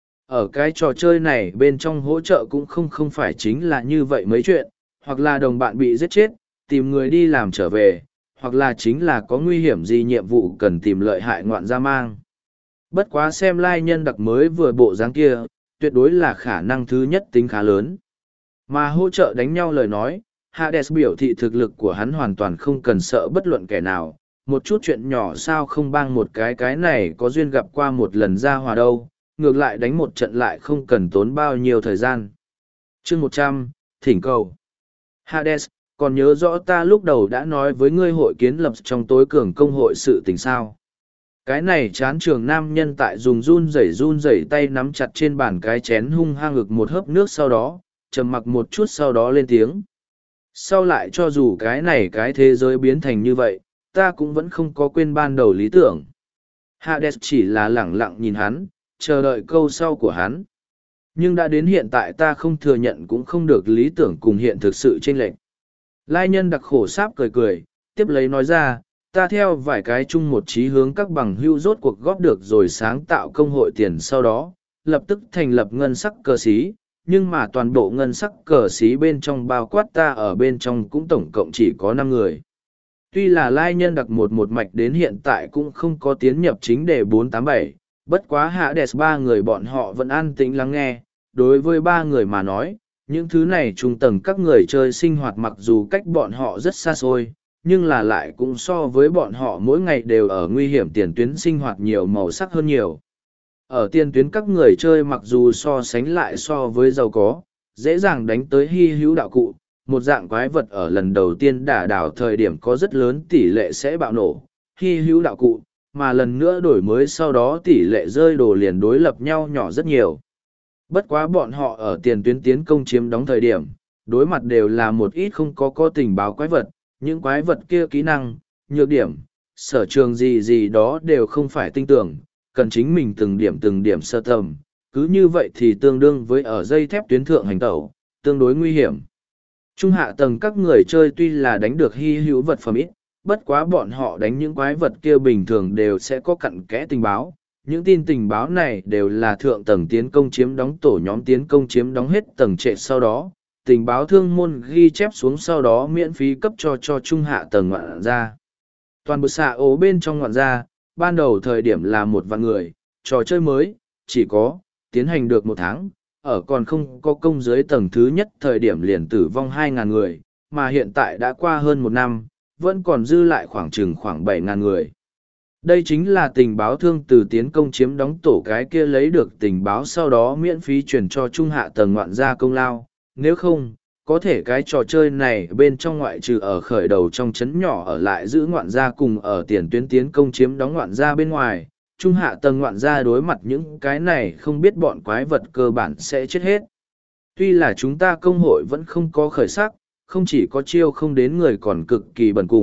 Ở cái trò chơi này bên trong hỗ trợ cũng không phải chính là như vậy mấy chuyện, hoặc là đồng bạn bị giết chết, tìm người đi làm trở về, hoặc là chính là có nguy hiểm gì nhiệm vụ cần tìm lợi hại ngoạn gia mang. Bất quá xem lai nhân đặc mới vừa bộ dáng kia, tuyệt đối là khả năng thứ nhất tính khá lớn. Mà hỗ trợ đánh nhau lời nói, Hades biểu thị thực lực của hắn hoàn toàn không cần sợ bất luận kẻ nào, một chút chuyện nhỏ sao không bang một cái này có duyên gặp qua một lần ra hòa đâu, ngược lại đánh một trận lại không cần tốn bao nhiêu thời gian. Chương 100, thỉnh cầu. Hades, còn nhớ rõ ta lúc đầu đã nói với ngươi hội kiến lập trong tối cường công hội sự tình sao. Cái này chán trường nam nhân tại dùng run rẩy tay nắm chặt trên bàn cái chén hung hăng ngực một hớp nước sau đó, trầm mặc một chút sau đó lên tiếng. Sau lại cho dù cái này cái thế giới biến thành như vậy, ta cũng vẫn không có quên ban đầu lý tưởng. Hades chỉ là lẳng lặng nhìn hắn, chờ đợi câu sau của hắn. Nhưng đã đến hiện tại ta không thừa nhận cũng không được lý tưởng cùng hiện thực sự chênh lệch. Lai nhân đặc khổ sáp cười cười, tiếp lấy nói ra, ta theo vài cái chung một chí hướng các bằng hữu rốt cuộc góp được rồi sáng tạo công hội tiền sau đó, lập tức thành lập ngân sắc cờ xí, nhưng mà toàn bộ ngân sắc cờ xí bên trong bao quát ta ở bên trong cũng tổng cộng chỉ có 5 người. Tuy là lai nhân đặc một mạch đến hiện tại cũng không có tiến nhập chính đề 487, bất quá Hades 3 người bọn họ vẫn an tĩnh lắng nghe, đối với 3 người mà nói, những thứ này trung tầng các người chơi sinh hoạt mặc dù cách bọn họ rất xa xôi, nhưng là lại cũng so với bọn họ mỗi ngày đều ở nguy hiểm tiền tuyến sinh hoạt nhiều màu sắc hơn nhiều. Ở tiền tuyến các người chơi mặc dù so sánh lại so với giàu có, dễ dàng đánh tới hy hữu đạo cụ, một dạng quái vật ở lần đầu tiên đả đảo thời điểm có rất lớn tỷ lệ sẽ bạo nổ, hy hữu đạo cụ, mà lần nữa đổi mới sau đó tỷ lệ rơi đồ liền đối lập nhau nhỏ rất nhiều. Bất quá bọn họ ở tiền tuyến tiến công chiếm đóng thời điểm, đối mặt đều là một ít không có tình báo quái vật, những quái vật kia kỹ năng, nhược điểm, sở trường gì gì đó đều không phải tinh tưởng, cần chính mình từng điểm sơ tầm, cứ như vậy thì tương đương với ở dây thép tuyến thượng hành tẩu, tương đối nguy hiểm. Trung hạ tầng các người chơi tuy là đánh được hy hữu vật phẩm ít, bất quá bọn họ đánh những quái vật kia bình thường đều sẽ có cặn kẽ tình báo. Những tin tình báo này đều là thượng tầng tiến công chiếm đóng tổ nhóm tiến công chiếm đóng hết tầng trệ sau đó, tình báo thương môn ghi chép xuống sau đó miễn phí cấp cho trung hạ tầng ngoạn gia. Toàn bộ xạ ố bên trong ngoạn gia, ban đầu thời điểm là 1 vạn người, trò chơi mới, chỉ có, tiến hành được 1 tháng, ở còn không có công dưới tầng thứ nhất thời điểm liền tử vong 2.000 người, mà hiện tại đã qua hơn 1 năm, vẫn còn dư lại khoảng 7.000 người. Đây chính là tình báo thương từ tiến công chiếm đóng tổ cái kia lấy được tình báo sau đó miễn phí chuyển cho trung hạ tầng ngoạn gia công lao, nếu không, có thể cái trò chơi này bên trong ngoại trừ ở khởi đầu trong chấn nhỏ ở lại giữ ngoạn gia cùng ở tiền tuyến tiến công chiếm đóng ngoạn gia bên ngoài, trung hạ tầng ngoạn gia đối mặt những cái này không biết bọn quái vật cơ bản sẽ chết hết. Tuy là chúng ta công hội vẫn không có khởi sắc, không chỉ có chiêu không đến người còn cực kỳ bần cùng,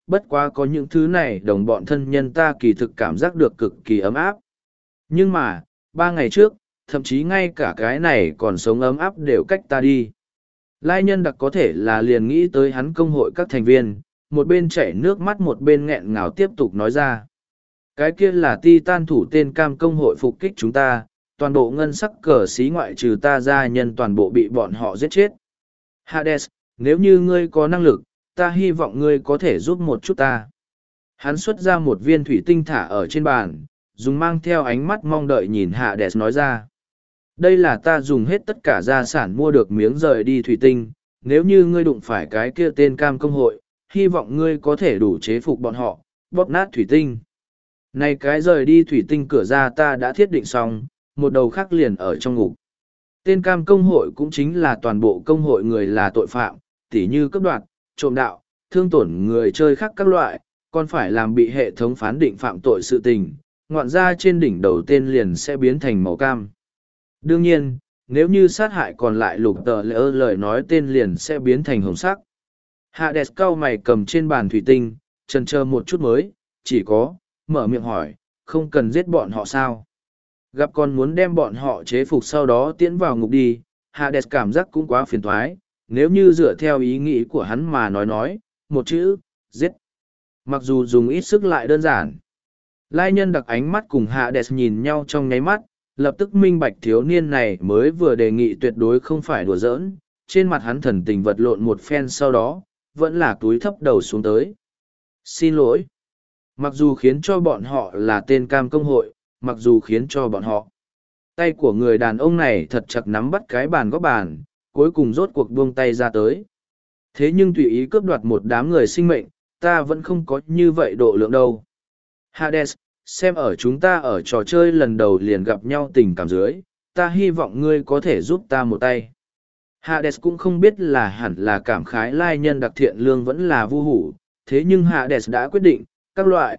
bất quá có những thứ này đồng bọn thân nhân ta kỳ thực cảm giác được cực kỳ ấm áp. Nhưng mà, 3 ngày trước, thậm chí ngay cả cái này còn sống ấm áp đều cách ta đi. Lai nhân đặc có thể là liền nghĩ tới hắn công hội các thành viên, một bên chảy nước mắt một bên nghẹn ngào tiếp tục nói ra. Cái kia là Titan thủ tên cam công hội phục kích chúng ta, toàn bộ ngân sắc cờ xí ngoại trừ ta ra nhân toàn bộ bị bọn họ giết chết. Hades, nếu như ngươi có năng lực, ta hy vọng ngươi có thể giúp một chút ta. Hắn xuất ra một viên thủy tinh thả ở trên bàn, dùng mang theo ánh mắt mong đợi nhìn Hades nói ra. Đây là ta dùng hết tất cả gia sản mua được miếng rời đi thủy tinh, nếu như ngươi đụng phải cái kia tên cam công hội, hy vọng ngươi có thể đủ chế phục bọn họ, bóp nát thủy tinh. Này cái rời đi thủy tinh cửa ra ta đã thiết định xong, một đầu khác liền ở trong ngục. Tên cam công hội cũng chính là toàn bộ công hội người là tội phạm, tỉ như cướp đoạt, trộm đạo, thương tổn người chơi khác các loại, còn phải làm bị hệ thống phán định phạm tội sự tình, ngoạn ra trên đỉnh đầu tên liền sẽ biến thành màu cam. Đương nhiên, nếu như sát hại còn lại lục tờ lỡ lời nói tên liền sẽ biến thành hồng sắc. Hades cau mày cầm trên bàn thủy tinh, chần chờ một chút mới, chỉ có, mở miệng hỏi, không cần giết bọn họ sao? Gặp con muốn đem bọn họ chế phục sau đó tiễn vào ngục đi, Hades cảm giác cũng quá phiền toái, nếu như dựa theo ý nghĩ của hắn mà nói, một chữ, giết. Mặc dù dùng ít sức lại đơn giản. Lai nhân đặc ánh mắt cùng Hades nhìn nhau trong nháy mắt, lập tức minh bạch thiếu niên này mới vừa đề nghị tuyệt đối không phải đùa giỡn, trên mặt hắn thần tình vật lộn một phen sau đó, vẫn là túi thấp đầu xuống tới. Xin lỗi. Mặc dù khiến cho bọn họ là tên cam công hội, mặc dù khiến cho bọn họ. Tay của người đàn ông này thật chặt nắm bắt cái bàn góc bàn, cuối cùng rốt cuộc buông tay ra tới. Thế nhưng tùy ý cướp đoạt một đám người sinh mệnh, ta vẫn không có như vậy độ lượng đâu. Hades, xem ở chúng ta ở trò chơi lần đầu liền gặp nhau tình cảm dưới, ta hy vọng ngươi có thể giúp ta một tay. Hades cũng không biết là hẳn là cảm khái lai nhân đặc thiện lương vẫn là vu hủ, thế nhưng Hades đã quyết định, các loại,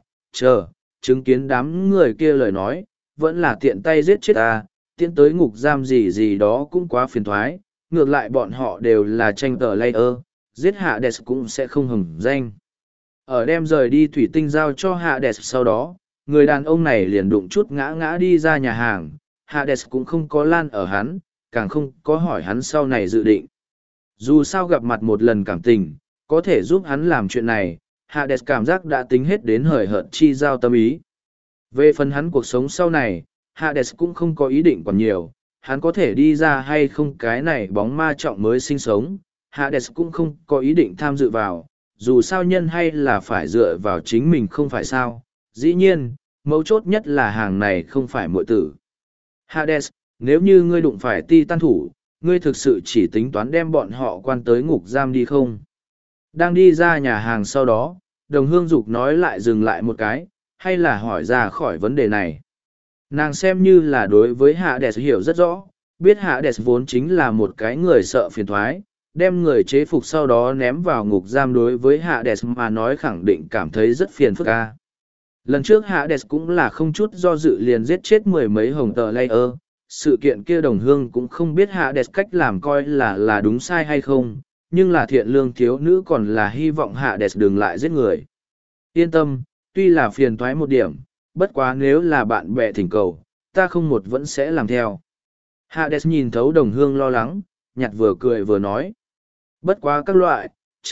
chứng kiến đám người kia lời nói, vẫn là tiện tay giết chết ta, tiến tới ngục giam gì gì đó cũng quá phiền thoái, ngược lại bọn họ đều là tranh tờ layer, giết Hades cũng sẽ không hừng danh. Ở đem rời đi thủy tinh giao cho Hades sau đó, người đàn ông này liền đụng chút ngã đi ra nhà hàng, Hades cũng không có lan ở hắn, càng không có hỏi hắn sau này dự định. Dù sao gặp mặt một lần cảm tình, có thể giúp hắn làm chuyện này, Hades cảm giác đã tính hết đến hời hợt chi giao tâm ý. Về phần hắn cuộc sống sau này, Hades cũng không có ý định còn nhiều, hắn có thể đi ra hay không cái này bóng ma trọng mới sinh sống, Hades cũng không có ý định tham dự vào, dù sao nhân hay là phải dựa vào chính mình không phải sao. Dĩ nhiên, mấu chốt nhất là hàng này không phải muội tử. Hades, nếu như ngươi đụng phải Titan thủ, ngươi thực sự chỉ tính toán đem bọn họ quan tới ngục giam đi không? Đang đi ra nhà hàng sau đó, đồng hương dục nói lại dừng lại một cái, hay là hỏi ra khỏi vấn đề này. Nàng xem như là đối với Hades hiểu rất rõ, biết Hades vốn chính là một cái người sợ phiền thoái, đem người chế phục sau đó ném vào ngục giam đối với Hades mà nói khẳng định cảm thấy rất phiền phức ca. Lần trước Hades cũng là không chút do dự liền giết chết mười mấy hồng tờ layer, sự kiện kia đồng hương cũng không biết Hades cách làm coi là đúng sai hay không, nhưng là thiện lương thiếu nữ còn là hy vọng Hades đừng lại giết người. Yên tâm, tuy là phiền toái một điểm, bất quá nếu là bạn bè thỉnh cầu, ta không một vẫn sẽ làm theo. Hades nhìn thấu đồng hương lo lắng, nhặt vừa cười vừa nói. Bất quá các loại,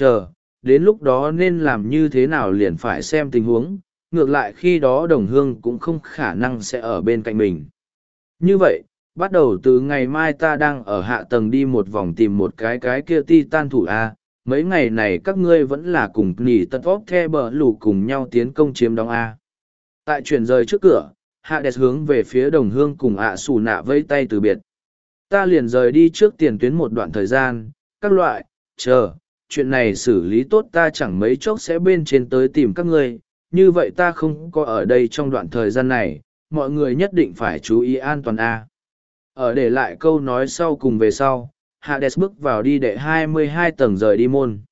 đến lúc đó nên làm như thế nào liền phải xem tình huống, ngược lại khi đó đồng hương cũng không khả năng sẽ ở bên cạnh mình. Như vậy, bắt đầu từ ngày mai ta đang ở hạ tầng đi một vòng tìm một cái kia Titan thủ A, mấy ngày này các ngươi vẫn là cùng nỉ tật vóc the bờ lù cùng nhau tiến công chiếm đóng A. Tại chuyển rời trước cửa, Hades hướng về phía đồng hương cùng ạ xù nạ vây tay từ biệt. Ta liền rời đi trước tiền tuyến một đoạn thời gian, các loại, chuyện này xử lý tốt ta chẳng mấy chốc sẽ bên trên tới tìm các ngươi, như vậy ta không có ở đây trong đoạn thời gian này, mọi người nhất định phải chú ý an toàn A. Ở để lại câu nói sau cùng về sau, Hades bước vào đi đệ 22 tầng rời đi môn.